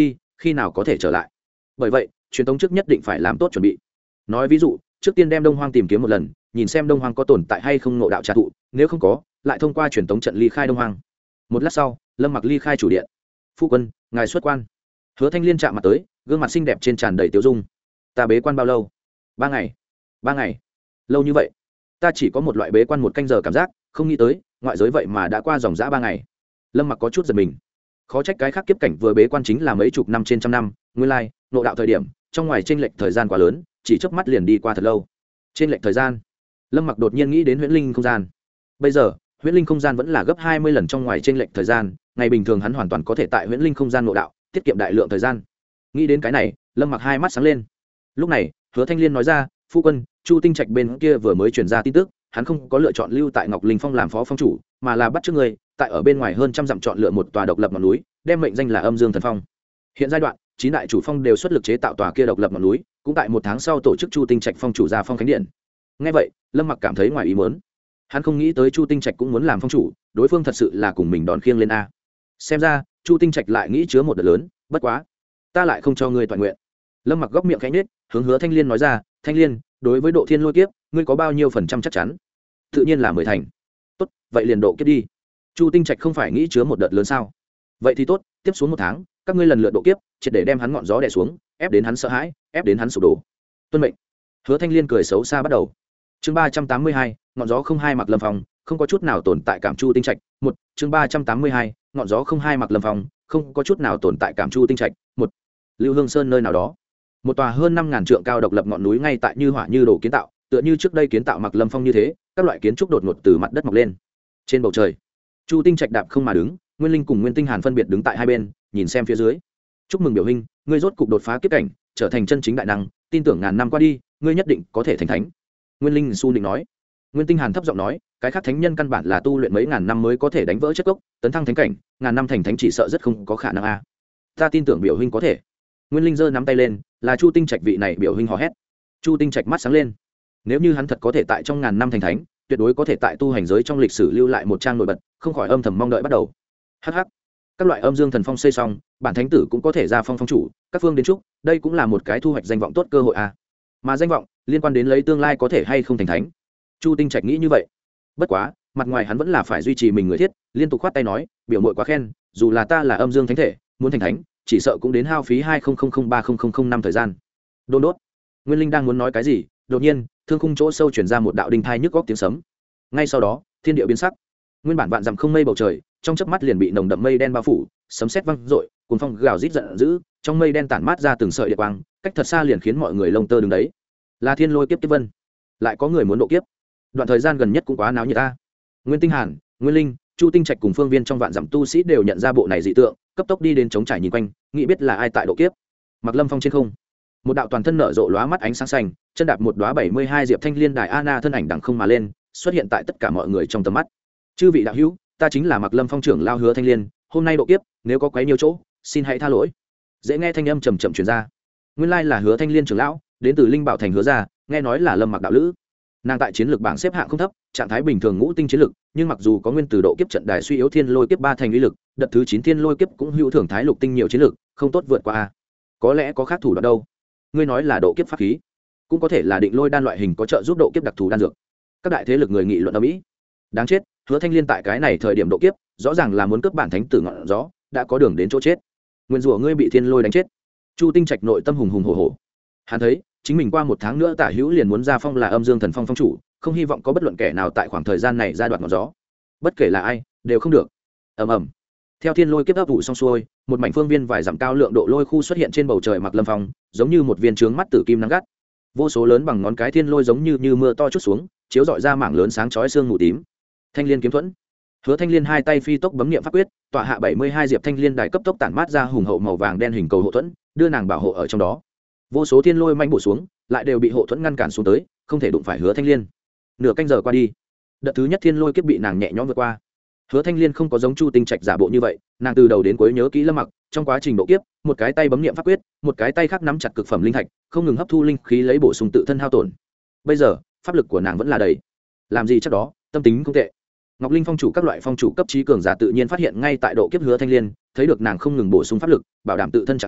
khi nào có thể trở lại. Bởi vậy truyền tống trước nhất định phải làm tốt chuẩn bị. Nói ví dụ, trước tiên đem Đông Hoang tìm kiếm một lần, nhìn xem Đông Hoang có tồn tại hay không ngộ đạo trà thụ, nếu không có, lại thông qua truyền tống trận ly khai Đông Hoang. Một lát sau, Lâm Mặc ly khai chủ điện. Phu quân, ngài xuất quan. Hứa Thanh Liên chạm mặt tới, gương mặt xinh đẹp trên tràn đầy tiêu dung. Ta bế quan bao lâu? Ba ngày. Ba ngày? Lâu như vậy? Ta chỉ có một loại bế quan một canh giờ cảm giác, không nghĩ tới ngoại giới vậy mà đã qua dòng dã ba ngày. Lâm Mặc có chút giật mình. Khó trách cái khác kiếp cảnh vừa bế quan chính là mấy chục năm trên trăm năm, nguyên lai, ngộ đạo thời điểm, trong ngoài chênh lệch thời gian quá lớn, chỉ chớp mắt liền đi qua thật lâu. Trên lệch thời gian, Lâm Mặc đột nhiên nghĩ đến huyễn linh không gian. Bây giờ, huyễn linh không gian vẫn là gấp hai mươi lần trong ngoài chênh lệch thời gian, ngày bình thường hắn hoàn toàn có thể tại huyễn linh không gian ngộ đạo, tiết kiệm đại lượng thời gian. Nghĩ đến cái này, Lâm Mặc hai mắt sáng lên. Lúc này, Hứa Thanh Liên nói ra, "Phu quân, Chu Tinh Trạch bên kia vừa mới truyền ra tin tức, hắn không có lựa chọn lưu tại Ngọc Linh Phong làm phó phong chủ, mà là bắt chước người, tại ở bên ngoài hơn trăm dặm chọn lựa một tòa độc lập ngọn núi, đem mệnh danh là Âm Dương Thần Phong. Hiện giai đoạn, chín đại chủ phong đều xuất lực chế tạo tòa kia độc lập ngọn núi, cũng tại một tháng sau tổ chức Chu Tinh Trạch phong chủ ra phong khánh điện." Nghe vậy, Lâm Mặc cảm thấy ngoài ý muốn. Hắn không nghĩ tới Chu Tinh Trạch cũng muốn làm phong chủ, đối phương thật sự là cùng mình đòn khiêng lên a. Xem ra, Chu Tinh Trạch lại nghĩ chứa một đợt lớn, bất quá, ta lại không cho ngươi toàn nguyện. Lâm Mặc góc miệng khẽ nhếch, hướng Hứa Thanh Liên nói ra, "Thanh Liên, đối với độ thiên lôi kiếp, ngươi có bao nhiêu phần trăm chắc chắn?" "Tự nhiên là mười thành." "Tốt, vậy liền độ kiếp đi." Chu Tinh Trạch không phải nghĩ chứa một đợt lớn sao? "Vậy thì tốt, tiếp xuống một tháng, các ngươi lần lượt độ kiếp, triệt để đem hắn ngọn gió đè xuống, ép đến hắn sợ hãi, ép đến hắn sụp đổ." "Tuân mệnh." Hứa Thanh Liên cười xấu xa bắt đầu. Chương ba trăm tám mươi hai, ngọn gió không hai Mặc Lâm Phong, không có chút nào tồn tại cảm Chu Tinh Trạch. Một, chương ba trăm tám mươi hai, ngọn gió không hai Mặc Lâm Phong, không có chút nào tồn tại cảm Chu Tinh Trạch. Một, Lưu Hương Sơn nơi nào đó, một tòa hơn năm ngàn trượng cao độc lập ngọn núi ngay tại như hỏa như đổ kiến tạo, tựa như trước đây kiến tạo Mặc Lâm Phong như thế, các loại kiến trúc đột ngột từ mặt đất mọc lên. Trên bầu trời, Chu Tinh Trạch đạp không mà đứng, Nguyên Linh cùng Nguyên Tinh Hàn phân biệt đứng tại hai bên, nhìn xem phía dưới. "Chúc mừng biểu huynh, ngươi rốt cục đột phá kiếp cảnh, trở thành chân chính đại năng, tin tưởng ngàn năm qua đi, ngươi nhất định có thể thành thánh." Nguyên Linh su định nói. Nguyên Tinh Hàn thấp giọng nói, "Cái khác thánh nhân căn bản là tu luyện mấy ngàn năm mới có thể đánh vỡ chất gốc, tấn thăng thánh cảnh, ngàn năm thành thánh chỉ sợ rất không có khả năng a." "Ta tin tưởng biểu huynh có thể." Nguyên Linh giơ nắm tay lên, là Chu Tinh Trạch vị này biểu huynh hò hét. Chu Tinh Trạch mắt sáng lên. Nếu như hắn thật có thể tại trong ngàn năm thành thánh, tuyệt đối có thể tại tu hành giới trong lịch sử lưu lại một trang nổi bật, không khỏi âm thầm mong đợi bắt đầu. Hắc hắc. Các loại Âm Dương Thần Phong xây xong, bản thánh tử cũng có thể ra phong phong chủ, các phương đến chúc, đây cũng là một cái thu hoạch danh vọng tốt cơ hội a. Mà danh vọng liên quan đến lấy tương lai có thể hay không thành thánh. Chu Tinh Trạch nghĩ như vậy. Bất quá, mặt ngoài hắn vẫn là phải duy trì mình người thiết, liên tục khoát tay nói, "Biểu muội quá khen, dù là ta là Âm Dương thánh thể, muốn thành thánh, chỉ sợ cũng đến hao phí hai nghìn ba nghìn năm thời gian." Đôn đốt. Nguyên Linh đang muốn nói cái gì, đột nhiên, thương khung chỗ sâu truyền ra một đạo đinh thai nhức góc tiếng sấm. Ngay sau đó, thiên địa biến sắc. Nguyên bản vạn dặm không mây bầu trời, trong chớp mắt liền bị nồng đậm mây đen bao phủ, sấm sét vang rội, cuồng phong gào rít giận dữ, trong mây đen tản mát ra từng sợi điện quang, cách thật xa liền khiến mọi người lông tơ đứng đấy. Là thiên lôi kiếp kiếp vân, lại có người muốn độ kiếp. Đoạn thời gian gần nhất cũng quá náo nhiệt ta. Nguyên Tinh Hàn, Nguyên Linh, Chu Tinh Trạch cùng phương viên trong vạn dặm tu sĩ đều nhận ra bộ này dị tượng, cấp tốc đi đến chống trải nhìn quanh, nghĩ biết là ai tại độ kiếp. Mặc Lâm Phong trên không, một đạo toàn thân nở rộ lóa mắt ánh sáng xanh, chân đạp một đóa bảy mươi hai diệp thanh liên đài Ana thân ảnh đằng không mà lên, xuất hiện tại tất cả mọi người trong tầm mắt. "Chư vị đạo hữu, ta chính là Mặc Lâm Phong trưởng lao Hứa Thanh Liên, hôm nay độ kiếp, nếu có quấy nhiều chỗ, xin hãy tha lỗi." Dễ nghe thanh âm trầm trầm truyền ra. Nguyên lai là Hứa Thanh Liên trưởng lão, đến từ Linh Bảo thành Hứa gia, nghe nói là Lâm Mặc đạo lữ. Nàng tại chiến lược bảng xếp hạng không thấp, trạng thái bình thường ngũ tinh chiến lực, nhưng mặc dù có nguyên từ độ kiếp trận đài suy yếu thiên lôi kiếp ba thành uy lực, đợt thứ chín thiên lôi kiếp cũng hữu thưởng thái lục tinh nhiều chiến lực, không tốt vượt qua a. Có lẽ có khác thủ đoạn đâu. Ngươi nói là độ kiếp pháp khí, cũng có thể là định lôi đan loại hình có trợ giúp độ kiếp đặc thù đan dược. Các đại thế lực người nghị luận ở mỹ. Đáng chết, Hứa Thanh Liên tại cái này thời điểm độ kiếp, rõ ràng là muốn cướp bản thánh tử ngọn gió, đã có đường đến chỗ chết. Nguyên rủa ngươi bị thiên lôi đánh chết. Chu Tinh Trạch nội tâm hùng hùng hổ hổ. Hắn thấy, chính mình qua một tháng nữa Tả Hữu liền muốn ra phong là Âm Dương Thần Phong phong chủ, không hy vọng có bất luận kẻ nào tại khoảng thời gian này ra đoạn ngọn gió. Bất kể là ai, đều không được. Ầm ầm. Theo thiên lôi kiếp ấp vụ xong xuôi, một mảnh phương viên vài dặm cao lượng độ lôi khu xuất hiện trên bầu trời Mặc Lâm Phong, giống như một viên trướng mắt tử kim nắng gắt. Vô số lớn bằng ngón cái thiên lôi giống như như mưa to chút xuống, chiếu rọi ra mảng lớn sáng chói xương mù tím. Thanh Liên kiếm thuẫn. Hứa Thanh Liên hai tay phi tốc bấm niệm pháp quyết, tọa hạ bảy mươi hai diệp thanh liên đài cấp tốc tản mát ra hùng hậu màu vàng đen hình cầu hộ thuẫn, đưa nàng bảo hộ ở trong đó. Vô số thiên lôi manh bổ xuống, lại đều bị hộ thuẫn ngăn cản xuống tới, không thể đụng phải Hứa Thanh Liên. Nửa canh giờ qua đi, đợt thứ nhất thiên lôi kiếp bị nàng nhẹ nhõm vượt qua. Hứa Thanh Liên không có giống Chu Tinh Trạch giả bộ như vậy, nàng từ đầu đến cuối nhớ kỹ Lâm Mặc, trong quá trình độ kiếp, một cái tay bấm niệm pháp quyết, một cái tay khác nắm chặt cực phẩm linh thạch, không ngừng hấp thu linh khí lấy bổ sung tự thân hao tổn. Bây giờ, pháp lực của nàng vẫn là đầy. Làm gì chắc đó, tâm tính không tệ. Ngọc Linh phong chủ các loại phong chủ cấp trí cường giả tự nhiên phát hiện ngay tại độ kiếp Hứa Thanh Liên, thấy được nàng không ngừng bổ sung pháp lực, bảo đảm tự thân trạng thái,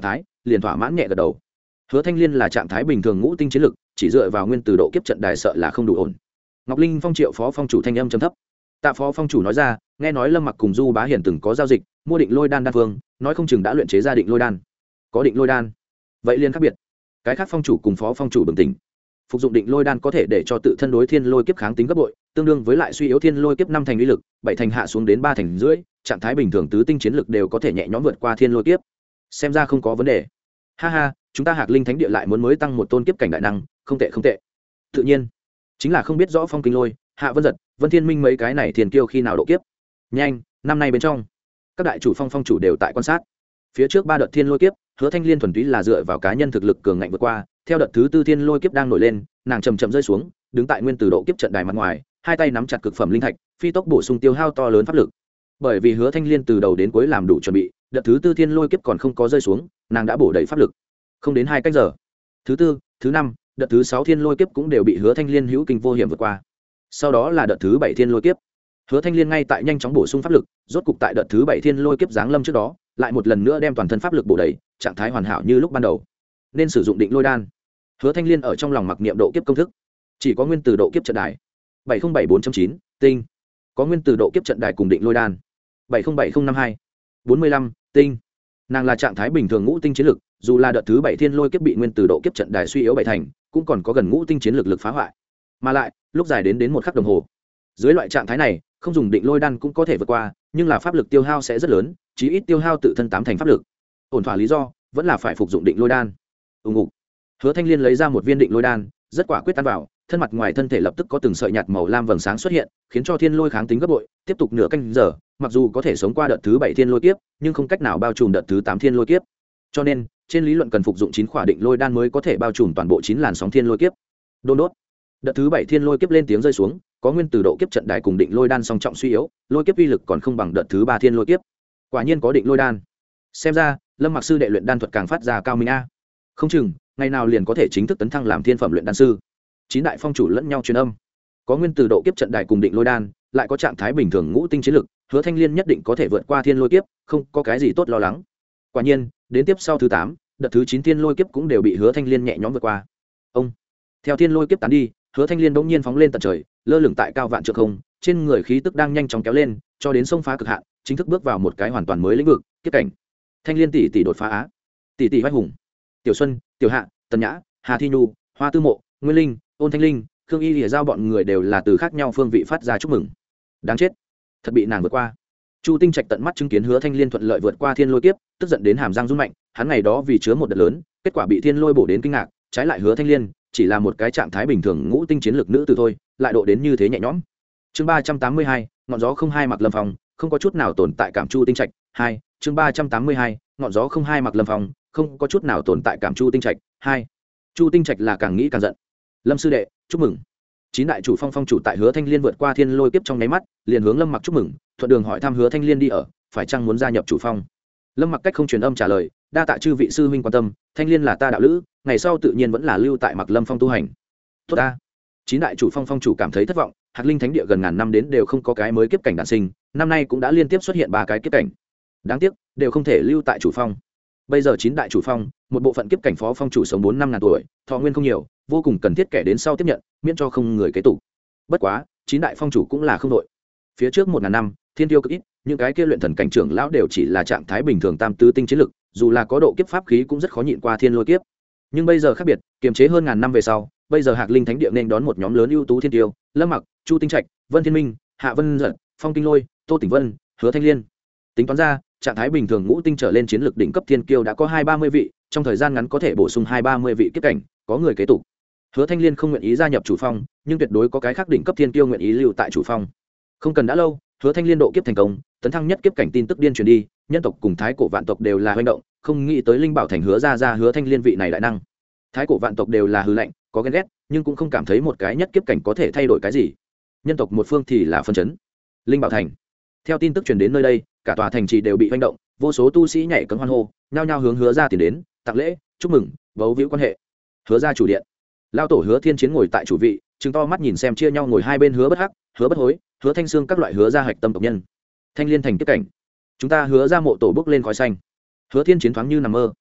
liền thỏa mãn nhẹ gật đầu. Hứa Thanh Liên là trạng thái bình thường ngũ tinh chiến lực, chỉ dựa vào nguyên từ độ kiếp trận đài sợ là không đủ ổn. Ngọc Linh Phong Triệu phó phong chủ thanh âm trầm thấp. Tạ phó phong chủ nói ra, nghe nói Lâm Mặc cùng Du Bá Hiển từng có giao dịch, mua định lôi đan đan phương, nói không chừng đã luyện chế ra định lôi đan. Có định lôi đan, vậy liên khác biệt. Cái khác phong chủ cùng phó phong chủ bừng tỉnh. Phục dụng định lôi đan có thể để cho tự thân đối thiên lôi kiếp kháng tính gấp bội, tương đương với lại suy yếu thiên lôi kiếp năm thành uy lực, bảy thành hạ xuống đến ba thành rưỡi, trạng thái bình thường tứ tinh chiến lực đều có thể nhẹ nhõm vượt qua thiên lôi kiếp. Xem ra không có vấn đề. Ha ha, chúng ta Hạc Linh Thánh địa lại muốn mới tăng một tôn kiếp cảnh đại năng, không tệ không tệ. Tự nhiên, chính là không biết rõ Phong Kinh Lôi, Hạ Vân Giật, Vân Thiên Minh mấy cái này thiên kiêu khi nào độ kiếp. Nhanh, năm nay bên trong, các đại chủ phong phong chủ đều tại quan sát. Phía trước ba đợt thiên lôi kiếp, Hứa Thanh Liên thuần túy là dựa vào cá nhân thực lực cường ngạnh vượt qua, theo đợt thứ tư thiên lôi kiếp đang nổi lên, nàng chậm chậm rơi xuống, đứng tại nguyên tử độ kiếp trận đài mặt ngoài, hai tay nắm chặt cực phẩm linh thạch, phi tốc bổ sung tiêu hao to lớn pháp lực. Bởi vì Hứa Thanh Liên từ đầu đến cuối làm đủ chuẩn bị, đợt thứ tư thiên lôi kiếp còn không có rơi xuống, nàng đã bổ đầy pháp lực. Không đến hai cách giờ, thứ tư, thứ năm, đợt thứ sáu thiên lôi kiếp cũng đều bị Hứa Thanh Liên hữu kinh vô hiểm vượt qua. Sau đó là đợt thứ bảy thiên lôi kiếp. Hứa Thanh Liên ngay tại nhanh chóng bổ sung pháp lực, rốt cục tại đợt thứ bảy thiên lôi kiếp giáng lâm trước đó, lại một lần nữa đem toàn thân pháp lực bổ đầy, trạng thái hoàn hảo như lúc ban đầu. Nên sử dụng định lôi đan. Hứa Thanh Liên ở trong lòng mặc niệm độ kiếp công thức. Chỉ có nguyên từ độ kiếp trận đài bảy không bảy bốn chín tinh, có nguyên từ độ kiếp trận đài cùng định lôi đan bảy không bảy không năm hai bốn mươi lăm tinh. Nàng là trạng thái bình thường ngũ tinh chiến lực, dù là đợt thứ bảy thiên lôi kiếp bị nguyên từ độ kiếp trận đài suy yếu bảy thành, cũng còn có gần ngũ tinh chiến lực lực phá hoại. Mà lại, lúc dài đến đến một khắc đồng hồ. Dưới loại trạng thái này, không dùng định lôi đan cũng có thể vượt qua, nhưng là pháp lực tiêu hao sẽ rất lớn, chí ít tiêu hao tự thân tám thành pháp lực. Ổn thỏa lý do, vẫn là phải phục dụng định lôi đan. Ùng ục. Hứa Thanh Liên lấy ra một viên định lôi đan, rất quả quyết tan vào, thân mặt ngoài thân thể lập tức có từng sợi nhạt màu lam vầng sáng xuất hiện, khiến cho thiên lôi kháng tính gấp bội, tiếp tục nửa canh giờ, mặc dù có thể sống qua đợt thứ bảy thiên lôi kiếp, nhưng không cách nào bao trùm đợt thứ tám thiên lôi kiếp. Cho nên, trên lý luận cần phục dụng chín khỏa định lôi đan mới có thể bao trùm toàn bộ chín làn sóng thiên lôi kiếp. Đôn đốt. Đợt thứ bảy thiên lôi kiếp lên tiếng rơi xuống, có nguyên từ độ kiếp trận đài cùng định lôi đan song trọng suy yếu, lôi kiếp uy lực còn không bằng đợt thứ ba thiên lôi kiếp. Quả nhiên có định lôi đan. Xem ra, Lâm Mặc sư đệ luyện đan thuật càng phát ra cao minh a. Không chừng, ngày nào liền có thể chính thức tấn thăng làm thiên phẩm luyện đan sư. Chín đại phong chủ lẫn nhau truyền âm. Có nguyên từ độ kiếp trận đài cùng định lôi đan, lại có trạng thái bình thường ngũ tinh chiến lực, Hứa Thanh Liên nhất định có thể vượt qua thiên lôi kiếp, không có cái gì tốt lo lắng. Quả nhiên, đến tiếp sau thứ tám, đợt thứ chín thiên lôi kiếp cũng đều bị Hứa Thanh Liên nhẹ nhõm vượt qua. Ông, theo thiên lôi kiếp tán đi, Hứa Thanh Liên bỗng nhiên phóng lên tận trời, lơ lửng tại cao vạn trượng không, trên người khí tức đang nhanh chóng kéo lên, cho đến sông phá cực hạn, chính thức bước vào một cái hoàn toàn mới lĩnh vực, kiếp cảnh. Thanh Liên tỷ tỷ đột phá á. Tỷ tỷ vai hùng. Tiểu Xuân, Tiểu Hạ, Tần Nhã, Hà Thi Nhu, Hoa Tư Mộ, Nguyên Linh, Ôn Thanh Linh, Khương Y Lìa giao bọn người đều là từ khác nhau phương vị phát ra chúc mừng. Đáng chết, thật bị nàng vượt qua. Chu Tinh Trạch tận mắt chứng kiến Hứa Thanh Liên thuận lợi vượt qua thiên lôi kiếp, tức giận đến hàm răng rung mạnh, hắn ngày đó vì chứa một đợt lớn, kết quả bị thiên lôi bổ đến kinh ngạc, trái lại Hứa Thanh Liên chỉ là một cái trạng thái bình thường ngũ tinh chiến lực nữ từ thôi, lại độ đến như thế nhẹ nhõm. Chương ba trăm tám mươi hai, ngọn gió không hai mặc lâm phòng, không có chút nào tồn tại cảm Chu Tinh Trạch. hai, chương ba trăm tám mươi hai, ngọn gió không hai mặc lâm phòng, không có chút nào tồn tại cảm Chu Tinh Trạch. hai. Chu Tinh Trạch là càng nghĩ càng giận. Lâm sư đệ, chúc mừng. Chín đại chủ phong phong chủ tại Hứa Thanh Liên vượt qua thiên lôi kiếp trong nháy mắt, liền hướng Lâm Mặc chúc mừng, thuận đường hỏi thăm Hứa Thanh Liên đi ở, phải chăng muốn gia nhập chủ phong. Lâm Mặc cách không truyền âm trả lời, đa tạ chư vị sư huynh quan tâm, Thanh Liên là ta đạo lữ, ngày sau tự nhiên vẫn là lưu tại Mặc Lâm phong tu hành. Tốt ta. Chín đại chủ phong phong chủ cảm thấy thất vọng, Hạc Linh Thánh địa gần ngàn năm đến đều không có cái mới kiếp cảnh đản sinh, năm nay cũng đã liên tiếp xuất hiện ba cái kiếp cảnh. Đáng tiếc, đều không thể lưu tại chủ phong. Bây giờ chín đại chủ phong, một bộ phận kiếp cảnh phó phong chủ sống bốn năm ngàn tuổi, thọ nguyên không nhiều, vô cùng cần thiết kẻ đến sau tiếp nhận, miễn cho không người kế tục. Bất quá, chín đại phong chủ cũng là không đội. Phía trước một ngàn năm, thiên tiêu cực ít, những cái kia luyện thần cảnh trưởng lão đều chỉ là trạng thái bình thường tam tứ tinh chiến lực, dù là có độ kiếp pháp khí cũng rất khó nhịn qua thiên lôi kiếp. Nhưng bây giờ khác biệt, kiềm chế hơn ngàn năm về sau, bây giờ Hạc Linh Thánh địa nên đón một nhóm lớn ưu tú thiên tiêu, Lâm Mặc, Chu Tinh Trạch, Vân Thiên Minh, Hạ Vân Giật, Phong Kinh Lôi, Tô Tỉnh Vân, Hứa Thanh Liên. Tính toán ra, trạng thái bình thường ngũ tinh trở lên chiến lược đỉnh cấp thiên kiêu đã có hai ba mươi vị, trong thời gian ngắn có thể bổ sung hai ba mươi vị kiếp cảnh, có người kế tục. Hứa Thanh Liên không nguyện ý gia nhập chủ phong, nhưng tuyệt đối có cái khác đỉnh cấp thiên kiêu nguyện ý lưu tại chủ phong. Không cần đã lâu, Hứa Thanh Liên độ kiếp thành công, tấn thăng nhất kiếp cảnh tin tức điên truyền đi, nhân tộc cùng thái cổ vạn tộc đều là hoành động, không nghĩ tới Linh Bảo Thành Hứa ra ra Hứa Thanh Liên vị này đại năng. Thái cổ vạn tộc đều là hư lạnh, có ghen ghét, nhưng cũng không cảm thấy một cái nhất kiếp cảnh có thể thay đổi cái gì. Nhân tộc một phương thì là phân chấn. Linh Bảo Thành. Theo tin tức truyền đến nơi đây, cả tòa thành trì đều bị hoành động, vô số tu sĩ nhảy cẫng hoan hô, nhao nhao hướng Hứa ra tiền đến, tặng lễ, chúc mừng, bấu víu quan hệ. Hứa ra chủ điện. Lão tổ Hứa Thiên Chiến ngồi tại chủ vị, trừng to mắt nhìn xem chia nhau ngồi hai bên Hứa Bất Hắc, Hứa Bất Hối, Hứa Thanh Sương các loại Hứa gia hạch tâm tộc nhân. Thanh Liên thành tiếp cảnh, chúng ta Hứa ra mộ tổ bước lên khói xanh. Hứa Thiên Chiến thoáng như nằm mơ.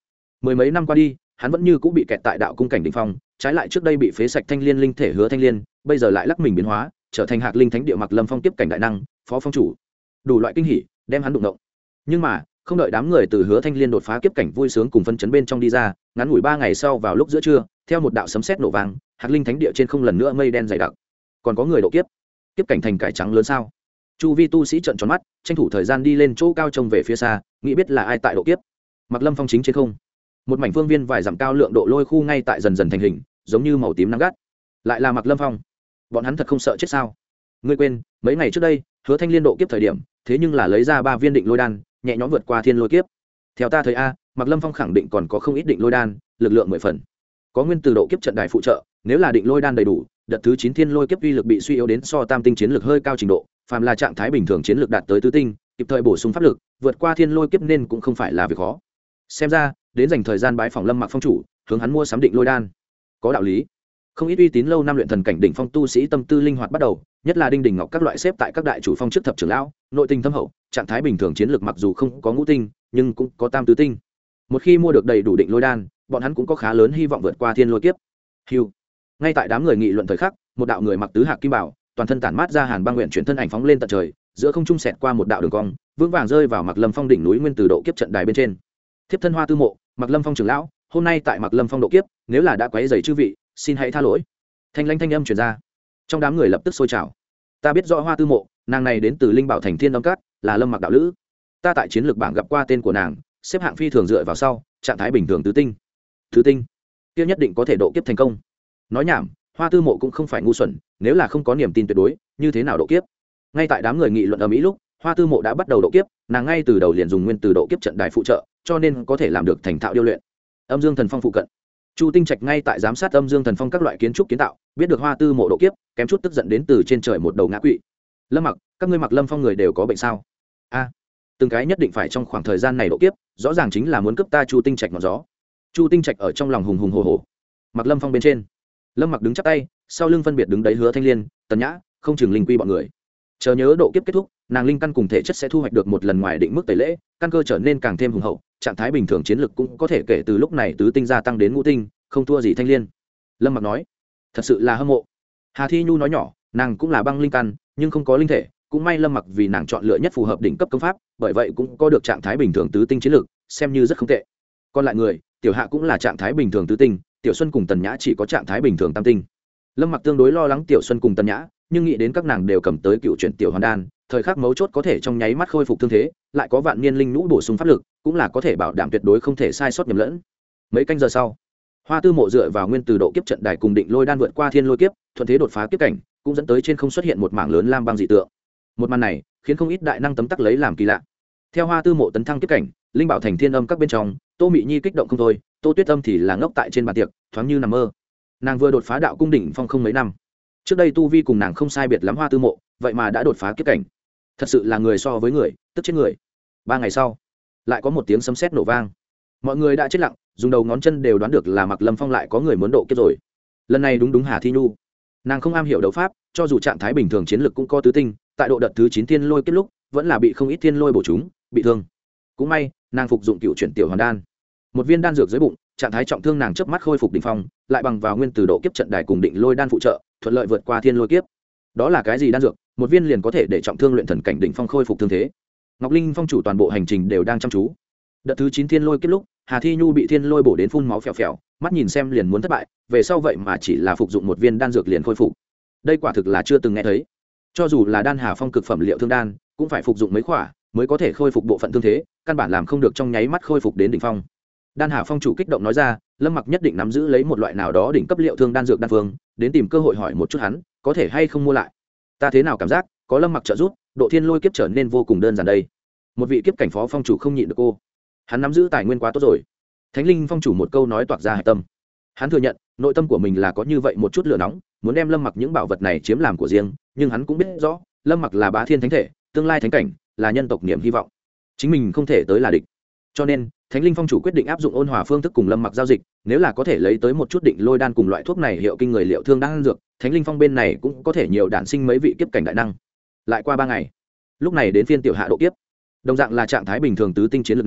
mười mấy năm qua đi hắn vẫn như cũng bị kẹt tại đạo cung cảnh đỉnh phong, trái lại trước đây bị phế sạch thanh liên linh thể Hứa Thanh Liên, bây giờ lại lắc mình biến hóa, trở thành Hạc Linh Thánh địa Mặc Lâm Phong tiếp cảnh đại năng, phó phong chủ. Đủ loại kinh hỉ đem hắn đụng động. Nhưng mà, không đợi đám người từ Hứa Thanh Liên đột phá kiếp cảnh vui sướng cùng phân chấn bên trong đi ra, ngắn ngủi ba ngày sau vào lúc giữa trưa, theo một đạo sấm sét nổ vang, Hạc Linh Thánh địa trên không lần nữa mây đen dày đặc. Còn có người độ kiếp. Kiếp cảnh thành cải trắng lớn sao? Chu vi tu sĩ trợn tròn mắt, tranh thủ thời gian đi lên chỗ cao trông về phía xa, nghĩ biết là ai tại độ kiếp. Mặc Lâm Phong chính trên không, một mảnh phương viên vài dặm cao lượng độ lôi khu ngay tại dần dần thành hình, giống như màu tím nắng gắt. Lại là Mặc Lâm Phong. Bọn hắn thật không sợ chết sao? Ngươi quên, mấy ngày trước đây, Hứa Thanh Liên độ kiếp thời điểm, thế nhưng là lấy ra ba viên định lôi đan, nhẹ nhõm vượt qua thiên lôi kiếp. Theo ta thấy a, Mặc Lâm Phong khẳng định còn có không ít định lôi đan, lực lượng mười phần. Có nguyên từ độ kiếp trận đài phụ trợ, nếu là định lôi đan đầy đủ, đợt thứ chín thiên lôi kiếp uy lực bị suy yếu đến so tam tinh chiến lực hơi cao trình độ, phàm là trạng thái bình thường chiến lực đạt tới tứ tinh, kịp thời bổ sung pháp lực, vượt qua thiên lôi kiếp nên cũng không phải là việc khó. Xem ra, đến dành thời gian bái phỏng Lâm Mặc Phong chủ, hướng hắn mua sắm định lôi đan. Có đạo lý. Không ít uy tín lâu năm luyện thần cảnh đỉnh phong tu sĩ tâm tư linh hoạt bắt đầu, nhất là Đinh Đình Ngọc các loại xếp tại các đại chủ phong trước thập trưởng lão, nội tình thâm hậu, trạng thái bình thường chiến lược mặc dù không có ngũ tinh, nhưng cũng có tam tứ tinh. Một khi mua được đầy đủ định lôi đan, bọn hắn cũng có khá lớn hy vọng vượt qua thiên lôi kiếp. Hưu. Ngay tại đám người nghị luận thời khắc, một đạo người mặc tứ hạc kim bảo, toàn thân tản mát ra hàn băng nguyện chuyển thân ảnh phóng lên tận trời, giữa không trung xẹt qua một đạo đường cong, vững vàng rơi vào Mặc Lâm Phong đỉnh núi nguyên từ độ kiếp trận đài bên trên. Thiếp thân Hoa Tư Mộ, Mặc Lâm Phong trưởng lão, hôm nay tại Mặc Lâm Phong độ kiếp, nếu là đã quấy rầy chư vị, xin hãy tha lỗi. Thanh lãnh thanh âm truyền ra, trong đám người lập tức sôi trào. Ta biết rõ Hoa Tư Mộ, nàng này đến từ Linh Bảo Thành Thiên Âm Cát, là Lâm Mặc đạo lữ. Ta tại chiến lược bảng gặp qua tên của nàng, xếp hạng phi thường dựa vào sau, trạng thái bình thường tứ tinh. Tứ tinh, kia nhất định có thể độ kiếp thành công. Nói nhảm, Hoa Tư Mộ cũng không phải ngu xuẩn, nếu là không có niềm tin tuyệt đối, như thế nào độ kiếp? Ngay tại đám người nghị luận ở mỹ lúc, Hoa Tư Mộ đã bắt đầu độ kiếp, nàng ngay từ đầu liền dùng nguyên từ độ kiếp trận đài phụ trợ, cho nên có thể làm được thành thạo điêu luyện. Âm Dương Thần Phong phụ cận, Chu Tinh Trạch ngay tại giám sát Âm Dương Thần Phong các loại kiến trúc kiến tạo, biết được Hoa Tư Mộ độ kiếp, kém chút tức giận đến từ trên trời một đầu ngã quỵ. Lâm Mặc, các ngươi Mặc Lâm Phong người đều có bệnh sao? A, từng cái nhất định phải trong khoảng thời gian này độ kiếp, rõ ràng chính là muốn cướp ta Chu Tinh Trạch ngọn gió. Chu Tinh Trạch ở trong lòng hùng hùng hổ hổ. Mặc Lâm Phong bên trên, Lâm Mặc đứng chắp tay, sau lưng phân biệt đứng đấy Hứa Thanh Liên, Tần Nhã, không chừng linh quy bọn người. Chờ nhớ độ kiếp kết thúc, nàng linh căn cùng thể chất sẽ thu hoạch được một lần ngoài định mức tẩy lễ, căn cơ trở nên càng thêm hùng hậu, trạng thái bình thường chiến lực cũng có thể kể từ lúc này tứ tinh gia tăng đến ngũ tinh, không thua gì Thanh Liên. Lâm Mặc nói, thật sự là hâm mộ. Hà Thi Nhu nói nhỏ, nàng cũng là băng linh căn, nhưng không có linh thể, cũng may Lâm Mặc vì nàng chọn lựa nhất phù hợp đỉnh cấp công pháp, bởi vậy cũng có được trạng thái bình thường tứ tinh chiến lực, xem như rất không tệ. Còn lại người, Tiểu Hạ cũng là trạng thái bình thường tứ tinh, Tiểu Xuân cùng Tần Nhã chỉ có trạng thái bình thường tam tinh. Lâm Mặc tương đối lo lắng Tiểu Xuân cùng Tần Nhã, nhưng nghĩ đến các nàng đều cầm tới cựu chuyển tiểu hoàn đan, thời khắc mấu chốt có thể trong nháy mắt khôi phục thương thế, lại có vạn niên linh nhũ bổ sung pháp lực, cũng là có thể bảo đảm tuyệt đối không thể sai sót nhầm lẫn. Mấy canh giờ sau, Hoa Tư Mộ dựa vào nguyên từ độ kiếp trận đài cùng định lôi đan vượt qua thiên lôi kiếp, thuận thế đột phá kiếp cảnh, cũng dẫn tới trên không xuất hiện một mảng lớn lam băng dị tượng. Một màn này khiến không ít đại năng tấm tắc lấy làm kỳ lạ. Theo Hoa Tư Mộ tấn thăng kiếp cảnh, Linh Bảo Thành Thiên Âm các bên trong, Tô Mị Nhi kích động không thôi, Tô Tuyết Âm thì là ngốc tại trên bàn tiệc, thoáng như nằm mơ. Nàng vừa đột phá đạo cung đỉnh phong không mấy năm, trước đây tu vi cùng nàng không sai biệt lắm Hoa Tư Mộ, vậy mà đã đột phá kiếp cảnh, thật sự là người so với người, tức chết người. Ba ngày sau, lại có một tiếng sấm sét nổ vang, mọi người đã chết lặng, dùng đầu ngón chân đều đoán được là Mặc Lâm Phong lại có người muốn độ kiếp rồi. Lần này đúng đúng Hà Thi Nhu, nàng không am hiểu đấu pháp, cho dù trạng thái bình thường chiến lực cũng có tứ tinh, tại độ đợt thứ chín thiên lôi kiếp lúc vẫn là bị không ít thiên lôi bổ chúng, bị thương. Cũng may nàng phục dụng cựu chuyển tiểu hoàn đan, một viên đan dược dưới bụng, trạng thái trọng thương nàng chớp mắt khôi phục đỉnh phong, lại bằng vào nguyên từ độ kiếp trận đài cùng định lôi đan phụ trợ, thuận lợi vượt qua thiên lôi kiếp. Đó là cái gì đan dược? Một viên liền có thể để trọng thương luyện thần cảnh đỉnh phong khôi phục thương thế. Ngọc Linh Phong chủ toàn bộ hành trình đều đang chăm chú. Đợt thứ chín thiên lôi kiếp lúc, Hà Thi Nhu bị thiên lôi bổ đến phun máu phèo phèo, mắt nhìn xem liền muốn thất bại, về sau vậy mà chỉ là phục dụng một viên đan dược liền khôi phục. Đây quả thực là chưa từng nghe thấy. Cho dù là đan Hà Phong cực phẩm liệu thương đan, cũng phải phục dụng mấy khỏa mới có thể khôi phục bộ phận thương thế, căn bản làm không được trong nháy mắt khôi phục đến đỉnh phong. Đan Hà Phong chủ kích động nói ra, Lâm Mặc nhất định nắm giữ lấy một loại nào đó đỉnh cấp liệu thương đan dược đan phương, đến tìm cơ hội hỏi một chút hắn, có thể hay không mua lại. Ta thế nào cảm giác, có Lâm Mặc trợ giúp, độ thiên lôi kiếp trở nên vô cùng đơn giản đây. Một vị kiếp cảnh phó phong chủ không nhịn được cô. Hắn nắm giữ tài nguyên quá tốt rồi. Thánh Linh Phong chủ một câu nói toạc ra hải tâm. Hắn thừa nhận, nội tâm của mình là có như vậy một chút lửa nóng, muốn đem Lâm Mặc những bảo vật này chiếm làm của riêng, nhưng hắn cũng biết rõ, Lâm Mặc là bá thiên thánh thể, tương lai thánh cảnh, là nhân tộc niềm hy vọng. Chính mình không thể tới là địch. Cho nên, Thánh Linh Phong chủ quyết định áp dụng ôn hòa phương thức cùng Lâm Mặc giao dịch, nếu là có thể lấy tới một chút định lôi đan cùng loại thuốc này hiệu kinh người liệu thương đan dược, Thánh Linh Phong bên này cũng có thể nhiều đản sinh mấy vị kiếp cảnh đại năng. Lại qua ba ngày, lúc này đến phiên Tiểu Hạ độ kiếp. Đồng dạng là trạng thái bình thường tứ tinh chiến lược nàng,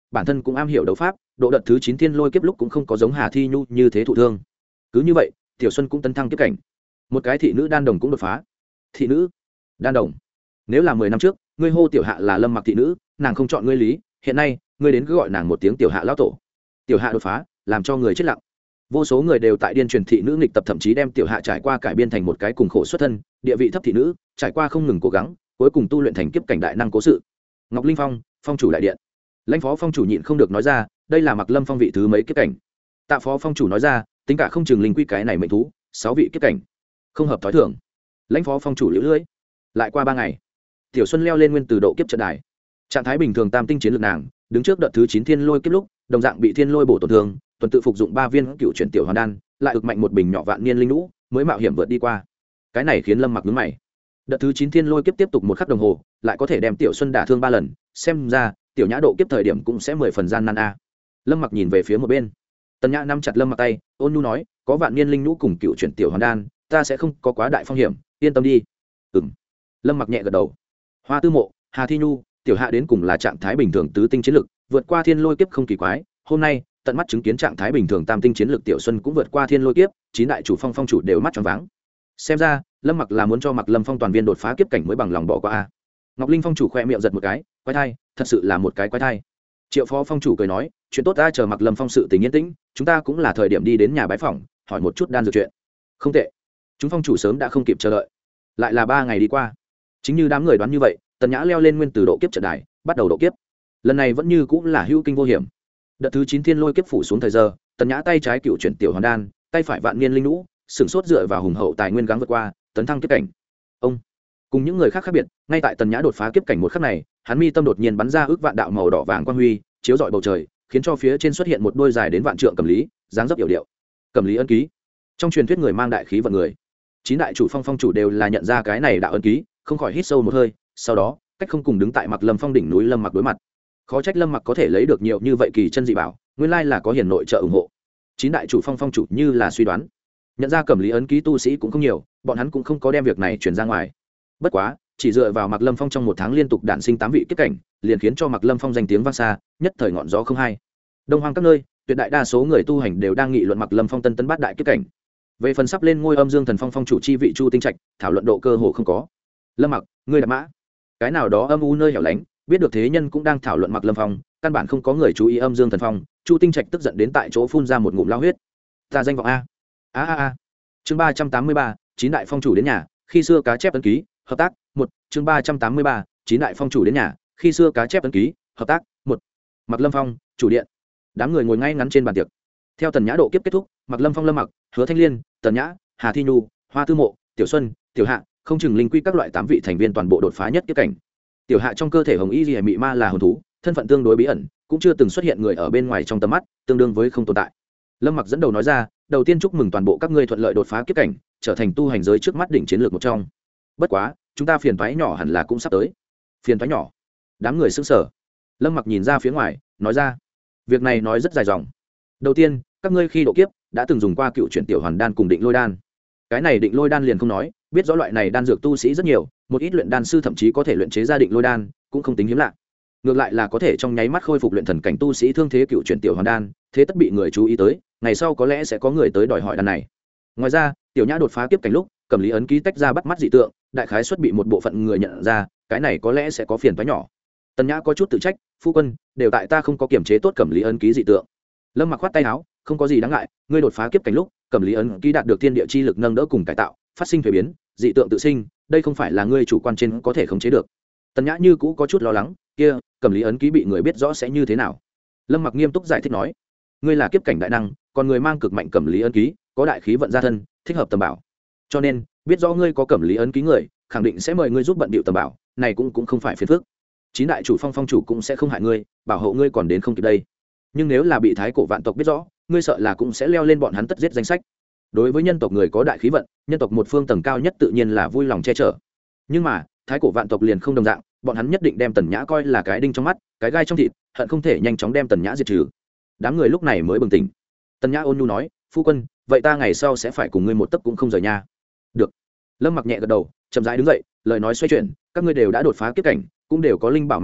bản thân cũng am hiểu đấu pháp, độ đợt thứ chín thiên lôi kiếp lúc cũng không có giống Hà Thi Nhu như thế thụ thương. Cứ như vậy, Tiểu Xuân cũng tấn thăng kiếp cảnh. Một cái thị nữ đan đồng cũng đột phá. Thị nữ, đan đồng. Nếu là mười năm trước, ngươi hô Tiểu Hạ là Lâm Mặc thị nữ, nàng không chọn ngươi lý, hiện nay, ngươi đến cứ gọi nàng một tiếng Tiểu Hạ lão tổ. Tiểu Hạ đột phá, làm cho người chết lặng. Vô số người đều tại điên truyền thị nữ nghịch tập, thậm chí đem Tiểu Hạ trải qua cải biên thành một cái cùng khổ xuất thân, địa vị thấp thị nữ, trải qua không ngừng cố gắng, cuối cùng tu luyện thành kiếp cảnh đại năng cố sự. Ngọc Linh Phong, phong chủ đại điện. Lãnh phó phong chủ nhịn không được nói ra, đây là Mặc Lâm Phong vị thứ mấy kiếp cảnh. Tạ phó phong chủ nói ra, tính cả không chừng linh quy cái này mệnh thú, sáu vị kiếp cảnh, không hợp thói thường. Lãnh phó phong chủ liễu lưỡi. Lại qua ba ngày, Tiểu Xuân leo lên nguyên từ độ kiếp trận đài. Trạng thái bình thường tam tinh chiến lược nàng, đứng trước đợt thứ chín thiên lôi kiếp lúc, đồng dạng bị thiên lôi bổ tổn thương, tuần tự phục dụng ba viên cựu chuyển tiểu hoàn đan, lại ực mạnh một bình nhỏ vạn niên linh lũ, mới mạo hiểm vượt đi qua. Cái này khiến Lâm Mặc nhướng mày. Đợt thứ chín thiên lôi kiếp tiếp tục một khắc đồng hồ, lại có thể đem Tiểu Xuân đả thương ba lần, xem ra Tiểu Nhã độ kiếp thời điểm cũng sẽ mười phần gian nan a. Lâm Mặc nhìn về phía một bên. Tần Nhã nắm chặt Lâm Mặc tay, ôn nhu nói, có vạn niên linh lũ cùng cựu chuyển tiểu hoàn đan, ta sẽ không có quá đại phong hiểm, yên tâm đi. Ừm. Lâm Mặc nhẹ gật đầu. Hoa Tư Mộ, Hà Thi Nhu, Tiểu Hạ đến cùng là trạng thái bình thường tứ tinh chiến lực, vượt qua thiên lôi kiếp không kỳ quái. Hôm nay tận mắt chứng kiến trạng thái bình thường tam tinh chiến lực Tiểu Xuân cũng vượt qua thiên lôi kiếp, chín đại chủ phong phong chủ đều mắt tròn váng. Xem ra Lâm Mặc là muốn cho Mặc Lâm Phong toàn viên đột phá kiếp cảnh mới bằng lòng bỏ qua a. Ngọc Linh phong chủ khoe miệng giật một cái, quái thai, thật sự là một cái quái thai. Triệu phó phong chủ cười nói, chuyện tốt ta chờ Mặc Lâm Phong sự tình yên tĩnh, chúng ta cũng là thời điểm đi đến nhà bái phỏng, hỏi một chút đan dược chuyện. Không tệ. Chúng phong chủ sớm đã không kịp chờ đợi. Lại là ba ngày đi qua. Chính như đám người đoán như vậy, Tần Nhã leo lên nguyên từ độ kiếp trận đài, bắt đầu độ kiếp. Lần này vẫn như cũng là hữu kinh vô hiểm. Đợt thứ chín thiên lôi kiếp phủ xuống thời giờ, Tần Nhã tay trái cựu chuyển tiểu hoàn đan, tay phải vạn niên linh lũ, sửng sốt dựa vào hùng hậu tài nguyên gắng vượt qua, tấn thăng kiếp cảnh. Ông cùng những người khác khác biệt, ngay tại Tần Nhã đột phá kiếp cảnh một khắc này, hắn mi tâm đột nhiên bắn ra ước vạn đạo màu đỏ vàng quang huy, chiếu rọi bầu trời, khiến cho phía trên xuất hiện một đôi dài đến vạn trượng cầm lý, dáng dấp yểu điệu. Cầm lý ân ký. Trong truyền thuyết người mang đại khí vận người, chín đại chủ phong phong chủ đều là nhận ra cái này đạo ân ký, không khỏi hít sâu một hơi, sau đó, cách không cùng đứng tại Mặc Lâm Phong đỉnh núi Lâm Mặc đối mặt. Khó trách Lâm Mặc có thể lấy được nhiều như vậy kỳ chân dị bảo, nguyên lai là có hiền nội trợ ủng hộ. Chín đại chủ phong phong chủ như là suy đoán, nhận ra cầm lý ấn ký tu sĩ cũng không nhiều, bọn hắn cũng không có đem việc này truyền ra ngoài. Bất quá, chỉ dựa vào Mặc Lâm Phong trong một tháng liên tục đản sinh tám vị kiếp cảnh, liền khiến cho Mặc Lâm Phong danh tiếng vang xa, nhất thời ngọn gió không hay. Đông Hoang các nơi, tuyệt đại đa số người tu hành đều đang nghị luận Mặc Lâm Phong tân tân bát đại kiếp cảnh. Về phần sắp lên ngôi Âm Dương Thần Phong phong chủ chi vị Chu Tinh Trạch, thảo luận độ cơ hồ không có. Lâm Mặc, ngươi đạp mã. Cái nào đó âm u nơi hẻo lánh, biết được thế nhân cũng đang thảo luận Mặc Lâm Phong, căn bản không có người chú ý Âm Dương Thần Phong. Chu Tinh Trạch tức giận đến tại chỗ phun ra một ngụm lao huyết. Ta danh vọng a. A a a. Chương ba trăm tám mươi ba, chín đại phong chủ đến nhà, khi xưa cá chép ấn ký, hợp tác, một. Chương ba trăm tám mươi ba, chín đại phong chủ đến nhà, khi xưa cá chép ấn ký, hợp tác, một. Mặc Lâm Phong, chủ điện. Đám người ngồi ngay ngắn trên bàn tiệc. Theo Tần Nhã độ kiếp kết thúc, Mặc Lâm Phong, Lâm Mặc, Hứa Thanh Liên, Tần Nhã, Hà Thi Nhu, Hoa Tư Mộ, Tiểu Xuân, Tiểu Hạ, không chừng linh quy các loại tám vị thành viên toàn bộ đột phá nhất kiếp cảnh. Tiểu Hạ trong cơ thể hồng y liễu mị ma là hồn thú, thân phận tương đối bí ẩn, cũng chưa từng xuất hiện người ở bên ngoài trong tầm mắt, tương đương với không tồn tại. Lâm Mặc dẫn đầu nói ra, đầu tiên chúc mừng toàn bộ các ngươi thuận lợi đột phá kiếp cảnh, trở thành tu hành giới trước mắt đỉnh chiến lược một trong. Bất quá, chúng ta phiền toái nhỏ hẳn là cũng sắp tới. Phiền toái nhỏ? Đám người sững sờ. Lâm Mặc nhìn ra phía ngoài, nói ra, việc này nói rất dài dòng. Đầu tiên, các ngươi khi độ kiếp đã từng dùng qua cựu chuyển tiểu hoàn đan cùng định lôi đan. Cái này định lôi đan liền không nói, biết rõ loại này đan dược tu sĩ rất nhiều, một ít luyện đan sư thậm chí có thể luyện chế ra định lôi đan, cũng không tính hiếm lạ. Ngược lại là có thể trong nháy mắt khôi phục luyện thần cảnh tu sĩ thương thế cựu chuyển tiểu hoàn đan, thế tất bị người chú ý tới, ngày sau có lẽ sẽ có người tới đòi hỏi đan này. Ngoài ra, Tiểu Nhã đột phá kiếp cảnh lúc, cầm lý ấn ký tách ra bắt mắt dị tượng, đại khái xuất bị một bộ phận người nhận ra, cái này có lẽ sẽ có phiền toái nhỏ. Tần Nhã có chút tự trách, phu quân, đều tại ta không có kiểm chế tốt cầm lý ấn ký dị tượng. Lâm Mặc khoát tay áo, không có gì đáng ngại, ngươi đột phá kiếp cảnh lúc, cầm lý ấn ký đạt được thiên địa chi lực nâng đỡ cùng cải tạo, phát sinh thay biến, dị tượng tự sinh, đây không phải là ngươi chủ quan trên có thể khống chế được. Tần Nhã như cũ có chút lo lắng, kia, cầm lý ấn ký bị người biết rõ sẽ như thế nào? Lâm Mặc nghiêm túc giải thích nói, ngươi là kiếp cảnh đại năng, còn người mang cực mạnh cầm lý ấn ký, có đại khí vận gia thân, thích hợp tầm bảo. Cho nên, biết rõ ngươi có cầm lý ấn ký người, khẳng định sẽ mời ngươi giúp bận bịu tầm bảo, này cũng cũng không phải phiền phức. Chín đại chủ phong phong chủ cũng sẽ không hại ngươi, bảo hộ ngươi còn đến không kịp đây. Nhưng nếu là bị thái cổ vạn tộc biết rõ, ngươi sợ là cũng sẽ leo lên bọn hắn tất giết danh sách. Đối với nhân tộc người có đại khí vận, nhân tộc một phương tầng cao nhất tự nhiên là vui lòng che chở. Nhưng mà, thái cổ vạn tộc liền không đồng dạng, bọn hắn nhất định đem Tần Nhã coi là cái đinh trong mắt, cái gai trong thịt, hận không thể nhanh chóng đem Tần Nhã diệt trừ. Đám người lúc này mới bừng tỉnh. Tần Nhã ôn nhu nói, phu quân, vậy ta ngày sau sẽ phải cùng ngươi một tấc cũng không rời nha. Được. Lâm Mặc nhẹ gật đầu, chậm rãi đứng dậy, lời nói xoay chuyển, các ngươi đều đã đột phá kiếp cảnh, cũng đều có linh bảo mang theo,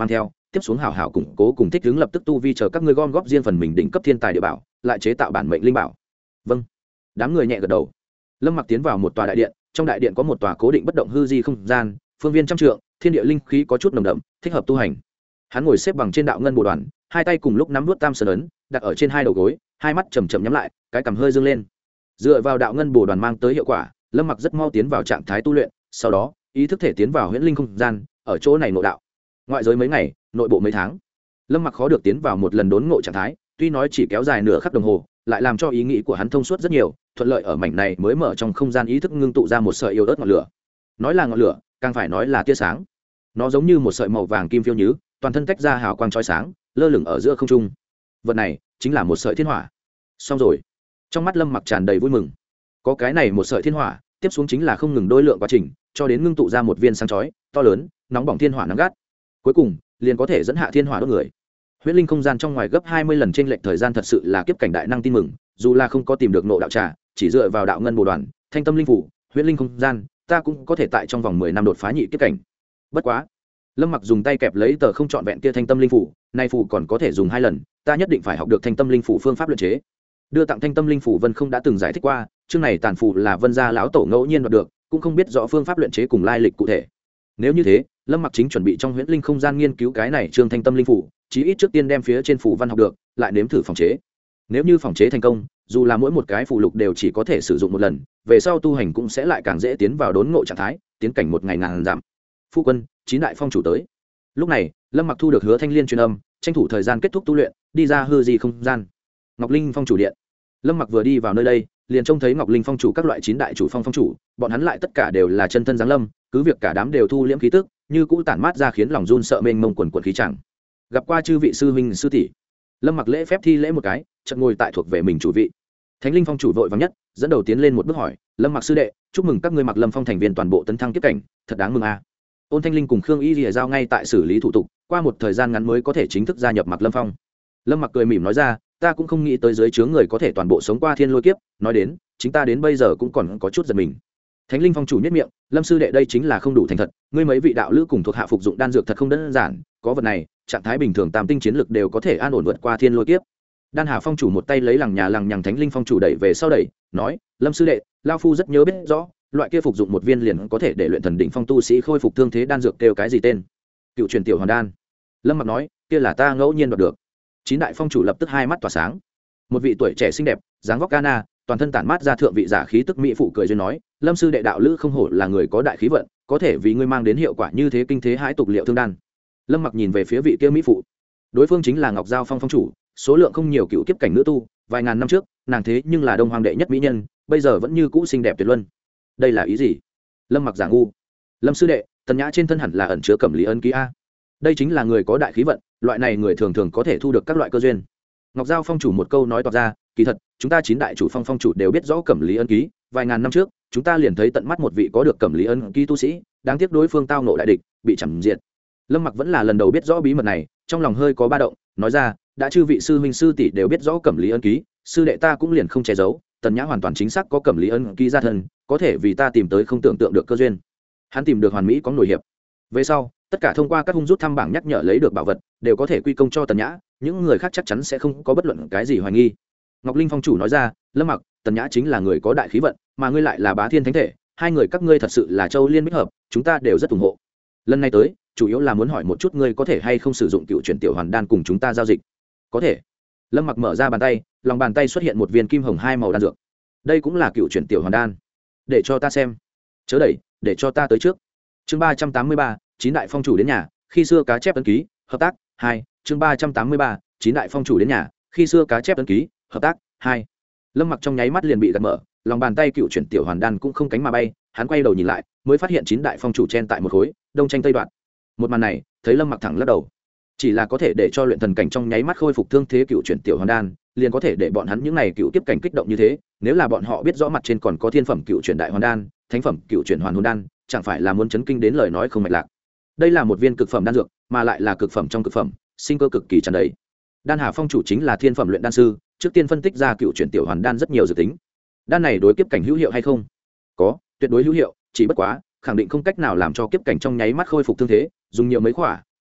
tiếp xuống hảo hảo củng cố cùng thích ứng lập tức tu vi chờ các ngươi gom góp riêng phần mình đỉnh cấp thiên tài địa bảo lại chế tạo bản mệnh linh bảo. Vâng. Đám người nhẹ gật đầu. Lâm Mặc tiến vào một tòa đại điện, trong đại điện có một tòa cố định bất động hư di không gian, phương viên trăm trượng, thiên địa linh khí có chút nồng đậm, thích hợp tu hành. Hắn ngồi xếp bằng trên đạo ngân bồ đoàn, hai tay cùng lúc nắm nuốt tam sơn ấn, đặt ở trên hai đầu gối, hai mắt chầm chậm nhắm lại, cái cằm hơi dương lên. Dựa vào đạo ngân bồ đoàn mang tới hiệu quả, Lâm Mặc rất mau tiến vào trạng thái tu luyện, sau đó, ý thức thể tiến vào huyễn linh không gian, ở chỗ này nội đạo. Ngoại giới mấy ngày, nội bộ mấy tháng. Lâm Mặc khó được tiến vào một lần đốn ngộ trạng thái, tuy nói chỉ kéo dài nửa khắc đồng hồ, lại làm cho ý nghĩ của hắn thông suốt rất nhiều, thuận lợi ở mảnh này mới mở trong không gian ý thức ngưng tụ ra một sợi yếu ớt ngọn lửa. Nói là ngọn lửa, càng phải nói là tia sáng. Nó giống như một sợi màu vàng kim phiêu nhứ, toàn thân tách ra hào quang chói sáng, lơ lửng ở giữa không trung. Vật này chính là một sợi thiên hỏa. Xong rồi. Trong mắt Lâm Mặc tràn đầy vui mừng. Có cái này một sợi thiên hỏa, tiếp xuống chính là không ngừng đôi lượng quá trình, cho đến ngưng tụ ra một viên sáng chói, to lớn, nóng bỏng thiên hỏa nắng gắt. Cuối cùng, liền có thể dẫn hạ thiên hỏa đốt người. Huyễn linh không gian trong ngoài gấp hai mươi lần trên lệch thời gian thật sự là kiếp cảnh đại năng tin mừng, dù là không có tìm được nộ đạo trà, chỉ dựa vào đạo ngân bồ đoàn, thanh tâm linh phủ, huyễn linh không gian, ta cũng có thể tại trong vòng mười năm đột phá nhị kiếp cảnh. Bất quá, Lâm Mặc dùng tay kẹp lấy tờ không trọn vẹn kia thanh tâm linh phủ, nay phủ còn có thể dùng hai lần, ta nhất định phải học được thanh tâm linh phủ phương pháp luyện chế. Đưa tặng thanh tâm linh phủ Vân không đã từng giải thích qua, chương này tàn phủ là Vân gia lão tổ ngẫu nhiên đoạt được, cũng không biết rõ phương pháp luyện chế cùng lai lịch cụ thể. Nếu như thế, Lâm Mặc chính chuẩn bị trong huyễn linh không gian nghiên cứu cái này chương thanh tâm linh phủ, chí ít trước tiên đem phía trên phủ văn học được, lại nếm thử phòng chế. Nếu như phòng chế thành công, dù là mỗi một cái phụ lục đều chỉ có thể sử dụng một lần, về sau tu hành cũng sẽ lại càng dễ tiến vào đốn ngộ trạng thái, tiến cảnh một ngày ngàn giảm. Phu quân, chín đại phong chủ tới. Lúc này, Lâm Mặc thu được Hứa Thanh Liên truyền âm, tranh thủ thời gian kết thúc tu luyện, đi ra hư di không gian. Ngọc Linh phong chủ điện. Lâm Mặc vừa đi vào nơi đây, liền trông thấy Ngọc Linh phong chủ các loại chín đại chủ phong phong chủ, bọn hắn lại tất cả đều là chân thân giáng lâm, cứ việc cả đám đều thu liễm khí tức, như cũ tản mát ra khiến lòng run sợ mênh mông quần quần khí chẳng. Gặp qua chư vị sư huynh sư tỷ. Lâm Mặc lễ phép thi lễ một cái, chợt ngồi tại thuộc về mình chủ vị. Thánh Linh phong chủ vội vàng nhất, dẫn đầu tiến lên một bước hỏi, Lâm Mặc sư đệ, chúc mừng các ngươi Mặc Lâm phong thành viên toàn bộ tấn thăng kiếp cảnh, thật đáng mừng a. À. Ôn Thanh Linh cùng Khương Y Lìa giao ngay tại xử lý thủ tục, qua một thời gian ngắn mới có thể chính thức gia nhập Mặc Lâm phong. Lâm Mặc cười mỉm nói ra, ta cũng không nghĩ tới dưới chướng người có thể toàn bộ sống qua thiên lôi kiếp, nói đến, chính ta đến bây giờ cũng còn có chút giật mình. Thánh Linh phong chủ nhất miệng, Lâm sư đệ đây chính là không đủ thành thật, ngươi mấy vị đạo lữ cùng thuộc hạ phục dụng đan dược thật không đơn giản, có vật này, trạng thái bình thường tam tinh chiến lực đều có thể an ổn vượt qua thiên lôi kiếp. Đan Hà phong chủ một tay lấy lằng nhà lằng nhằng Thánh Linh phong chủ đẩy về sau đẩy, nói, Lâm sư đệ, lão phu rất nhớ biết rõ, loại kia phục dụng một viên liền có thể để luyện thần đỉnh phong tu sĩ khôi phục thương thế đan dược kêu cái gì tên? Cựu truyền tiểu hoàn đan. Lâm Mặc nói, kia là ta ngẫu nhiên đoạt được. Chín đại phong chủ lập tức hai mắt tỏa sáng. Một vị tuổi trẻ xinh đẹp, dáng vóc cana, toàn thân tản mát ra thượng vị giả khí tức mỹ phụ cười duyên nói, Lâm sư đệ đạo lữ không hổ là người có đại khí vận, có thể vì ngươi mang đến hiệu quả như thế kinh thế hãi tục liệu thương đan. Lâm Mặc nhìn về phía vị kia mỹ phụ, đối phương chính là Ngọc Giao Phong phong chủ, số lượng không nhiều cựu kiếp cảnh nữ tu, vài ngàn năm trước, nàng thế nhưng là đông hoàng đệ nhất mỹ nhân, bây giờ vẫn như cũ xinh đẹp tuyệt luân. Đây là ý gì? Lâm Mặc giả ngu. Lâm sư đệ, tần nhã trên thân hẳn là ẩn chứa cẩm lý ân ký a. Đây chính là người có đại khí vận, loại này người thường thường có thể thu được các loại cơ duyên. Ngọc Giao phong chủ một câu nói toạc ra, kỳ thật, chúng ta chín đại chủ phong phong chủ đều biết rõ cẩm lý ân ký, vài ngàn năm trước, chúng ta liền thấy tận mắt một vị có được cẩm lý ân ký tu sĩ, đáng tiếc đối phương tao nộ đại địch, bị chằm diệt. Lâm Mặc vẫn là lần đầu biết rõ bí mật này, trong lòng hơi có ba động, nói ra, đã chư vị sư huynh sư tỷ đều biết rõ cẩm lý ân ký, sư đệ ta cũng liền không che giấu, tần nhã hoàn toàn chính xác có cẩm lý ân ký gia thân, có thể vì ta tìm tới không tưởng tượng được cơ duyên. Hắn tìm được hoàn mỹ có nổi hiệp. Về sau, tất cả thông qua các hung rút thăm bảng nhắc nhở lấy được bảo vật, đều có thể quy công cho tần nhã, những người khác chắc chắn sẽ không có bất luận cái gì hoài nghi. Ngọc Linh phong chủ nói ra, Lâm Mặc, tần nhã chính là người có đại khí vận, mà ngươi lại là bá thiên thánh thể, hai người các ngươi thật sự là châu liên bích hợp, chúng ta đều rất ủng hộ. Lần này tới, chủ yếu là muốn hỏi một chút ngươi có thể hay không sử dụng cựu chuyển tiểu hoàn đan cùng chúng ta giao dịch. Có thể. Lâm Mặc mở ra bàn tay, lòng bàn tay xuất hiện một viên kim hồng hai màu đan dược. Đây cũng là cựu chuyển tiểu hoàn đan. Để cho ta xem. Chớ đẩy, để cho ta tới trước. Chương ba trăm tám mươi ba, chín đại phong chủ đến nhà, khi xưa cá chép ấn ký, hợp tác, hai. Chương ba trăm tám mươi ba, chín đại phong chủ đến nhà, khi xưa cá chép ấn ký, hợp tác, hai. Lâm Mặc trong nháy mắt liền bị gạt mở, lòng bàn tay cựu chuyển tiểu hoàn đan cũng không cánh mà bay, hắn quay đầu nhìn lại, mới phát hiện chín đại phong chủ chen tại một khối, đông tranh tây đoạn. Một màn này, thấy Lâm Mặc thẳng lắc đầu. Chỉ là có thể để cho luyện thần cảnh trong nháy mắt khôi phục thương thế cựu chuyển tiểu hoàn đan, liền có thể để bọn hắn những này cựu kiếp cảnh kích động như thế, nếu là bọn họ biết rõ mặt trên còn có thiên phẩm cựu chuyển đại hoàn đan, thánh phẩm cựu chuyển hoàn hồn đan, chẳng phải là muốn chấn kinh đến lời nói không mạch lạc. Đây là một viên cực phẩm đan dược, mà lại là cực phẩm trong cực phẩm, sinh cơ cực kỳ tràn đầy. Đan Hà phong chủ chính là thiên phẩm luyện đan sư, trước tiên phân tích ra cựu chuyển tiểu hoàn đan rất nhiều dự tính. Đan này đối kiếp cảnh hữu hiệu hay không? Có, tuyệt đối hữu hiệu, chỉ bất quá, khẳng định không cách nào làm cho kiếp cảnh trong nháy mắt khôi phục thương thế, dùng nhiều mấy khỏa,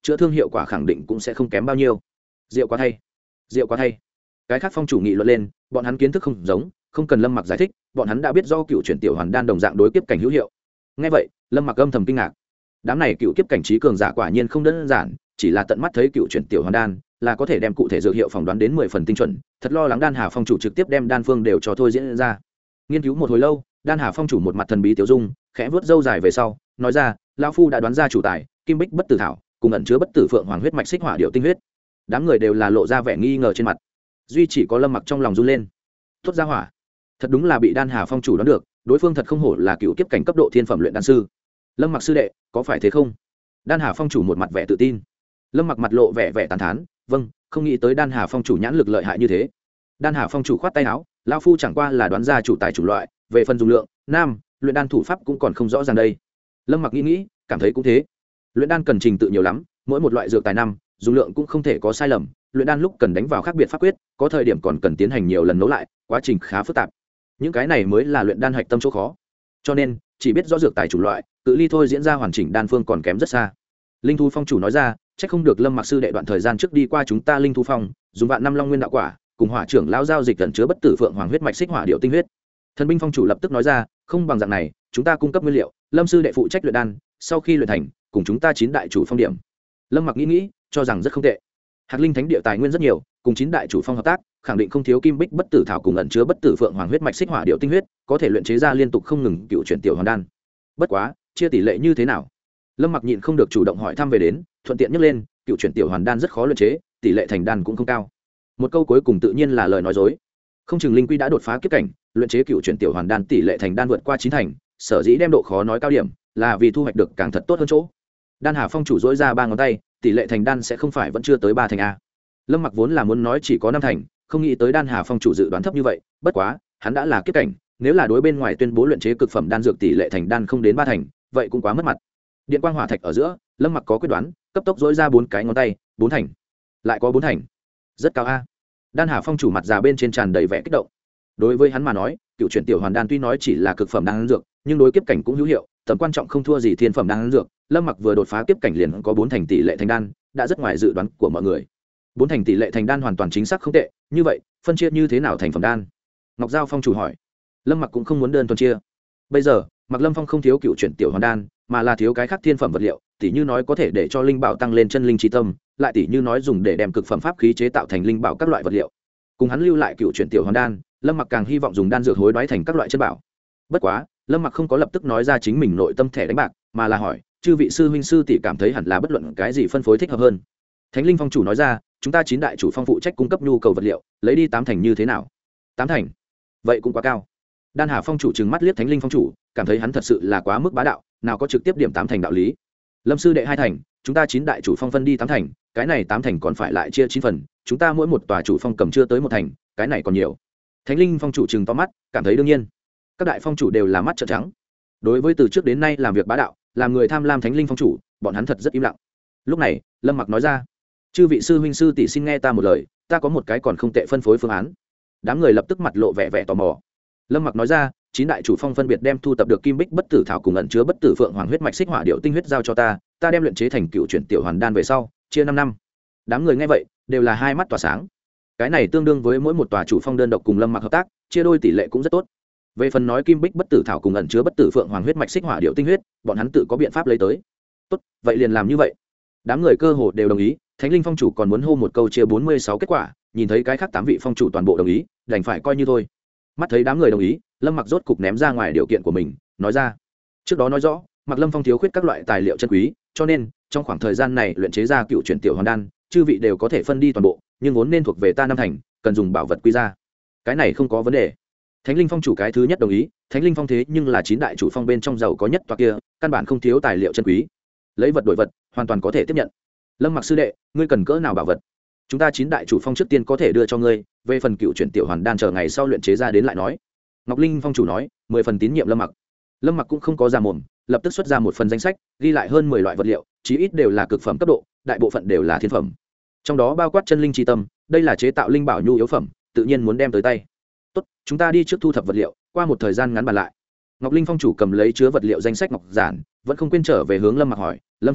chữa thương hiệu quả khẳng định cũng sẽ không kém bao nhiêu. Rượu quá thay, rượu quá thay. Cái khác phong chủ nghị luận lên, bọn hắn kiến thức không giống, không cần Lâm Mặc giải thích, bọn hắn đã biết do cựu chuyển tiểu hoàn đan đồng dạng đối kiếp cảnh hữu hiệu. Nghe vậy, Lâm Mặc âm thầm kinh ngạc. Đám này cựu kiếp cảnh trí cường giả quả nhiên không đơn giản, chỉ là tận mắt thấy cựu chuyển tiểu hoàn đan, là có thể đem cụ thể dược hiệu phỏng đoán đến mười phần tinh chuẩn, thật lo lắng Đan Hà phong chủ trực tiếp đem đan phương đều cho thôi diễn ra. Nghiên cứu một hồi lâu, Đan Hà phong chủ một mặt thần bí tiểu dung, khẽ vuốt râu dài về sau, nói ra, lão phu đã đoán ra chủ tài, Kim Bích bất tử thảo, cùng ẩn chứa bất tử phượng hoàng huyết mạch xích hỏa điệu tinh huyết. Đám người đều là lộ ra vẻ nghi ngờ trên mặt, duy chỉ có Lâm Mặc trong lòng run lên. Tốt ra hỏa, thật đúng là bị Đan Hà phong chủ đoán được, đối phương thật không hổ là cựu kiếp cảnh cấp độ thiên phẩm luyện đan sư. Lâm Mặc sư đệ, có phải thế không? Đan Hà phong chủ một mặt vẻ tự tin. Lâm Mặc mặt lộ vẻ vẻ tán thán, vâng, không nghĩ tới Đan Hà phong chủ nhãn lực lợi hại như thế. Đan Hà phong chủ khoát tay áo, lão phu chẳng qua là đoán ra chủ tài chủ loại, về phần dung lượng, nam, luyện đan thủ pháp cũng còn không rõ ràng đây. Lâm Mặc nghĩ nghĩ, cảm thấy cũng thế. Luyện đan cần trình tự nhiều lắm, mỗi một loại dược tài năm, dung lượng cũng không thể có sai lầm, luyện đan lúc cần đánh vào khác biệt pháp quyết, có thời điểm còn cần tiến hành nhiều lần nấu lại, quá trình khá phức tạp. Những cái này mới là luyện đan hạch tâm chỗ khó. Cho nên, chỉ biết rõ dược tài chủ loại, cự ly thôi diễn ra hoàn chỉnh đan phương còn kém rất xa. Linh Thu phong chủ nói ra, chắc không được Lâm Mặc sư đệ đoạn thời gian trước đi qua chúng ta Linh Thu phong, dùng vạn năm long nguyên đạo quả, cùng hỏa trưởng lão giao dịch ẩn chứa bất tử phượng hoàng huyết mạch xích hỏa điệu tinh huyết. Thần binh phong chủ lập tức nói ra, không bằng dạng này, chúng ta cung cấp nguyên liệu, Lâm sư đệ phụ trách luyện đan, sau khi luyện thành, cùng chúng ta chín đại chủ phong điểm. Lâm Mặc nghĩ nghĩ, cho rằng rất không tệ. Hạc Linh thánh địa tài nguyên rất nhiều, cùng chín đại chủ phong hợp tác, khẳng định không thiếu Kim Bích bất tử thảo cùng ẩn chứa bất tử phượng hoàng huyết mạch xích hỏa điệu tinh huyết, có thể luyện chế ra liên tục không ngừng cựu chuyển tiểu hoàn đan. Bất quá, chia tỷ lệ như thế nào? Lâm Mặc nhịn không được chủ động hỏi thăm về đến, thuận tiện nhắc lên, cựu chuyển tiểu hoàn đan rất khó luyện chế, tỷ lệ thành đan cũng không cao. Một câu cuối cùng tự nhiên là lời nói dối. Không chừng Linh Quy đã đột phá kiếp cảnh, luyện chế cựu chuyển tiểu hoàn đan tỷ lệ thành đan vượt qua chín thành, sở dĩ đem độ khó nói cao điểm, là vì thu hoạch được càng thật tốt hơn chỗ. Đan Hà phong chủ dỗi ra ba ngón tay, tỷ lệ thành đan sẽ không phải vẫn chưa tới ba thành a. Lâm Mặc vốn là muốn nói chỉ có năm thành, không nghĩ tới Đan Hà phong chủ dự đoán thấp như vậy, bất quá, hắn đã là kiếp cảnh, nếu là đối bên ngoài tuyên bố luyện chế cực phẩm đan dược tỷ lệ thành đan không đến ba thành, vậy cũng quá mất mặt. Điện quang hỏa thạch ở giữa, Lâm Mặc có quyết đoán, cấp tốc dỗi ra bốn cái ngón tay, bốn thành. Lại có bốn thành. Rất cao a. Đan Hà phong chủ mặt già bên trên tràn đầy vẻ kích động. Đối với hắn mà nói, cựu chuyển tiểu hoàn đan tuy nói chỉ là cực phẩm đan dược, nhưng đối kiếp cảnh cũng hữu hiệu, tầm quan trọng không thua gì thiên phẩm đan dược. Lâm Mặc vừa đột phá kiếp cảnh liền có bốn thành tỷ lệ thành đan, đã rất ngoài dự đoán của mọi người. Bốn thành tỷ lệ thành đan hoàn toàn chính xác không tệ, như vậy, phân chia như thế nào thành phẩm đan? Ngọc Giao phong chủ hỏi. Lâm Mặc cũng không muốn đơn thuần chia. Bây giờ, Mặc Lâm Phong không thiếu cựu chuyển tiểu hoàn đan, mà là thiếu cái khác thiên phẩm vật liệu, tỉ như nói có thể để cho linh bảo tăng lên chân linh chi tâm, lại tỉ như nói dùng để đem cực phẩm pháp khí chế tạo thành linh bảo các loại vật liệu. Cùng hắn lưu lại cựu chuyển tiểu hoàn đan, Lâm Mặc càng hy vọng dùng đan dược hối đoái thành các loại chân bảo. Bất quá, Lâm Mặc không có lập tức nói ra chính mình nội tâm thẻ đánh bạc, mà là hỏi, chư vị sư huynh sư tỷ cảm thấy hẳn là bất luận cái gì phân phối thích hợp hơn. Thánh Linh phong chủ nói ra, chúng ta chín đại chủ phong phụ trách cung cấp nhu cầu vật liệu, lấy đi tám thành như thế nào? Tám thành? Vậy cũng quá cao. Đan Hà phong chủ trừng mắt liếc Thánh Linh phong chủ, cảm thấy hắn thật sự là quá mức bá đạo, nào có trực tiếp điểm tám thành đạo lý. Lâm sư đệ hai thành, chúng ta chín đại chủ phong phân đi tám thành, cái này tám thành còn phải lại chia chín phần, chúng ta mỗi một tòa chủ phong cầm chưa tới một thành, cái này còn nhiều. Thánh Linh phong chủ trừng to mắt, cảm thấy đương nhiên. Các đại phong chủ đều là mắt trợn trắng. Đối với từ trước đến nay làm việc bá đạo, làm người tham lam Thánh Linh phong chủ, bọn hắn thật rất im lặng. Lúc này, Lâm Mặc nói ra, chư vị sư huynh sư tỷ xin nghe ta một lời, ta có một cái còn không tệ phân phối phương án. Đám người lập tức mặt lộ vẻ vẻ tò mò. Lâm Mặc nói ra, chín đại chủ phong phân biệt đem thu tập được Kim Bích bất tử thảo cùng ẩn chứa bất tử phượng hoàng huyết mạch xích hỏa điệu tinh huyết giao cho ta, ta đem luyện chế thành cựu chuyển tiểu hoàn đan về sau, chia năm năm. Đám người nghe vậy, đều là hai mắt tỏa sáng. Cái này tương đương với mỗi một tòa chủ phong đơn độc cùng Lâm Mặc hợp tác, chia đôi tỷ lệ cũng rất tốt. Về phần nói Kim Bích bất tử thảo cùng ẩn chứa bất tử phượng hoàng huyết mạch xích hỏa điệu tinh huyết, bọn hắn tự có biện pháp lấy tới. Tốt, vậy liền làm như vậy. Đám người cơ hồ đều đồng ý, Thánh Linh phong chủ còn muốn hô một câu chia bốn mươi sáu kết quả, nhìn thấy cái khác tám vị phong chủ toàn bộ đồng ý, đành phải coi như thôi. Mắt thấy đám người đồng ý, Lâm Mặc rốt cục ném ra ngoài điều kiện của mình, nói ra. Trước đó nói rõ, Mặc Lâm Phong thiếu khuyết các loại tài liệu chân quý, cho nên trong khoảng thời gian này luyện chế ra cựu chuyển tiểu hoàn đan, chư vị đều có thể phân đi toàn bộ, nhưng vốn nên thuộc về ta năm thành, cần dùng bảo vật quy ra. Cái này không có vấn đề. Thánh Linh phong chủ cái thứ nhất đồng ý, Thánh Linh phong thế nhưng là chín đại chủ phong bên trong giàu có nhất tòa kia, căn bản không thiếu tài liệu chân quý. Lấy vật đổi vật, hoàn toàn có thể tiếp nhận. Lâm Mặc sư đệ, ngươi cần cỡ nào bảo vật? Chúng ta chín đại chủ phong trước tiên có thể đưa cho ngươi, về phần cựu chuyển tiểu hoàn đan chờ ngày sau luyện chế ra đến lại nói. Ngọc Linh phong chủ nói, mười phần tín nhiệm Lâm Mặc. Lâm Mặc cũng không có ra mồm, lập tức xuất ra một phần danh sách, ghi lại hơn mười loại vật liệu, chí ít đều là cực phẩm cấp độ, đại bộ phận đều là thiên phẩm. Trong đó bao quát chân linh chi tâm, đây là chế tạo linh bảo nhu yếu phẩm, tự nhiên muốn đem tới tay. Tốt, chúng ta đi trước thu thập vật liệu, qua một thời gian ngắn bàn lại. Ngọc Linh phong chủ cầm lấy chứa vật liệu danh sách ngọc giản, vẫn không quên trở về hướng Lâm Mặc hỏi, Lâm sư đệ,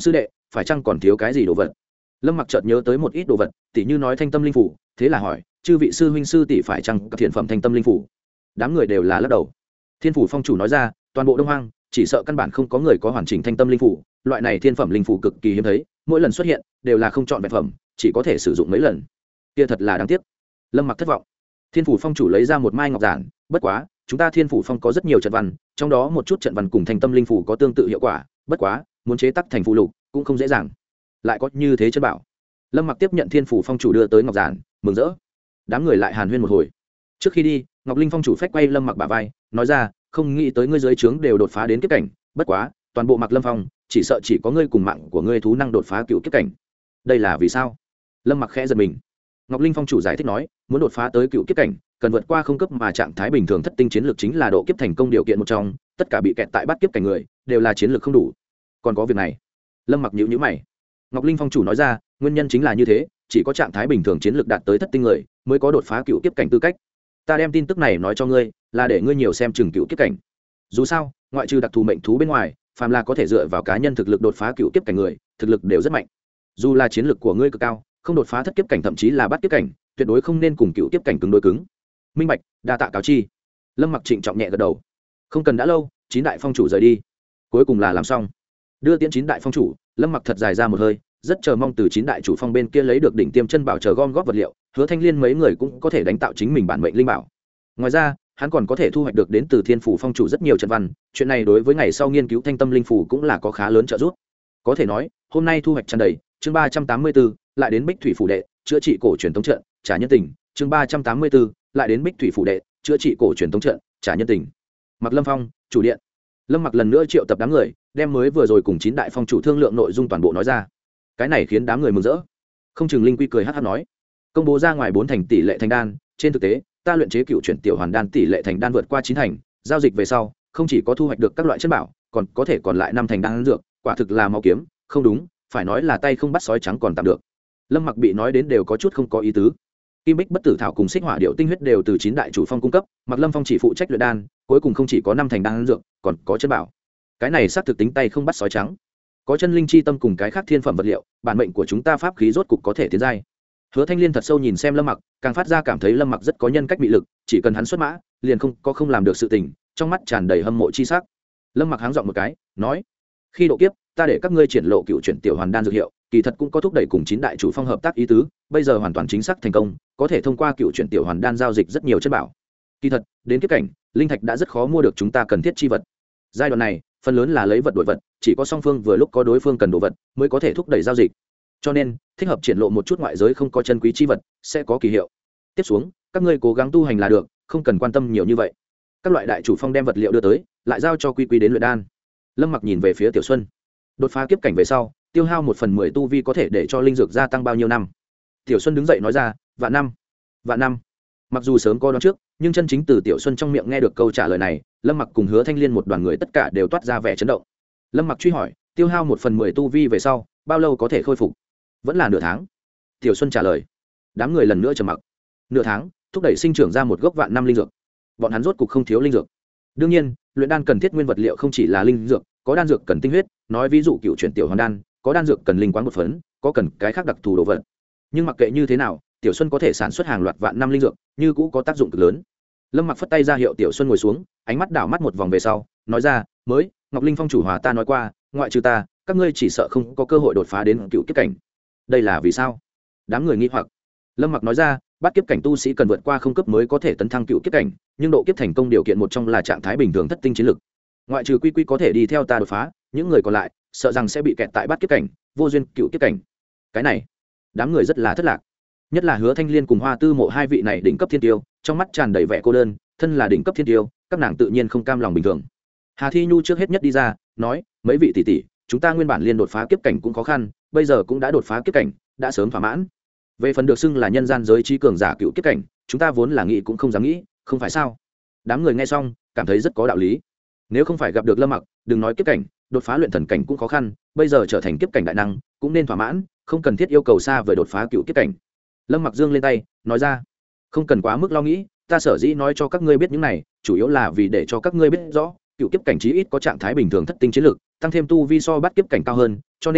phải chăng còn thiếu cái gì đồ vật. Lâm Mặc chợt nhớ tới một ít đồ vật, tỉ như nói thanh tâm linh phủ, thế là hỏi, chư vị sư huynh sư tỷ phải chăng thiện phẩm thanh tâm linh phủ. Đám người đều là lắc đầu. Thiên phủ phong chủ nói ra, toàn bộ Đông Hoang chỉ sợ căn bản không có người có hoàn chỉnh thanh tâm linh phủ, loại này thiên phẩm linh phủ cực kỳ hiếm thấy, mỗi lần xuất hiện đều là không chọn vẹn phẩm, chỉ có thể sử dụng mấy lần. Kia thật là đáng tiếc. Lâm Mặc thất vọng. Thiên phủ phong chủ lấy ra một mai ngọc giản, bất quá chúng ta Thiên phủ phong có rất nhiều trận văn, trong đó một chút trận văn cùng thanh tâm linh phủ có tương tự hiệu quả, bất quá muốn chế tác thành phù lục cũng không dễ dàng. Lại có như thế chân bảo. Lâm Mặc tiếp nhận Thiên phủ phong chủ đưa tới ngọc giản, mừng rỡ. Đám người lại hàn huyên một hồi. Trước khi đi, Ngọc Linh phong chủ phách quay Lâm Mặc bả vai, nói ra, không nghĩ tới ngươi dưới trướng đều đột phá đến kiếp cảnh, bất quá toàn bộ Mặc Lâm phong chỉ sợ chỉ có ngươi cùng mạng của ngươi thú năng đột phá cựu kiếp cảnh. Đây là vì sao? Lâm Mặc khẽ giật mình. Ngọc Linh phong chủ giải thích nói, muốn đột phá tới cựu kiếp cảnh cần vượt qua không cấp mà trạng thái bình thường thất tinh chiến lược chính là độ kiếp thành công điều kiện một trong, tất cả bị kẹt tại bát kiếp cảnh người đều là chiến lược không đủ. Còn có việc này? Lâm Mặc nhíu nhíu mày. Ngọc Linh phong chủ nói ra, nguyên nhân chính là như thế, chỉ có trạng thái bình thường chiến lược đạt tới thất tinh người mới có đột phá cựu kiếp cảnh tư cách. Ta đem tin tức này nói cho ngươi là để ngươi nhiều xem chừng cựu kiếp cảnh. Dù sao ngoại trừ đặc thù mệnh thú bên ngoài, phàm là có thể dựa vào cá nhân thực lực đột phá cựu kiếp cảnh người thực lực đều rất mạnh. Dù là chiến lược của ngươi cực cao, không đột phá thất kiếp cảnh thậm chí là bát kiếp cảnh, tuyệt đối không nên cùng cựu kiếp cảnh cứng đối cứng. Minh bạch, đa tạ cáo chi. Lâm Mặc trịnh trọng nhẹ gật đầu. Không cần đã lâu, chín đại phong chủ rời đi, cuối cùng là làm xong. Đưa tiễn chín đại phong chủ, Lâm Mặc thật dài ra một hơi, rất chờ mong từ chín đại chủ phong bên kia lấy được đỉnh tiêm chân bảo chờ gom góp vật liệu, Hứa Thanh Liên mấy người cũng có thể đánh tạo chính mình bản mệnh linh bảo. Ngoài ra hắn còn có thể thu hoạch được đến từ Thiên phủ phong chủ rất nhiều trận văn, chuyện này đối với ngày sau nghiên cứu thanh tâm linh phủ cũng là có khá lớn trợ giúp. Có thể nói hôm nay thu hoạch tràn đầy. Chương ba trăm tám mươi bốn lại đến Bích Thủy phủ đệ chữa trị cổ truyền tống trận trả nhân tình. Chương ba trăm tám mươi bốn lại đến Bích Thủy phủ đệ chữa trị cổ truyền tống trận trả nhân tình. Mặc Lâm phong chủ điện. Lâm Mặc lần nữa triệu tập đám người, đem mới vừa rồi cùng chín đại phong chủ thương lượng nội dung toàn bộ nói ra. Cái này khiến đám người mừng rỡ. Không chừng Linh Quy cười hắc hắc nói, công bố ra ngoài bốn thành tỷ lệ thành đan, trên thực tế ta luyện chế cựu chuyển tiểu hoàn đan tỷ lệ thành đan vượt qua chín thành, giao dịch về sau không chỉ có thu hoạch được các loại chất bảo, còn có thể còn lại năm thành đan dược, quả thực là máu kiếm, không đúng, phải nói là tay không bắt sói trắng còn tạm được. Lâm Mặc bị nói đến đều có chút không có ý tứ. Kim Bích bất tử thảo cùng xích hỏa điệu tinh huyết đều từ chín đại chủ phong cung cấp, Mặc Lâm phong chỉ phụ trách luyện đan, cuối cùng không chỉ có năm thành đan dược, còn có chất bảo. Cái này xác thực tính tay không bắt sói trắng. Có chân linh chi tâm cùng cái khác thiên phẩm vật liệu, bản mệnh của chúng ta pháp khí rốt cục có thể tiến giai. Hứa Thanh Liên thật sâu nhìn xem Lâm Mặc, càng phát ra cảm thấy Lâm Mặc rất có nhân cách bị lực, chỉ cần hắn xuất mã, liền không có không làm được sự tình, trong mắt tràn đầy hâm mộ chi sắc. Lâm Mặc háng giọng một cái, nói: "Khi độ kiếp, ta để các ngươi triển lộ cựu chuyển tiểu hoàn đan dược hiệu, kỳ thật cũng có thúc đẩy cùng chín đại chủ phong hợp tác ý tứ, bây giờ hoàn toàn chính xác thành công, có thể thông qua cựu chuyển tiểu hoàn đan giao dịch rất nhiều chất bảo. Kỳ thật, đến kiếp cảnh, linh thạch đã rất khó mua được chúng ta cần thiết chi vật. Giai đoạn này, phần lớn là lấy vật đổi vật, chỉ có song phương vừa lúc có đối phương cần đồ vật, mới có thể thúc đẩy giao dịch. Cho nên, thích hợp triển lộ một chút ngoại giới không có chân quý chi vật, sẽ có kỳ hiệu. Tiếp xuống, các ngươi cố gắng tu hành là được, không cần quan tâm nhiều như vậy." Các loại đại chủ phong đem vật liệu đưa tới, lại giao cho Quy Quy đến luyện đan. Lâm Mặc nhìn về phía Tiểu Xuân. Đột phá kiếp cảnh về sau, tiêu hao một phần mười tu vi có thể để cho linh dược gia tăng bao nhiêu năm? Tiểu Xuân đứng dậy nói ra, vạn năm. Vạn năm. Mặc dù sớm có đoán trước, nhưng chân chính từ Tiểu Xuân trong miệng nghe được câu trả lời này, Lâm Mặc cùng Hứa Thanh Liên một đoàn người tất cả đều toát ra vẻ chấn động. Lâm Mặc truy hỏi, tiêu hao một phần mười tu vi về sau, bao lâu có thể khôi phục? Vẫn là nửa tháng. Tiểu Xuân trả lời. Đám người lần nữa trầm mặc. Nửa tháng, thúc đẩy sinh trưởng ra một gốc vạn năm linh dược. Bọn hắn rốt cục không thiếu linh dược. Đương nhiên, luyện đan cần thiết nguyên vật liệu không chỉ là linh dược, có đan dược cần tinh huyết, nói ví dụ cựu chuyển tiểu hoàn đan, có đan dược cần linh quáng một phấn, có cần cái khác đặc thù đồ vật. Nhưng mặc kệ như thế nào, Tiểu Xuân có thể sản xuất hàng loạt vạn năm linh dược, như cũ có tác dụng cực lớn. Lâm Mặc phất tay ra hiệu Tiểu Xuân ngồi xuống, ánh mắt đảo mắt một vòng về sau, nói ra, "Mới, Ngọc Linh phong chủ hòa ta nói qua, ngoại trừ ta, các ngươi chỉ sợ không có cơ hội đột phá đến cựu kiếp cảnh. Đây là vì sao?" Đám người nghi hoặc. Lâm Mặc nói ra, bát kiếp cảnh tu sĩ cần vượt qua không cấp mới có thể tấn thăng cựu kiếp cảnh, nhưng độ kiếp thành công điều kiện một trong là trạng thái bình thường thất tinh chiến lực. Ngoại trừ Quy Quy có thể đi theo ta đột phá, những người còn lại sợ rằng sẽ bị kẹt tại bát kiếp cảnh, vô duyên cựu kiếp cảnh. Cái này, đám người rất là thất lạc. Nhất là Hứa Thanh Liên cùng Hoa Tư Mộ hai vị này đỉnh cấp thiên tiêu, trong mắt tràn đầy vẻ cô đơn, thân là đỉnh cấp thiên tiêu, các nàng tự nhiên không cam lòng bình thường. Hà Thi Nhu trước hết nhất đi ra, nói, "Mấy vị tỷ tỷ, chúng ta nguyên bản liên đột phá kiếp cảnh cũng khó khăn, bây giờ cũng đã đột phá kiếp cảnh, đã sớm thỏa mãn. Về phần được xưng là nhân gian giới trí cường giả cựu kiếp cảnh, chúng ta vốn là nghĩ cũng không dám nghĩ, không phải sao?" Đám người nghe xong, cảm thấy rất có đạo lý. Nếu không phải gặp được Lâm Mặc, đừng nói kiếp cảnh, đột phá luyện thần cảnh cũng khó khăn, bây giờ trở thành kiếp cảnh đại năng, cũng nên thỏa mãn, không cần thiết yêu cầu xa vời đột phá cựu kiếp cảnh. Lâm Mặc giương lên tay, nói ra, "Không cần quá mức lo nghĩ, ta sở dĩ nói cho các ngươi biết những này, chủ yếu là vì để cho các ngươi biết rõ, cựu kiếp cảnh chí ít có trạng thái bình thường thất tinh chiến lực, tăng thêm tu vi so bắt kiếp cảnh cao hơn, cho nên,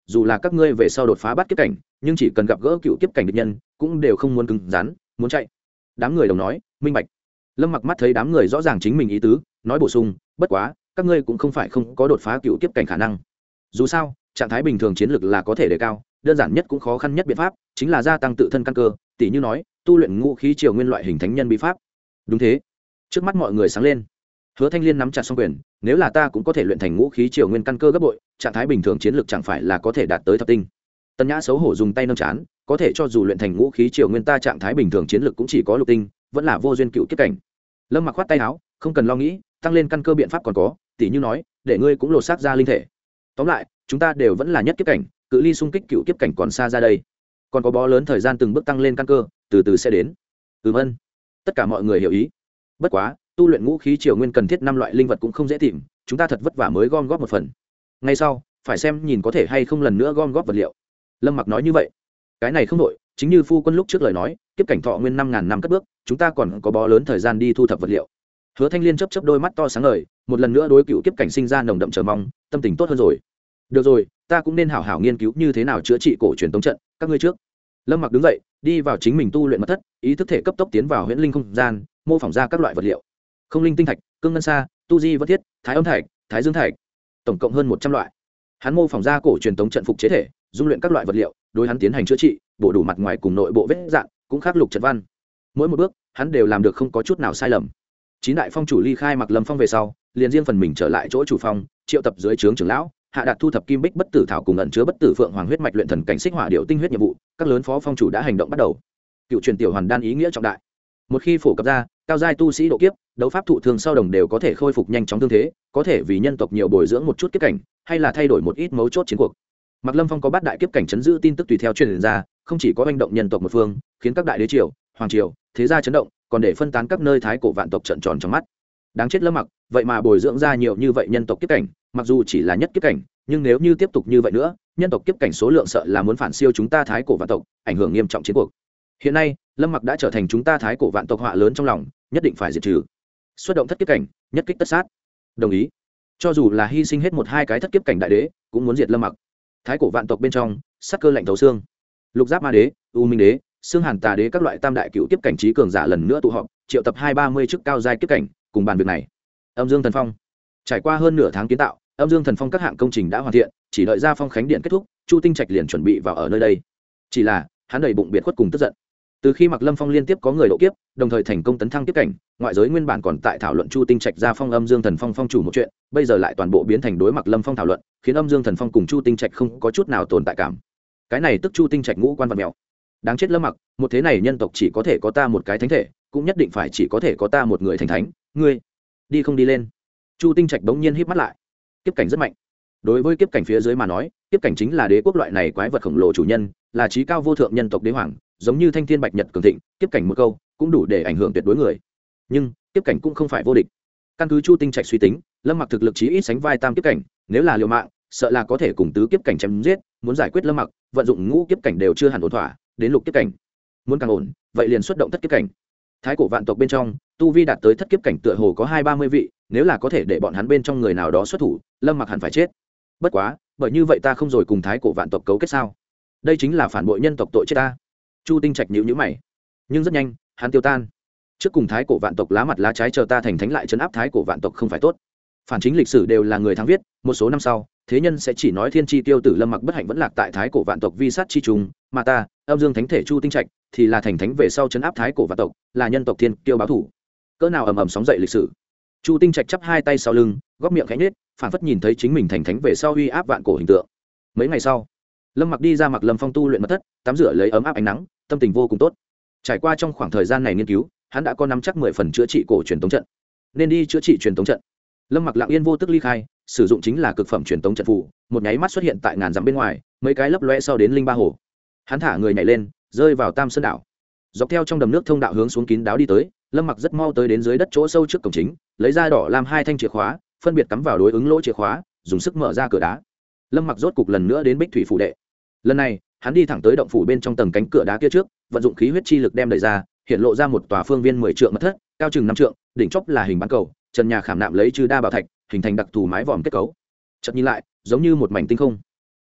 dù là các ngươi về sau đột phá bắt kiếp cảnh nhưng chỉ cần gặp gỡ cựu kiếp cảnh địch nhân cũng đều không muốn cứng rắn muốn chạy. Đám người đồng nói minh bạch. Lâm Mặc mắt thấy đám người rõ ràng chính mình ý tứ, nói bổ sung, bất quá các ngươi cũng không phải không có đột phá cựu kiếp cảnh khả năng. Dù sao trạng thái bình thường chiến lược là có thể đề cao, đơn giản nhất cũng khó khăn nhất biện pháp chính là gia tăng tự thân căn cơ, tỷ như nói tu luyện ngũ khí triều nguyên loại hình thánh nhân bí pháp. Đúng thế. Trước mắt mọi người sáng lên. Hứa Thanh Liên nắm chặt song quyền, nếu là ta cũng có thể luyện thành ngũ khí triều nguyên căn cơ gấp bội, trạng thái bình thường chiến lược chẳng phải là có thể đạt tới thập tinh. Tân Nhã xấu hổ dùng tay nâng chán, có thể cho dù luyện thành ngũ khí triều nguyên ta trạng thái bình thường chiến lược cũng chỉ có lục tinh, vẫn là vô duyên cựu kiếp cảnh. Lâm Mặc khoát tay áo, không cần lo nghĩ, tăng lên căn cơ biện pháp còn có, tỷ như nói để ngươi cũng lột xác ra linh thể. Tóm lại chúng ta đều vẫn là nhất kiếp cảnh, cự ly xung kích cựu kiếp cảnh còn xa ra đây, còn có bó lớn thời gian từng bước tăng lên căn cơ, từ từ sẽ đến. Ừm ân. Tất cả mọi người hiểu ý. Bất quá tu luyện ngũ khí triều nguyên cần thiết năm loại linh vật cũng không dễ tìm, chúng ta thật vất vả mới gom góp một phần. Ngay sau phải xem nhìn có thể hay không lần nữa gom góp vật liệu. Lâm Mặc nói như vậy. Cái này không đội, chính như phu quân lúc trước lời nói, kiếp cảnh thọ nguyên năm ngàn năm cất bước, chúng ta còn có bó lớn thời gian đi thu thập vật liệu. Hứa Thanh Liên chớp chớp đôi mắt to sáng ngời, một lần nữa đối cựu kiếp cảnh sinh ra nồng đậm chờ mong, tâm tình tốt hơn rồi. Được rồi, ta cũng nên hảo hảo nghiên cứu như thế nào chữa trị cổ truyền tống trận, các ngươi trước. Lâm Mặc đứng dậy, đi vào chính mình tu luyện mật thất, ý thức thể cấp tốc tiến vào huyễn linh không gian, mô phỏng ra các loại vật liệu. Không linh tinh thạch, cương ngân sa, tu di vật thiết, thái âm thạch, thái dương thạch, tổng cộng hơn một trăm loại. Hắn mô phỏng ra cổ truyền tống trận phục chế thể, dung luyện các loại vật liệu, đối hắn tiến hành chữa trị, bổ đủ mặt ngoài cùng nội bộ vết dạn, cũng khắc lục trận văn. Mỗi một bước, hắn đều làm được không có chút nào sai lầm. Chín đại phong chủ ly khai Mặc Lâm Phong về sau, liền riêng phần mình trở lại chỗ chủ phong, triệu tập dưới trướng trưởng lão, hạ đạt thu thập kim bích bất tử thảo cùng ẩn chứa bất tử phượng hoàng huyết mạch luyện thần cảnh xích hỏa điệu tinh huyết nhiệm vụ. Các lớn phó phong chủ đã hành động bắt đầu. Cựu truyền tiểu hoàn đan ý nghĩa trọng đại. Một khi phổ cập ra, cao giai tu sĩ độ kiếp, đấu pháp thụ thương sau đồng đều có thể khôi phục nhanh chóng thương thế, có thể vì nhân tộc nhiều bồi dưỡng một chút kiếp cảnh, hay là thay đổi một ít mấu chốt chiến cuộc. Mặc Lâm Phong có bát đại kiếp cảnh chấn giữ tin tức tùy theo truyền ra, không chỉ có hành động nhân tộc một phương, khiến các đại đế triều, hoàng triều, thế gia chấn động, còn để phân tán các nơi thái cổ vạn tộc trợn tròn trong mắt. Đáng chết Lâm Mặc, vậy mà bồi dưỡng ra nhiều như vậy nhân tộc kiếp cảnh, mặc dù chỉ là nhất kiếp cảnh, nhưng nếu như tiếp tục như vậy nữa, nhân tộc kiếp cảnh số lượng sợ là muốn phản siêu chúng ta thái cổ vạn tộc, ảnh hưởng nghiêm trọng chiến cuộc. Hiện nay, Lâm Mặc đã trở thành chúng ta thái cổ vạn tộc họa lớn trong lòng, nhất định phải diệt trừ. Xuất động thất kiếp cảnh, nhất kích tất sát. Đồng ý. Cho dù là hy sinh hết một hai cái thất kiếp cảnh đại đế, cũng muốn diệt Lâm Mặc. Thái cổ vạn tộc bên trong, sát cơ lạnh thấu xương. Lục Giáp Ma Đế, U Minh Đế, Xương Hàn Tà Đế các loại tam đại cựu kiếp cảnh trí cường giả lần nữa tụ họp, triệu tập hai ba mươi chức cao giai kiếp cảnh, cùng bàn việc này. Âm Dương Thần Phong. Trải qua hơn nửa tháng kiến tạo, Âm Dương Thần Phong các hạng công trình đã hoàn thiện, chỉ đợi ra phong khánh điện kết thúc, Chu Tinh Trạch liền chuẩn bị vào ở nơi đây. Chỉ là, hắn đầy bụng biệt khuất cùng tức giận. Từ khi Mặc Lâm Phong liên tiếp có người độ kiếp, đồng thời thành công tấn thăng kiếp cảnh, ngoại giới nguyên bản còn tại thảo luận Chu Tinh Trạch ra phong Âm Dương Thần Phong phong chủ một chuyện, bây giờ lại toàn bộ biến thành đối Mặc Lâm Phong thảo luận, khiến Âm Dương Thần Phong cùng Chu Tinh Trạch không có chút nào tồn tại cảm. Cái này tức Chu Tinh Trạch ngũ quan vật mèo. Đáng chết Lâm Mặc, một thế này nhân tộc chỉ có thể có ta một cái thánh thể, cũng nhất định phải chỉ có thể có ta một người thành thánh, ngươi đi không đi lên. Chu Tinh Trạch bỗng nhiên híp mắt lại. Kiếp cảnh rất mạnh. Đối với kiếp cảnh phía dưới mà nói, kiếp cảnh chính là đế quốc loại này quái vật khổng lồ chủ nhân, là trí cao vô thượng nhân tộc đế hoàng, giống như thanh thiên bạch nhật cường thịnh, kiếp cảnh một câu cũng đủ để ảnh hưởng tuyệt đối người. Nhưng kiếp cảnh cũng không phải vô địch. Căn cứ Chu Tinh Trạch suy tính, Lâm Mặc thực lực chí ít sánh vai tam kiếp cảnh, nếu là liều mạng, sợ là có thể cùng tứ kiếp cảnh chém giết. Muốn giải quyết Lâm Mặc, vận dụng ngũ kiếp cảnh đều chưa hẳn ổn thỏa, đến lục kiếp cảnh muốn càng ổn, vậy liền xuất động thất kiếp cảnh. Thái cổ vạn tộc bên trong, tu vi đạt tới thất kiếp cảnh tựa hồ có hai ba mươi vị, nếu là có thể để bọn hắn bên trong người nào đó xuất thủ, Lâm Mặc hẳn phải chết. Bất quá, bởi như vậy ta không rồi cùng thái cổ vạn tộc cấu kết sao? Đây chính là phản bội nhân tộc tội chết ta. Chu Tinh Trạch nhíu nhíu mày, nhưng rất nhanh, hắn tiêu tan. Trước cùng thái cổ vạn tộc lá mặt lá trái chờ ta thành thánh lại trấn áp thái cổ vạn tộc không phải tốt. Phản chính lịch sử đều là người thắng viết, một số năm sau, thế nhân sẽ chỉ nói thiên chi tiêu tử Lâm Mặc bất hạnh vẫn lạc tại thái cổ vạn tộc vi sát chi trùng, mà ta, Âm Dương Thánh thể Chu Tinh Trạch, thì là thành thánh về sau trấn áp thái cổ vạn tộc, là nhân tộc thiên kiêu báo thủ. Cỡ nào ầm ầm sóng dậy lịch sử. Chu Tinh Trạch chắp hai tay sau lưng, góc miệng khẽ nhếch, phản phất nhìn thấy chính mình thành thánh về sau uy áp vạn cổ hình tượng. Mấy ngày sau, Lâm Mặc đi ra Mặc Lâm Phong tu luyện mật thất, tắm rửa lấy ấm áp ánh nắng, tâm tình vô cùng tốt. Trải qua trong khoảng thời gian này nghiên cứu, hắn đã có nắm chắc mười phần chữa trị cổ truyền tống trận. Nên đi chữa trị truyền tống trận. Lâm Mặc lặng yên vô tức ly khai, sử dụng chính là cực phẩm truyền tống trận phù, một nháy mắt xuất hiện tại ngàn dặm bên ngoài, mấy cái lấp lóe sau đến linh ba hồ. Hắn thả người nhảy lên, rơi vào Tam Sơn đảo. Dọc theo trong đầm nước thông đạo hướng xuống kín đáo đi tới, Lâm Mặc rất mau tới đến dưới đất chỗ sâu trước cổng chính, lấy ra đỏ làm hai thanh chìa khóa, phân biệt cắm vào đối ứng lỗ chìa khóa, dùng sức mở ra cửa đá. Lâm Mặc rốt cục lần nữa đến Bích Thủy phủ đệ. Lần này, hắn đi thẳng tới động phủ bên trong tầng cánh cửa đá kia trước, vận dụng khí huyết chi lực đem đẩy ra, hiện lộ ra một tòa phương viên mười trượng mật thất, cao chừng năm trượng, đỉnh chóp là hình bán cầu, trần nhà khảm nạm lấy chư đa bảo thạch, hình thành đặc thù mái vòm kết cấu. Chợt nhìn lại, giống như một mảnh tinh không.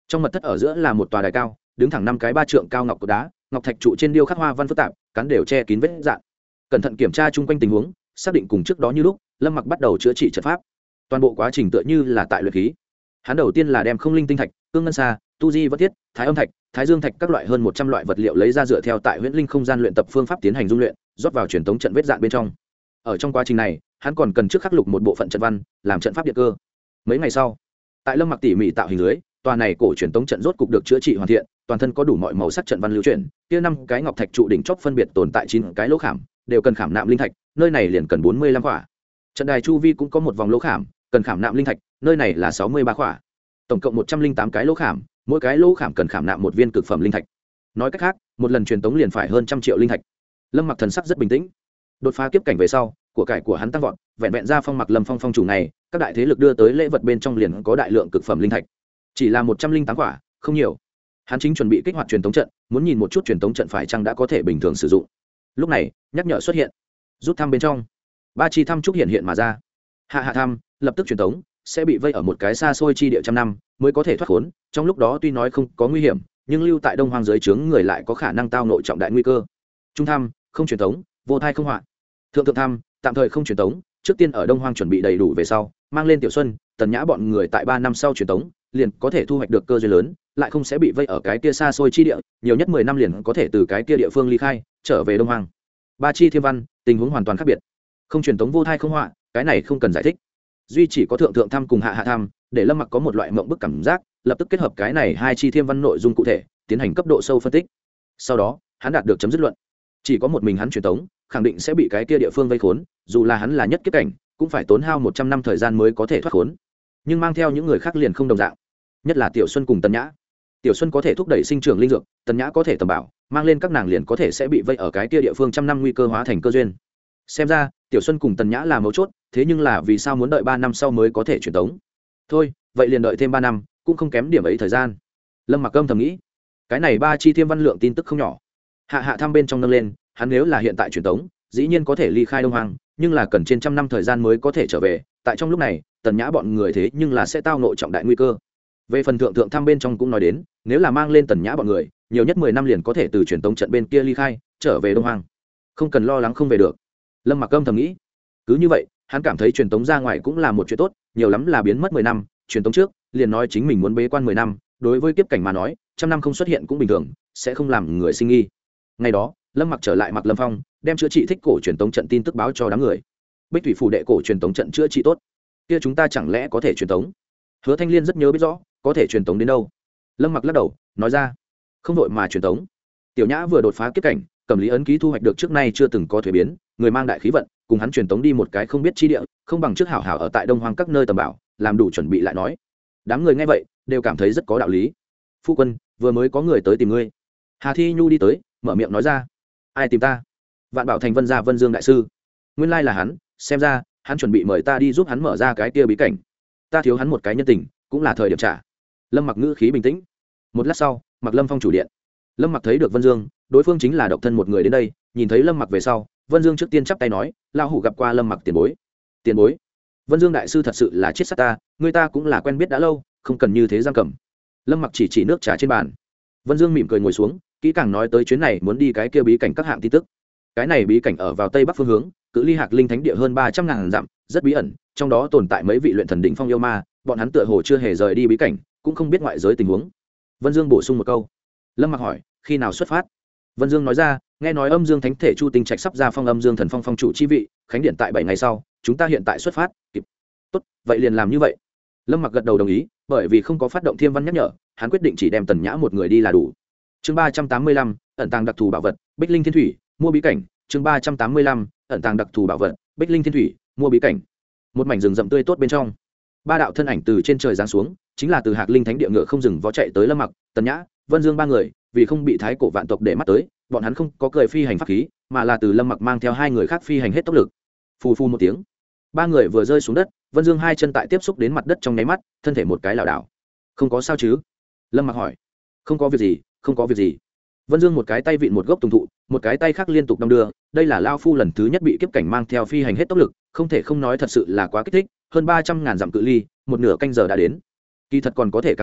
Trong mật thất ở giữa là một tòa đài cao, đứng thẳng năm cái ba trượng cao ngọc cột đá, ngọc thạch trụ trên điêu khắc hoa văn phức tạp, cắn đều che kín vết dạn. Cẩn thận kiểm tra chung quanh tình huống, xác định cùng trước đó như lúc, Lâm Mặc bắt đầu chữa trị trận pháp. Toàn bộ quá trình tựa như là tại luyện khí. Hắn đầu tiên là đem không linh tinh thạch, cương ngân sa, tu di vật thiết, thái âm thạch, thái dương thạch các loại hơn một trăm loại vật liệu lấy ra dựa theo tại huyễn linh không gian luyện tập phương pháp tiến hành dung luyện, rót vào truyền tống trận vết dạn bên trong. Ở trong quá trình này, hắn còn cần trước khắc lục một bộ phận trận văn, làm trận pháp điện cơ. Mấy ngày sau, tại Lâm Mặc tỉ mỉ tạo hình lưới, tòa này cổ truyền tống trận rốt cục được chữa trị hoàn thiện, toàn thân có đủ mọi màu sắc trận văn lưu chuyển, kia năm cái ngọc thạch trụ đỉnh chóp phân biệt tồn tại chín cái lỗ khảm, đều cần khảm nạm linh thạch, nơi này liền cần bốn mươi lăm quả. Trận đài chu vi cũng có một vòng lỗ khảm, cần khảm nạm linh thạch, nơi này là sáu mươi ba quả. Tổng cộng một trăm linh tám cái lỗ khảm, mỗi cái lỗ khảm cần khảm nạm một viên cực phẩm linh thạch. Nói cách khác, một lần truyền tống liền phải hơn trăm triệu linh thạch. Lâm Mặc thần sắc rất bình tĩnh. Đột phá kiếp cảnh về sau, của cải của hắn tăng vọt, vẹn vẹn ra phong Mặc Lâm Phong phong chủ này, các đại thế lực đưa tới lễ vật bên trong liền có đại lượng cực phẩm linh thạch. Chỉ là một trăm linh tám quả, không nhiều. Hắn chính chuẩn bị kích hoạt truyền tống trận, muốn nhìn một chút truyền tống trận phải chăng đã có thể bình thường sử dụng. Lúc này, nhắc nhở xuất hiện. Rút thăm bên trong, ba chi thăm trúc hiện hiện mà ra. Hạ hạ thăm, lập tức truyền tống, sẽ bị vây ở một cái xa xôi chi địa trăm năm, mới có thể thoát khốn. Trong lúc đó tuy nói không có nguy hiểm, nhưng lưu tại Đông Hoang dưới trướng người lại có khả năng tao nội trọng đại nguy cơ. Trung thăm, không truyền tống, vô thai không họa. Thượng thượng thăm, tạm thời không truyền tống, trước tiên ở Đông Hoang chuẩn bị đầy đủ về sau, mang lên Tiểu Xuân, Tần Nhã bọn người tại ba năm sau truyền tống, liền có thể thu hoạch được cơ duyên lớn, lại không sẽ bị vây ở cái kia xa xôi chi địa, nhiều nhất mười năm liền có thể từ cái kia địa phương ly khai, trở về Đông Hoang. Ba chi thiên văn, tình huống hoàn toàn khác biệt. Không truyền tống vô thai không họa, cái này không cần giải thích. Duy chỉ có thượng thượng thăm cùng hạ hạ thăm, để Lâm Mặc có một loại mộng bức cảm giác, lập tức kết hợp cái này hai chi thiên văn nội dung cụ thể, tiến hành cấp độ sâu phân tích. Sau đó, hắn đạt được chấm dứt luận. Chỉ có một mình hắn truyền tống, khẳng định sẽ bị cái kia địa phương vây khốn, dù là hắn là nhất kiếp cảnh, cũng phải tốn hao một trăm năm thời gian mới có thể thoát khốn. Nhưng mang theo những người khác liền không đồng dạng, nhất là Tiểu Xuân cùng Tần Nhã. Tiểu Xuân có thể thúc đẩy sinh trưởng linh dược, Tần Nhã có thể tầm bảo, mang lên các nàng liền có thể sẽ bị vây ở cái kia địa phương trăm năm nguy cơ hóa thành cơ duyên. Xem ra, Tiểu Xuân cùng Tần Nhã là mấu chốt, thế nhưng là vì sao muốn đợi ba năm sau mới có thể truyền tống? Thôi, vậy liền đợi thêm ba năm, cũng không kém điểm ấy thời gian. Lâm Mặc Âm thầm nghĩ, cái này ba chi thiên văn lượng tin tức không nhỏ. Hạ hạ thăm bên trong nâng lên, hắn nếu là hiện tại truyền tống, dĩ nhiên có thể ly khai Đông Hoang, nhưng là cần trên trăm năm thời gian mới có thể trở về. Tại trong lúc này, Tần Nhã bọn người thế nhưng là sẽ tao nội trọng đại nguy cơ. Về phần thượng thượng thăm bên trong cũng nói đến, nếu là mang lên Tần Nhã bọn người, nhiều nhất mười năm liền có thể từ truyền tống trận bên kia ly khai, trở về Đông Hoang. Không cần lo lắng không về được. Lâm Mặc Âm thầm nghĩ, cứ như vậy, hắn cảm thấy truyền tống ra ngoài cũng là một chuyện tốt, nhiều lắm là biến mất mười năm, truyền tống trước, liền nói chính mình muốn bế quan mười năm, đối với kiếp cảnh mà nói, trăm năm không xuất hiện cũng bình thường, sẽ không làm người sinh nghi. Ngày đó, Lâm Mặc trở lại Mặc Lâm Phong, đem chữa trị thích cổ truyền tống trận tin tức báo cho đám người. Bích thủy phủ đệ cổ truyền tống trận chữa trị tốt, kia chúng ta chẳng lẽ có thể truyền tống? Hứa Thanh Liên rất nhớ biết rõ, có thể truyền tống đến đâu. Lâm Mặc lắc đầu, nói ra, không đội mà truyền tống. Tiểu Nhã vừa đột phá kiếp cảnh, cầm lý ấn ký thu hoạch được trước nay chưa từng có thuế biến, người mang đại khí vận, cùng hắn truyền tống đi một cái không biết chi địa, không bằng trước hảo hảo ở tại Đông Hoang các nơi tầm bảo, làm đủ chuẩn bị lại nói. Đám người nghe vậy, đều cảm thấy rất có đạo lý. Phu quân, vừa mới có người tới tìm ngươi. Hà Thi Nhu đi tới, mở miệng nói ra. Ai tìm ta? Vạn Bảo Thành Vân gia Vân Dương đại sư. Nguyên lai là hắn, xem ra hắn chuẩn bị mời ta đi giúp hắn mở ra cái kia bí cảnh. Ta thiếu hắn một cái nhân tình, cũng là thời điểm trả. Lâm Mặc ngữ khí bình tĩnh. Một lát sau, Mặc Lâm Phong chủ điện. Lâm Mặc thấy được Vân Dương, đối phương chính là độc thân một người đến đây, nhìn thấy Lâm Mặc về sau, Vân Dương trước tiên chắp tay nói, lão hủ gặp qua Lâm Mặc tiền bối. Tiền bối? Vân Dương đại sư thật sự là chết sát ta, người ta cũng là quen biết đã lâu, không cần như thế giam cầm. Lâm Mặc chỉ chỉ nước trà trên bàn. Vân Dương mỉm cười ngồi xuống, kỹ càng nói tới chuyến này muốn đi cái kia bí cảnh các hạng tin tức. Cái này bí cảnh ở vào tây bắc phương hướng, cự ly Hạc Linh Thánh địa hơn ba trăm ngàn dặm, rất bí ẩn, trong đó tồn tại mấy vị luyện thần đỉnh phong yêu ma, bọn hắn tựa hồ chưa hề rời đi bí cảnh, cũng không biết ngoại giới tình huống. Vân Dương bổ sung một câu. Lâm Mặc hỏi, khi nào xuất phát? Vân Dương nói ra, nghe nói Âm Dương Thánh thể Chu Tinh Trạch sắp ra phong Âm Dương Thần Phong phong chủ chi vị, khánh điện tại bảy ngày sau, chúng ta hiện tại xuất phát, kịp. Tốt, vậy liền làm như vậy. Lâm Mặc gật đầu đồng ý, bởi vì không có phát động thiên văn nhắc nhở, hắn quyết định chỉ đem Tần Nhã một người đi là đủ. Chương ba trăm tám mươi lăm, ẩn tàng đặc thù bảo vật, Bích Linh Thiên Thủy, mua bí cảnh. Chương ba trăm tám mươi lăm, ẩn tàng đặc thù bảo vật, Bích Linh Thiên Thủy, mua bí cảnh. Một mảnh rừng rậm tươi tốt bên trong, ba đạo thân ảnh từ trên trời giáng xuống, chính là từ Hạc Linh Thánh địa ngựa không dừng vó chạy tới Lâm Mặc, Tần Nhã, Vân Dương ba người, vì không bị thái cổ vạn tộc để mắt tới, bọn hắn không có cười phi hành pháp khí, mà là từ Lâm Mặc mang theo hai người khác phi hành hết tốc lực. Phù phù một tiếng, ba người vừa rơi xuống đất, Vân Dương hai chân tại tiếp xúc đến mặt đất trong nháy mắt, thân thể một cái lảo đảo. Không có sao chứ? Lâm Mặc hỏi. Không có việc gì, không có việc gì. Vân Dương một cái tay vịn một gốc tùng thụ, một cái tay khác liên tục đong đưa, đây là lao phu lần thứ nhất bị kiếp cảnh mang theo phi hành hết tốc lực, không thể không nói thật sự là quá kích thích, hơn ba trăm ngàn dặm cự ly, một nửa canh giờ đã đến. Kỳ thật còn có thể càng nhanh,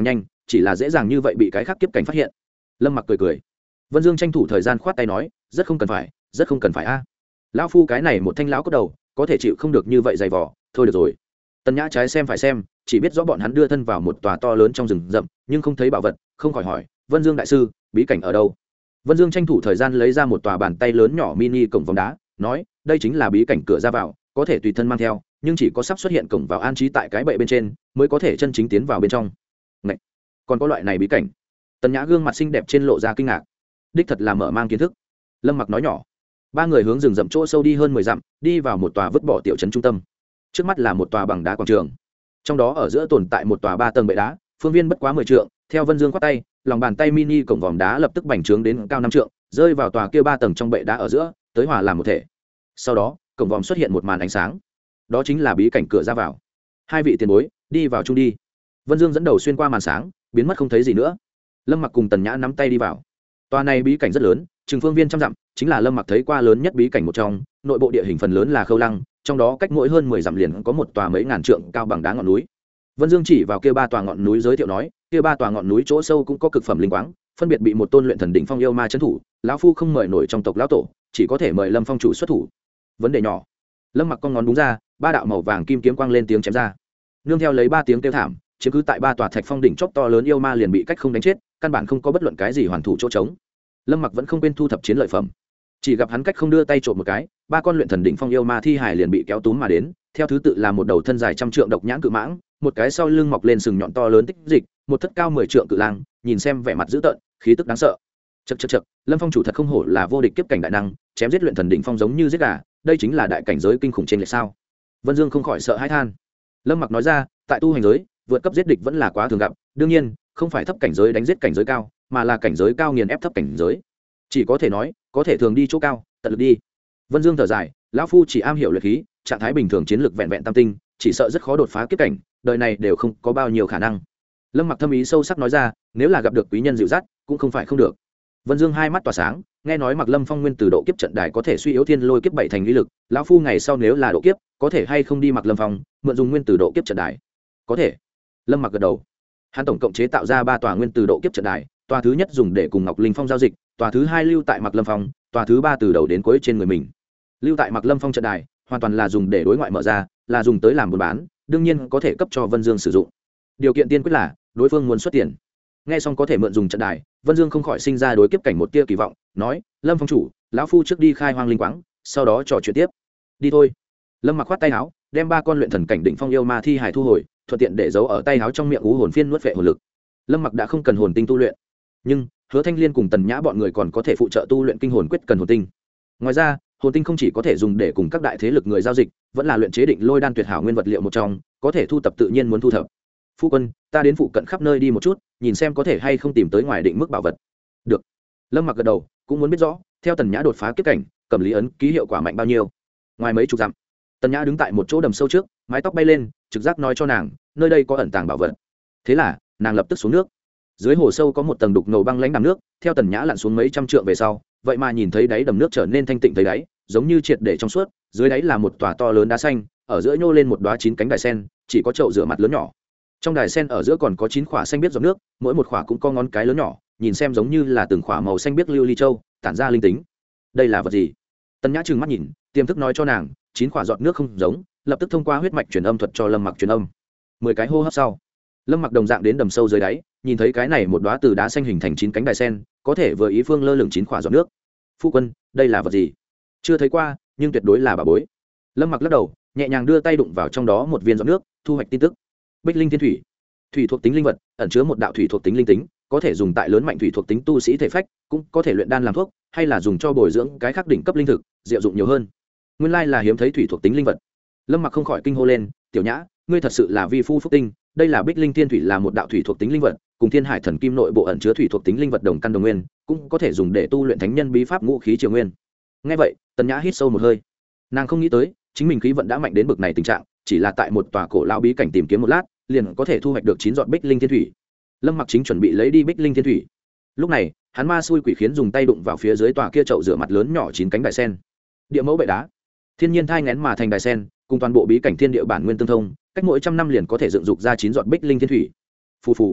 chỉ là dễ dàng như vậy bị cái khác kiếp cảnh phát hiện. Lâm Mặc cười cười. Vân Dương tranh thủ thời gian khoát tay nói, rất không cần phải, rất không cần phải a. Lão phu cái này một thanh lão cốt đầu, có thể chịu không được như vậy dày vò, thôi được rồi. Tần Nhã trái xem phải xem, chỉ biết rõ bọn hắn đưa thân vào một tòa to lớn trong rừng rậm, nhưng không thấy bảo vật, không khỏi hỏi, Vân Dương đại sư, bí cảnh ở đâu? Vân Dương tranh thủ thời gian lấy ra một tòa bàn tay lớn nhỏ mini cổng vòng đá, nói, đây chính là bí cảnh cửa ra vào, có thể tùy thân mang theo, nhưng chỉ có sắp xuất hiện cổng vào an trí tại cái bệ bên trên, mới có thể chân chính tiến vào bên trong. Ngậy, còn có loại này bí cảnh? Tần Nhã gương mặt xinh đẹp trên lộ ra kinh ngạc. Đích thật là mở mang kiến thức. Lâm Mặc nói nhỏ. Ba người hướng rừng rậm chỗ sâu đi hơn mười dặm, đi vào một tòa vứt bỏ tiểu trấn trung tâm. Trước mắt là một tòa bằng đá quảng trường, trong đó ở giữa tồn tại một tòa ba tầng bệ đá, phương viên bất quá mười trượng. Theo Vân Dương quát tay, lòng bàn tay mini cổng vòm đá lập tức bành trướng đến cao năm trượng, rơi vào tòa kia ba tầng trong bệ đá ở giữa, tới hòa làm một thể. Sau đó, cổng vòm xuất hiện một màn ánh sáng, đó chính là bí cảnh cửa ra vào. Hai vị tiền bối, đi vào chung đi. Vân Dương dẫn đầu xuyên qua màn sáng, biến mất không thấy gì nữa. Lâm Mặc cùng Tần Nhã nắm tay đi vào. Tòa này bí cảnh rất lớn, chừng phương viên trăm dặm, chính là Lâm Mặc thấy qua lớn nhất bí cảnh một trong. Nội bộ địa hình phần lớn là khâu lăng, trong đó cách mỗi hơn mười dặm liền có một tòa mấy ngàn trượng cao bằng đá ngọn núi. Vân Dương chỉ vào kia ba tòa ngọn núi giới thiệu nói, kia ba tòa ngọn núi chỗ sâu cũng có cực phẩm linh quáng, phân biệt bị một tôn luyện thần đỉnh phong yêu ma trấn thủ, lão phu không mời nổi trong tộc lão tổ, chỉ có thể mời Lâm phong chủ xuất thủ. Vấn đề nhỏ. Lâm Mặc con ngón đúng ra, ba đạo màu vàng kim kiếm quang lên tiếng chém ra. Nương theo lấy ba tiếng kêu thảm, chiếm cứ tại ba tòa thạch phong đỉnh chóp to lớn yêu ma liền bị cách không đánh chết, căn bản không có bất luận cái gì hoàn thủ chỗ trống. Lâm Mặc vẫn không quên thu thập chiến lợi phẩm, chỉ gặp hắn cách không đưa tay trộm một cái, ba con luyện thần đỉnh phong yêu ma thi hài liền bị kéo túm mà đến, theo thứ tự là một đầu thân dài trăm trượng độc nhãn cự mãng, một cái sau lưng mọc lên sừng nhọn to lớn tích dịch, một thất cao mười trượng cự lang, nhìn xem vẻ mặt dữ tợn, khí tức đáng sợ. Chậc chậc chậc, Lâm Phong chủ thật không hổ là vô địch kiếp cảnh đại năng, chém giết luyện thần đỉnh phong giống như giết gà, đây chính là đại cảnh giới kinh khủng trên lệch sao? Vân Dương không khỏi sợ hãi than. Lâm Mặc nói ra, tại tu hành giới, vượt cấp giết địch vẫn là quá thường gặp, đương nhiên, không phải thấp cảnh giới đánh giết cảnh giới cao, mà là cảnh giới cao nghiền ép thấp cảnh giới. Chỉ có thể nói, có thể thường đi chỗ cao, tận lực đi. Vân Dương thở dài, lão phu chỉ am hiểu luyện khí, trạng thái bình thường chiến lược vẹn vẹn tam tinh, chỉ sợ rất khó đột phá kiếp cảnh, đời này đều không có bao nhiêu khả năng. Lâm Mặc thâm ý sâu sắc nói ra, nếu là gặp được quý nhân dịu dắt, cũng không phải không được. Vân Dương hai mắt tỏa sáng, nghe nói Mặc Lâm Phong nguyên từ độ kiếp trận đài có thể suy yếu thiên lôi kiếp bảy thành lý lực, lão phu ngày sau nếu là độ kiếp, có thể hay không đi Mặc Lâm Phong, mượn dùng nguyên từ độ kiếp trận đài? Có thể. Lâm Mặc gật đầu. Hắn tổng cộng chế tạo ra ba tòa nguyên từ độ kiếp trận đài, tòa thứ nhất dùng để cùng Ngọc Linh Phong giao dịch, tòa thứ hai lưu tại Mặc Lâm Phong, tòa thứ ba từ đầu đến cuối trên người mình. Lưu tại Mặc Lâm Phong trận đài, hoàn toàn là dùng để đối ngoại mở ra, là dùng tới làm buôn bán, đương nhiên có thể cấp cho Vân Dương sử dụng. Điều kiện tiên quyết là đối phương muốn xuất tiền. Nghe xong có thể mượn dùng trận đài, Vân Dương không khỏi sinh ra đối kiếp cảnh một tia kỳ vọng, nói, Lâm Phong chủ, lão phu trước đi khai hoang linh quáng, sau đó trò chuyện tiếp. Đi thôi. Lâm Mặc khoát tay áo, đem ba con luyện thần cảnh đỉnh phong yêu ma thi hải thu hồi, thuận tiện để giấu ở tay áo trong miệng ú hồn phiên nuốt vệ hồn lực. Lâm Mặc đã không cần hồn tinh tu luyện, nhưng Hứa Thanh Liên cùng Tần Nhã bọn người còn có thể phụ trợ tu luyện kinh hồn quyết cần hồn tinh. Ngoài ra, hồn tinh không chỉ có thể dùng để cùng các đại thế lực người giao dịch, vẫn là luyện chế định lôi đan tuyệt hảo nguyên vật liệu một trong, có thể thu tập tự nhiên muốn thu thập. Phu quân, ta đến phụ cận khắp nơi đi một chút, nhìn xem có thể hay không tìm tới ngoài định mức bảo vật. Được. Lâm Mặc gật đầu, cũng muốn biết rõ, theo Tần Nhã đột phá kiếp cảnh, cầm lý ấn ký hiệu quả mạnh bao nhiêu. Ngoài mấy chục dặm, Tần Nhã đứng tại một chỗ đầm sâu trước, mái tóc bay lên, trực giác nói cho nàng, nơi đây có ẩn tàng bảo vật. Thế là, nàng lập tức xuống nước. Dưới hồ sâu có một tầng đục ngầu băng lãnh đầm nước, theo Tần Nhã lặn xuống mấy trăm trượng về sau, vậy mà nhìn thấy đáy đầm nước trở nên thanh tịnh thấy đáy, giống như triệt để trong suốt, dưới đáy là một tòa to lớn đá xanh, ở giữa nhô lên một đóa chín cánh đài sen, chỉ có chậu rửa mặt lớn nhỏ. Trong đài sen ở giữa còn có chín khỏa xanh biếc giọt nước, mỗi một khỏa cũng có ngón cái lớn nhỏ, nhìn xem giống như là từng khỏa màu xanh biếc lưu ly châu, tản ra linh tính. Đây là vật gì? Tần Nhã trừng mắt nhìn, tiềm thức nói cho nàng, chín khỏa giọt nước không giống, lập tức thông qua huyết mạch truyền âm thuật cho Lâm Mặc truyền âm. Mười cái hô hấp sau, Lâm Mặc đồng dạng đến đầm sâu dưới đáy, nhìn thấy cái này một đóa từ đá xanh hình thành chín cánh đài sen, có thể vừa ý phương lơ lửng chín khỏa giọt nước. Phu quân, đây là vật gì? Chưa thấy qua, nhưng tuyệt đối là bảo bối. Lâm Mặc lắc đầu, nhẹ nhàng đưa tay đụng vào trong đó một viên giọt nước, thu hoạch tin tức. Bích linh thiên thủy, thủy thuộc tính linh vật, ẩn chứa một đạo thủy thuộc tính linh tính, có thể dùng tại lớn mạnh thủy thuộc tính tu sĩ thể phách, cũng có thể luyện đan làm thuốc, hay là dùng cho bồi dưỡng cái khác đỉnh cấp linh thực, diệu dụng nhiều hơn. Nguyên lai là hiếm thấy thủy thuộc tính linh vật. Lâm Mặc không khỏi kinh hô lên, tiểu Nhã, ngươi thật sự là vi phu phúc tinh, đây là Bích linh thiên thủy, là một đạo thủy thuộc tính linh vật, cùng Thiên Hải thần kim nội bộ ẩn chứa thủy thuộc tính linh vật đồng căn đồng nguyên, cũng có thể dùng để tu luyện thánh nhân bí pháp ngũ khí triều nguyên. Nghe vậy, Tần Nhã hít sâu một hơi. Nàng không nghĩ tới, chính mình khí vận đã mạnh đến bực này tình trạng, chỉ là tại một tòa cổ lão bí cảnh tìm kiếm một lát, liền có thể thu hoạch được chín giọt Bích linh thiên thủy. Lâm Mặc chính chuẩn bị lấy đi Bích linh thiên thủy. Lúc này, hắn ma xui quỷ khiến dùng tay đụng vào phía dưới tòa kia chậu rửa mặt lớn nhỏ chín cánh đài sen. Địa mẫu bệ đá, thiên nhiên thai nghén mà thành đài sen, cùng toàn bộ bí cảnh thiên địa bản nguyên tương thông, cách mỗi trăm năm liền có thể dựng dục ra chín giọt Bích linh thiên thủy. Phù phù.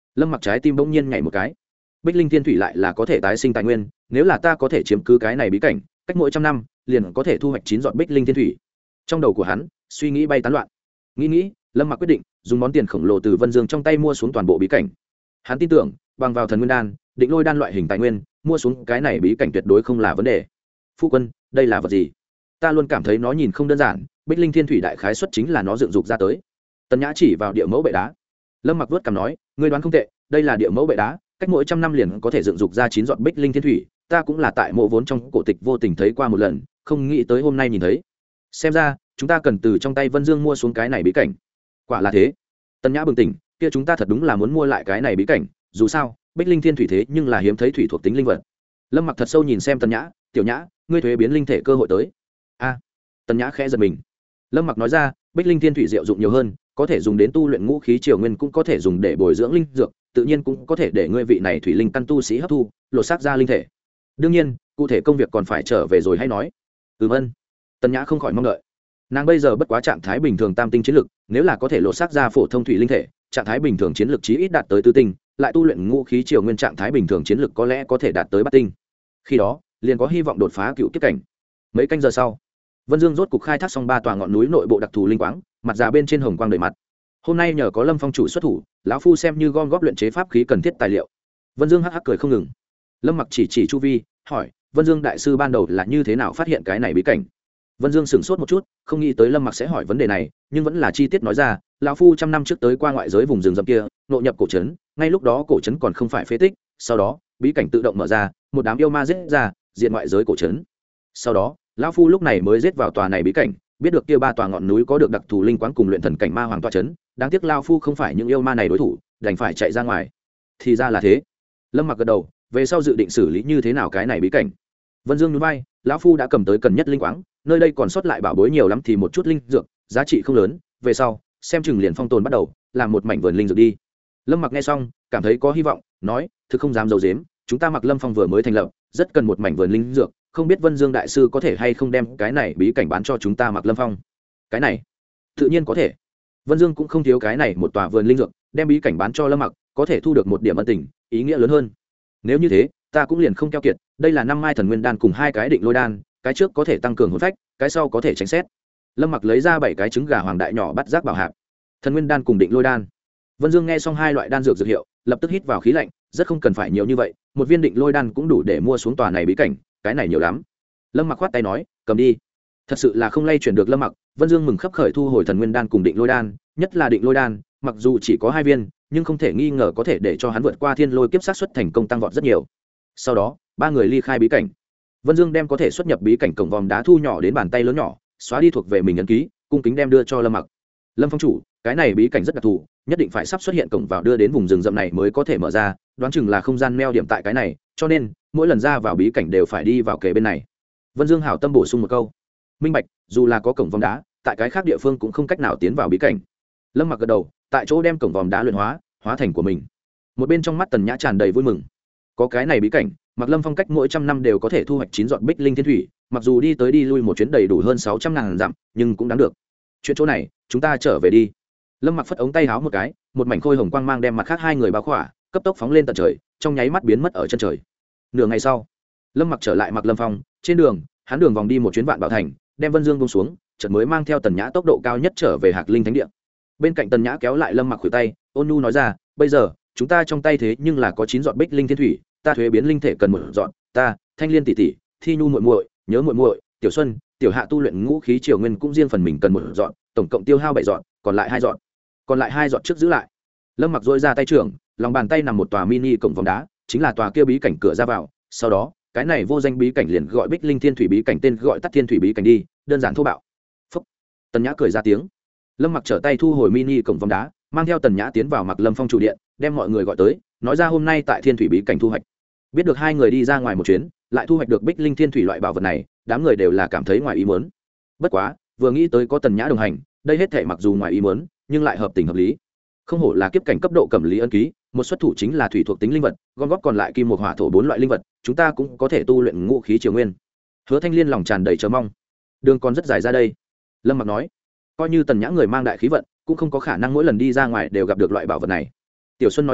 Lâm Mặc trái tim bỗng nhiên nhảy một cái. Bích linh thiên thủy lại là có thể tái sinh tài nguyên, nếu là ta có thể chiếm cứ cái này bí cảnh, cách mỗi trăm năm liền có thể thu hoạch chín giọt bích linh thiên thủy. Trong đầu của hắn suy nghĩ bay tán loạn. Nghĩ nghĩ, Lâm Mặc quyết định dùng món tiền khổng lồ từ Vân Dương trong tay mua xuống toàn bộ bí cảnh. Hắn tin tưởng bằng vào thần nguyên đan, định lôi đan loại hình tài nguyên, mua xuống cái này bí cảnh tuyệt đối không là vấn đề. Phu quân, đây là vật gì? Ta luôn cảm thấy nó nhìn không đơn giản, bích linh thiên thủy đại khái xuất chính là nó dựng dục ra tới. Tần Nhã chỉ vào địa mẫu bệ đá. Lâm Mặc vớt cằm nói, ngươi đoán không tệ, đây là địa mẫu bệ đá, cách mỗi trăm năm liền có thể dựng dục ra chín giọt bích linh thiên thủy, ta cũng là tại mộ vốn trong cổ tịch vô tình thấy qua một lần, không nghĩ tới hôm nay nhìn thấy. Xem ra chúng ta cần từ trong tay Vân Dương mua xuống cái này bí cảnh. Quả là thế. Tần Nhã bừng tỉnh, kia chúng ta thật đúng là muốn mua lại cái này bí cảnh, dù sao bích linh thiên thủy thế nhưng là hiếm thấy thủy thuộc tính linh vật. Lâm Mặc thật sâu nhìn xem Tần Nhã, tiểu Nhã, ngươi thuế biến linh thể cơ hội tới. A. Tần Nhã khẽ giật mình. Lâm Mặc nói ra, bích linh thiên thủy diệu dụng nhiều hơn, có thể dùng đến tu luyện ngũ khí triều nguyên, cũng có thể dùng để bồi dưỡng linh dược, tự nhiên cũng có thể để ngươi vị này thủy linh căn tu sĩ hấp thu, lột xác ra linh thể. Đương nhiên, cụ thể công việc còn phải trở về rồi hay nói. Ừm ân. Tần Nhã không khỏi mong đợi. Nàng bây giờ bất quá trạng thái bình thường tam tinh chiến lực, nếu là có thể lột xác ra phổ thông thủy linh thể, trạng thái bình thường chiến lực chí ít đạt tới tứ tinh, lại tu luyện ngũ khí triều nguyên, trạng thái bình thường chiến lực có lẽ có thể đạt tới bát tinh. Khi đó, liền có hy vọng đột phá cựu kiếp cảnh. Mấy canh giờ sau, Vân Dương rốt cục khai thác xong ba tòa ngọn núi nội bộ đặc thù linh quáng, mặt già bên trên hồng quang đầy mặt. Hôm nay nhờ có Lâm Phong chủ xuất thủ, lão phu xem như gom góp luyện chế pháp khí cần thiết tài liệu. Vân Dương hắc hắc cười không ngừng. Lâm Mặc chỉ chỉ chu vi, hỏi, Vân Dương đại sư ban đầu là như thế nào phát hiện cái này bí cảnh? Vân Dương sửng sốt một chút, không nghĩ tới Lâm Mặc sẽ hỏi vấn đề này, nhưng vẫn là chi tiết nói ra, lão phu trăm năm trước tới qua ngoại giới vùng rừng rậm kia, nội nhập cổ trấn, ngay lúc đó cổ trấn còn không phải phế tích, sau đó, bí cảnh tự động mở ra, một đám yêu ma giết ra, diệt ngoại giới cổ trấn. Sau đó, lão phu lúc này mới giết vào tòa này bí cảnh, biết được kia ba tòa ngọn núi có được đặc thù linh quáng cùng luyện thần cảnh ma hoàng tọa trấn, đáng tiếc lão phu không phải những yêu ma này đối thủ, đành phải chạy ra ngoài. Thì ra là thế. Lâm Mặc gật đầu, về sau dự định xử lý như thế nào cái này bí cảnh? Vân Dương nhún vai, lão phu đã cầm tới cần nhất linh quáng, nơi đây còn sót lại bảo bối nhiều lắm thì một chút linh dược, giá trị không lớn, về sau, xem chừng liền phong tồn bắt đầu, làm một mảnh vườn linh dược đi. Lâm Mặc nghe xong, cảm thấy có hy vọng, nói, thực không dám giấu giếm, chúng ta Mặc Lâm Phong vừa mới thành lập, rất cần một mảnh vườn linh dược, không biết Vân Dương đại sư có thể hay không đem cái này bí cảnh bán cho chúng ta Mặc Lâm Phong. Cái này, tự nhiên có thể. Vân Dương cũng không thiếu cái này một tòa vườn linh dược, đem bí cảnh bán cho Lâm Mặc, có thể thu được một điểm ân tình, ý nghĩa lớn hơn. Nếu như thế, ta cũng liền không keo kiệt, đây là năm mai thần nguyên đan cùng hai cái định lôi đan, cái trước có thể tăng cường hồn phách, cái sau có thể tránh xét. Lâm Mặc lấy ra bảy cái trứng gà hoàng đại nhỏ bắt giác bảo hạp. Thần nguyên đan cùng định lôi đan. Vân Dương nghe xong hai loại đan dược dược hiệu, lập tức hít vào khí lạnh, rất không cần phải nhiều như vậy, một viên định lôi đan cũng đủ để mua xuống tòa này bí cảnh, cái này nhiều lắm. Lâm Mặc khoát tay nói, cầm đi. Thật sự là không lay chuyển được Lâm Mặc, Vân Dương mừng khấp khởi thu hồi thần nguyên đan cùng định lôi đan, nhất là định lôi đan, mặc dù chỉ có hai viên, nhưng không thể nghi ngờ có thể để cho hắn vượt qua thiên lôi kiếp sát xuất thành công tăng vọt rất nhiều. Sau đó, ba người ly khai bí cảnh. Vân Dương đem có thể xuất nhập bí cảnh cổng vòm đá thu nhỏ đến bàn tay lớn nhỏ, xóa đi thuộc về mình ấn ký, cung kính đem đưa cho Lâm Mặc. Lâm Phong chủ, cái này bí cảnh rất đặc thù, nhất định phải sắp xuất hiện cổng vào đưa đến vùng rừng rậm này mới có thể mở ra, đoán chừng là không gian neo điểm tại cái này, cho nên mỗi lần ra vào bí cảnh đều phải đi vào kề bên này. Vân Dương hảo tâm bổ sung một câu. Minh bạch, dù là có cổng vòm đá, tại cái khác địa phương cũng không cách nào tiến vào bí cảnh. Lâm Mặc gật đầu, tại chỗ đem cổng vòm đá luyện hóa, hóa thành của mình. Một bên trong mắt Tần Nhã tràn đầy vui mừng. Có cái này bí cảnh, Mặc Lâm Phong cách mỗi trăm năm đều có thể thu hoạch chín giọt bích linh thiên thủy, mặc dù đi tới đi lui một chuyến đầy đủ hơn sáu trăm ngàn dặm, nhưng cũng đáng được. Chuyện chỗ này, chúng ta trở về đi. Lâm Mặc phất ống tay háo một cái, một mảnh khôi hồng quang mang đem mặt khác hai người bao khỏa, cấp tốc phóng lên tận trời, trong nháy mắt biến mất ở chân trời. Nửa ngày sau, Lâm Mặc trở lại Mặc Lâm Phong, trên đường, hắn đường vòng đi một chuyến Vạn Bảo Thành, đem Vân Dương buông xuống, chợt mới mang theo Tần Nhã tốc độ cao nhất trở về Hạc Linh Thánh Địa. Bên cạnh Tần Nhã kéo lại Lâm Mặc khuỷu tay, ôn nhu nói ra, bây giờ, chúng ta trong tay thế nhưng là có chín giọt bích linh thiên thủy, ta thuế biến linh thể cần một dọn, ta, Thanh Liên tỷ tỷ, Thi Nhu muội muội, Nhớ muội muội, Tiểu Xuân, Tiểu Hạ tu luyện ngũ khí triều nguyên cũng riêng phần mình cần một dọn, tổng cộng tiêu hao bảy dọn, còn lại hai dọn. Còn lại hai dọn trước giữ lại. Lâm Mặc dội ra tay trưởng, lòng bàn tay nằm một tòa mini cổng vòng đá, chính là tòa kia bí cảnh cửa ra vào, sau đó, cái này vô danh bí cảnh liền gọi Bích Linh Thiên Thủy bí cảnh, tên gọi tắt Thiên Thủy bí cảnh đi, đơn giản thô bạo. Phúc. Tần Nhã cười ra tiếng. Lâm Mặc trở tay thu hồi mini cổng vòng đá, mang theo Tần Nhã tiến vào Mặc Lâm Phong chủ điện, đem mọi người gọi tới, nói ra hôm nay tại Thiên Thủy bí cảnh thu hoạch. Biết được hai người đi ra ngoài một chuyến, lại thu hoạch được Bích Linh Thiên Thủy loại bảo vật này, đám người đều là cảm thấy ngoài ý muốn. Bất quá, vừa nghĩ tới có Tần Nhã đồng hành, đây hết thảy mặc dù ngoài ý muốn, nhưng lại hợp tình hợp lý. Không hổ là kiếp cảnh cấp độ cẩm lý ân ký, một xuất thủ chính là thủy thuộc tính linh vật, gom góp còn lại kim một hỏa thổ bốn loại linh vật, chúng ta cũng có thể tu luyện ngũ khí triều nguyên. Hứa Thanh Liên lòng tràn đầy chờ mong. Đường còn rất dài ra đây. Lâm Mặc nói, coi như Tần Nhã người mang đại khí vận, cũng không có khả năng mỗi lần đi ra ngoài đều gặp được loại bảo vật này. Tiểu Xuân nói ra,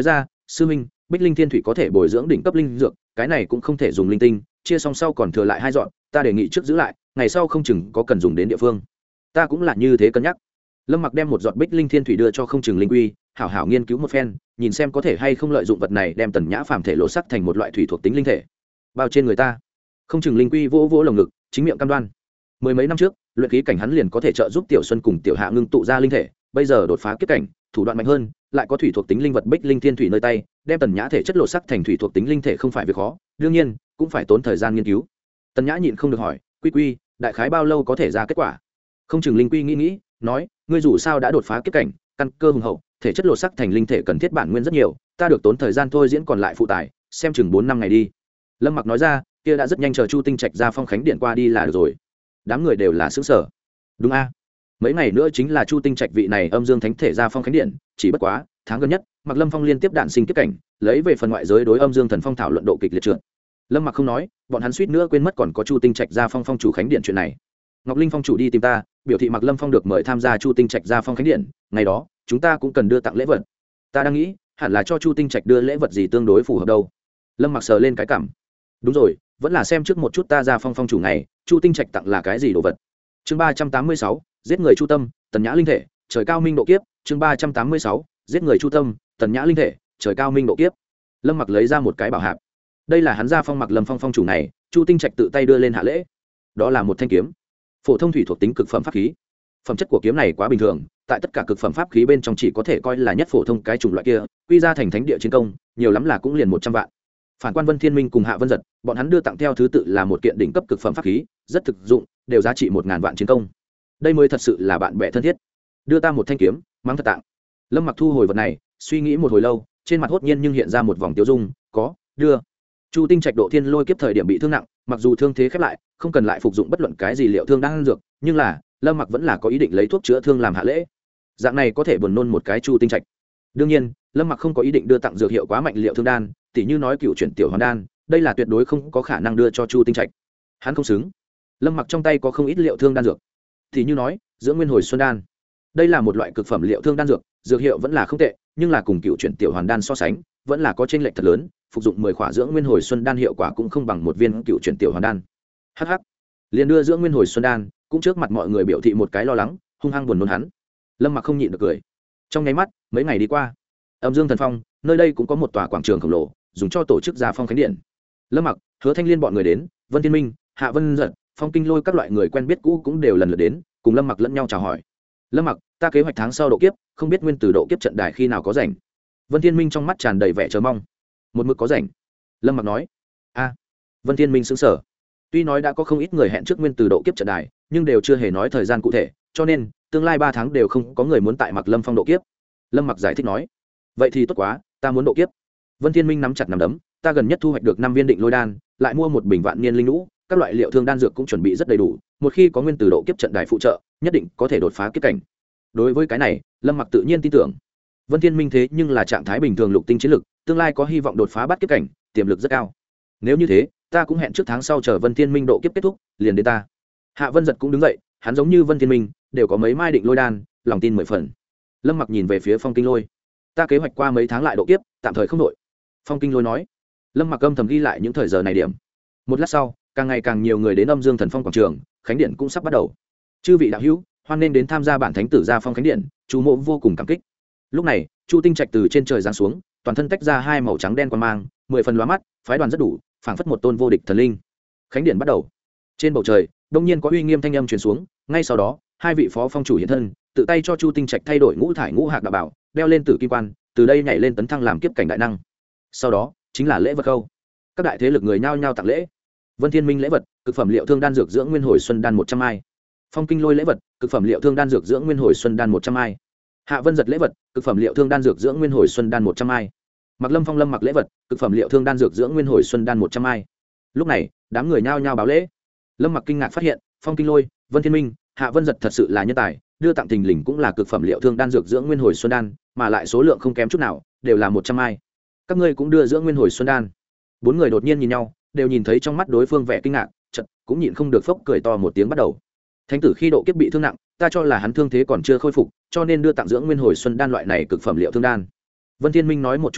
sư minh, bích linh thiên thủy có thể bồi dưỡng đỉnh cấp linh dược, cái này cũng không thể dùng linh tinh, chia xong sau còn thừa lại hai dọn, ta đề nghị trước giữ lại, ngày sau không chừng có cần dùng đến địa phương. Ta cũng là như thế cân nhắc. Lâm Mặc đem một giọt bích linh thiên thủy đưa cho không chừng linh quy, hảo hảo nghiên cứu một phen, nhìn xem có thể hay không lợi dụng vật này đem tần nhã phàm thể lộ sắc thành một loại thủy thuộc tính linh thể bao trên người ta. Không chừng linh quy vỗ vỗ lồng ngực, chính miệng cam đoan. Mười mấy năm trước, luyện khí cảnh hắn liền có thể trợ giúp Tiểu Xuân cùng Tiểu Hạ ngưng tụ ra linh thể, bây giờ đột phá kiếp cảnh, thủ đoạn mạnh hơn, lại có thủy thuộc tính linh vật bích linh thiên thủy nơi tay, đem tần nhã thể chất lộ sắc thành thủy thuộc tính linh thể không phải việc khó, đương nhiên cũng phải tốn thời gian nghiên cứu. Tần nhã nhịn không được hỏi, quy quy, đại khái bao lâu có thể ra kết quả? Không chừng linh quy nghĩ nghĩ, nói, ngươi dù sao đã đột phá kiếp cảnh, căn cơ hùng hậu, thể chất lộ sắc thành linh thể cần thiết bản nguyên rất nhiều, ta được tốn thời gian thôi diễn còn lại phụ tải, xem chừng bốn năm ngày đi. Lâm Mặc nói ra, kia đã rất nhanh, chờ Chu Tinh Trạch ra phong khánh điện qua đi là được rồi. Đám người đều là xứng sở. Đúng a, mấy ngày nữa chính là Chu Tinh Trạch vị này âm dương thánh thể ra phong khánh điện, chỉ bất quá tháng gần nhất Mặc Lâm Phong liên tiếp đạn sinh kiếp cảnh, lấy về phần ngoại giới đối âm dương thần phong thảo luận độ kịch liệt trượt. Lâm Mặc không nói, bọn hắn suýt nữa quên mất còn có Chu Tinh Trạch ra phong phong chủ khánh điện chuyện này. Ngọc Linh phong chủ đi tìm ta, biểu thị Mặc Lâm Phong được mời tham gia Chu Tinh Trạch ra phong khánh điện, ngày đó chúng ta cũng cần đưa tặng lễ vật. Ta đang nghĩ, hẳn là cho Chu Tinh Trạch đưa lễ vật gì tương đối phù hợp đâu. Lâm Mặc sờ lên cái cảm. Đúng rồi, vẫn là xem trước một chút ta ra phong phong chủ ngày, Chu Tinh Trạch tặng là cái gì đồ vật. Chương ba trăm tám mươi sáu, giết người Chu Tâm, tần nhã linh thể, trời cao minh độ kiếp. Chương ba trăm tám mươi sáu, giết người Chu Tâm, tần nhã linh thể, trời cao minh độ kiếp. Lâm Mặc lấy ra một cái bảo hạp. Đây là hắn ra phong Mặc Lâm Phong phong chủ này, Chu Tinh Trạch tự tay đưa lên hạ lễ. Đó là một thanh kiếm, phổ thông thủy thuộc tính cực phẩm pháp khí. Phẩm chất của kiếm này quá bình thường, tại tất cả cực phẩm pháp khí bên trong chỉ có thể coi là nhất phổ thông cái chủng loại kia, quy ra thành thánh địa chiến công, nhiều lắm là cũng liền một trăm vạn. Phản quan Vân Thiên Minh cùng Hạ Vân Giật, bọn hắn đưa tặng theo thứ tự là một kiện đỉnh cấp cực phẩm pháp khí, rất thực dụng, đều giá trị một ngàn vạn chiến công. Đây mới thật sự là bạn bè thân thiết. Đưa ta một thanh kiếm, mang thật tặng. Lâm Mặc thu hồi vật này, suy nghĩ một hồi lâu, trên mặt hốt nhiên nhưng hiện ra một vòng tiêu dung, có, đưa. Chu Tinh Trạch độ thiên lôi kiếp thời điểm bị thương nặng, mặc dù thương thế khép lại, không cần lại phục dụng bất luận cái gì liệu thương đang dược, nhưng là Lâm Mặc vẫn là có ý định lấy thuốc chữa thương làm hạ lễ. Dạng này có thể buồn nôn một cái Chu Tinh Trạch. Đương nhiên, Lâm Mặc không có ý định đưa tặng dược hiệu quá mạnh liệu thương đan, tỉ như nói cựu chuyển tiểu hoàn đan, đây là tuyệt đối không có khả năng đưa cho Chu Tinh Trạch. Hắn không xứng. Lâm Mặc trong tay có không ít liệu thương đan dược, tỉ như nói dưỡng nguyên hồi xuân đan, đây là một loại cực phẩm liệu thương đan dược, dược hiệu vẫn là không tệ, nhưng là cùng cựu chuyển tiểu hoàn đan so sánh, vẫn là có chênh lệch thật lớn. Phục dụng mười khỏa dưỡng nguyên hồi xuân đan hiệu quả cũng không bằng một viên cựu chuyển tiểu hoàn đan. Hắc hắc, liền đưa dưỡng nguyên hồi xuân đan, cũng trước mặt mọi người biểu thị một cái lo lắng, hung hăng buồn nôn hắn. Lâm Mặc không nhịn được cười. Trong nháy mắt, mấy ngày đi qua, Âm Dương Thần Phong, nơi đây cũng có một tòa quảng trường khổng lồ, dùng cho tổ chức ra phong khánh điện. Lâm Mặc, Hứa Thanh Liên bọn người đến, Vân Thiên Minh, Hạ Vân Giật, Phong Kinh Lôi các loại người quen biết cũ cũng đều lần lượt đến, cùng Lâm Mặc lẫn nhau chào hỏi. Lâm Mặc, ta kế hoạch tháng sau độ kiếp, không biết nguyên tử độ kiếp trận đài khi nào có rảnh. Vân Thiên Minh trong mắt tràn đầy vẻ chờ mong. Một mực có rảnh. Lâm Mặc nói. A. Vân Thiên Minh sững sờ. Tuy nói đã có không ít người hẹn trước nguyên tử độ kiếp trận đài, nhưng đều chưa hề nói thời gian cụ thể, cho nên tương lai ba tháng đều không có người muốn tại Mặc Lâm Phong độ kiếp. Lâm Mặc giải thích nói. Vậy thì tốt quá, ta muốn độ kiếp. Vân Thiên Minh nắm chặt nắm đấm, ta gần nhất thu hoạch được năm viên định lôi đan, lại mua một bình vạn niên linh lũ, các loại liệu thương đan dược cũng chuẩn bị rất đầy đủ, một khi có nguyên tử độ kiếp trận đài phụ trợ, nhất định có thể đột phá kiếp cảnh. Đối với cái này, Lâm Mặc tự nhiên tin tưởng. Vân Thiên Minh thế nhưng là trạng thái bình thường lục tinh chiến lực, tương lai có hy vọng đột phá bắt kiếp cảnh, tiềm lực rất cao. Nếu như thế, ta cũng hẹn trước tháng sau chờ Vân Thiên Minh độ kiếp kết thúc, liền đến ta. Hạ Vân Giật cũng đứng dậy, hắn giống như Vân Thiên Minh, đều có mấy mai định lôi đan, lòng tin mười phần. Lâm Mặc nhìn về phía Phong Kinh Lôi, ta kế hoạch qua mấy tháng lại độ kiếp, tạm thời không đội. Phong Kinh Lôi nói. Lâm Mặc âm thầm ghi lại những thời giờ này điểm. Một lát sau, càng ngày càng nhiều người đến Âm Dương Thần Phong quảng trường, khánh điện cũng sắp bắt đầu. Chư vị đạo hữu, hoan nên đến tham gia bản thánh tử gia phong khánh điện, chú mộ vô cùng cảm kích. Lúc này, Chu Tinh Trạch từ trên trời giáng xuống, toàn thân tách ra hai màu trắng đen quang mang, mười phần lóa mắt, phái đoàn rất đủ, phảng phất một tôn vô địch thần linh. Khánh điện bắt đầu. Trên bầu trời, đông nhiên có uy nghiêm thanh âm truyền xuống, ngay sau đó, hai vị phó phong chủ hiện thân, tự tay cho Chu Tinh Trạch thay đổi ngũ thải ngũ hạc đạo bảo, đeo lên tử kim quan, từ đây nhảy lên tấn thăng làm kiếp cảnh đại năng. Sau đó, chính là lễ vật câu. Các đại thế lực người nhao nhao tặng lễ. Vân Thiên Minh lễ vật, cực phẩm liệu thương đan dược dưỡng nguyên hồi xuân đan một trăm mai. Phong Kinh Lôi lễ vật, cực phẩm liệu thương đan dược dưỡng nguyên hồi xuân đan một trăm mai. Hạ Vân Giật lễ vật, cực phẩm liệu thương đan dược dưỡng nguyên hồi xuân đan một trăm mai. Mặc Lâm Phong Lâm Mặc lễ vật, cực phẩm liệu thương đan dược dưỡng nguyên hồi xuân đan một trăm mai. Lúc này, đám người nhao nhao báo lễ. Lâm Mặc kinh ngạc phát hiện, Phong Kinh Lôi, Vân Thiên Minh, Hạ Vân Giật thật sự là nhân tài, đưa tặng thình lình cũng là cực phẩm liệu thương đan dược dưỡng nguyên hồi xuân đan, mà lại số lượng không kém chút nào, đều là một trăm mai. Các ngươi cũng đưa dưỡng nguyên hồi xuân đan. Bốn người đột nhiên nhìn nhau, đều nhìn thấy trong mắt đối phương vẻ kinh ngạc, chợt cũng nhịn không được phốc cười to một tiếng bắt đầu. Thánh tử khi độ kiếp bị thương nặng, ta cho là hắn thương thế còn chưa khôi phục, cho nên đưa tặng dưỡng nguyên hồi xuân đan loại này cực phẩm liệu thương đan. Vân Thiên Minh nói một chút nói,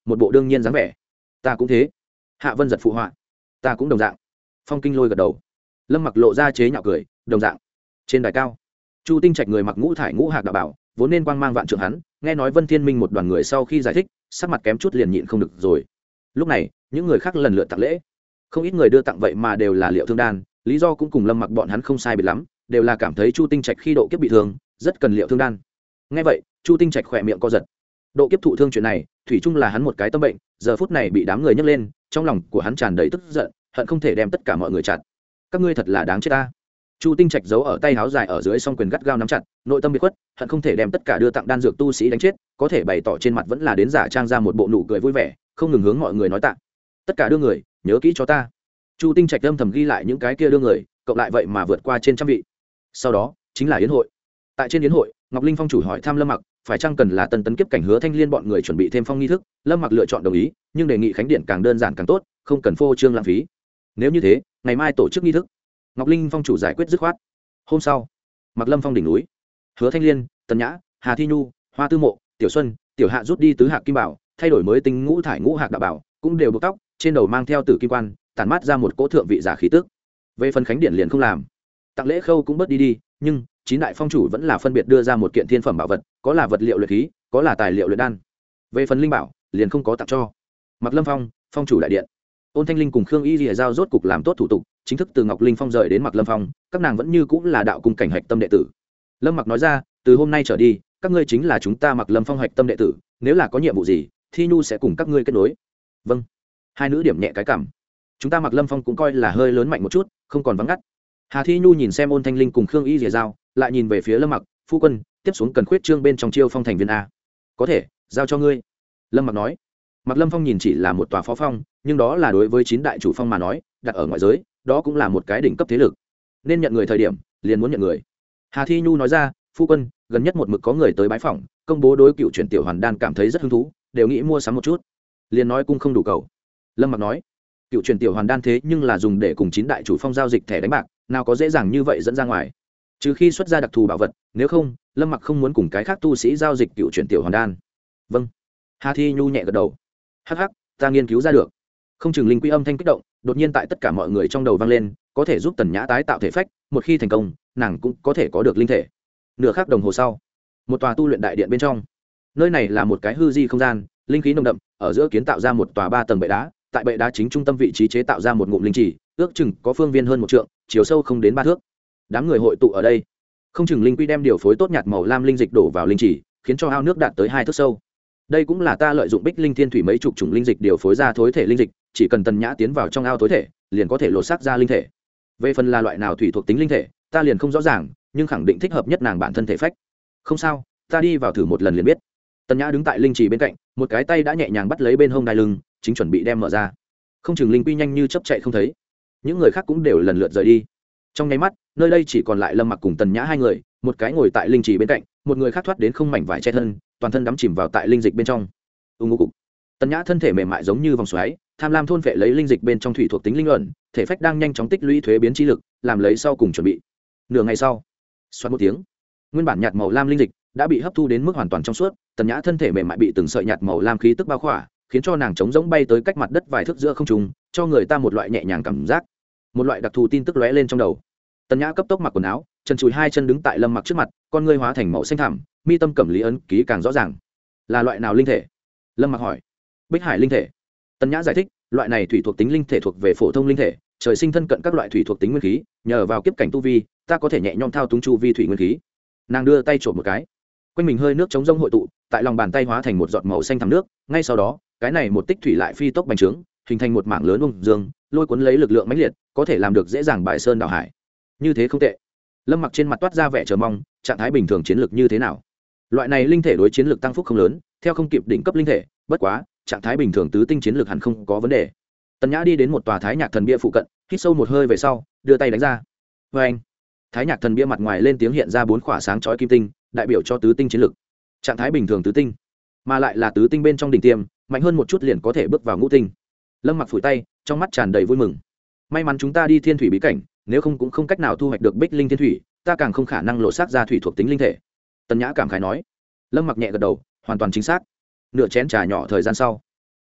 một bộ đương nhiên dáng vẻ. Ta cũng thế. Hạ Vân giật phụ họa. Ta cũng đồng dạng. Phong Kinh Lôi gật đầu. Lâm Mặc lộ ra chế nhạo cười, đồng dạng. Trên đài cao, Chu Tinh Trạch người mặc ngũ thải ngũ hạc đạo bảo, vốn nên quang mang vạn trượng hắn, nghe nói Vân Thiên Minh một đoàn người sau khi giải thích, sắc mặt kém chút liền nhịn không được rồi. Lúc này, những người khác lần lượt tặng lễ. Không ít người đưa tặng vậy mà đều là liệu thương đan, lý do cũng cùng Lâm Mặc bọn hắn không sai biệt lắm, đều là cảm thấy Chu Tinh Trạch khi độ kiếp bị thương, rất cần liệu thương đan. Nghe vậy, Chu Tinh Trạch khỏe miệng co giật. Độ kiếp thụ thương chuyện này, thủy chung là hắn một cái tâm bệnh, giờ phút này bị đám người nhấc lên, trong lòng của hắn tràn đầy tức giận, hận không thể đem tất cả mọi người chặt. Các ngươi thật là đáng chết ta. Chu Tinh Trạch giấu ở tay áo dài ở dưới song quyền gắt gao nắm chặt, nội tâm bị khuất, hận không thể đem tất cả đưa tặng đan dược tu sĩ đánh chết, có thể bày tỏ trên mặt vẫn là đến giả trang ra một bộ nụ cười vui vẻ, không ngừng hướng mọi người nói tạ. Tất cả đưa người, nhớ kỹ cho ta. Chu Tinh Trạch âm thầm ghi lại những cái kia đưa người, cộng lại vậy mà vượt qua trên trăm vị. Sau đó, chính là yến hội. Tại trên yến hội, Ngọc Linh Phong chủ hỏi thăm Lâm Mặc, phải chăng cần là tân tấn kiếp cảnh Hứa Thanh Liên bọn người chuẩn bị thêm phong nghi thức, Lâm Mặc lựa chọn đồng ý, nhưng đề nghị khánh điện càng đơn giản càng tốt, không cần phô trương lãng phí. Nếu như thế, ngày mai tổ chức nghi thức. Ngọc Linh Phong chủ giải quyết dứt khoát. Hôm sau, Mặc Lâm Phong đỉnh núi, Hứa Thanh Liên, Tần Nhã, Hà Thi Nhu, Hoa Tư Mộ, Tiểu Xuân, Tiểu Hạ rút đi tứ hạc kim bảo, thay đổi mới tinh ngũ thải ngũ hạc đạo bảo, cũng đều buộc tóc, trên đầu mang theo tử kim quan, tản mát ra một cỗ thượng vị giả khí tức. Về phần khánh điện liền không làm, tặng lễ khâu cũng bớt đi đi, nhưng chín đại phong chủ vẫn là phân biệt đưa ra một kiện thiên phẩm bảo vật, có là vật liệu luyện khí, có là tài liệu luyện đan. Về phần linh bảo, liền không có tặng cho. Mặc Lâm Phong, phong chủ đại điện, Ôn Thanh Linh cùng Khương Y Lìa giao rốt cục làm tốt thủ tục, chính thức từ Ngọc Linh Phong rời đến Mặc Lâm Phong, các nàng vẫn như cũng là đạo cung cảnh hạch tâm đệ tử. Lâm Mặc nói ra, từ hôm nay trở đi, các ngươi chính là chúng ta Mặc Lâm Phong hạch tâm đệ tử, nếu là có nhiệm vụ gì, Thi Nhu sẽ cùng các ngươi kết nối. Vâng. Hai nữ điểm nhẹ cái cảm. Chúng ta Mặc Lâm Phong cũng coi là hơi lớn mạnh một chút, không còn vắng ngắt. Hà Thi Nhu nhìn xem Ôn Thanh Linh cùng Khương Y Lìa giao, lại nhìn về phía Lâm Mặc, phu quân, tiếp xuống cần khuyết trương bên trong chiêu phong thành viên a. Có thể, giao cho ngươi. Lâm Mặc nói. Mặc Lâm Phong nhìn chỉ là một tòa phó phong, nhưng đó là đối với chín đại chủ phong mà nói, đặt ở ngoại giới, đó cũng là một cái đỉnh cấp thế lực. Nên nhận người thời điểm, liền muốn nhận người. Hà Thi Nhu nói ra, phu quân, gần nhất một mực có người tới bái phỏng, công bố đối cựu chuyển tiểu hoàn đan cảm thấy rất hứng thú, đều nghĩ mua sắm một chút. Liền nói cũng không đủ cầu. Lâm Mặc nói, cựu chuyển tiểu hoàn đan thế nhưng là dùng để cùng chín đại chủ phong giao dịch thẻ đánh bạc, nào có dễ dàng như vậy dẫn ra ngoài. Trừ khi xuất ra đặc thù bảo vật, nếu không, Lâm Mặc không muốn cùng cái khác tu sĩ giao dịch cựu chuyển tiểu hoàn đan. Vâng. Hà Thi Nhu nhẹ gật đầu. Hắc hắc, ta nghiên cứu ra được. Không chừng linh quy âm thanh kích động, đột nhiên tại tất cả mọi người trong đầu vang lên, có thể giúp Tần Nhã tái tạo thể phách, một khi thành công, nàng cũng có thể có được linh thể. Nửa khắc đồng hồ sau, một tòa tu luyện đại điện bên trong. Nơi này là một cái hư di không gian, linh khí nồng đậm, ở giữa kiến tạo ra một tòa ba tầng bệ đá, tại bệ đá chính trung tâm vị trí chế tạo ra một ngụm linh chỉ, ước chừng có phương viên hơn một trượng, chiều sâu không đến ba thước. Đám người hội tụ ở đây. Không chừng linh quy đem điều phối tốt nhạt màu lam linh dịch đổ vào linh chỉ, khiến cho ao nước đạt tới hai thước sâu. Đây cũng là ta lợi dụng Bích Linh Thiên Thủy mấy chục chủng linh dịch điều phối ra thối thể linh dịch, chỉ cần Tần Nhã tiến vào trong ao thối thể, liền có thể lột xác ra linh thể. Về phần là loại nào thủy thuộc tính linh thể, ta liền không rõ ràng, nhưng khẳng định thích hợp nhất nàng bản thân thể phách. Không sao, ta đi vào thử một lần liền biết. Tần Nhã đứng tại linh trì bên cạnh, một cái tay đã nhẹ nhàng bắt lấy bên hông đai lưng, chính chuẩn bị đem mở ra. Không chừng linh quy nhanh như chớp chạy không thấy. Những người khác cũng đều lần lượt rời đi. Trong nháy mắt, nơi đây chỉ còn lại Lâm Mặc cùng Tần Nhã hai người, một cái ngồi tại linh trì bên cạnh, một người khác thoát đến không mảnh vải che thân, toàn thân đắm chìm vào tại linh dịch bên trong. Ung ngô cục. Tần Nhã thân thể mềm mại giống như vòng xoáy, tham lam thôn phệ lấy linh dịch bên trong thủy thuộc tính linh luận, thể phách đang nhanh chóng tích lũy thuế biến chi lực, làm lấy sau cùng chuẩn bị. Nửa ngày sau, xoát một tiếng, nguyên bản nhạt màu lam linh dịch đã bị hấp thu đến mức hoàn toàn trong suốt. Tần Nhã thân thể mềm mại bị từng sợi nhạt màu lam khí tức bao khỏa, khiến cho nàng trống rỗng bay tới cách mặt đất vài thước giữa không trung, cho người ta một loại nhẹ nhàng cảm giác. Một loại đặc thù tin tức lóe lên trong đầu. Tần Nhã cấp tốc mặc quần áo, chân chùi hai chân đứng tại Lâm Mặc trước mặt, con ngươi hóa thành màu xanh thẳm, mi tâm cẩm lý ấn ký càng rõ ràng. Là loại nào linh thể? Lâm Mặc hỏi. Bích Hải linh thể. Tần Nhã giải thích, loại này thủy thuộc tính linh thể thuộc về phổ thông linh thể, trời sinh thân cận các loại thủy thuộc tính nguyên khí, nhờ vào kiếp cảnh tu vi, ta có thể nhẹ nhõm thao túng chu vi thủy nguyên khí. Nàng đưa tay trộm một cái, quanh mình hơi nước chống rông hội tụ, tại lòng bàn tay hóa thành một giọt màu xanh thẳm nước, ngay sau đó, cái này một tích thủy lại phi tốc bành trướng, hình thành một mảng lớn ung dương, lôi cuốn lấy lực lượng mãnh liệt, có thể làm được dễ dàng bài sơn đảo hải. Như thế không tệ. Lâm Mặc trên mặt toát ra vẻ chờ mong, trạng thái bình thường chiến lược như thế nào? Loại này linh thể đối chiến lược tăng phúc không lớn, theo không kịp đỉnh cấp linh thể, bất quá, trạng thái bình thường tứ tinh chiến lược hẳn không có vấn đề. Tần Nhã đi đến một tòa Thái Nhạc Thần bia phụ cận, hít sâu một hơi về sau, đưa tay đánh ra. Và anh, Thái Nhạc Thần bia mặt ngoài lên tiếng hiện ra bốn khỏa sáng chói kim tinh, đại biểu cho tứ tinh chiến lược. Trạng thái bình thường tứ tinh, mà lại là tứ tinh bên trong đỉnh tiêm, mạnh hơn một chút liền có thể bước vào ngũ tinh. Lâm Mặc phủi tay, trong mắt tràn đầy vui mừng. May mắn chúng ta đi Thiên Thủy bí cảnh, nếu không cũng không cách nào thu hoạch được Bích Linh Thiên Thủy, ta càng không khả năng lộ xác ra thủy thuộc tính linh thể. Tần Nhã cảm khái nói. Lâm Mặc nhẹ gật đầu, hoàn toàn chính xác. Nửa chén trà nhỏ thời gian sau,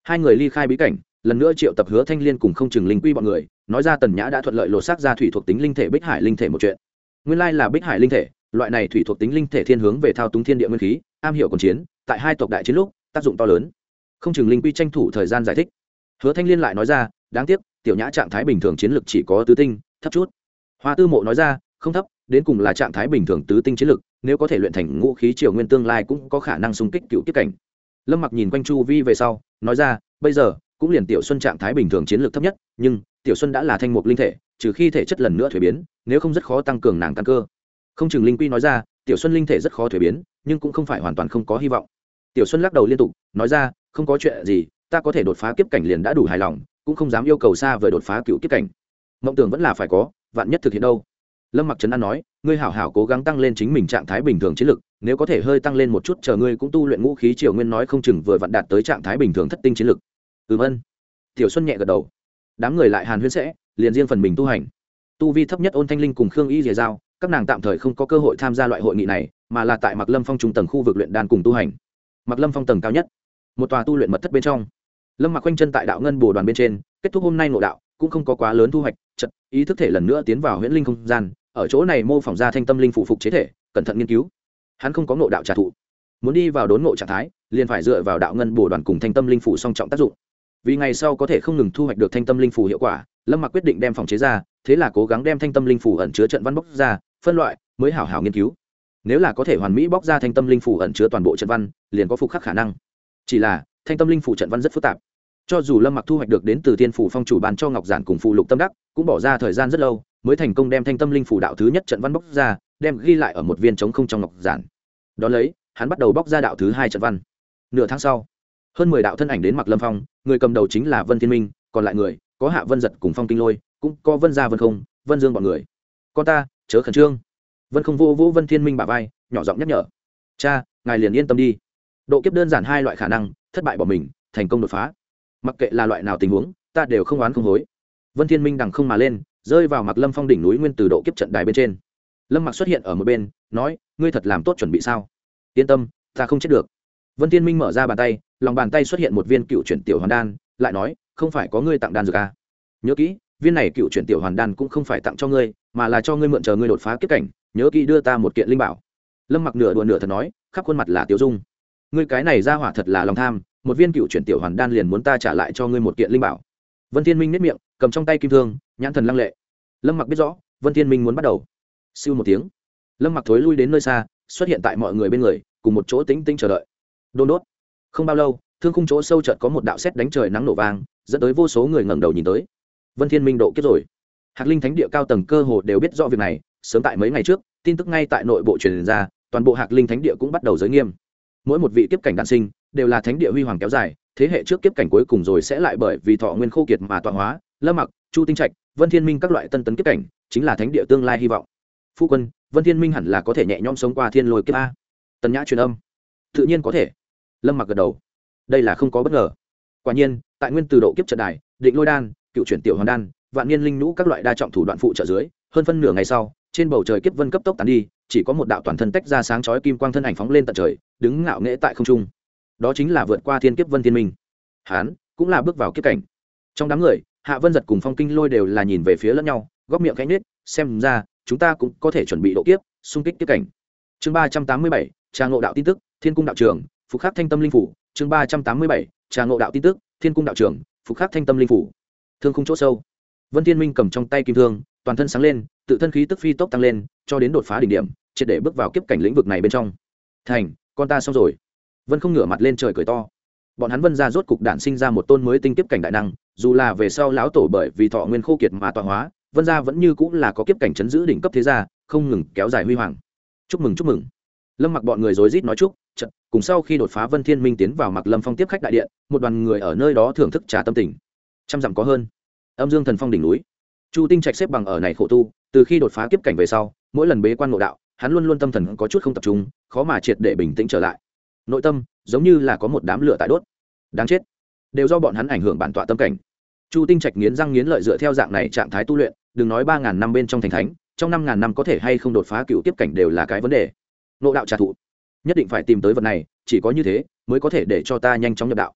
Hai người ly khai bí cảnh, lần nữa triệu tập Hứa Thanh Liên cùng Không Chừng Linh Quy bọn người, nói ra Tần Nhã đã thuận lợi lột xác ra thủy thuộc tính linh thể Bích Hải linh thể một chuyện. Nguyên lai là Bích Hải linh thể, loại này thủy thuộc tính linh thể thiên hướng về thao túng thiên địa nguyên khí, am hiểu còn chiến, tại hai tộc đại chiến lúc, tác dụng to lớn. Không Chừng Linh Quy tranh thủ thời gian giải thích. Hứa Thanh Liên lại nói ra, đáng tiếc, tiểu Nhã trạng thái bình thường chiến lực chỉ có tứ tinh, thấp chút. Hoa Tư Mộ nói ra, không thấp, đến cùng là trạng thái bình thường tứ tinh chiến lực, nếu có thể luyện thành ngũ khí triều nguyên tương lai cũng có khả năng xung kích cựu kiếp cảnh. Lâm Mặc nhìn quanh chu vi về sau, nói ra, bây giờ cũng liền Tiểu Xuân trạng thái bình thường chiến lược thấp nhất, nhưng Tiểu Xuân đã là thanh mục linh thể, trừ khi thể chất lần nữa thuế biến, nếu không rất khó tăng cường nàng căn cơ. Không Chừng Linh Quy nói ra, Tiểu Xuân linh thể rất khó thuế biến, nhưng cũng không phải hoàn toàn không có hy vọng. Tiểu Xuân lắc đầu liên tục, nói ra, không có chuyện gì, ta có thể đột phá kiếp cảnh liền đã đủ hài lòng, cũng không dám yêu cầu xa vời đột phá cựu kiếp cảnh. Mộng tưởng vẫn là phải có, vạn nhất thực hiện đâu. Lâm Mặc Trấn An nói, ngươi hảo hảo cố gắng tăng lên chính mình trạng thái bình thường chiến lực, nếu có thể hơi tăng lên một chút, chờ ngươi cũng tu luyện ngũ khí triều nguyên nói không chừng vừa vặn đạt tới trạng thái bình thường thất tinh chiến lực. Ừm ân. Tiểu Xuân nhẹ gật đầu. Đám người lại hàn huyên sẽ, liền riêng phần mình tu hành. Tu vi thấp nhất Ôn Thanh Linh cùng Khương Y Dìa Giao, các nàng tạm thời không có cơ hội tham gia loại hội nghị này, mà là tại Mặc Lâm Phong trung tầng khu vực luyện đan cùng tu hành. Mặc Lâm Phong tầng cao nhất, một tòa tu luyện mật thất bên trong. Lâm Mặc quanh chân tại đạo ngân bồ đoàn bên trên, kết thúc hôm nay ngộ đạo, cũng không có quá lớn thu hoạch, chợt ý thức thể lần nữa tiến vào huyễn linh không gian, ở chỗ này mô phỏng ra thanh tâm linh phụ phục chế thể, cẩn thận nghiên cứu. Hắn không có ngộ đạo trả thụ, muốn đi vào đốn ngộ trạng thái, liền phải dựa vào đạo ngân bổ đoàn cùng thanh tâm linh phủ song trọng tác dụng. Vì ngày sau có thể không ngừng thu hoạch được thanh tâm linh phủ hiệu quả, Lâm Mặc quyết định đem phòng chế ra, thế là cố gắng đem thanh tâm linh phủ ẩn chứa trận văn bóc ra, phân loại, mới hảo hảo nghiên cứu. Nếu là có thể hoàn mỹ bóc ra thanh tâm linh phủ ẩn chứa toàn bộ trận văn, liền có phục khắc khả năng. Chỉ là, thanh tâm linh phủ trận văn rất phức tạp. Cho dù Lâm Mặc thu hoạch được đến từ Tiên phủ phong chủ bàn cho Ngọc Giản cùng phụ lục tâm đắc, cũng bỏ ra thời gian rất lâu, mới thành công đem thanh tâm linh phủ đạo thứ nhất trận văn bóc ra, đem ghi lại ở một viên trống không trong ngọc giản. Đó lấy, hắn bắt đầu bóc ra đạo thứ hai trận văn. Nửa tháng sau, hơn mười đạo thân ảnh đến Mặc Lâm Phong, người cầm đầu chính là Vân Thiên Minh, còn lại người có Hạ Vân Giật cùng Phong Kinh Lôi, cũng có Vân Gia Vân Không, Vân Dương bọn người. Con ta, chớ khẩn trương. Vân Không vô vô Vân Thiên Minh bả vai, nhỏ giọng nhắc nhở. Cha, ngài liền yên tâm đi. Độ kiếp đơn giản hai loại khả năng, thất bại bỏ mình, thành công đột phá. Mặc kệ là loại nào tình huống, ta đều không oán không hối. Vân Thiên Minh đằng không mà lên, rơi vào Mặc Lâm Phong đỉnh núi nguyên từ độ kiếp trận đài bên trên. Lâm Mặc xuất hiện ở một bên, nói, ngươi thật làm tốt chuẩn bị sao? Yên tâm, ta không chết được. Vân Thiên Minh mở ra bàn tay, lòng bàn tay xuất hiện một viên cựu chuyển tiểu hoàn đan, lại nói, không phải có ngươi tặng đan dược à? Nhớ kỹ, viên này cựu chuyển tiểu hoàn đan cũng không phải tặng cho ngươi, mà là cho ngươi mượn chờ ngươi đột phá kiếp cảnh, nhớ kỹ đưa ta một kiện linh bảo. Lâm Mặc nửa đùa nửa thật nói, khắp khuôn mặt là tiêu dung. Ngươi cái này ra hỏa thật là lòng tham, một viên cựu chuyển tiểu hoàn đan liền muốn ta trả lại cho ngươi một kiện linh bảo. Vân Thiên Minh nhếch miệng, cầm trong tay kim thương, nhãn thần lăng lệ. Lâm Mặc biết rõ, Vân Thiên Minh muốn bắt đầu. Siêu một tiếng, Lâm Mặc thối lui đến nơi xa, xuất hiện tại mọi người bên người, cùng một chỗ tĩnh tĩnh chờ đợi. Đôn đốt. Không bao lâu, thương khung chỗ sâu chợt có một đạo sét đánh trời nắng nổ vang, dẫn tới vô số người ngẩng đầu nhìn tới. Vân Thiên Minh độ kiếp rồi. Hạc Linh Thánh Địa cao tầng cơ hồ đều biết rõ việc này, sớm tại mấy ngày trước, tin tức ngay tại nội bộ truyền ra, toàn bộ Hạc Linh Thánh Địa cũng bắt đầu giới nghiêm. Mỗi một vị kiếp cảnh đản sinh, đều là thánh địa huy hoàng kéo dài, thế hệ trước kiếp cảnh cuối cùng rồi sẽ lại bởi vì thọ nguyên khô kiệt mà tọa hóa. Lâm Mặc, Chu Tinh Trạch, Vân Thiên Minh các loại tân tấn kiếp cảnh, chính là thánh địa tương lai hy vọng. Phu quân, Vân Thiên Minh hẳn là có thể nhẹ nhõm sống qua thiên lôi kiếp a. Tần Nhã truyền âm. Tự nhiên có thể. Lâm Mặc gật đầu. Đây là không có bất ngờ. Quả nhiên, tại nguyên từ độ kiếp trận đài, định lôi đan, cựu chuyển tiểu hoàn đan, vạn niên linh nhũ các loại đa trọng thủ đoạn phụ trợ dưới, hơn phân nửa ngày sau, trên bầu trời kiếp vân cấp tốc tán đi, chỉ có một đạo toàn thân tách ra sáng chói kim quang thân ảnh phóng lên tận trời, đứng ngạo nghễ tại không trung. Đó chính là vượt qua thiên kiếp Vân Thiên Minh. Hán cũng là bước vào kiếp cảnh. Trong đám người, Hạ Vân Giật cùng Phong Kinh Lôi đều là nhìn về phía lẫn nhau, góc miệng khẽ nhếch, xem ra chúng ta cũng có thể chuẩn bị độ kiếp, xung kích kiếp cảnh. Chương ba trăm tám mươi bảy, Trà Ngộ Đạo tin tức, Thiên Cung đạo trưởng, Phục Khắc Thanh Tâm Linh phủ. Chương ba trăm tám mươi bảy, Trà Ngộ Đạo tin tức, Thiên Cung đạo trưởng, Phục Khắc Thanh Tâm Linh phủ. Thương khung chỗ sâu, Vân Thiên Minh cầm trong tay kim thương, toàn thân sáng lên, tự thân khí tức phi tốc tăng lên, cho đến đột phá đỉnh điểm, triệt để bước vào kiếp cảnh lĩnh vực này bên trong. Thành, con ta xong rồi. Vân không ngửa mặt lên trời cười to. Bọn hắn Vân gia rốt cục đản sinh ra một tôn mới tinh kiếp cảnh đại năng, dù là về sau lão tổ bởi vì thọ nguyên khô kiệt mà tọa hóa, Vân gia vẫn như cũng là có kiếp cảnh chấn giữ đỉnh cấp thế gia, không ngừng kéo dài huy hoàng. Chúc mừng chúc mừng. Lâm Mặc bọn người rối rít nói chúc, chợt, cùng sau khi đột phá Vân Thiên Minh tiến vào Mặc Lâm Phong tiếp khách đại điện, một đoàn người ở nơi đó thưởng thức trà tâm tình. Trăm dặm có hơn. Âm Dương Thần Phong đỉnh núi. Chu Tinh Trạch xếp bằng ở này khổ tu, từ khi đột phá kiếp cảnh về sau, mỗi lần bế quan ngộ đạo, hắn luôn luôn tâm thần có chút không tập trung, khó mà triệt để bình tĩnh trở lại. Nội tâm giống như là có một đám lửa tại đốt. Đáng chết, đều do bọn hắn ảnh hưởng bản tọa tâm cảnh. Chu Tinh Trạch nghiến răng nghiến lợi dựa theo dạng này trạng thái tu luyện, đừng nói ba ngàn năm bên trong thành thánh, trong năm ngàn năm có thể hay không đột phá cựu kiếp cảnh đều là cái vấn đề. Ngộ đạo trà thụ, nhất định phải tìm tới vật này, chỉ có như thế mới có thể để cho ta nhanh chóng nhập đạo.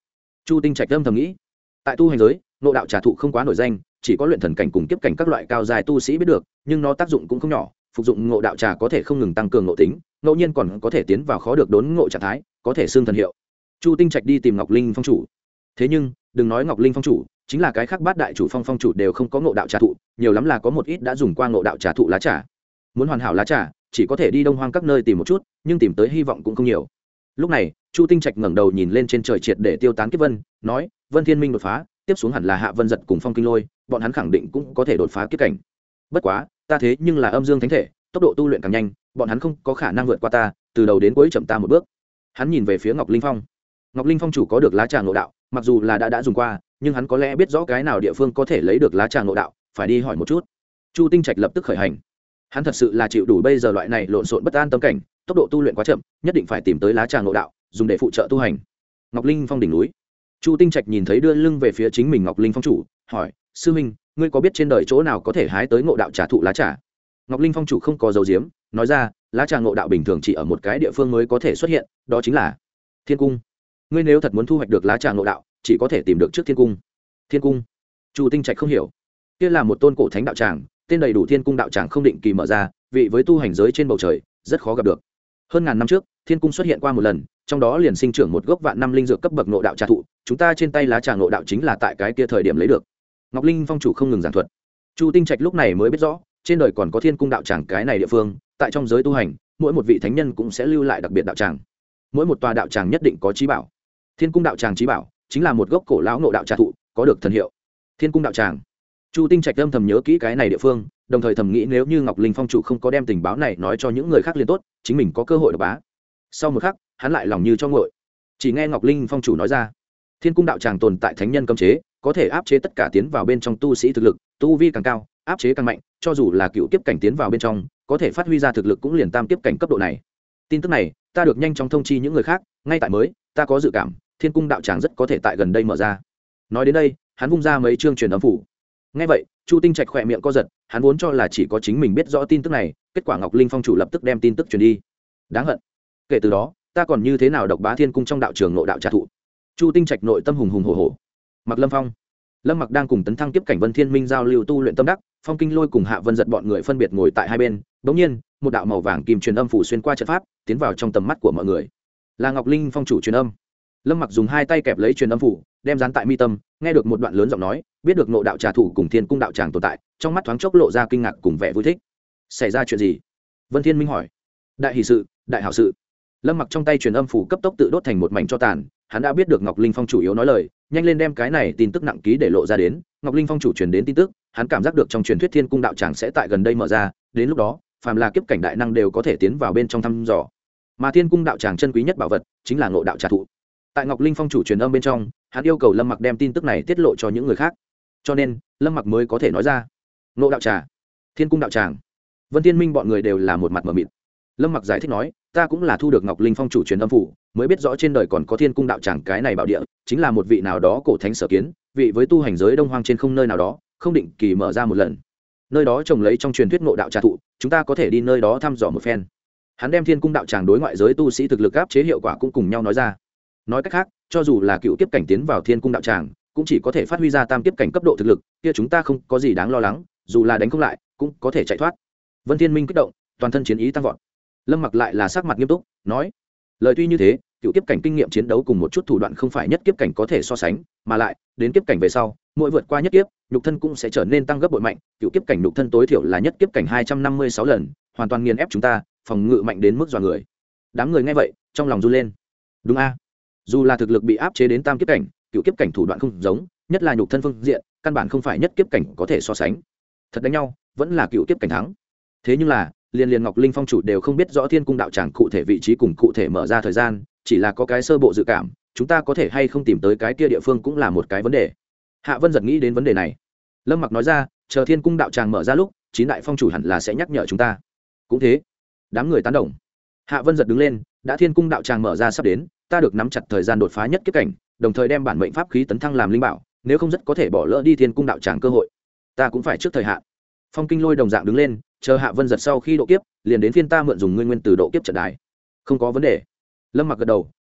Chu Tinh Trạch âm thầm nghĩ, tại tu hành giới ngộ đạo trà thụ không quá nổi danh, chỉ có luyện thần cảnh cùng kiếp cảnh các loại cao dài tu sĩ biết được, nhưng nó tác dụng cũng không nhỏ. Phục dụng ngộ đạo trà có thể không ngừng tăng cường ngộ tính, ngẫu nhiên còn có thể tiến vào khó được đốn ngộ trạng thái, có thể xương thần hiệu. Chu Tinh Trạch đi tìm Ngọc Linh phong chủ, thế nhưng đừng nói Ngọc Linh phong chủ, chính là cái khác bát đại chủ phong phong chủ đều không có ngộ đạo trà thụ, nhiều lắm là có một ít đã dùng qua ngộ đạo trà thụ lá trà. Muốn hoàn hảo lá trà, chỉ có thể đi đông hoang các nơi tìm một chút, nhưng tìm tới hy vọng cũng không nhiều. Lúc này Chu Tinh Trạch ngẩng đầu nhìn lên trên trời triệt để tiêu tán kiếp vân, nói: Vân Thiên Minh đột phá, tiếp xuống hẳn là Hạ Vân Giật cùng Phong Kinh Lôi, bọn hắn khẳng định cũng có thể đột phá kiếp cảnh. Bất quá ta thế nhưng là âm dương thánh thể, tốc độ tu luyện càng nhanh, bọn hắn không có khả năng vượt qua ta, từ đầu đến cuối chậm ta một bước. Hắn nhìn về phía Ngọc Linh Phong. Ngọc Linh Phong chủ có được lá trà ngộ đạo, mặc dù là đã đã dùng qua, nhưng hắn có lẽ biết rõ cái nào địa phương có thể lấy được lá trà ngộ đạo, phải đi hỏi một chút. Chu Tinh Trạch lập tức khởi hành. Hắn thật sự là chịu đủ bây giờ loại này lộn xộn bất an tâm cảnh, tốc độ tu luyện quá chậm, nhất định phải tìm tới lá trà ngộ đạo, dùng để phụ trợ tu hành. Ngọc Linh Phong đỉnh núi. Chu Tinh Trạch nhìn thấy đưa lưng về phía chính mình Ngọc Linh Phong chủ, hỏi: sư minh, ngươi có biết trên đời chỗ nào có thể hái tới ngộ đạo trà thụ lá trà? Ngọc Linh Phong chủ không có dấu diếm, nói ra: lá trà ngộ đạo bình thường chỉ ở một cái địa phương mới có thể xuất hiện, đó chính là Thiên Cung. Ngươi nếu thật muốn thu hoạch được lá trà ngộ đạo, chỉ có thể tìm được trước Thiên Cung. Thiên Cung? Chu Tinh Trạch không hiểu. Kia là một tôn cổ thánh đạo tràng, tên đầy đủ Thiên Cung đạo tràng không định kỳ mở ra, vị với tu hành giới trên bầu trời, rất khó gặp được. Hơn ngàn năm trước, Thiên Cung xuất hiện qua một lần, trong đó liền sinh trưởng một gốc vạn năm linh dược cấp bậc ngộ đạo trà thụ, chúng ta trên tay lá trà ngộ đạo chính là tại cái kia thời điểm lấy được. Ngọc Linh Phong chủ không ngừng giảng thuật. Chu Tinh Trạch lúc này mới biết rõ, trên đời còn có Thiên Cung đạo tràng cái này địa phương, tại trong giới tu hành, mỗi một vị thánh nhân cũng sẽ lưu lại đặc biệt đạo tràng. Mỗi một tòa đạo tràng nhất định có chí bảo. Thiên Cung đạo tràng chí bảo chính là một gốc cổ lão ngộ đạo trà thụ, có được thần hiệu. Thiên Cung đạo tràng. Chu Tinh Trạch âm thầm nhớ kỹ cái này địa phương, đồng thời thầm nghĩ nếu như Ngọc Linh Phong chủ không có đem tình báo này nói cho những người khác liền tốt, chính mình có cơ hội đột bá. Sau một khắc, hắn lại lòng như cho nguội. Chỉ nghe Ngọc Linh Phong chủ nói ra: Thiên Cung đạo tràng tồn tại thánh nhân cấm chế, có thể áp chế tất cả tiến vào bên trong tu sĩ thực lực, tu vi càng cao, áp chế càng mạnh, cho dù là cựu kiếp cảnh tiến vào bên trong, có thể phát huy ra thực lực cũng liền tam kiếp cảnh cấp độ này. Tin tức này, ta được nhanh chóng thông chi những người khác, ngay tại mới, ta có dự cảm, Thiên Cung đạo tràng rất có thể tại gần đây mở ra. Nói đến đây, hắn vung ra mấy chương truyền âm phủ. Nghe vậy, Chu Tinh Trạch khỏe miệng co giật, hắn vốn cho là chỉ có chính mình biết rõ tin tức này, kết quả Ngọc Linh Phong chủ lập tức đem tin tức truyền đi. Đáng hận. Kể từ đó, ta còn như thế nào độc bá Thiên Cung trong đạo trường nội đạo trà thụ. Chu Tinh Trạch nội tâm hùng hùng hổ hổ. Mặc Lâm Phong, Lâm Mặc đang cùng tấn thăng kiếp cảnh Vân Thiên Minh giao lưu tu luyện tâm đắc, Phong Kinh Lôi cùng Hạ Vân Giật bọn người phân biệt ngồi tại hai bên. Bỗng nhiên, một đạo màu vàng kim truyền âm phủ xuyên qua trận pháp, tiến vào trong tầm mắt của mọi người. Là Ngọc Linh Phong chủ truyền âm. Lâm Mặc dùng hai tay kẹp lấy truyền âm phủ, đem dán tại mi tâm, nghe được một đoạn lớn giọng nói, biết được nội đạo trà thủ cùng Thiên Cung đạo tràng tồn tại, trong mắt thoáng chốc lộ ra kinh ngạc cùng vẻ vui thích. Xảy ra chuyện gì? Vân Thiên Minh hỏi. Đại hỷ sự, đại hảo sự. Lâm Mặc trong tay truyền âm phủ cấp tốc tự đốt thành một mảnh cho tàn, hắn đã biết được Ngọc Linh Phong chủ yếu nói lời, nhanh lên đem cái này tin tức nặng ký để lộ ra đến. Ngọc Linh Phong chủ truyền đến tin tức, hắn cảm giác được trong truyền thuyết Thiên Cung đạo tràng sẽ tại gần đây mở ra, đến lúc đó, phàm là kiếp cảnh đại năng đều có thể tiến vào bên trong thăm dò. Mà Thiên Cung đạo tràng chân quý nhất bảo vật chính là ngộ đạo trà thụ. Tại Ngọc Linh Phong chủ truyền âm bên trong, hắn yêu cầu Lâm Mặc đem tin tức này tiết lộ cho những người khác, cho nên Lâm Mặc mới có thể nói ra. Ngộ đạo trà, Thiên Cung đạo tràng. Vân Thiên Minh bọn người đều là một mặt mờ mịt. Lâm Mặc giải thích nói, ta cũng là thu được Ngọc Linh Phong chủ truyền âm phủ, mới biết rõ trên đời còn có Thiên Cung đạo tràng cái này bảo địa, chính là một vị nào đó cổ thánh sở kiến, vị với tu hành giới Đông Hoang trên không nơi nào đó, không định kỳ mở ra một lần. Nơi đó trồng lấy trong truyền thuyết ngộ đạo trà thụ, chúng ta có thể đi nơi đó thăm dò một phen. Hắn đem Thiên Cung đạo tràng đối ngoại giới tu sĩ thực lực áp chế hiệu quả cũng cùng nhau nói ra. Nói cách khác, cho dù là cựu kiếp cảnh tiến vào Thiên Cung đạo tràng, cũng chỉ có thể phát huy ra tam kiếp cảnh cấp độ thực lực, kia chúng ta không có gì đáng lo lắng, dù là đánh không lại, cũng có thể chạy thoát. Vân Thiên Minh kích động, toàn thân chiến ý tăng vọt. Lâm Mặc lại là sắc mặt nghiêm túc, nói: lời tuy như thế, cựu kiếp cảnh kinh nghiệm chiến đấu cùng một chút thủ đoạn không phải nhất kiếp cảnh có thể so sánh, mà lại đến kiếp cảnh về sau, mỗi vượt qua nhất kiếp, nhục thân cũng sẽ trở nên tăng gấp bội mạnh, cựu kiếp cảnh nhục thân tối thiểu là nhất kiếp cảnh hai trăm năm mươi sáu lần, hoàn toàn nghiền ép chúng ta, phòng ngự mạnh đến mức dọa người. Đám người nghe vậy, trong lòng run lên. Đúng a, dù là thực lực bị áp chế đến tam kiếp cảnh, cựu kiếp cảnh thủ đoạn không giống, nhất là nhục thân phương diện, căn bản không phải nhất kiếp cảnh có thể so sánh. Thật đánh nhau, vẫn là cựu kiếp cảnh thắng. Thế nhưng là, liên liên Ngọc Linh Phong chủ đều không biết rõ Thiên Cung đạo tràng cụ thể vị trí cùng cụ thể mở ra thời gian, chỉ là có cái sơ bộ dự cảm, chúng ta có thể hay không tìm tới cái kia địa phương cũng là một cái vấn đề. Hạ Vân giật nghĩ đến vấn đề này. Lâm Mặc nói ra, chờ Thiên Cung đạo tràng mở ra lúc, chín đại phong chủ hẳn là sẽ nhắc nhở chúng ta. Cũng thế. Đám người tán đồng. Hạ Vân giật đứng lên, đã Thiên Cung đạo tràng mở ra sắp đến, ta được nắm chặt thời gian đột phá nhất kiếp cảnh, đồng thời đem bản mệnh pháp khí tấn thăng làm linh bảo, nếu không rất có thể bỏ lỡ đi Thiên Cung đạo tràng cơ hội. Ta cũng phải trước thời hạn. Phong Kinh Lôi đồng dạng đứng lên, chờ Hạ Vân giật sau khi độ kiếp, liền đến phiên ta mượn dùng nguyên nguyên từ độ kiếp trận đài. Không có vấn đề. Lâm Mặc gật đầu,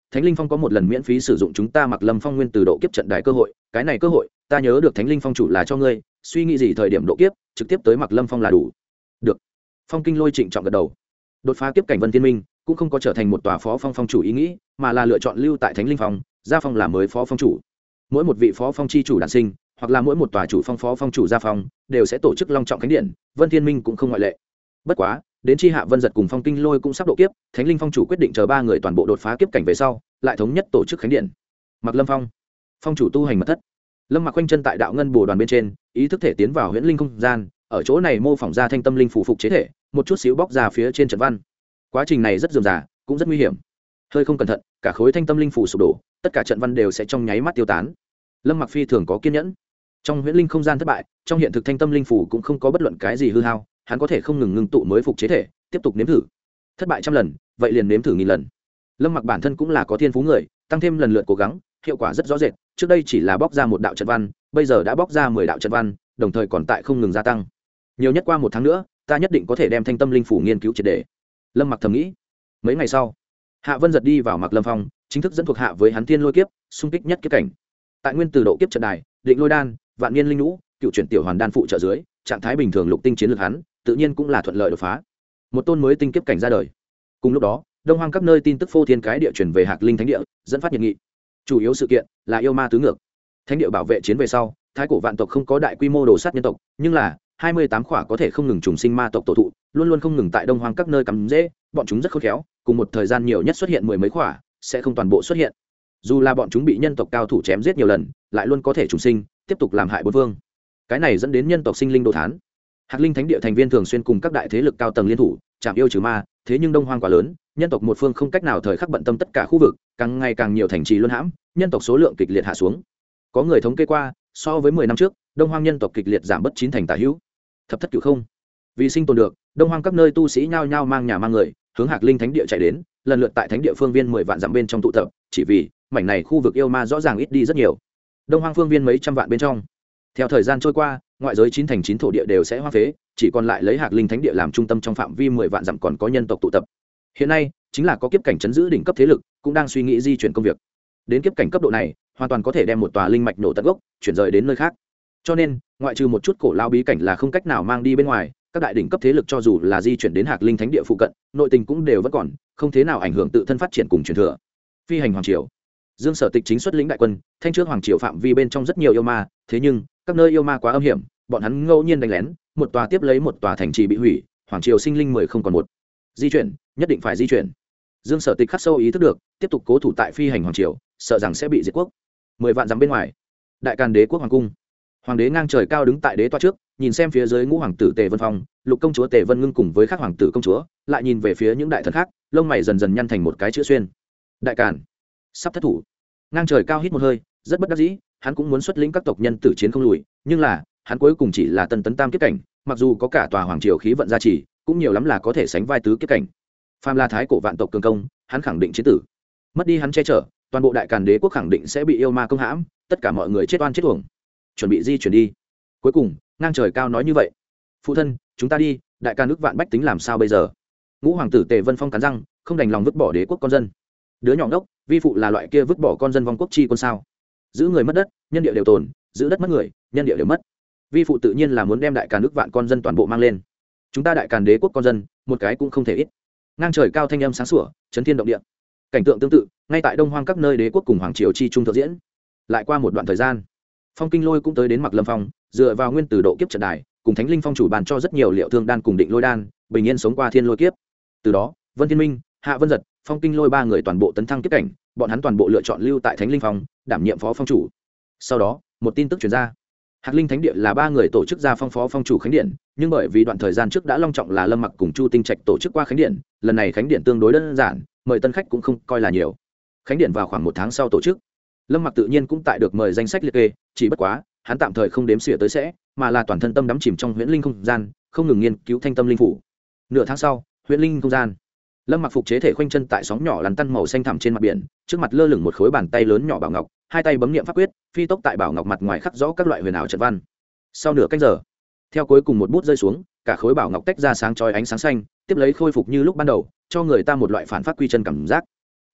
Thánh Linh Phong có một lần miễn phí sử dụng chúng ta Mặc Lâm Phong nguyên từ độ kiếp trận đài cơ hội, cái này cơ hội, ta nhớ được Thánh Linh Phong chủ là cho ngươi, suy nghĩ gì thời điểm độ kiếp, trực tiếp tới Mặc Lâm Phong là đủ. Được. Phong Kinh Lôi trịnh trọng gật đầu. Đột phá kiếp cảnh Vân Thiên Minh, cũng không có trở thành một tòa phó phong phong chủ ý nghĩ, mà là lựa chọn lưu tại Thánh Linh Phong, gia phong làm mới phó phong chủ. Mỗi một vị phó phong chi chủ đản sinh, hoặc là mỗi một tòa chủ phong phó phong chủ gia phong, đều sẽ tổ chức long trọng khánh điện, Vân Thiên Minh cũng không ngoại lệ. Bất quá, đến chi Hạ Vân Giật cùng Phong Kinh Lôi cũng sắp độ kiếp, Thánh Linh Phong chủ quyết định chờ ba người toàn bộ đột phá kiếp cảnh về sau, lại thống nhất tổ chức khánh điện. Mặc Lâm Phong, phong chủ tu hành mật thất. Lâm Mặc quanh chân tại đạo ngân bồ đoàn bên trên, ý thức thể tiến vào huyễn linh không gian, ở chỗ này mô phỏng ra thanh tâm linh phủ phục chế thể, một chút xíu bóc ra phía trên trận văn. Quá trình này rất rườm rà, cũng rất nguy hiểm. Hơi không cẩn thận, cả khối thanh tâm linh phủ sụp đổ, tất cả trận văn đều sẽ trong nháy mắt tiêu tán. Lâm Mặc phi thường có kiên nhẫn. Trong huyễn linh không gian thất bại, trong hiện thực thanh tâm linh phủ cũng không có bất luận cái gì hư hao, hắn có thể không ngừng ngưng tụ mới phục chế thể, tiếp tục nếm thử. Thất bại trăm lần, vậy liền nếm thử nghìn lần. Lâm Mặc bản thân cũng là có thiên phú người, tăng thêm lần lượt cố gắng, hiệu quả rất rõ rệt. Trước đây chỉ là bóc ra một đạo trận văn, bây giờ đã bóc ra mười đạo trận văn, đồng thời còn tại không ngừng gia tăng. Nhiều nhất qua một tháng nữa, ta nhất định có thể đem thanh tâm linh phủ nghiên cứu triệt để. Lâm Mặc thầm nghĩ. Mấy ngày sau, Hạ Vân Giật đi vào Mặc Lâm Phong, chính thức dẫn thuộc hạ với hắn Thiên Lôi kiếp, xung kích nhất kiếp cảnh. Tại nguyên từ độ kiếp trận đài, Định Lôi đan, Vạn Niên linh nhũ, cựu chuyển tiểu hoàn đan phụ trợ dưới, trạng thái bình thường lục tinh chiến lược hắn, tự nhiên cũng là thuận lợi đột phá. Một tôn mới tinh kiếp cảnh ra đời. Cùng lúc đó, Đông Hoang các nơi tin tức phô thiên cái địa chuyển về Hạc Linh Thánh địa, dẫn phát nhiệt nghị. Chủ yếu sự kiện là yêu ma tứ ngược. Thánh địa bảo vệ chiến về sau, thái cổ vạn tộc không có đại quy mô đồ sát nhân tộc, nhưng là hai mươi tám khỏa có thể không ngừng trùng sinh ma tộc tổ thụ, luôn luôn không ngừng tại Đông Hoang các nơi cắm rễ, bọn chúng rất khôn khéo, cùng một thời gian nhiều nhất xuất hiện mười mấy khỏa, sẽ không toàn bộ xuất hiện. Dù là bọn chúng bị nhân tộc cao thủ chém giết nhiều lần, lại luôn có thể trùng sinh, tiếp tục làm hại bốn phương. Cái này dẫn đến nhân tộc sinh linh đồ thán. Hạc Linh Thánh địa thành viên thường xuyên cùng các đại thế lực cao tầng liên thủ, chạm yêu trừ ma, thế nhưng Đông Hoang quá lớn, nhân tộc một phương không cách nào thời khắc bận tâm tất cả khu vực, càng ngày càng nhiều thành trì luân hãm, nhân tộc số lượng kịch liệt hạ xuống. Có người thống kê qua, so với mười năm trước, Đông Hoang nhân tộc kịch liệt giảm bất chín thành tả hữu. Thập thất cửu không. Vì sinh tồn được, Đông Hoang các nơi tu sĩ nhao nhao mang nhà mang người, hướng Hạc Linh Thánh địa chạy đến, lần lượt tại thánh địa phương viên mười vạn dặm bên trong tụ tập, chỉ vì mảnh này khu vực yêu ma rõ ràng ít đi rất nhiều. Đông Hoang phương viên mấy trăm vạn bên trong. Theo thời gian trôi qua, ngoại giới chín thành chín thổ địa đều sẽ hoang phế, chỉ còn lại lấy Hạc Linh Thánh địa làm trung tâm trong phạm vi mười vạn dặm còn có nhân tộc tụ tập. Hiện nay, chính là có kiếp cảnh chấn giữ đỉnh cấp thế lực, cũng đang suy nghĩ di chuyển công việc. Đến kiếp cảnh cấp độ này, hoàn toàn có thể đem một tòa linh mạch nổ tận gốc, chuyển rời đến nơi khác. Cho nên, ngoại trừ một chút cổ lao bí cảnh là không cách nào mang đi bên ngoài, các đại đỉnh cấp thế lực cho dù là di chuyển đến Hạc Linh Thánh địa phụ cận, nội tình cũng đều vẫn còn, không thế nào ảnh hưởng tự thân phát triển cùng truyền thừa. Phi hành hoàng triều, Dương Sở Tịch chính xuất lĩnh đại quân, thanh trước hoàng triều phạm vi bên trong rất nhiều yêu ma, thế nhưng các nơi yêu ma quá âm hiểm, bọn hắn ngẫu nhiên đánh lén, một tòa tiếp lấy một tòa thành trì bị hủy, hoàng triều sinh linh mười không còn một. Di chuyển, nhất định phải di chuyển. Dương Sở Tịch khắc sâu ý thức được, tiếp tục cố thủ tại phi hành hoàng triều, sợ rằng sẽ bị diệt quốc. Mười vạn dặm bên ngoài, Đại Càn Đế quốc hoàng cung. Hoàng đế ngang trời cao đứng tại đế toa trước, nhìn xem phía dưới ngũ hoàng tử Tề Vân Phong, lục công chúa Tề Vân Ngưng cùng với các hoàng tử công chúa, lại nhìn về phía những đại thần khác, lông mày dần dần nhăn thành một cái chữ xuyên. Đại Càn sắp thất thủ. Ngang trời cao hít một hơi, rất bất đắc dĩ, hắn cũng muốn xuất lĩnh các tộc nhân tử chiến không lùi, nhưng là, hắn cuối cùng chỉ là tân tấn tam kiếp cảnh, mặc dù có cả tòa hoàng triều khí vận gia trì, cũng nhiều lắm là có thể sánh vai tứ kiếp cảnh. Phàm là thái cổ vạn tộc cường công, hắn khẳng định chiến tử. Mất đi hắn che chở, toàn bộ Đại Càn Đế quốc khẳng định sẽ bị yêu ma công hãm, tất cả mọi người chết oan chết uổng. Chuẩn bị di chuyển đi. Cuối cùng, ngang trời cao nói như vậy. Phụ thân, chúng ta đi, Đại Càn nước vạn bách tính làm sao bây giờ? Ngũ hoàng tử Tề Vân Phong cắn răng, không đành lòng vứt bỏ đế quốc con dân. Đứa nhỏ ngốc, vi phụ là loại kia vứt bỏ con dân vong quốc chi quân sao? Giữ người mất đất, nhân địa đều tồn, giữ đất mất người, nhân địa đều mất. Vi phụ tự nhiên là muốn đem Đại Càn nước vạn con dân toàn bộ mang lên. Chúng ta Đại Càn Đế quốc con dân, một cái cũng không thể ít. Ngang trời cao thanh âm sáng sủa, chấn thiên động địa. Cảnh tượng tương tự, ngay tại Đông Hoang các nơi đế quốc cùng hoàng triều chi trung thực diễn. Lại qua một đoạn thời gian, Phong Kinh Lôi cũng tới đến Mặc Lâm Phong, dựa vào nguyên tử độ kiếp trận đài, cùng Thánh Linh Phong chủ bàn cho rất nhiều liệu thương đan cùng định lôi đan, bình yên sống qua thiên lôi kiếp. Từ đó, Vân Thiên Minh, Hạ Vân Giật, Phong Kinh Lôi ba người toàn bộ tấn thăng kiếp cảnh, bọn hắn toàn bộ lựa chọn lưu tại Thánh Linh Phong, đảm nhiệm phó phong chủ. Sau đó, một tin tức truyền ra. Hạc Linh Thánh địa là ba người tổ chức ra phong phó phong chủ khánh điện, nhưng bởi vì đoạn thời gian trước đã long trọng là Lâm Mặc cùng Chu Tinh Trạch tổ chức qua khánh điện, lần này khánh điện tương đối đơn giản, mời tân khách cũng không coi là nhiều. Khánh điện vào khoảng một tháng sau tổ chức. Lâm Mặc tự nhiên cũng tại được mời danh sách liệt kê, chỉ bất quá, hắn tạm thời không đếm xỉa tới sẽ, mà là toàn thân tâm đắm chìm trong huyễn linh không gian, không ngừng nghiên cứu thanh tâm linh phủ. Nửa tháng sau, huyễn linh không gian. Lâm Mặc phục chế thể khoanh chân tại sóng nhỏ lăn tăn màu xanh thẳm trên mặt biển, trước mặt lơ lửng một khối bàn tay lớn nhỏ bảo ngọc, hai tay bấm niệm pháp quyết, phi tốc tại bảo ngọc mặt ngoài khắc rõ các loại huyền ảo trận văn. Sau nửa canh giờ, theo cuối cùng một bút rơi xuống, cả khối bảo ngọc tách ra sáng chói ánh sáng xanh, tiếp lấy khôi phục như lúc ban đầu, cho người ta một loại phản phát quy chân cảm giác. Thành,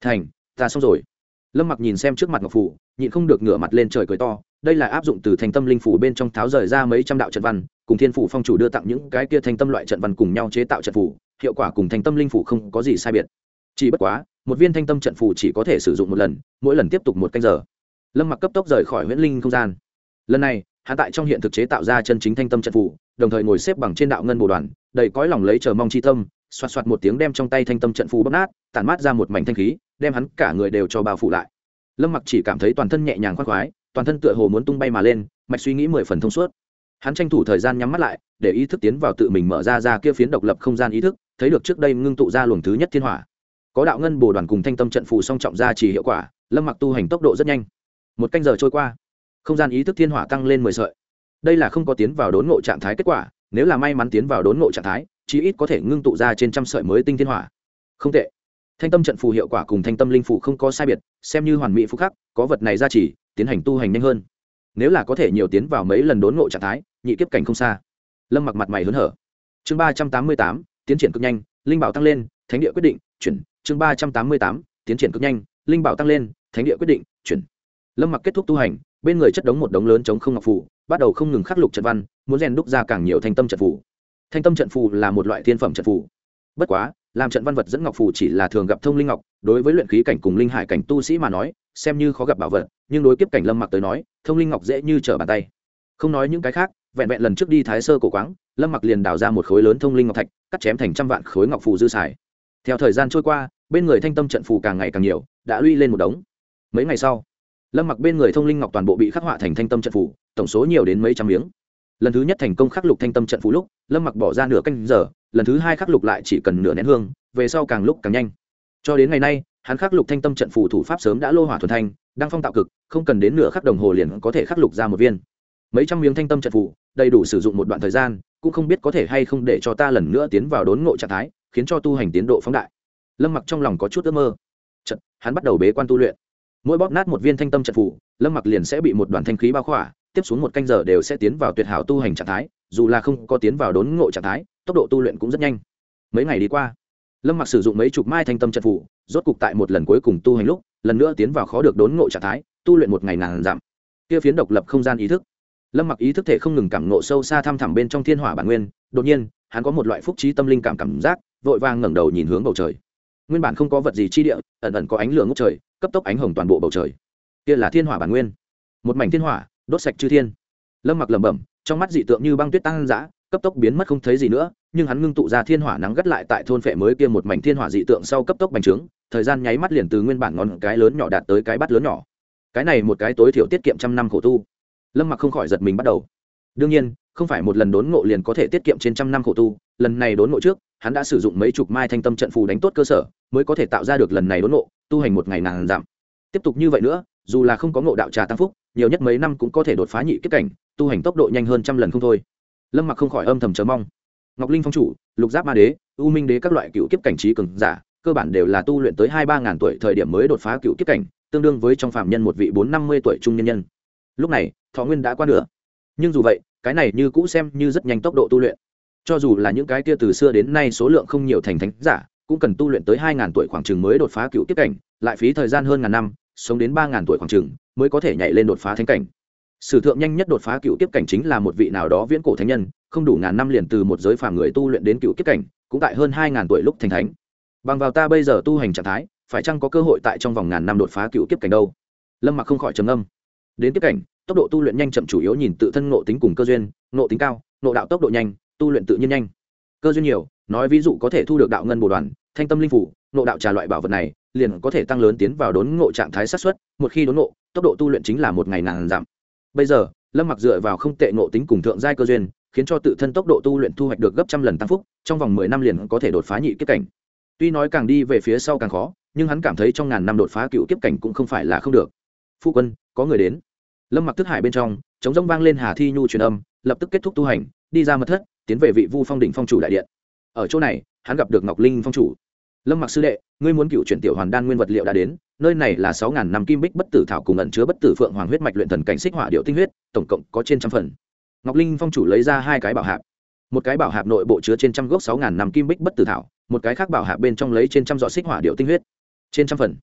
ta xong rồi. Lâm Mặc nhìn xem trước mặt ngọc phủ, nhịn không được ngửa mặt lên trời cười to. Đây là áp dụng từ thành tâm linh phủ bên trong tháo rời ra mấy trăm đạo trận văn, cùng thiên phủ phong chủ đưa tặng những cái kia thành tâm loại trận văn cùng nhau chế tạo trận phủ, hiệu quả cùng thành tâm linh phủ không có gì sai biệt. Chỉ bất quá, một viên thanh tâm trận phủ chỉ có thể sử dụng một lần, mỗi lần tiếp tục một canh giờ. Lâm Mặc cấp tốc rời khỏi huyễn linh không gian. Lần này, hắn tại trong hiện thực chế tạo ra chân chính thanh tâm trận phủ, đồng thời ngồi xếp bằng trên đạo ngân bồ đoàn, đầy cõi lòng lấy chờ mong chi tâm, xoạt xoạt một tiếng đem trong tay thanh tâm trận phủ bóp nát, tản mát ra một mảnh thanh khí, đem hắn cả người đều cho bao phủ lại. Lâm Mặc chỉ cảm thấy toàn thân nhẹ nhàng khoan khoái, toàn thân tựa hồ muốn tung bay mà lên, mạch suy nghĩ mười phần thông suốt. Hắn tranh thủ thời gian nhắm mắt lại, để ý thức tiến vào tự mình mở ra ra kia phiến độc lập không gian ý thức, thấy được trước đây ngưng tụ ra luồng thứ nhất thiên hỏa. Có đạo ngân bồ đoàn cùng thanh tâm trận phù song trọng ra chỉ hiệu quả, Lâm Mặc tu hành tốc độ rất nhanh. Một canh giờ trôi qua, không gian ý thức thiên hỏa tăng lên mười sợi. Đây là không có tiến vào đốn ngộ trạng thái kết quả, nếu là may mắn tiến vào đốn ngộ trạng thái, chí ít có thể ngưng tụ ra trên trăm sợi mới tinh thiên hỏa. Không tệ. Thanh tâm trận phù hiệu quả cùng thanh tâm linh phù không có sai biệt, xem như hoàn mỹ phù khắc, có vật này ra chỉ, tiến hành tu hành nhanh hơn. Nếu là có thể nhiều tiến vào mấy lần đốn ngộ trạng thái, nhị kiếp cảnh không xa. Lâm Mặc mặt mày hớn hở. Chương ba trăm tám mươi tám, tiến triển cực nhanh, linh bảo tăng lên, thánh địa quyết định, chuyển. Chương ba trăm tám mươi tám, tiến triển cực nhanh, linh bảo tăng lên, thánh địa quyết định, chuyển. Lâm Mặc kết thúc tu hành, bên người chất đống một đống lớn chống không ngọc phù, bắt đầu không ngừng khắc lục trận văn, muốn rèn đúc ra càng nhiều thanh tâm trận phù. Thanh tâm trận phù là một loại thiên phẩm trận phù. Bất quá, làm trận văn vật dẫn ngọc phù chỉ là thường gặp thông linh ngọc, đối với luyện khí cảnh cùng linh hải cảnh tu sĩ mà nói, xem như khó gặp bảo vật, nhưng đối kiếp cảnh Lâm Mặc tới nói, thông linh ngọc dễ như trở bàn tay. Không nói những cái khác, vẹn vẹn lần trước đi Thái Sơ cổ quáng, Lâm Mặc liền đào ra một khối lớn thông linh ngọc thạch, cắt chém thành trăm vạn khối ngọc phù dư xài. Theo thời gian trôi qua, bên người thanh tâm trận phù càng ngày càng nhiều, đã lũy lên một đống. Mấy ngày sau, Lâm Mặc bên người thông linh ngọc toàn bộ bị khắc họa thành thanh tâm trận phù, tổng số nhiều đến mấy trăm miếng. Lần thứ nhất thành công khắc lục thanh tâm trận phù lúc, Lâm Mặc bỏ ra nửa canh giờ, lần thứ hai khắc lục lại chỉ cần nửa nén hương, về sau càng lúc càng nhanh. Cho đến ngày nay, hắn khắc lục thanh tâm trận phù thủ pháp sớm đã lô hỏa thuần thanh, đang phong tạo cực, không cần đến nửa khắc đồng hồ liền có thể khắc lục ra một viên. Mấy trăm miếng thanh tâm trận phù, đầy đủ sử dụng một đoạn thời gian, cũng không biết có thể hay không để cho ta lần nữa tiến vào đốn ngộ trạng thái, khiến cho tu hành tiến độ phóng đại. Lâm Mặc trong lòng có chút ước mơ. Chợt, hắn bắt đầu bế quan tu luyện. Mỗi bóp nát một viên thanh tâm trận phù, Lâm Mặc liền sẽ bị một đoàn thanh khí bao khỏa, tiếp xuống một canh giờ đều sẽ tiến vào tuyệt hảo tu hành trạng thái, dù là không có tiến vào đốn ngộ trạng thái, tốc độ tu luyện cũng rất nhanh. Mấy ngày đi qua, Lâm Mặc sử dụng mấy chục mai thanh tâm trận phù, rốt cục tại một lần cuối cùng tu hành lúc, lần nữa tiến vào khó được đốn ngộ trạng thái, tu luyện một ngày ngàn dặm. Kia phiến độc lập không gian ý thức, Lâm Mặc ý thức thể không ngừng cảm ngộ sâu xa thăm thẳm bên trong thiên hỏa bản nguyên, đột nhiên, hắn có một loại phúc trí tâm linh cảm cảm giác, vội vàng ngẩng đầu nhìn hướng bầu trời. Nguyên bản không có vật gì chi địa, ẩn ẩn có ánh lửa ngút trời, cấp tốc ánh hồng toàn bộ bầu trời. Kia là thiên hỏa bản nguyên, một mảnh thiên hỏa, đốt sạch chư thiên. Lâm Mặc lẩm bẩm, trong mắt dị tượng như băng tuyết tăng dã, cấp tốc biến mất không thấy gì nữa, nhưng hắn ngưng tụ ra thiên hỏa nắng gắt lại tại thôn phệ mới kia một mảnh thiên hỏa dị tượng sau cấp tốc bành trướng, thời gian nháy mắt liền từ nguyên bản ngón cái lớn nhỏ đạt tới cái bát lớn nhỏ. Cái này một cái tối thiểu tiết kiệm trăm năm khổ tu. Lâm Mặc không khỏi giật mình bắt đầu. Đương nhiên, không phải một lần đốn ngộ liền có thể tiết kiệm trên trăm năm khổ tu, lần này đốn ngộ trước, hắn đã sử dụng mấy chục mai thanh tâm trận phù đánh tốt cơ sở, mới có thể tạo ra được lần này đốn ngộ, tu hành một ngày ngàn giảm. Tiếp tục như vậy nữa, dù là không có ngộ đạo trà tăng phúc, nhiều nhất mấy năm cũng có thể đột phá nhị kiếp cảnh, tu hành tốc độ nhanh hơn trăm lần không thôi. Lâm Mặc không khỏi âm thầm chờ mong. Ngọc Linh phong chủ, Lục Giáp Ma Đế, U Minh Đế các loại cựu kiếp cảnh trí cường giả, cơ bản đều là tu luyện tới hai ba ngàn tuổi thời điểm mới đột phá cựu kiếp cảnh, tương đương với trong phàm nhân một vị bốn năm mươi tuổi trung nhân nhân. Lúc này, thọ nguyên đã qua nửa. Nhưng dù vậy, cái này như cũ xem như rất nhanh tốc độ tu luyện. Cho dù là những cái kia từ xưa đến nay số lượng không nhiều thành thánh giả, cũng cần tu luyện tới hai ngàn tuổi khoảng chừng mới đột phá cựu kiếp cảnh, lại phí thời gian hơn ngàn năm, sống đến ba ngàn tuổi khoảng chừng mới có thể nhảy lên đột phá thánh cảnh. Sử thượng nhanh nhất đột phá cựu kiếp cảnh chính là một vị nào đó viễn cổ thánh nhân, không đủ ngàn năm liền từ một giới phàm người tu luyện đến cựu kiếp cảnh, cũng tại hơn hai ngàn tuổi lúc thành thánh. Bằng vào ta bây giờ tu hành trạng thái, phải chăng có cơ hội tại trong vòng ngàn năm đột phá cựu kiếp cảnh đâu? Lâm Mặc không khỏi trầm ngâm. Đến kiếp cảnh, tốc độ tu luyện nhanh chậm chủ yếu nhìn tự thân ngộ tính cùng cơ duyên, ngộ tính cao, ngộ đạo tốc độ nhanh, tu luyện tự nhiên nhanh. Cơ duyên nhiều, nói ví dụ có thể thu được đạo ngân bồ đoàn, thanh tâm linh phủ, ngộ đạo trà loại bảo vật này, liền có thể tăng lớn tiến vào đốn ngộ trạng thái xác suất, một khi đốn ngộ, tốc độ tu luyện chính là một ngày ngàn giảm. Bây giờ, Lâm Mặc dựa vào không tệ ngộ tính cùng thượng giai cơ duyên, khiến cho tự thân tốc độ tu luyện thu hoạch được gấp trăm lần tăng phúc, trong vòng mười năm liền có thể đột phá nhị kiếp cảnh. Tuy nói càng đi về phía sau càng khó, nhưng hắn cảm thấy trong ngàn năm đột phá cựu kiếp cảnh cũng không phải là không được. Phu quân, có người đến. Lâm Mặc thức hải bên trong, chống rông vang lên Hà Thi Nhu truyền âm, lập tức kết thúc tu hành, đi ra mật thất, tiến về vị Vu Phong đỉnh phong chủ đại điện. Ở chỗ này, hắn gặp được Ngọc Linh phong chủ. Lâm Mặc sư đệ, ngươi muốn cựu chuyển tiểu hoàn đan nguyên vật liệu đã đến, nơi này là sáu ngàn năm kim bích bất tử thảo cùng ẩn chứa bất tử phượng hoàng huyết mạch luyện thần cảnh xích hỏa điệu tinh huyết, tổng cộng có trên trăm phần. Ngọc Linh phong chủ lấy ra hai cái bảo hạp. Một cái bảo hạp nội bộ chứa trên trăm gốc sáu ngàn năm kim bích bất tử thảo, một cái khác bảo hạp bên trong lấy trên trăm giọt xích hỏa điệu tinh huyết. Trên trăm phần.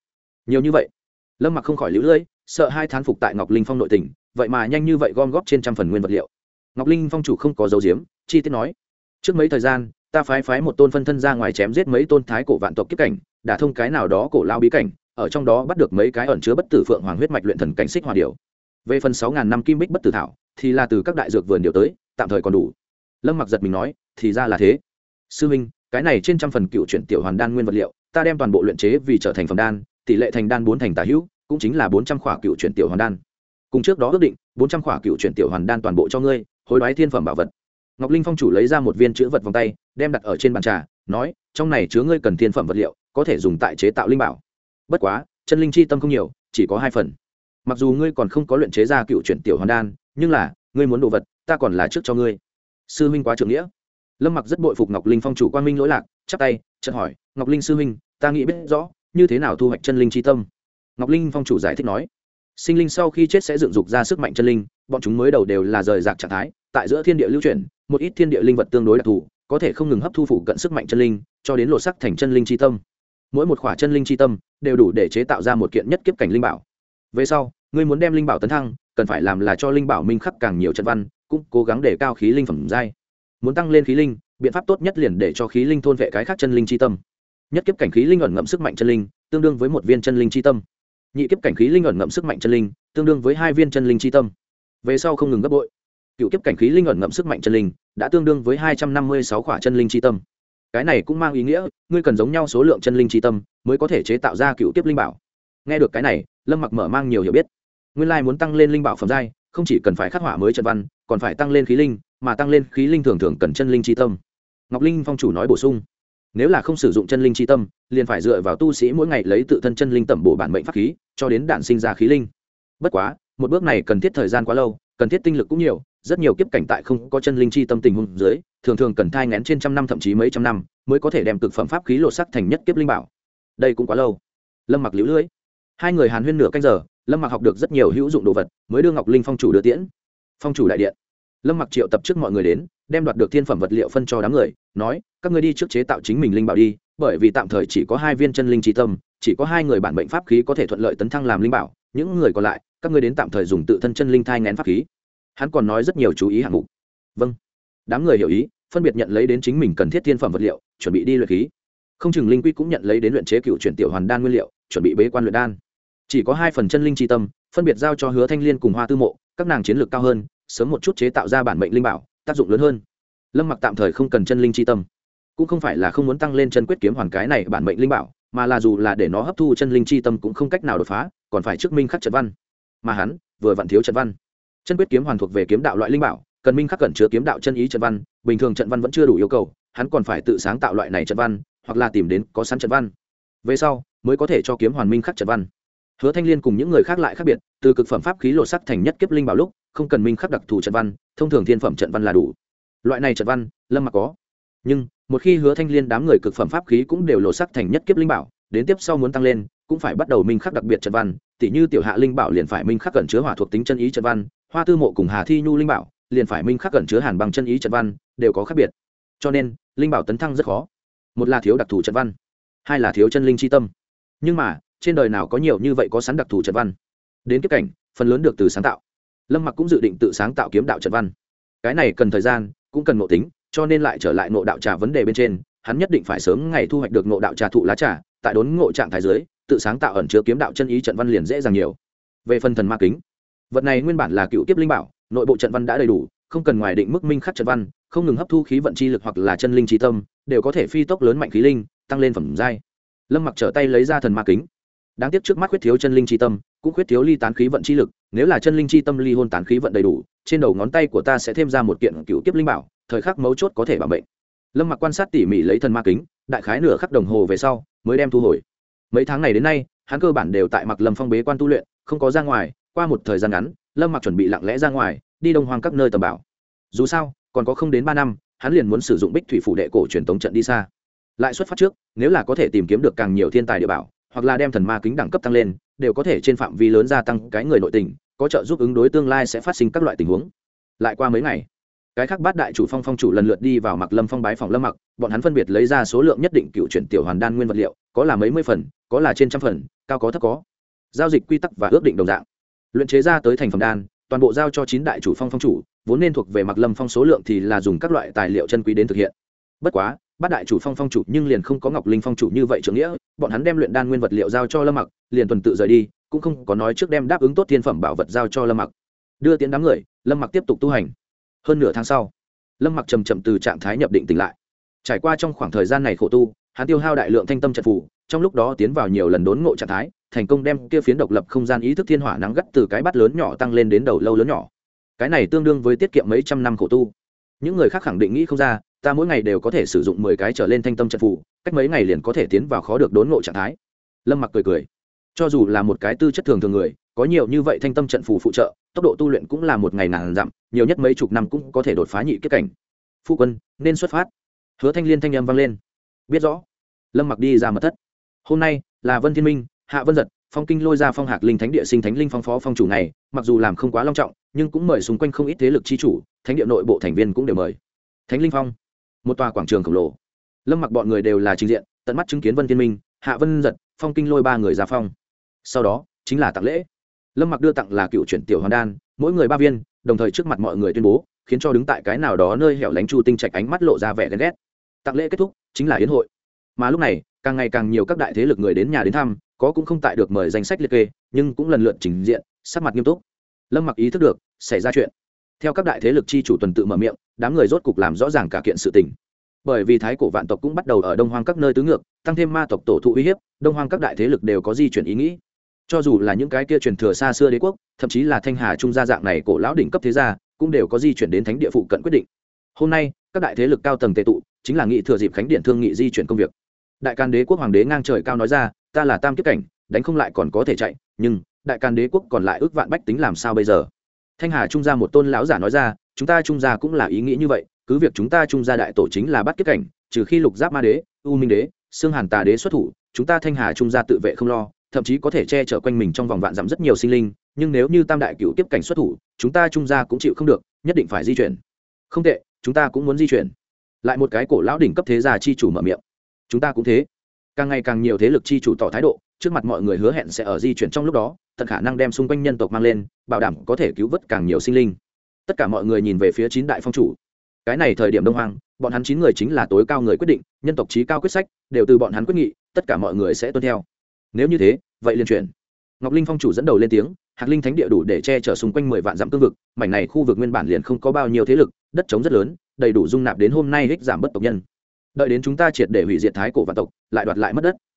nhiều như vậy. Lâm Mặc không khỏi liễu lưỡi, sợ hai thán phục tại Ngọc Linh Phong nội tình, vậy mà nhanh như vậy gom góp trên trăm phần nguyên vật liệu. Ngọc Linh Phong chủ không có dấu diếm, chi tiết nói: trước mấy thời gian ta phái phái một tôn phân thân ra ngoài chém giết mấy tôn thái cổ vạn tộc kiếp cảnh, đả thông cái nào đó cổ lao bí cảnh, ở trong đó bắt được mấy cái ẩn chứa bất tử phượng hoàng huyết mạch luyện thần cảnh xích hỏa điểu. Về phần sáu ngàn năm kim bích bất tử thảo thì là từ các đại dược vườn điều tới, tạm thời còn đủ. Lâm Mặc giật mình nói: thì ra là thế. Sư huynh, cái này trên trăm phần cựu chuyển tiểu hoàn đan nguyên vật liệu, ta đem toàn bộ luyện chế vì trở thành phẩm đan, tỷ lệ thành đan bốn thành tả hữu, cũng chính là bốn trăm khỏa cựu chuyển tiểu hoàn đan. Cùng trước đó ước định, bốn trăm khỏa cựu chuyển tiểu hoàn đan toàn bộ cho ngươi, hối đoái thiên phẩm bảo vật. Ngọc Linh Phong chủ lấy ra một viên chữ vật vòng tay, đem đặt ở trên bàn trà, nói: trong này chứa ngươi cần thiên phẩm vật liệu, có thể dùng tại chế tạo linh bảo. Bất quá, chân linh chi tâm không nhiều, chỉ có hai phần. Mặc dù ngươi còn không có luyện chế ra cựu chuyển tiểu hoàn đan, nhưng là ngươi muốn đồ vật, ta còn là trước cho ngươi. Sư huynh quá trưởng nghĩa. Lâm Mặc rất bội phục Ngọc Linh Phong chủ quang minh lỗi lạc, chắp tay chợt hỏi: Ngọc Linh sư huynh, ta nghĩ biết rõ như thế nào thu hoạch chân linh chi tâm. Ngọc Linh Phong chủ giải thích nói: sinh linh sau khi chết sẽ dựng dục ra sức mạnh chân linh, bọn chúng mới đầu đều là rời rạc trạng thái, tại giữa thiên địa lưu chuyển, một ít thiên địa linh vật tương đối đặc thù, có thể không ngừng hấp thu phụ cận sức mạnh chân linh, cho đến lột sắc thành chân linh chi tâm. Mỗi một khỏa chân linh chi tâm đều đủ để chế tạo ra một kiện nhất kiếp cảnh linh bảo. Về sau, ngươi muốn đem linh bảo tấn thăng, cần phải làm là cho linh bảo minh khắc càng nhiều trận văn, cũng cố gắng để cao khí linh phẩm giai. Muốn tăng lên khí linh, biện pháp tốt nhất liền để cho khí linh thôn vệ cái khác chân linh chi tâm. Nhất kiếp cảnh khí linh ẩn ngậm sức mạnh chân linh, tương đương với một viên chân linh chi tâm. Nhị kiếp cảnh khí linh ẩn ngậm sức mạnh chân linh, tương đương với hai viên chân linh chi tâm. Về sau không ngừng gấp bội. Cựu kiếp cảnh khí linh ẩn ngậm sức mạnh chân linh, đã tương đương với hai trăm năm mươi sáu khỏa chân linh chi tâm. Cái này cũng mang ý nghĩa, ngươi cần giống nhau số lượng chân linh chi tâm mới có thể chế tạo ra cựu kiếp linh bảo. Nghe được cái này, Lâm Mặc mở mang nhiều hiểu biết. Nguyên lai muốn tăng lên linh bảo phẩm giai, không chỉ cần phải khắc họa mới trận văn, còn phải tăng lên khí linh, mà tăng lên khí linh thường thường cần chân linh chi tâm. Ngọc Linh Phong chủ nói bổ sung: nếu là không sử dụng chân linh chi tâm, liền phải dựa vào tu sĩ mỗi ngày lấy tự thân chân linh tẩm bổ bản mệnh pháp khí, cho đến đản sinh ra khí linh. Bất quá, một bước này cần thiết thời gian quá lâu, cần thiết tinh lực cũng nhiều, rất nhiều kiếp cảnh tại không có chân linh chi tâm tình huống dưới, thường thường cần thai nghén trên trăm năm thậm chí mấy trăm năm mới có thể đem cực phẩm pháp khí lột sắc thành nhất kiếp linh bảo. Đây cũng quá lâu. Lâm Mặc liễu lưỡi. Hai người hàn huyên nửa canh giờ, Lâm Mặc học được rất nhiều hữu dụng đồ vật, mới đưa Ngọc Linh Phong chủ đưa tiễn. Phong chủ đại điện. Lâm Mặc triệu tập trước mọi người đến, đem đoạt được thiên phẩm vật liệu phân cho đám người, nói: các ngươi đi trước chế tạo chính mình linh bảo đi, bởi vì tạm thời chỉ có hai viên chân linh chi tâm, chỉ có hai người bản mệnh pháp khí có thể thuận lợi tấn thăng làm linh bảo, những người còn lại, các ngươi đến tạm thời dùng tự thân chân linh thai nghén pháp khí. Hắn còn nói rất nhiều chú ý hạng mục. Vâng. Đám người hiểu ý, phân biệt nhận lấy đến chính mình cần thiết thiên phẩm vật liệu, chuẩn bị đi luyện khí. Không chừng linh quy cũng nhận lấy đến luyện chế cựu chuyển tiểu hoàn đan nguyên liệu, chuẩn bị bế quan luyện đan. Chỉ có hai phần chân linh chi tâm, phân biệt giao cho Hứa Thanh Liên cùng Hoa Tư Mộ, các nàng chiến lược cao hơn, sớm một chút chế tạo ra bản mệnh linh bảo, tác dụng lớn hơn. Lâm Mặc tạm thời không cần chân linh chi tâm, cũng không phải là không muốn tăng lên chân quyết kiếm hoàn cái này bản mệnh linh bảo, mà là dù là để nó hấp thu chân linh chi tâm cũng không cách nào đột phá, còn phải trước minh khắc trận văn. Mà hắn vừa vặn thiếu trận văn. Chân quyết kiếm hoàn thuộc về kiếm đạo loại linh bảo, cần minh khắc cẩn chứa kiếm đạo chân ý trận văn, bình thường trận văn vẫn chưa đủ yêu cầu, hắn còn phải tự sáng tạo loại này trận văn, hoặc là tìm đến có sẵn trận văn. Về sau mới có thể cho kiếm hoàn minh khắc trận văn. Hứa Thanh Liên cùng những người khác lại khác biệt, từ cực phẩm pháp khí lột sắc thành nhất kiếp linh bảo lúc, không cần minh khắc đặc thù trận văn, thông thường thiên phẩm trận văn là đủ. Loại này trận văn, Lâm Mặc có. Nhưng, một khi Hứa Thanh Liên đám người cực phẩm pháp khí cũng đều lột sắc thành nhất kiếp linh bảo, đến tiếp sau muốn tăng lên, cũng phải bắt đầu minh khắc đặc biệt trận văn, tỉ như tiểu hạ linh bảo liền phải minh khắc cẩn chứa hỏa thuộc tính chân ý trận văn, Hoa Tư Mộ cùng Hà Thi Nhu linh bảo liền phải minh khắc cẩn chứa hàn bằng chân ý trận văn, đều có khác biệt. Cho nên, linh bảo tấn thăng rất khó. Một là thiếu đặc thù trận văn, hai là thiếu chân linh chi tâm. Nhưng mà, trên đời nào có nhiều như vậy có sẵn đặc thù trận văn. Đến kiếp cảnh, phần lớn được từ sáng tạo. Lâm Mặc cũng dự định tự sáng tạo kiếm đạo trận văn. Cái này cần thời gian, cũng cần ngộ tính, cho nên lại trở lại ngộ đạo trà vấn đề bên trên, hắn nhất định phải sớm ngày thu hoạch được ngộ đạo trà thụ lá trà, tại đốn ngộ trạng thái dưới, tự sáng tạo ẩn chứa kiếm đạo chân ý trận văn liền dễ dàng nhiều. Về phần thần ma kính, vật này nguyên bản là cựu kiếp linh bảo, nội bộ trận văn đã đầy đủ, không cần ngoài định mức minh khắc trận văn, không ngừng hấp thu khí vận chi lực hoặc là chân linh chi tâm, đều có thể phi tốc lớn mạnh khí linh, tăng lên phẩm giai. Lâm Mặc trở tay lấy ra thần ma kính. Đáng tiếc trước mắt khuyết thiếu chân linh chi tâm, cũng khuyết thiếu ly tán khí vận chi lực, nếu là chân linh chi tâm ly hôn tán khí vận đầy đủ, trên đầu ngón tay của ta sẽ thêm ra một kiện cựu kiếp linh bảo, thời khắc mấu chốt có thể bảo mệnh. Lâm Mặc quan sát tỉ mỉ lấy thần ma kính, đại khái nửa khắc đồng hồ về sau mới đem thu hồi. Mấy tháng này đến nay, hắn cơ bản đều tại Mặc Lâm Phong bế quan tu luyện, không có ra ngoài. Qua một thời gian ngắn, Lâm Mặc chuẩn bị lặng lẽ ra ngoài, đi đông hoang các nơi tầm bảo. Dù sao, còn có không đến ba năm, hắn liền muốn sử dụng Bích Thủy phủ đệ cổ truyền tống trận đi xa. Lại xuất phát trước, nếu là có thể tìm kiếm được càng nhiều thiên tài địa bảo, hoặc là đem thần ma kính đẳng cấp tăng lên, đều có thể trên phạm vi lớn gia tăng cái người nội tình, có trợ giúp ứng đối tương lai sẽ phát sinh các loại tình huống. Lại qua mấy ngày, cái khác bát đại chủ phong phong chủ lần lượt đi vào Mặc Lâm Phong bái phòng Lâm Mặc, bọn hắn phân biệt lấy ra số lượng nhất định cựu chuyển tiểu hoàn đan nguyên vật liệu, có là mấy mươi phần, có là trên trăm phần, cao có thấp có. Giao dịch quy tắc và ước định đồng dạng. Luyện chế ra tới thành phẩm đan, toàn bộ giao cho chín đại chủ phong phong chủ, vốn nên thuộc về Mặc Lâm Phong số lượng thì là dùng các loại tài liệu chân quý đến thực hiện. Bất quá, bát đại chủ phong phong chủ nhưng liền không có Ngọc Linh phong chủ như vậy trưởng nghĩa, bọn hắn đem luyện đan nguyên vật liệu giao cho Lâm Mặc, liền tuần tự rời đi, cũng không có nói trước đem đáp ứng tốt thiên phẩm bảo vật giao cho Lâm Mặc. Đưa tiến đám người, Lâm Mặc tiếp tục tu hành. Hơn nửa tháng sau, Lâm Mặc chậm chậm từ trạng thái nhập định tỉnh lại. Trải qua trong khoảng thời gian này khổ tu, hắn tiêu hao đại lượng thanh tâm trận phù, trong lúc đó tiến vào nhiều lần đốn ngộ trạng thái, thành công đem kia phiến độc lập không gian ý thức thiên hỏa nắng gắt từ cái bát lớn nhỏ tăng lên đến đầu lâu lớn nhỏ. Cái này tương đương với tiết kiệm mấy trăm năm khổ tu. Những người khác khẳng định nghĩ không ra, ta mỗi ngày đều có thể sử dụng mười cái trở lên thanh tâm trận phù, cách mấy ngày liền có thể tiến vào khó được đốn ngộ trạng thái. Lâm Mặc cười cười, cho dù là một cái tư chất thường thường người, có nhiều như vậy thanh tâm trận phù phụ trợ, tốc độ tu luyện cũng là một ngày ngàn dặm, nhiều nhất mấy chục năm cũng có thể đột phá nhị kết cảnh. Phu quân nên xuất phát. Hứa Thanh Liên thanh âm vang lên. Biết rõ. Lâm Mặc đi ra mật thất. Hôm nay là Vân Thiên Minh, Hạ Vân Giật, Phong Kinh lôi ra Phong Hạc Linh Thánh địa sinh Thánh Linh Phong phó phong chủ này, mặc dù làm không quá long trọng, nhưng cũng mời xung quanh không ít thế lực chi chủ, thánh địa nội bộ thành viên cũng đều mời. Thánh Linh Phong, một tòa quảng trường khổng lồ. Lâm Mặc bọn người đều là trình diện, tận mắt chứng kiến Vân Thiên Minh, Hạ Vân Giật, Phong Kinh lôi ba người ra phong. Sau đó chính là tặng lễ. Lâm Mặc đưa tặng là cựu chuyển tiểu hoàn đan, mỗi người ba viên, đồng thời trước mặt mọi người tuyên bố, khiến cho đứng tại cái nào đó nơi hẻo lánh Chu Tinh Trạch ánh mắt lộ ra vẻ ghen ghét. Tặng lễ kết thúc, chính là yến hội. Mà lúc này, càng ngày càng nhiều các đại thế lực người đến nhà đến thăm, có cũng không tại được mời danh sách liệt kê, nhưng cũng lần lượt trình diện, sắc mặt nghiêm túc. Lâm Mặc ý thức được xảy ra chuyện. Theo các đại thế lực chi chủ tuần tự mở miệng, đám người rốt cục làm rõ ràng cả kiện sự tình. Bởi vì thái cổ vạn tộc cũng bắt đầu ở Đông Hoang các nơi tứ ngược, tăng thêm ma tộc tổ thụ uy hiếp, Đông Hoang các đại thế lực đều có di chuyển ý nghĩ. Cho dù là những cái kia truyền thừa xa xưa đế quốc, thậm chí là Thanh Hà Trung gia dạng này cổ lão đỉnh cấp thế gia, cũng đều có di chuyển đến thánh địa phụ cận quyết định. Hôm nay, các đại thế lực cao tầng tề tụ, chính là nghị thừa dịp khánh điện thương nghị di chuyển công việc. Đại Càn Đế quốc hoàng đế ngang trời cao nói ra, ta là tam kiếp cảnh, đánh không lại còn có thể chạy, nhưng Đại Càn Đế quốc còn lại ước vạn bách tính làm sao bây giờ? Thanh Hà Trung gia một tôn lão giả nói ra, chúng ta Trung gia cũng là ý nghĩ như vậy, cứ việc chúng ta Trung gia đại tổ chính là bát kiếp cảnh, trừ khi Lục Giáp Ma Đế, U Minh Đế, Xương Hàn Tà Đế xuất thủ, chúng ta Thanh Hà Trung gia tự vệ không lo, thậm chí có thể che chở quanh mình trong vòng vạn dặm rất nhiều sinh linh, nhưng nếu như tam đại cựu kiếp cảnh xuất thủ, chúng ta Trung gia cũng chịu không được, nhất định phải di chuyển. Không tệ, chúng ta cũng muốn di chuyển. Lại một cái cổ lão đỉnh cấp thế gia chi chủ mở miệng. Chúng ta cũng thế. Càng ngày càng nhiều thế lực chi chủ tỏ thái độ, trước mặt mọi người hứa hẹn sẽ ở di chuyển trong lúc đó, tận khả năng đem xung quanh nhân tộc mang lên, bảo đảm có thể cứu vớt càng nhiều sinh linh. Tất cả mọi người nhìn về phía chín đại phong chủ. Cái này thời điểm Đông Hoang, bọn hắn chín người chính là tối cao người quyết định, nhân tộc chí cao quyết sách đều từ bọn hắn quyết nghị, tất cả mọi người sẽ tuân theo. Nếu như thế, vậy liền chuyển. Ngọc Linh phong chủ dẫn đầu lên tiếng, Hạc Linh thánh địa đủ để che chở xung quanh mười vạn dặm cương vực, mảnh này khu vực nguyên bản liền không có bao nhiêu thế lực, đất trống rất lớn, đầy đủ dung nạp đến hôm nay ích giảm bất tộc nhân. Đợi đến chúng ta triệt để hủy diệt thái cổ vạn tộc, lại đoạt lại mất đất.